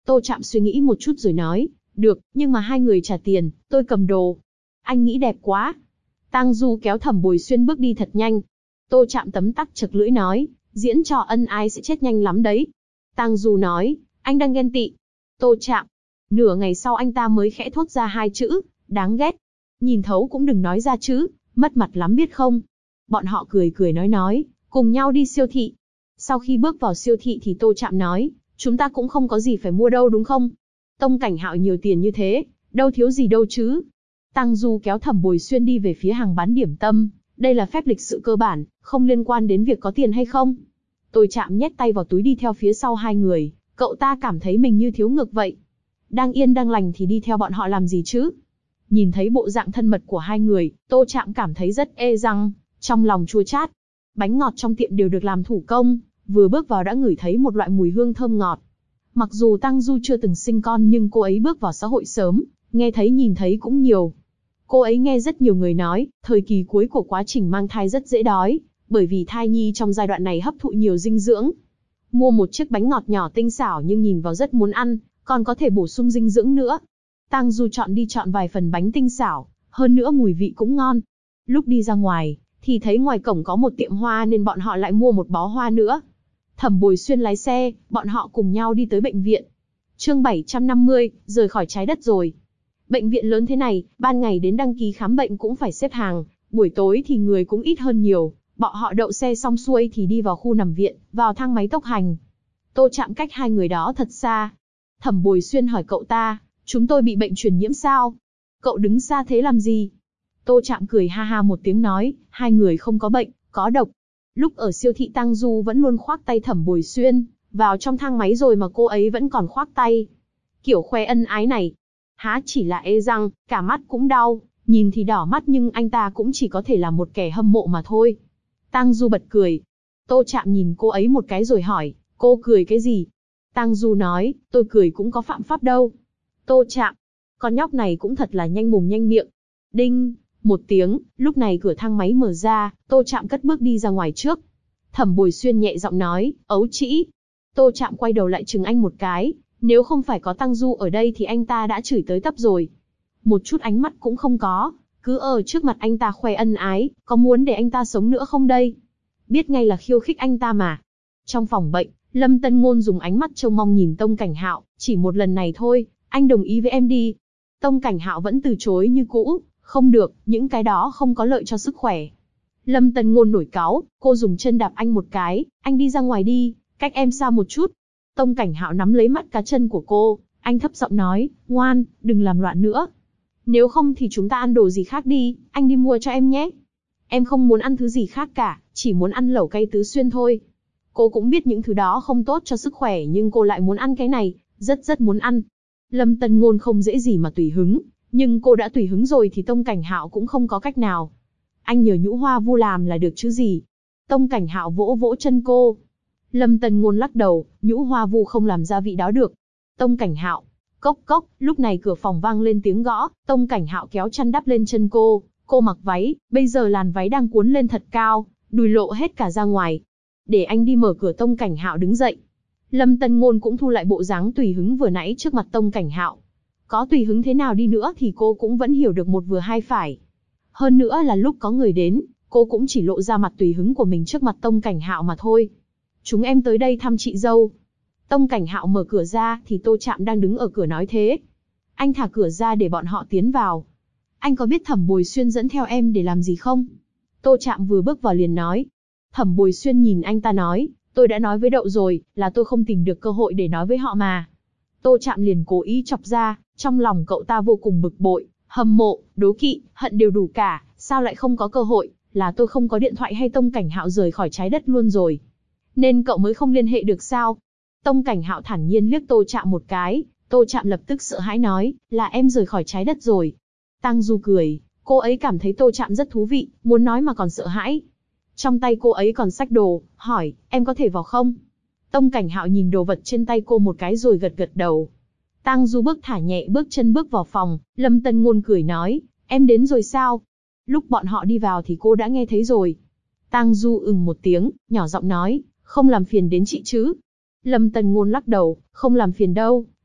Tô Trạm suy nghĩ một chút rồi nói, được, nhưng mà hai người trả tiền, tôi cầm đồ. Anh nghĩ đẹp quá. Tang Du kéo Thẩm Bồi Xuyên bước đi thật nhanh. Tô Trạm tấm tắc chật lưỡi nói, diễn trò ân ái sẽ chết nhanh lắm đấy. Tang Du nói, anh đang ghen tị. Tô Trạm. Nửa ngày sau anh ta mới khẽ thốt ra hai chữ, đáng ghét. Nhìn thấu cũng đừng nói ra chứ, mất mặt lắm biết không. Bọn họ cười cười nói, cùng nhau đi siêu thị. Sau khi bước vào siêu thị thì Tô Trạm nói, chúng ta cũng không có gì phải mua đâu đúng không? Tông Cảnh Hạo nhiều tiền như thế, đâu thiếu gì đâu chứ. Tang Du kéo Thẩm Bồi Xuyên đi về phía hàng bán điểm tâm, đây là phép lịch sự cơ bản, không liên quan đến việc có tiền hay không. Tô Trạm nhét tay vào túi đi theo phía sau hai người, cậu ta cảm thấy mình như thiếu ngực vậy. Đang yên đang lành thì đi theo bọn họ làm gì chứ? Nhìn thấy bộ dạng thân mật của hai người, Tô Trạm cảm thấy rất ê răng, trong lòng chua chát. Bánh ngọt trong tiệm đều được làm thủ công, vừa bước vào đã ngửi thấy một loại mùi hương thơm ngọt. Mặc dù Tang Du chưa từng sinh con nhưng cô ấy bước vào xã hội sớm, nghe thấy nhìn thấy cũng nhiều. Cô ấy nghe rất nhiều người nói, thời kỳ cuối của quá trình mang thai rất dễ đói, bởi vì thai nhi trong giai đoạn này hấp thụ nhiều dinh dưỡng. Mua một chiếc bánh ngọt nhỏ tinh xảo nhưng nhìn vào rất muốn ăn, còn có thể bổ sung dinh dưỡng nữa. Tang Du chọn vài phần bánh tinh xảo, hơn nữa mùi vị cũng ngon. Lúc đi ra ngoài, thì thấy ngoài cổng có một tiệm hoa nên bọn họ lại mua một bó hoa nữa. Thẩm Bồi Xuyên lái xe, bọn họ cùng nhau đi tới bệnh viện. Chương 750, rời khỏi trái đất rồi. Bệnh viện lớn thế này, ban ngày đến đăng ký khám bệnh cũng phải xếp hàng, buổi tối thì người cũng ít hơn nhiều. Bọn họ đậu xe xong xuôi thì đi vào khu nằm viện, vào thang máy tốc hành. Tô Trạm cách hai người đó thật xa. Thẩm Bồi Xuyên hỏi cậu ta, chúng tôi bị bệnh truyền nhiễm sao? Cậu đứng xa thế làm gì? Tô Trạm cười ha ha một tiếng nói, hai người không có bệnh, có độc. Lúc ở siêu thị Tang Du vẫn luôn khoác tay Thẩm Bồi Xuyên, vào trong thang máy rồi mà cô ấy vẫn còn khoác tay. Kiểu khoe ân ái này, há chỉ là ê răng, cả mắt cũng đau, nhìn thì đỏ mắt nhưng anh ta cũng chỉ có thể là một kẻ hâm mộ mà thôi. Tang Du bật cười. Tô Trạm nhìn cô ấy một cái rồi hỏi, cô cười cái gì? Tang Du nói, tôi cười cũng có phạm pháp đâu. Tô Trạm, con nhóc này cũng thật là nhanh mồm nhanh miệng. Đinh, một tiếng, lúc này cửa thang máy mở ra, Tô Trạm cất bước đi ra ngoài trước. Thẩm Bồi Xuyên nhẹ giọng nói, ấu trĩ. Tô Trạm quay đầu lại chừng anh một cái, nếu không phải có Tang Du ở đây thì anh ta đã chửi tới tấp rồi. Một chút ánh mắt cũng không có, cứ ở trước mặt anh ta khoe ân ái, có muốn để anh ta sống nữa không đây? Biết ngay là khiêu khích anh ta mà. Trong phòng bệnh, Lâm Tân Ngôn dùng ánh mắt trông mong nhìn Tông Cảnh Hạo, chỉ một lần này thôi, anh đồng ý với em đi. Tông Cảnh Hạo vẫn từ chối như cũ, không được, những cái đó không có lợi cho sức khỏe. Lâm Tân Ngôn nổi cáu, cô dùng chân đạp anh một cái, anh đi ra ngoài đi, cách em xa một chút. Tông Cảnh Hạo nắm lấy mắt cá chân của cô, anh thấp giọng nói, ngoan, đừng làm loạn nữa. Nếu không thì chúng ta ăn đồ gì khác đi, anh đi mua cho em nhé. Em không muốn ăn thứ gì khác cả, chỉ muốn ăn lẩu cay Tứ Xuyên thôi. Cô cũng biết những thứ đó không tốt cho sức khỏe nhưng cô lại muốn ăn cái này, rất muốn ăn. Lâm Tân Ngôn không dễ gì mà tùy hứng, nhưng cô đã tùy hứng rồi thì Tông Cảnh Hạo cũng không có cách nào. Anh nhờ Nhũ Hoa Vu làm là được chứ gì. Tông Cảnh Hạo vỗ vỗ chân cô. Lâm Tân Ngôn lắc đầu, Nhũ Hoa Vu không làm gia vị đó được. Tông Cảnh Hạo, cốc cốc, lúc này cửa phòng vang lên tiếng gõ, Tông Cảnh Hạo kéo chăn đắp lên chân cô mặc váy, bây giờ làn váy đang cuốn lên thật cao, đùi lộ hết cả ra ngoài. Để anh đi mở cửa. Tông Cảnh Hạo đứng dậy. Lâm Tân Ngôn cũng thu lại bộ dáng tùy hứng vừa nãy trước mặt Tông Cảnh Hạo. Có tùy hứng thế nào đi nữa thì cô cũng vẫn hiểu được một vừa hai phải. Hơn nữa là lúc có người đến, cô cũng chỉ lộ ra mặt tùy hứng của mình trước mặt Tông Cảnh Hạo mà thôi. Chúng em tới đây thăm chị dâu. Tông Cảnh Hạo mở cửa ra thì Tô Trạm đang đứng ở cửa nói thế. Anh thả cửa ra để bọn họ tiến vào. Anh có biết Thẩm Bồi Xuyên dẫn theo em để làm gì không? Tô Trạm vừa bước vào liền nói. Thẩm Bồi Xuyên nhìn anh ta nói, tôi đã nói với Đậu rồi, là tôi không tìm được cơ hội để nói với họ mà. Tô Trạm liền cố ý chọc ra, trong lòng cậu ta vô cùng bực bội, hâm mộ, đố kỵ, hận đều đủ cả, sao lại không có cơ hội, là tôi không có điện thoại hay Tông Cảnh Hạo rời khỏi trái đất luôn rồi. Nên cậu mới không liên hệ được sao? Tông Cảnh Hạo thản nhiên liếc Tô Trạm một cái, Tô Trạm lập tức sợ hãi nói, là em rời khỏi trái đất rồi. Tang Du cười, cô ấy cảm thấy Tô Trạm rất thú vị, muốn nói mà còn sợ hãi. Trong tay cô ấy còn xách đồ, hỏi, em có thể vào không? Tông Cảnh Hạo nhìn đồ vật trên tay cô một cái rồi gật gật đầu. Tang Du thả nhẹ bước chân bước vào phòng, Lâm Tân Ngôn cười nói, em đến rồi sao? Lúc bọn họ đi vào thì cô đã nghe thấy rồi. Tang Du một tiếng, nhỏ giọng nói, không làm phiền đến chị chứ? Lâm Tân Ngôn lắc đầu, không làm phiền đâu,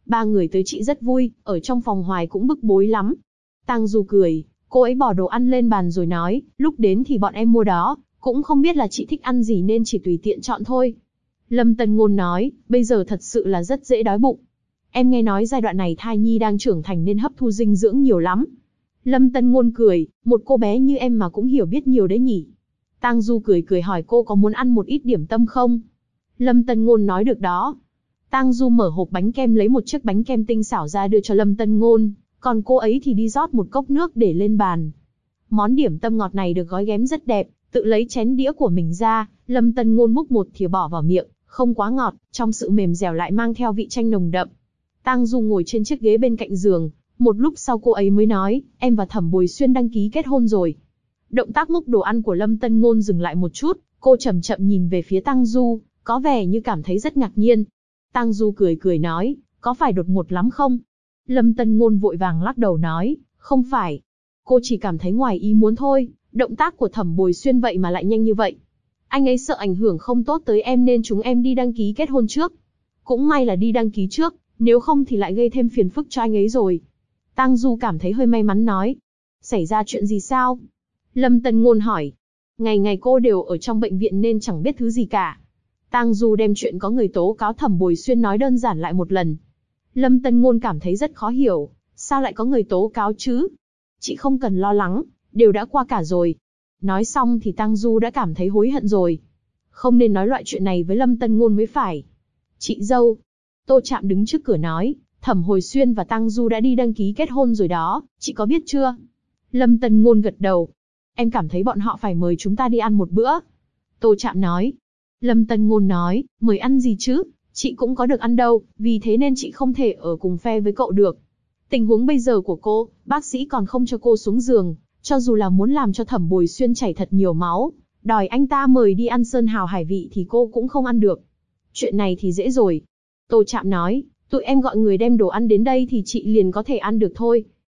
Ba người tới chị rất vui, ở trong phòng hoài cũng bức bối lắm. Tang Du cười, cô ấy bỏ đồ ăn lên bàn rồi nói, lúc đến thì bọn em mua đó, cũng không biết là chị thích ăn gì nên chỉ tùy tiện chọn thôi. Lâm Tân Ngôn nói, bây giờ thật sự là rất dễ đói bụng. Em nghe nói giai đoạn này thai nhi đang trưởng thành nên hấp thu dinh dưỡng nhiều lắm. Lâm Tân Ngôn cười, một cô bé như em mà cũng hiểu biết nhiều đấy nhỉ. Tang Du cười cười hỏi cô có muốn ăn một ít điểm tâm không? Lâm Tân Ngôn nói được đó. Tang Du mở hộp bánh kem lấy một chiếc bánh kem tinh xảo ra đưa cho Lâm Tân Ngôn, còn cô ấy thì đi rót một cốc nước để lên bàn. Món điểm tâm ngọt này được gói ghém rất đẹp, tự lấy chén đĩa của mình ra, Lâm Tân Ngôn múc một thìa bỏ vào miệng, không quá ngọt, trong sự mềm dẻo lại mang theo vị chanh nồng đậm. Tang Du ngồi trên chiếc ghế bên cạnh giường, một lúc sau cô ấy mới nói, em và Thẩm Bồi Xuyên đăng ký kết hôn rồi. Động tác múc đồ ăn của Lâm Tân Ngôn dừng lại một chút, cô chậm chậm nhìn về phía Tang Du, có vẻ như cảm thấy rất ngạc nhiên. Tang Du cười cười nói, có phải đột ngột lắm không? Lâm Tân Ngôn vội vàng lắc đầu nói, không phải. Cô chỉ cảm thấy ngoài ý muốn thôi, động tác của Thẩm Bồi Xuyên vậy mà lại nhanh như vậy. Anh ấy sợ ảnh hưởng không tốt tới em nên chúng em đi đăng ký kết hôn trước. Cũng may là đi đăng ký trước, nếu không thì lại gây thêm phiền phức cho anh ấy rồi. Tang Du cảm thấy hơi may mắn nói. Xảy ra chuyện gì sao? Lâm Tân Ngôn hỏi. Ngày ngày cô đều ở trong bệnh viện nên chẳng biết thứ gì cả. Tang Du đem chuyện có người tố cáo Thẩm Bồi Xuyên nói đơn giản lại một lần. Lâm Tân Ngôn cảm thấy rất khó hiểu, sao lại có người tố cáo chứ? Chị không cần lo lắng, đều đã qua cả rồi. Nói xong thì Tang Du đã cảm thấy hối hận rồi. Không nên nói loại chuyện này với Lâm Tân Ngôn mới phải. Chị dâu. Tô Trạm đứng trước cửa nói, Thẩm Hồi Xuyên và Tang Du đã đi đăng ký kết hôn rồi đó, chị có biết chưa? Lâm Tân Ngôn gật đầu. Em cảm thấy bọn họ phải mời chúng ta đi ăn một bữa. Tô Trạm nói. Lâm Tân Ngôn nói, mời ăn gì chứ? Chị cũng có được ăn đâu, vì thế nên chị không thể ở cùng phe với cậu được. Tình huống bây giờ của cô, bác sĩ còn không cho cô xuống giường, cho dù là muốn làm cho Thẩm Bồi Xuyên chảy thật nhiều máu, đòi anh ta mời đi ăn sơn hào hải vị thì cô cũng không ăn được. Chuyện này thì dễ rồi. Tô Trạm nói, tụi em gọi người đem đồ ăn đến đây thì chị liền có thể ăn được thôi.